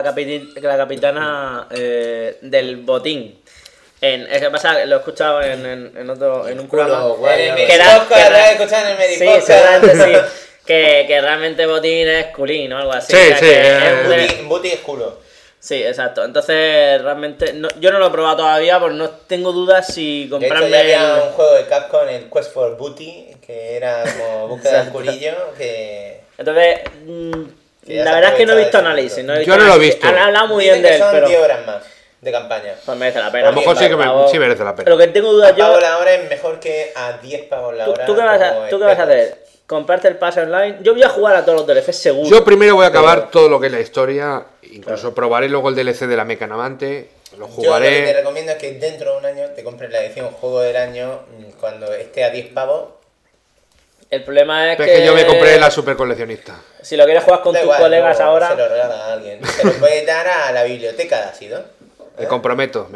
capitana del botín. Es que pasa, lo he escuchado en un programa. En el Que era- Medipodcast, que lo era- he escuchado en el Sí, Medipodcast. seguramente sí. Que realmente botín es culín o algo así. Sí, o sea, sí, que es un- Booty es culo. Sí, exacto. Entonces, realmente, yo no lo he probado todavía, porque no tengo dudas si De hecho, comprarme ya había el... un juego de Capcom, el Quest for Booty, que era como búsqueda del culillo, que... Entonces, Que ya la se verdad es que no he aprovecha visto de análisis. esto. He Yo no lo he análisis. visto. Han hablado muy Dicen bien de que él, son pero 10 horas más de campaña. pues merece la pena. A lo mejor sí Pavo. sí merece la pena. Lo que tengo A dudas pavo yo... la hora es mejor que a 10 pavos la ¿Tú, hora. tú qué vas como a hacer? ¿Comprarte el pase online? Yo voy a jugar a todos los DLCs seguro. Yo primero voy a acabar todo lo que es la historia, incluso probaré luego el DLC de la mecanamante, lo Yo lo que te jugaré. recomiendo es que dentro de un año te compres la edición Juego del Año cuando esté a 10 pavos. El problema es Pero es que yo me compré la super coleccionista. Si lo quieres jugar con Da tus igual, colegas luego ahora... Se lo regala a alguien. Se lo puede dar a la biblioteca de Ácido. Me comprometo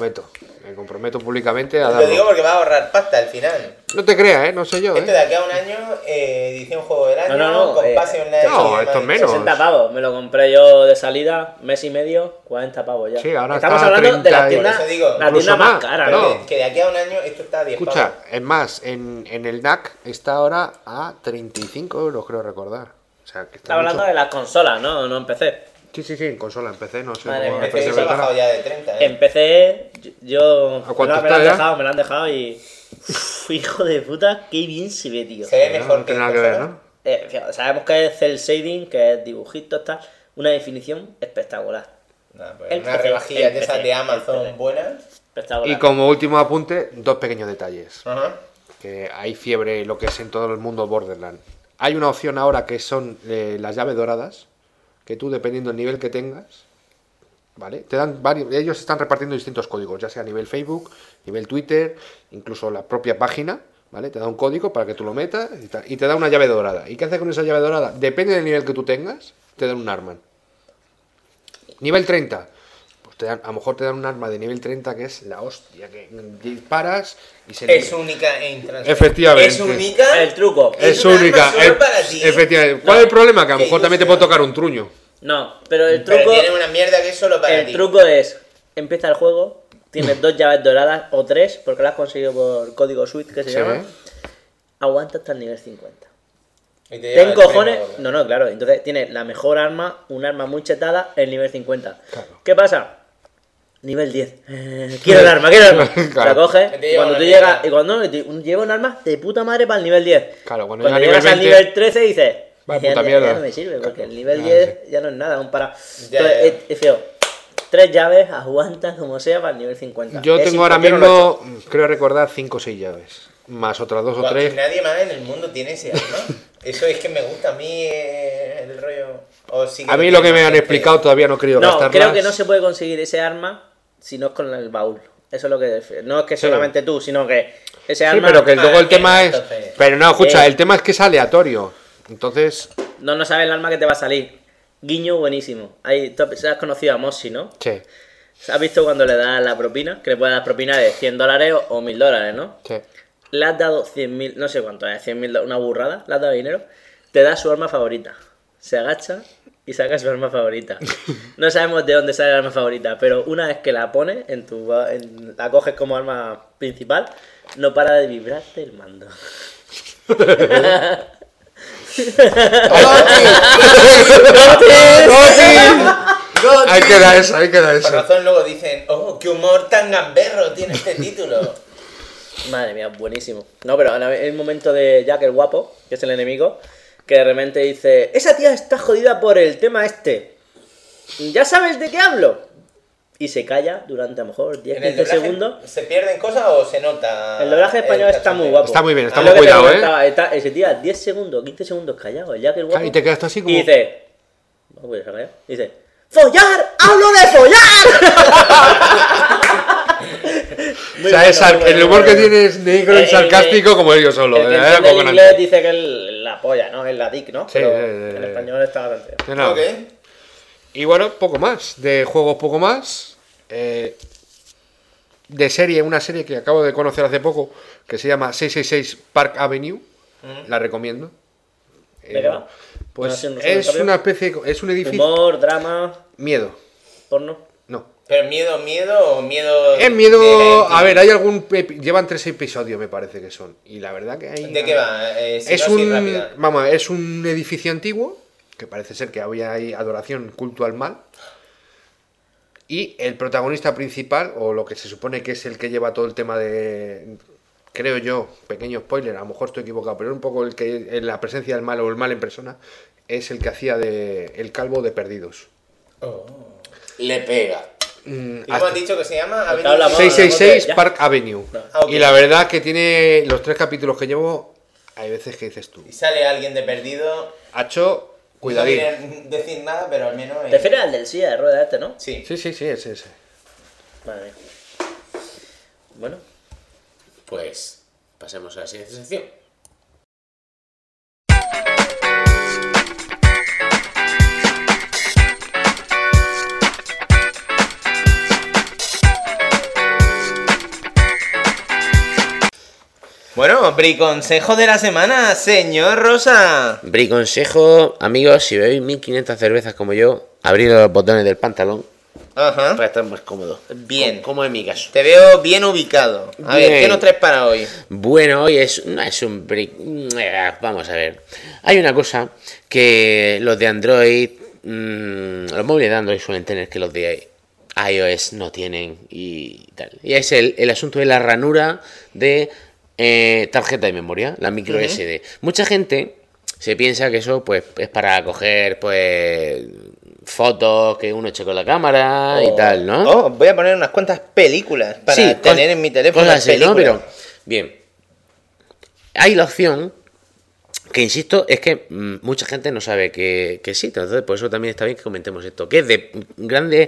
públicamente a Lo digo darlo. porque va a ahorrar pasta al final. No te creas, no sé yo, Esto de aquí a un año, edición Juego del Año, No, con pase online. no, y demás. esto es menos. 60 pavos, me lo compré yo de salida, mes y medio, 40 pavos ya. Sí, ahora estamos está a hablando de la 30 y- tienda, Por eso digo, la tienda incluso más más, cara, Pero ¿no? que de aquí a un año esto está a 10 Escucha, pavos. es más, en el NAC está ahora a 35 euros, creo recordar. O sea, que está Estaba hablando mucho. de las consolas, no en PC. Sí, en consola, en PC, no sé. Madre cómo mía, en Pero PC eso ha vertana. bajado ya de 30, ¿eh? En PC, yo ¿A cuánto me lo está han dejado y... Uf, hijo de puta, qué bien se ve, tío. Se ve No, mejor no que tiene nada en que ver, consola. ¿no? Fíjate, sabemos que es cel shading, que es dibujitos, tal, una definición espectacular. Nah, pues El una PC, rebajilla el de esas PC, de el Amazon PC. buenas. Espectacular. Y como último apunte, dos pequeños detalles. Ajá. Que hay fiebre lo que es en todo el mundo Borderlands. Hay una opción ahora que son las llaves doradas, que tú dependiendo del nivel que tengas, ¿vale? Te dan varios, ellos están repartiendo distintos códigos, ya sea a nivel Facebook, nivel Twitter, incluso la propia página, ¿vale? Te da un código para que tú lo metas y te da una llave dorada. ¿Y qué hace con esa llave dorada? Depende del nivel que tú tengas, te dan un arma. Nivel 30. A lo mejor te dan un arma de nivel 30 que es la hostia, que disparas y se Es única e intransferible. Efectivamente. Es única. El truco. Es un arma única. solo para ti. Efectivamente. ¿Cuál es el problema? Que a lo Que mejor también te ilusión. puede tocar un truño. No, pero el Pero truco... tiene una mierda que es solo para El ti. truco es, empieza el juego, tienes 2 llaves doradas o 3, porque las has conseguido por código suite que se Sí. llama, aguanta hasta el nivel 50. Y te lleva Ten el cojones, primo, no, claro, entonces tienes la mejor arma, un arma muy chetada, el nivel 50. Claro. ¿Qué pasa? Nivel 10. Quiero el arma. Claro. La coges, Que te y lleva cuando una tú mierda. llegas, y cuando lleva un arma de puta madre para el nivel 10. Claro, cuando cuando llega a llegas nivel al 20, nivel 13 dices, vaya ya, puta ya mierda. no me sirve, porque Claro. el nivel Ah, 10 ya no es nada, aún para... Ya, Entonces, ya. es feo. 3 llaves, aguantas como sea para el nivel 50. Yo Es tengo ahora imposible, no lo he mismo, creo recordar, 5 o 6 llaves. Más otras 2 o Guau, 3. Nadie más en el mundo tiene ese arma. Eso es que me gusta a mí el rollo. O sí A mí lo que me han gente. explicado todavía no he querido No, gastarlas. creo que no se puede conseguir ese arma si no es con el baúl. Eso es lo que... No es que Sí. solamente tú, sino que ese Sí, arma... pero que luego el Ah, tema es... entonces. Pero no, escucha, Eh. el tema es que es aleatorio. Entonces, No sabes el arma que te va a salir. Guiño buenísimo. Tú has conocido a Mossy, ¿no? sí, ¿Has visto cuando le das la propina? Que le puedes dar propina de $100 o $1000, ¿no? sí. Le has dado 100.000, no sé cuánto es, 100.000, una burrada, le has dado dinero, te da su arma favorita. Se agacha y saca su arma favorita. No sabemos de dónde sale la arma favorita, pero una vez que la pones, la coges como arma principal, no para de vibrarte el mando. Ahí queda eso, ahí queda Por eso. razón luego dicen, oh, qué humor tan gamberro tiene este título. Madre mía, buenísimo. No, pero el momento de Jack el guapo, que es el enemigo, que de repente dice, esa tía está jodida por el tema este. ¿Ya sabes de qué hablo? Y se calla durante a lo mejor 10-15 ¿En el doblaje segundos. se pierden cosas o se nota? El doblaje español está muy guapo. Está muy bien, está Es muy lo que te cuidado, comentaba, ese tía 10 segundos, 15 segundos callado, el Jack el guapo. Y te quedas tú así como... Y dice, no puedes callar. Dice, ¡follar! ¡Hablo de follar! O sea, el humor que tiene es negro y sarcástico como ellos solo. El que entiende el inglés dice que es la polla, ¿no? Es la dick, ¿no? Sí, Pero sí. en español está bastante bien. De nada. Ok. Y bueno, poco más. De juegos, poco más. De serie, una serie que acabo de conocer hace poco, que se llama 666 Park Avenue. La recomiendo. ¿De qué va? Pues ¿Una es serie? una especie, es un edificio... Humor, drama, Miedo. porno. No. ¿Pero miedo o miedo...? Es miedo... de- A ver, hay algún... Llevan 3 episodios, me parece que son. Y la verdad que hay... ¿De qué va? Es Sinopsis rápida. Vamos, es un edificio antiguo, que parece ser que había ahí adoración, culto al mal. Y el protagonista principal, o lo que se supone que es el que lleva todo el tema de... Creo yo, pequeño spoiler, a lo mejor estoy equivocado, pero es un poco el que en la presencia del mal o el mal en persona, es el que hacía de el calvo de Perdidos. Le pega. ¿Y cómo has dicho que se llama? El que habla mal. 666 Ya. Park Avenue. Ah, ok. Y la verdad que tiene los 3 capítulos que llevo, hay veces que dices tú, Y sale alguien de perdido. Hacho, cuidadín. No quieren decir nada, pero al menos... Te refieres al del silla de rueda este, ¿no? Sí. Sí, ese. Madre mía. Bueno, Pues pasemos a la siguiente sección. Bueno, briconsejo de la semana, señor Rosa. Briconsejo, amigos, si bebéis 1500 cervezas como yo, abrid los botones del pantalón Ajá. para estar más cómodo. Bien. Como en mi caso. Te veo bien ubicado. A ver, Bien. ¿qué nos traes para hoy? Bueno, hoy no es un brick. Vamos a ver. Hay una cosa que los de Android, los móviles de Android suelen tener que los de iOS no tienen y tal. Y es el asunto de la ranura de tarjeta de memoria, la micro SD. Mucha gente se piensa que eso pues es para coger pues fotos que uno eche con la cámara y tal, ¿no? Oh, voy a poner unas cuantas películas para Sí, tener en mi teléfono. cosas así, ¿no? películas. Pero, bien. Hay la opción que, insisto, es que mucha gente no sabe que existe. Entonces, por eso también está bien que comentemos esto. Que es de grandes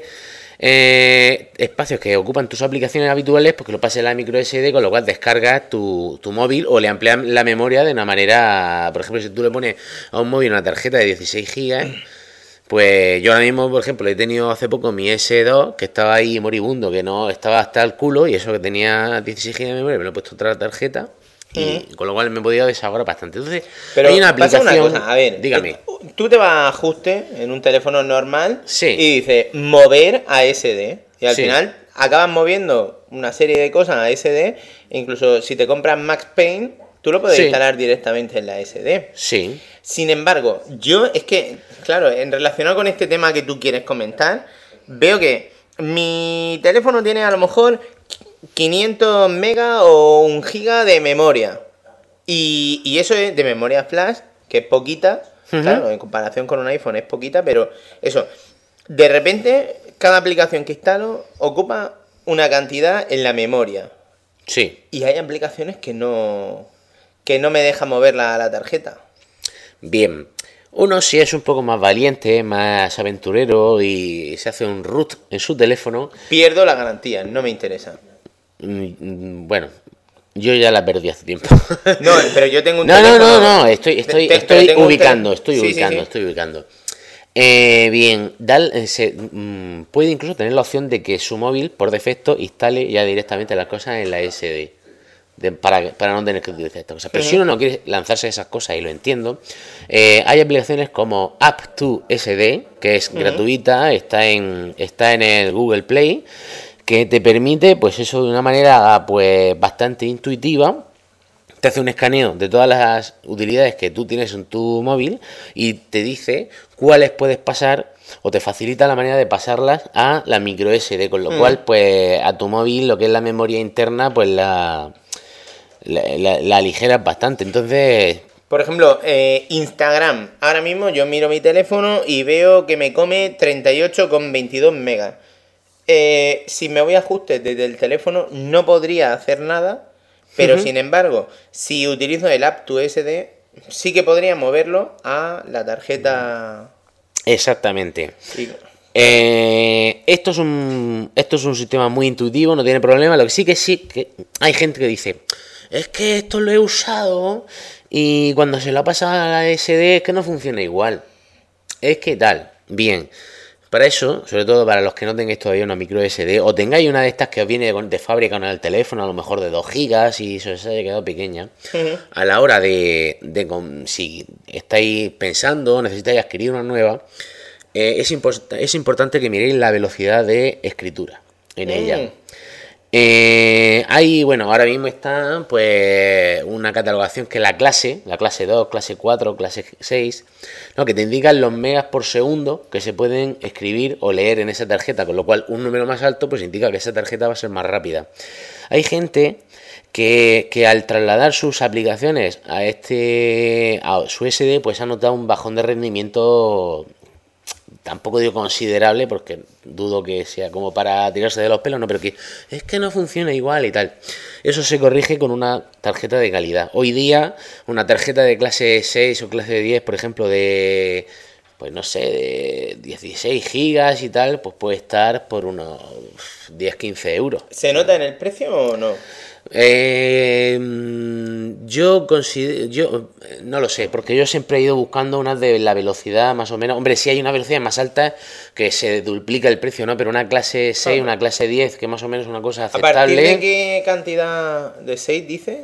espacios que ocupan tus aplicaciones habituales, porque lo pases a la micro SD, con lo cual descargas tu móvil o le amplías la memoria de una manera... Por ejemplo, si tú le pones a un móvil una tarjeta de 16 gigas... Pues yo ahora mismo, por ejemplo, he tenido hace poco mi S2, que estaba ahí moribundo, que no estaba hasta el culo, y eso que tenía 16 GB de memoria, me lo he puesto otra tarjeta, y con lo cual me he podido desahogar bastante. Entonces, Pero hay una pasa aplicación... una cosa, a ver, dígame. Tú te vas a ajuste en un teléfono normal Sí. y dices mover a SD. Y al Sí. final acabas moviendo una serie de cosas a SD. E incluso si te compras Max Paint, tú lo puedes Sí. instalar directamente en la SD. Sí, Sin embargo, yo es que, claro, en relación con este tema que tú quieres comentar, veo que mi teléfono tiene a lo mejor 500 megas o 1 giga de memoria. Y eso es de memoria flash, que es poquita, claro, en comparación con un iPhone es poquita, pero eso, de repente, cada aplicación que instalo ocupa una cantidad en la memoria. sí. Y hay aplicaciones que no me deja mover la tarjeta. Bien. Uno, si es un poco más valiente, más aventurero y se hace un root en su teléfono, Pierdo la garantía, no me interesa. bueno, yo ya la perdí hace tiempo. No, pero yo tengo un No, teléfono... estoy pero tengo un ubicando, Sí, sí, sí. estoy ubicando. Bien, puede incluso tener la opción de que su móvil, por defecto, instale ya directamente las cosas en la SD. Para no tener que utilizar estas cosas. Pero si uno no quiere lanzarse a esas cosas, y lo entiendo, hay aplicaciones como App2SD, que es gratuita, está en el Google Play, que te permite, pues eso de una manera pues bastante intuitiva, te hace un escaneo de todas las utilidades que tú tienes en tu móvil y te dice cuáles puedes pasar o te facilita la manera de pasarlas a la micro SD, con lo cual pues a tu móvil lo que es la memoria interna pues la aligeras bastante. Entonces, por ejemplo, Instagram. Ahora mismo yo miro mi teléfono y veo que me come 38,22 megas. Si me voy a ajustes desde el teléfono no podría hacer nada, pero sin embargo, si utilizo el App2SD, sí que podría moverlo a la tarjeta. exactamente. Sí. Esto es un sistema muy intuitivo, no tiene problema. Lo que sí que hay gente que dice, es que esto lo he usado y cuando se lo ha pasado a la SD es que no funciona igual. Es que tal, bien. Para eso, sobre todo para los que no tengáis todavía una micro SD o tengáis una de estas que os viene de fábrica en el teléfono, a lo mejor de 2 gigas y se os haya quedado pequeña, a la hora si estáis pensando o necesitáis adquirir una nueva, es importante que miréis la velocidad de escritura en ella. Ahora mismo está pues una catalogación que la clase 2, clase 4, clase 6, ¿no? Que te indican los megas por segundo que se pueden escribir o leer en esa tarjeta, con lo cual un número más alto pues indica que esa tarjeta va a ser más rápida. Hay gente que al trasladar sus aplicaciones a su SD pues ha notado un bajón de rendimiento. Tampoco digo considerable, porque dudo que sea como para tirarse de los pelos, no, pero que es que no funciona igual y tal. Eso se corrige con una tarjeta de calidad. Hoy día, una tarjeta de clase 6 o clase 10, por ejemplo, de 16 gigas y tal, pues puede estar por unos 10-15 euros. ¿Se nota en el precio o no? Yo no lo sé, porque yo siempre he ido buscando unas de la velocidad más o menos. Hombre, si hay una velocidad más alta que se duplica el precio, ¿no? Pero una clase 6, una clase 10, que más o menos es una cosa aceptable. ¿A partir de qué cantidad de 6 dice?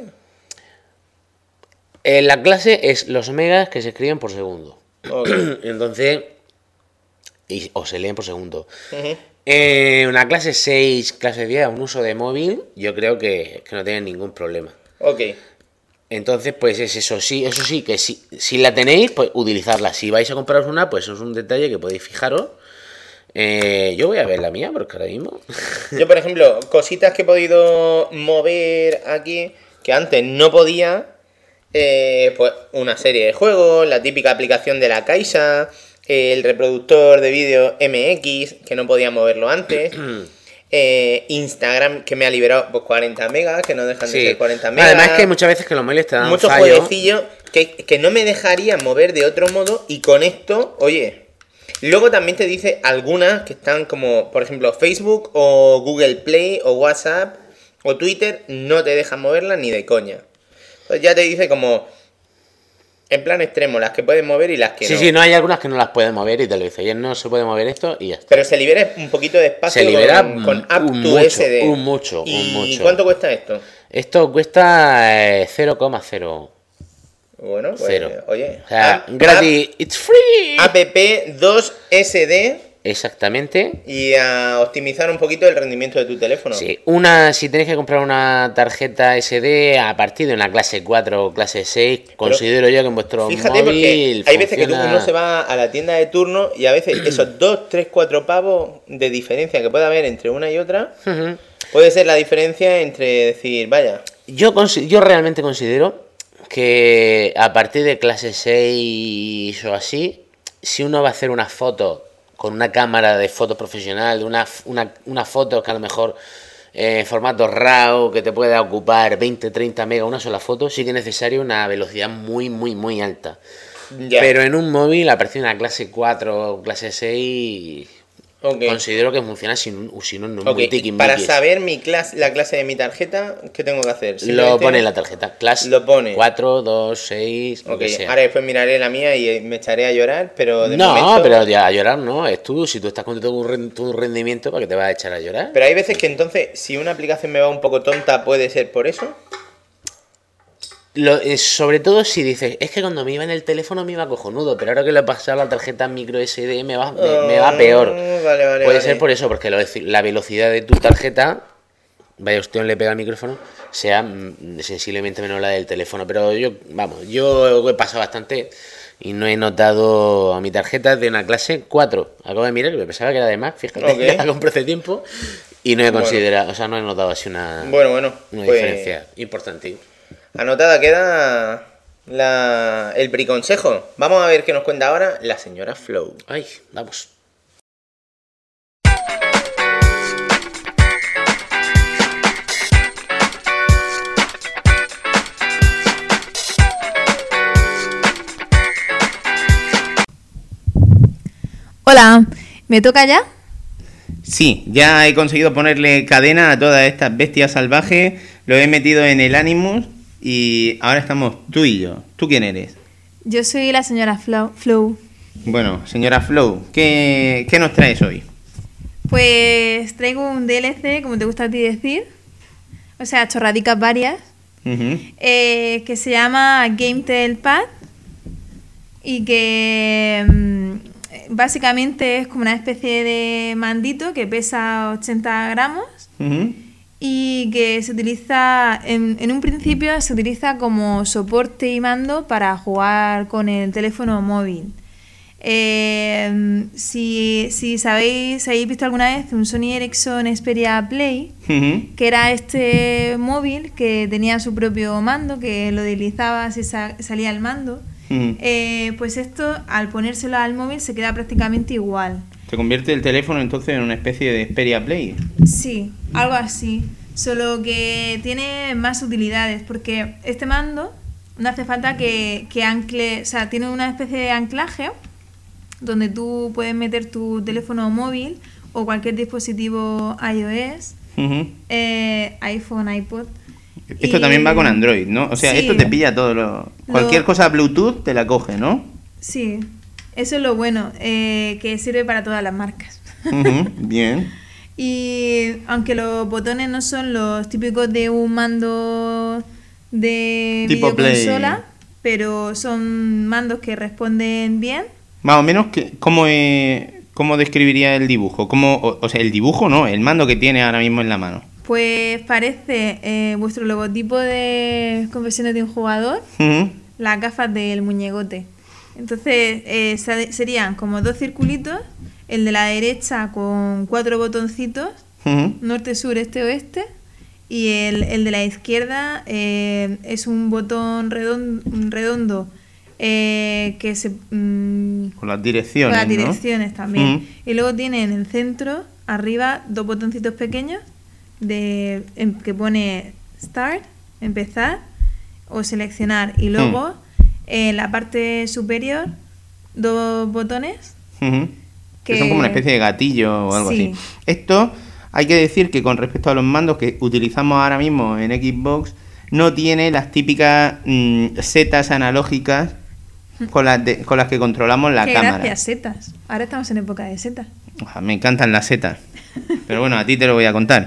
La clase es los megas que se escriben por segundo. Okay. Entonces, o se leen por segundo. Una clase 6, clase 10, un uso de móvil, yo creo que no tienen ningún problema. Ok. Entonces, pues es eso sí, que si la tenéis, pues utilizarla. Si vais a compraros una, pues eso es un detalle que podéis fijaros. Yo voy a ver la mía, porque ahora mismo... Yo, por ejemplo, cositas que he podido mover aquí, que antes no podía, pues una serie de juegos, la típica aplicación de la Caixa, el reproductor de vídeo MX, que no podía moverlo antes, Instagram, que me ha liberado pues 40 megas, que no dejan de ser 40 megas. Además es que muchas veces que los móviles te dan muchos fallo. jueguecillos que no me dejaría mover de otro modo, y con esto, oye... Luego también te dice algunas que están como, por ejemplo, Facebook o Google Play o WhatsApp o Twitter, no te dejan moverlas ni de coña. Entonces ya te dice como... En plan extremo, las que puedes mover y las que no. Sí, no hay algunas que no las puedes mover y te lo dice. Oye, no se puede mover esto y ya está. Pero se libera un poquito de espacio se libera con App2SD. mucho. ¿Y cuánto cuesta esto? Esto cuesta 0,0. Bueno, pues, Cero. Oye. O sea, gratis, it's free. App2SD. Exactamente. Y a optimizar un poquito el rendimiento de tu teléfono. Sí, si tenéis que comprar una tarjeta SD a partir de una clase 4 o clase 6, considero yo que en vuestro fíjate, móvil porque hay veces que funciona... uno se va a la tienda de turno y a veces esos 2, 3, 4 pavos de diferencia que puede haber entre una y otra, puede ser la diferencia entre decir, vaya... Yo realmente considero que a partir de clase 6 o así, si uno va a hacer una foto con una cámara de foto profesional, de una foto que a lo mejor en formato RAW, que te pueda ocupar 20-30 megas una sola foto, sí que es necesario una velocidad muy, muy, muy alta. Ya. Pero en un móvil, a partir de una clase 4 o clase 6, considero que funciona sin un multikin. Para saber la clase de mi tarjeta, ¿qué tengo que hacer? Lo pone en la tarjeta. Clase lo pone. 4, 2, 6, lo que sea. Ahora después miraré la mía y me echaré a llorar, pero de no, momento... pero ya a llorar no, es tú. Si tú estás contento con tu rendimiento, ¿para qué te vas a echar a llorar? Pero hay veces que entonces, si una aplicación me va un poco tonta, ¿puede ser por eso? Sobre todo si dices, es que cuando me iba en el teléfono me iba cojonudo, pero ahora que le he pasado la tarjeta micro SD me va peor. Vale, Puede ser por eso, porque la velocidad de tu tarjeta vaya usted le pega al micrófono, sea sensiblemente menor la del teléfono. Pero yo he pasado bastante y no he notado a mi tarjeta de una clase 4. Acabo de mirar y me pensaba que era de más, fíjate, la compré hace tiempo y no he considerado, o sea, no he notado así una diferencia importante. Anotada queda el briconsejo. Vamos a ver qué nos cuenta ahora la señora Flow. Ay, vamos. Hola, ¿me toca ya? Sí, ya he conseguido ponerle cadena a todas estas bestias salvajes, lo he metido en el Animus y ahora estamos tú y yo. ¿Tú quién eres? Yo soy la señora Flow. Bueno, señora Flow, ¿qué nos traes hoy? Pues traigo un DLC, como te gusta a ti decir, o sea, chorradicas varias, que se llama Gametel Pad y que básicamente es como una especie de mandito que pesa 80 gramos y que se utiliza, en un principio se utiliza como soporte y mando para jugar con el teléfono móvil. Si habéis visto alguna vez un Sony Ericsson Xperia Play, que era este móvil que tenía su propio mando, que lo deslizabas y salía el mando, pues esto al ponérselo al móvil se queda prácticamente igual. ¿Se convierte el teléfono entonces en una especie de Xperia Play? Sí, algo así, solo que tiene más utilidades, porque este mando no hace falta que ancle, o sea, tiene una especie de anclaje donde tú puedes meter tu teléfono móvil o cualquier dispositivo iOS, iPhone, iPod. Esto también va con Android, ¿no? O sea, sí, esto te pilla todo cualquier cosa Bluetooth te la coge, ¿no? Sí, eso es lo bueno, que sirve para todas las marcas. Bien. Y aunque los botones no son los típicos de un mando de tipo videoconsola, pero son mandos que responden bien. Más o menos, ¿cómo describiría el dibujo? O sea, el dibujo no, el mando que tiene ahora mismo en la mano. Pues parece vuestro logotipo de Confesiones de un jugador, las gafas del muñecote. Entonces serían como dos circulitos, el de la derecha con 4 botoncitos, norte, sur, este, oeste, y el de la izquierda es un botón redondo que se... con las direcciones, con las direcciones, ¿no? También. Y luego tiene en el centro, arriba, 2 botoncitos pequeños que pone Start, empezar, o seleccionar. Y luego, en la parte superior, 2 botones. Que son como una especie de gatillo o algo así. Esto, hay que decir que con respecto a los mandos que utilizamos ahora mismo en Xbox, no tiene las típicas setas analógicas con las que controlamos la cámara. Gracias, setas. Ahora estamos en época de setas. Me encantan las setas. Pero bueno, a ti te lo voy a contar.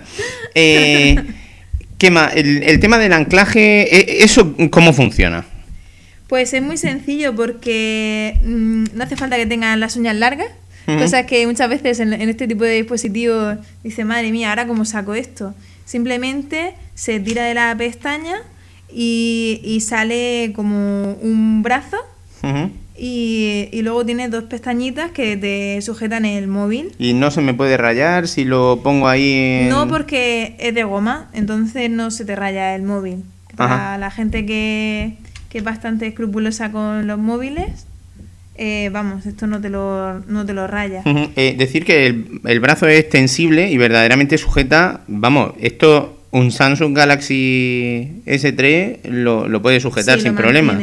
¿Qué más? El tema del anclaje, ¿eso cómo funciona? Pues es muy sencillo porque no hace falta que tengan las uñas largas. Cosas que muchas veces en este tipo de dispositivos dice, madre mía, ¿ahora cómo saco esto? Simplemente se tira de la pestaña y sale como un brazo y luego tiene 2 pestañitas que te sujetan el móvil. ¿Y no se me puede rayar si lo pongo ahí No, porque es de goma, entonces no se te raya el móvil. Para la gente que es bastante escrupulosa con los móviles, vamos, esto no te lo raya. Decir que el brazo es extensible y verdaderamente sujeta, vamos, esto un Samsung Galaxy S3 lo puede sujetar sin problema.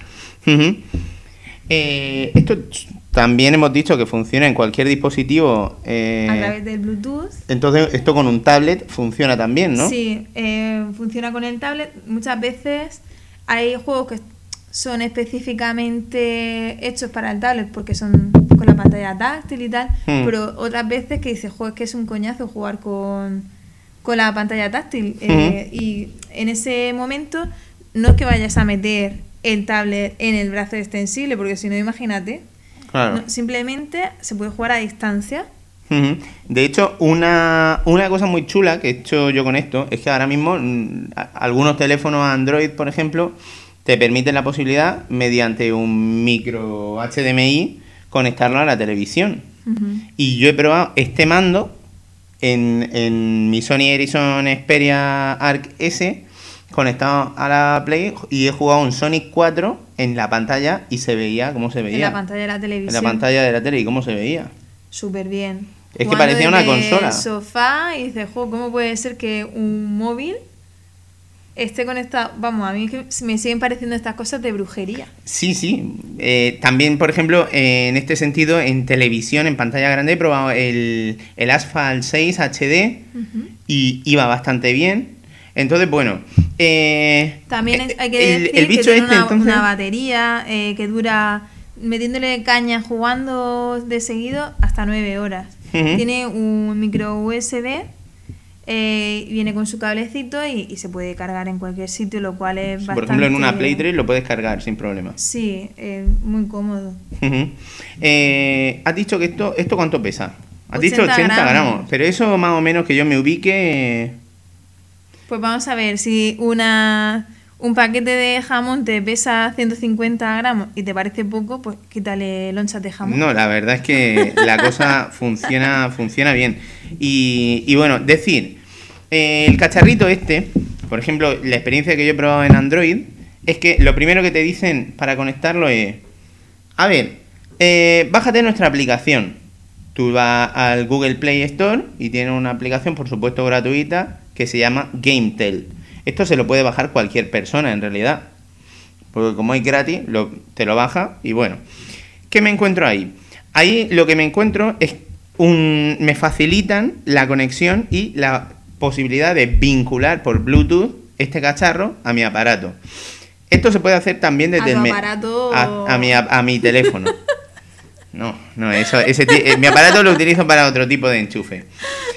Esto también hemos dicho que funciona en cualquier dispositivo a través del Bluetooth. Entonces esto con un tablet funciona también, ¿no? Sí, funciona con el tablet. Muchas veces hay juegos que son específicamente hechos para el tablet porque son con la pantalla táctil y tal, pero otras veces que dices, es que es un coñazo jugar con la pantalla táctil, y en ese momento no es que vayas a meter el tablet en el brazo extensible, porque si no, imagínate, claro. Simplemente se puede jugar a distancia De hecho, una cosa muy chula que he hecho yo con esto es que ahora mismo algunos teléfonos Android, por ejemplo, te permiten la posibilidad, mediante un micro HDMI, conectarlo a la televisión. Y yo he probado este mando en mi Sony Ericsson Xperia Arc S, conectado a la Play, y he jugado un Sonic 4 en la pantalla y se veía cómo se veía. En la pantalla de la televisión. En la pantalla de la tele y cómo se veía. Súper bien. Es que parecía una consola. Sofá y dices, ¿cómo puede ser que un móvil esté conectado? Vamos, a mí que me siguen pareciendo estas cosas de brujería. Sí. También, por ejemplo, en este sentido, en televisión, en pantalla grande, he probado el Asphalt 6 HD y iba bastante bien. Entonces, bueno. También hay que decir el bicho que tiene entonces, una batería que dura, metiéndole caña jugando de seguido, hasta 9 horas. Tiene un micro USB, viene con su cablecito y se puede cargar en cualquier sitio, lo cual es bastante... Por ejemplo, en una Play 3 lo puedes cargar sin problema. Sí, muy cómodo. Has dicho que esto ¿cuánto pesa? Has 80 dicho 80 gramos. gramos. Pero eso más o menos que yo me ubique... Pues vamos a ver, si un paquete de jamón te pesa 150 gramos y te parece poco, pues quítale lonchas de jamón. No, la verdad es que la cosa funciona bien. Y bueno, decir, el cacharrito este, por ejemplo, la experiencia que yo he probado en Android, es que lo primero que te dicen para conectarlo es, a ver, bájate nuestra aplicación. Tú vas al Google Play Store y tiene una aplicación, por supuesto, gratuita, que se llama GameTel. Esto se lo puede bajar cualquier persona, en realidad. Porque como es gratis, te lo baja y bueno. ¿Qué me encuentro ahí? Ahí lo que me encuentro es me facilitan la conexión y la posibilidad de vincular por Bluetooth este cacharro a mi aparato. Esto se puede hacer también desde a mi teléfono. No, mi aparato lo utilizo para otro tipo de enchufe.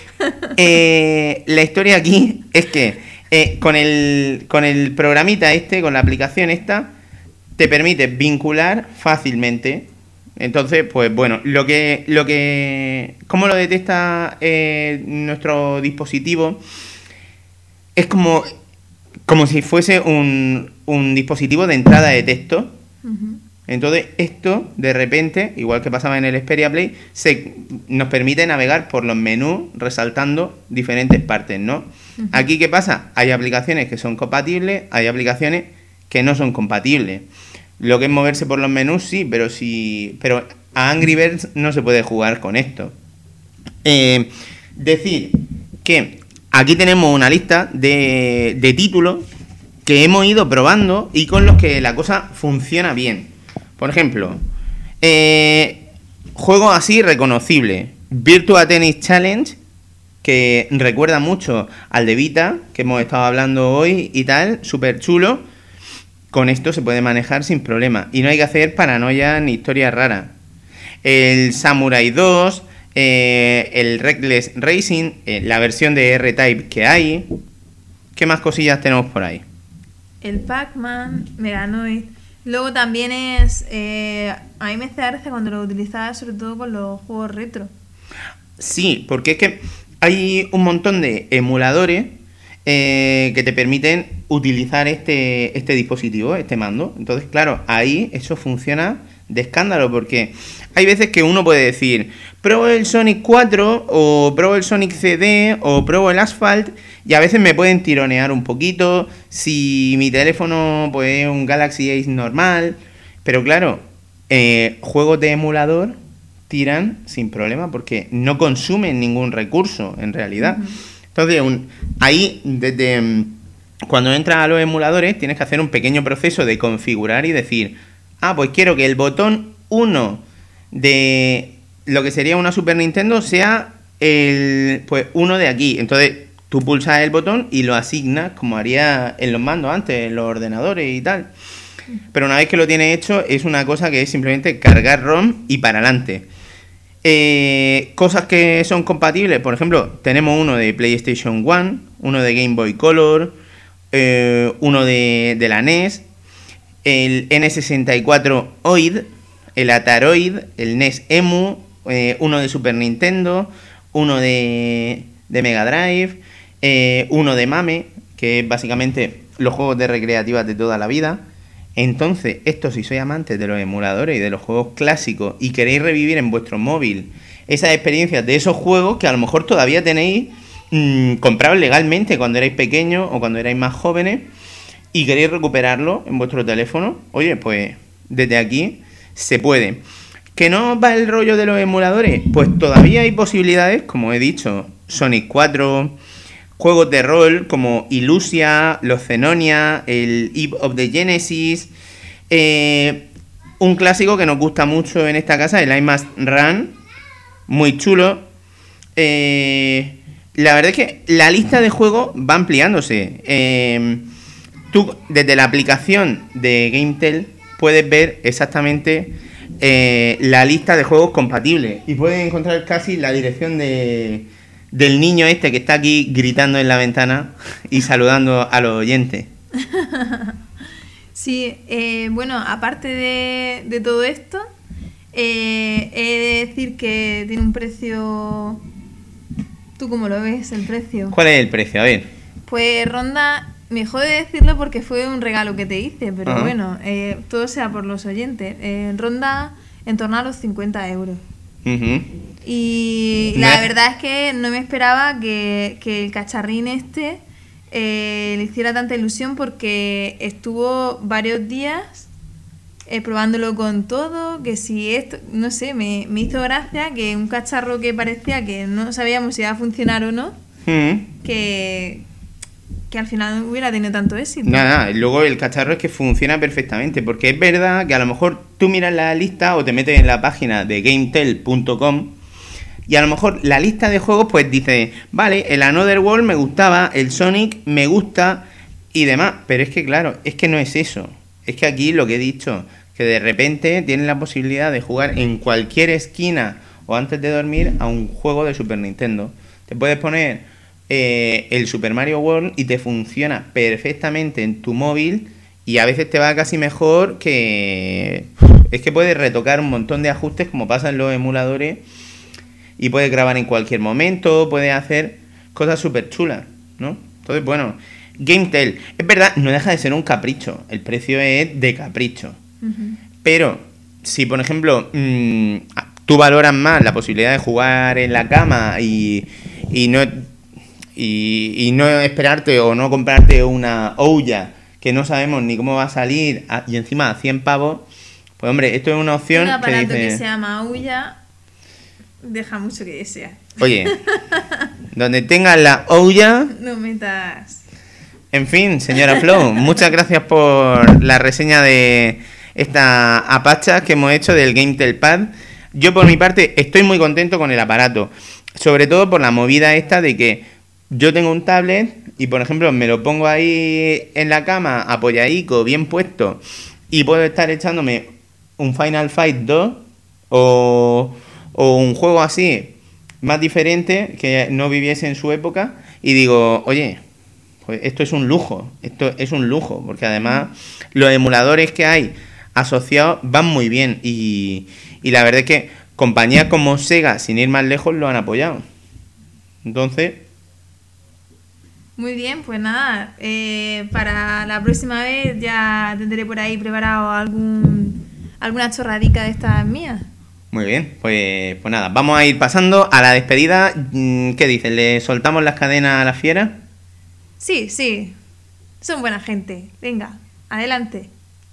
La historia aquí es que con el programita con la aplicación esta, te permite vincular fácilmente. Entonces, pues bueno, ¿cómo lo detecta nuestro dispositivo? Es como si fuese un dispositivo de entrada de texto. Entonces, esto, de repente, igual que pasaba en el Xperia Play, nos permite navegar por los menús resaltando diferentes partes, ¿no? Aquí, ¿qué pasa? Hay aplicaciones que son compatibles, hay aplicaciones que no son compatibles. Lo que es moverse por los menús, sí, pero a Angry Birds no se puede jugar con esto. Decir que aquí tenemos una lista de títulos que hemos ido probando y con los que la cosa funciona bien. Por ejemplo, juegos así reconocibles. Virtua Tennis Challenge, que recuerda mucho al de Vita, que hemos estado hablando hoy y tal, súper chulo. Con esto se puede manejar sin problema. Y no hay que hacer paranoia ni historias raras. El Samurai 2, el Reckless Racing, la versión de R-Type que hay. ¿Qué más cosillas tenemos por ahí? El Pac-Man, Meganoid. Luego también a mí me hace gracia cuando lo utilizaba, sobre todo con los juegos retro. Sí, porque es que hay un montón de emuladores que te permiten utilizar este dispositivo, este mando. Entonces, claro, ahí eso funciona de escándalo, porque hay veces que uno puede decir, pruebo el Sonic 4, o pruebo el Sonic CD, o pruebo el Asphalt, y a veces me pueden tironear un poquito si mi teléfono pues es un Galaxy Ace normal. Pero claro, juegos de emulador tiran sin problema porque no consumen ningún recurso en realidad. Entonces, ahí desde cuando entras a los emuladores tienes que hacer un pequeño proceso de configurar y decir, pues quiero que el botón 1 de lo que sería una Super Nintendo sea uno de aquí. Entonces tú pulsas el botón y lo asignas como haría en los mandos antes, en los ordenadores y tal. Pero una vez que lo tienes hecho, es una cosa que es simplemente cargar ROM y para adelante. Cosas que son compatibles, por ejemplo, tenemos uno de PlayStation 1, uno de Game Boy Color, uno de la NES, el N64 OID, el Ataroid, el NES EMU, uno de Super Nintendo, uno de Mega Drive, uno de MAME, que es básicamente los juegos de recreativas de toda la vida. Entonces, esto, si sois amantes de los emuladores y de los juegos clásicos y queréis revivir en vuestro móvil esas experiencias de esos juegos que a lo mejor todavía tenéis comprados legalmente cuando erais pequeños o cuando erais más jóvenes y queréis recuperarlo en vuestro teléfono, oye, pues desde aquí se puede. ¿Que no va el rollo de los emuladores? Pues todavía hay posibilidades, como he dicho, Sonic 4, juegos de rol como Illusia, los Xenonia, el Eve of the Genesis, un clásico que nos gusta mucho en esta casa, el I Must Run, muy chulo. La verdad es que la lista de juegos va ampliándose. Tú, desde la aplicación de GameTel, puedes ver exactamente la lista de juegos compatibles y puedes encontrar casi la dirección del niño este que está aquí gritando en la ventana y saludando a los oyentes. Sí, bueno, aparte de todo esto, he de decir que tiene un precio... ¿Tú cómo lo ves, el precio? ¿Cuál es el precio? A ver. Pues ronda... Me jode decirlo porque fue un regalo que te hice, pero Ajá. bueno, todo sea por los oyentes. Ronda en torno a los 50 euros. Uh-huh. Y la verdad es que no me esperaba que el cacharrín este le hiciera tanta ilusión porque estuvo varios días probándolo con todo, que si esto, no sé, me hizo gracia que un cacharro que parecía que no sabíamos si iba a funcionar o no, que al final no hubiera tenido tanto éxito. Nada, luego el cacharro es que funciona perfectamente, porque es verdad que a lo mejor tú miras la lista o te metes en la página de gametel.com y a lo mejor la lista de juegos pues dice, vale, el Another World me gustaba, el Sonic me gusta y demás, pero es que claro, es que no es eso. Es que aquí lo que he dicho, que de repente tienes la posibilidad de jugar en cualquier esquina o antes de dormir a un juego de Super Nintendo. Te puedes poner el Super Mario World y te funciona perfectamente en tu móvil y a veces te va casi mejor que... Es que puedes retocar un montón de ajustes como pasa en los emuladores y puedes grabar en cualquier momento, puedes hacer cosas súper chulas, ¿no? Entonces, bueno, GameTel, es verdad, no deja de ser un capricho, el precio es de capricho. Uh-huh. Pero si, por ejemplo, tú valoras más la posibilidad de jugar en la cama y no esperarte o no comprarte una Ouya que no sabemos ni cómo va a salir y encima a 100 pavos, pues hombre, esto es una opción un aparato que dice... que se llama Ouya deja mucho que desear. Oye, donde tengas la Ouya... No metas... En fin, señora Flo, muchas gracias por la reseña de esta apacha que hemos hecho del GameTel Pad. Yo por mi parte estoy muy contento con el aparato, sobre todo por la movida esta de que yo tengo un tablet y por ejemplo me lo pongo ahí en la cama apoyadico, bien puesto y puedo estar echándome un Final Fight 2 o un juego así más diferente que no viviese en su época y digo, oye, pues esto es un lujo, porque además los emuladores que hay asociados van muy bien y la verdad es que compañías como Sega, sin ir más lejos, lo han apoyado. Entonces... Muy bien, pues nada, para la próxima vez ya tendré por ahí preparado alguna chorradica de estas mías. Muy bien, pues nada, vamos a ir pasando a la despedida. ¿Qué dices? ¿Le soltamos las cadenas a la fiera? Sí, son buena gente. Venga, adelante.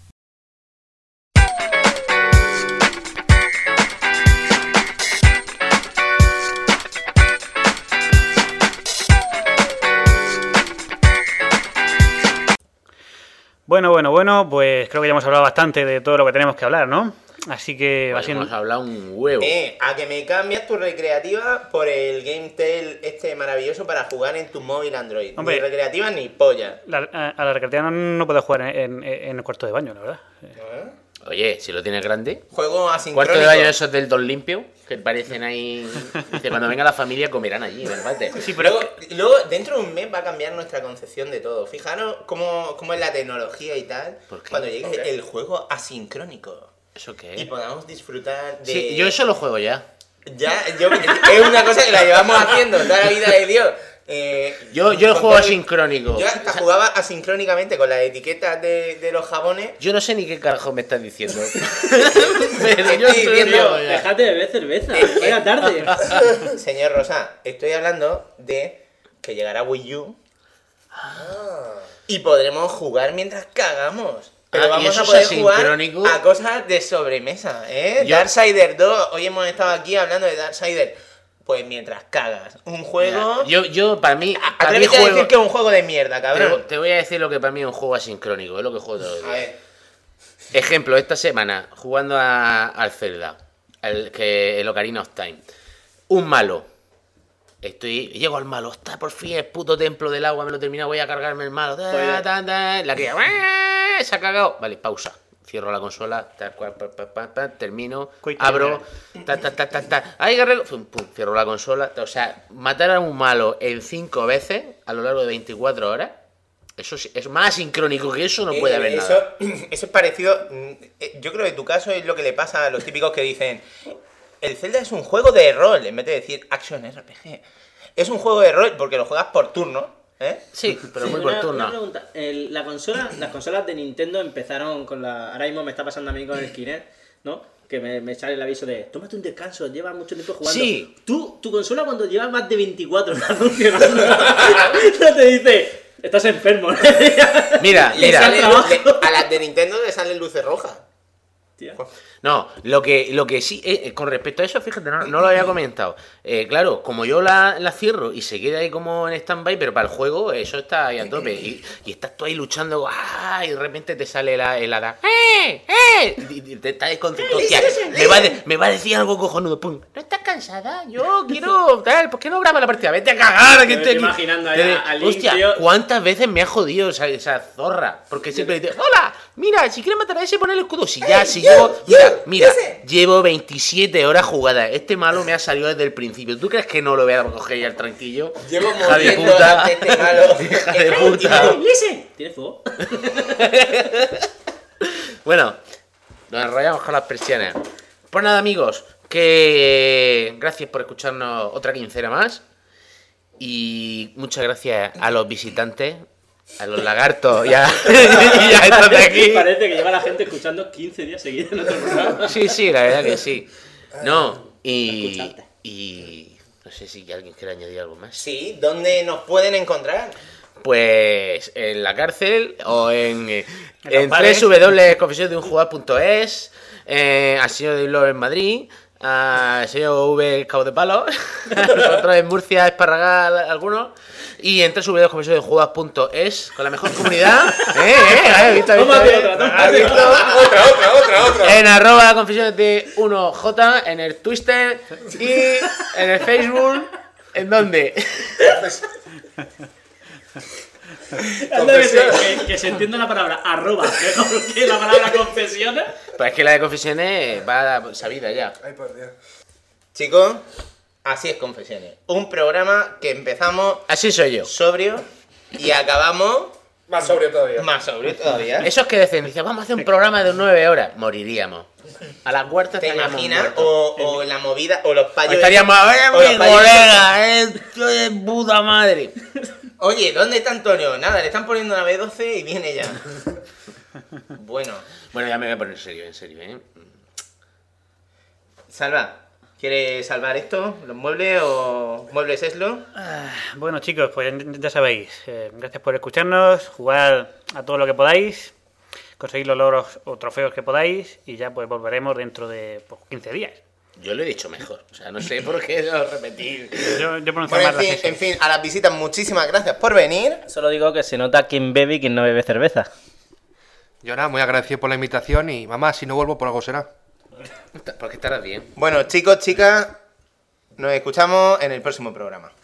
Bueno, pues creo que ya hemos hablado bastante de todo lo que tenemos que hablar, ¿no? Así que va siendo... Hemos hablado un huevo. A que me cambias tu recreativa por el GameTel este maravilloso para jugar en tu móvil Android. Hombre, ni recreativa ni polla. A la recreativa no puedes jugar en el cuarto de baño, la verdad. Oye, si lo tienes grande. Juego asincrónico. Cuarto de baño esos del Don Limpio, que parecen ahí... Dice, cuando venga la familia comerán allí, ¿verdad? Sí, pero luego, dentro de un mes va a cambiar nuestra concepción de todo. Fijaros cómo es la tecnología y tal. Cuando llegue el juego asincrónico. ¿Eso qué es? Y podamos disfrutar de... Sí, yo eso lo juego ya. Es una cosa que la llevamos haciendo toda la vida de Dios. Yo el juego asincrónico. Yo hasta jugaba asincrónicamente con las etiquetas de los jabones. Yo no sé ni qué carajo me estás diciendo. Pero yo estoy diciendo. Déjate de beber cerveza. Vaya tarde. Señor Rosa, estoy hablando de que llegará Wii U. Y podremos jugar mientras cagamos. Pero ¿y vamos eso a es poder jugar asincrónico? a cosas de sobremesa, Darksiders 2, hoy hemos estado aquí hablando de Darksiders. Pues mientras cagas. Un juego... Yo para mí... Atrévete a decir que es un juego de mierda, cabrón. Te voy a decir lo que para mí es un juego asincrónico. Es lo que juego todos los días. A ver. Ejemplo, esta semana, jugando al Zelda, el Ocarina of Time. Un malo. Llego al malo. Está por fin el puto templo del agua, me lo he terminado, voy a cargarme el malo. La cría. Se ha cagado. Vale, pausa. Cierro la consola, termino, abro, ¡ay, guerrero! Pum, cierro la consola. O sea, matar a un malo en 5 veces a lo largo de 24 horas, eso es más sincrónico que eso, no puede haber nada. Eso es parecido. Yo creo que tu caso es lo que le pasa a los típicos que dicen: el Zelda es un juego de rol, en vez de decir Action RPG. Es un juego de rol porque lo juegas por turno. Sí, pero muy por turno. Una pregunta. Las consolas de Nintendo empezaron con la... Ahora mismo me está pasando a mí con el Kinect, ¿no? Que me sale el aviso de tómate un descanso, llevas mucho tiempo jugando. Sí. Tu consola cuando llevas más de 24 horas funcionando no te dice, estás enfermo. Mira. A las de Nintendo le salen luces rojas. Tía. No, lo que sí, con respecto a eso, fíjate, no lo había comentado. Claro, como yo la cierro y se queda ahí como en stand-by, pero para el juego eso está ahí a tope. Y estás tú ahí luchando, y de repente te sale el hada. Y te estás desconcentrado. Hostia, me va a decir algo cojonudo. Pum. ¿No estás cansada? Yo quiero tal. ¿Por qué no grabas la partida? Vete a cagar. Que estoy imaginando ahí al Link, hostia, tío. ¿cuántas veces me ha jodido esa zorra? Porque siempre dice, hola, mira, si quieres matar a ese, pon el escudo. Si llevo... Mira, llevo 27 horas jugadas. Este malo me ha salido desde el principio. ¿Tú crees que no lo voy a coger ya el tranquillo? Llevo hija de muriendo puta. ante este malo. Hija de puta. ¿Tienes fuego? Bueno, nos enrollamos con las persianas. Pues nada, amigos, que gracias por escucharnos otra quincena más. Y muchas gracias a los visitantes, a los lagartos y a estos de aquí. Parece que lleva la gente escuchando 15 días seguidos en otro programa. Sí, la verdad que sí. No, y no sé si alguien quiere añadir algo más. Sí, ¿dónde nos pueden encontrar? Pues en la cárcel o en bares. www.confesionesdeunjugador.es, al señor de Love en Madrid, al señor V Cabo de Palo, nosotros en Murcia, Esparragal, algunos, y en www.confesionesdeunjugador.es con la mejor comunidad. ¿Visto? Otra. En @confesionesde1j, en el Twitter y en el Facebook. ¿En dónde? Que se entienda la palabra arroba, mejor que la palabra confesiones. Pues es que la de confesiones va sabida ya. Ay, por Dios. Chicos, así es Confesiones. Un programa que empezamos Así soy yo. sobrio y acabamos Más sobrio todavía. más sobrio todavía. Esos que decían, vamos a hacer un programa de 9 horas, moriríamos. A la cuarta ¿Te estaríamos imaginas? muertos. O la movida, o los payos. Estaríamos a ver, o los mi payos- colega, esto es puta madre. Oye, ¿dónde está Antonio? Nada, le están poniendo una B12 y viene ya. Bueno, Bueno, ya me voy a poner en serio, ¿eh? Salva, ¿quieres salvar esto? ¿Los muebles o muebles Eslo? Bueno, chicos, pues ya sabéis. Gracias por escucharnos. Jugad a todo lo que podáis. Conseguid los logros o trofeos que podáis. Y ya pues volveremos dentro de 15 días. Yo lo he dicho mejor. O sea, no sé por qué lo repetir. Yo pronuncio Bueno, más las S. en fin, a las visitas muchísimas gracias por venir. Solo digo que se nota quién bebe y quién no bebe cerveza. Yo nada, muy agradecido por la invitación y mamá, si no vuelvo por algo será. Porque estarás bien. Bueno, chicos, chicas, nos escuchamos en el próximo programa.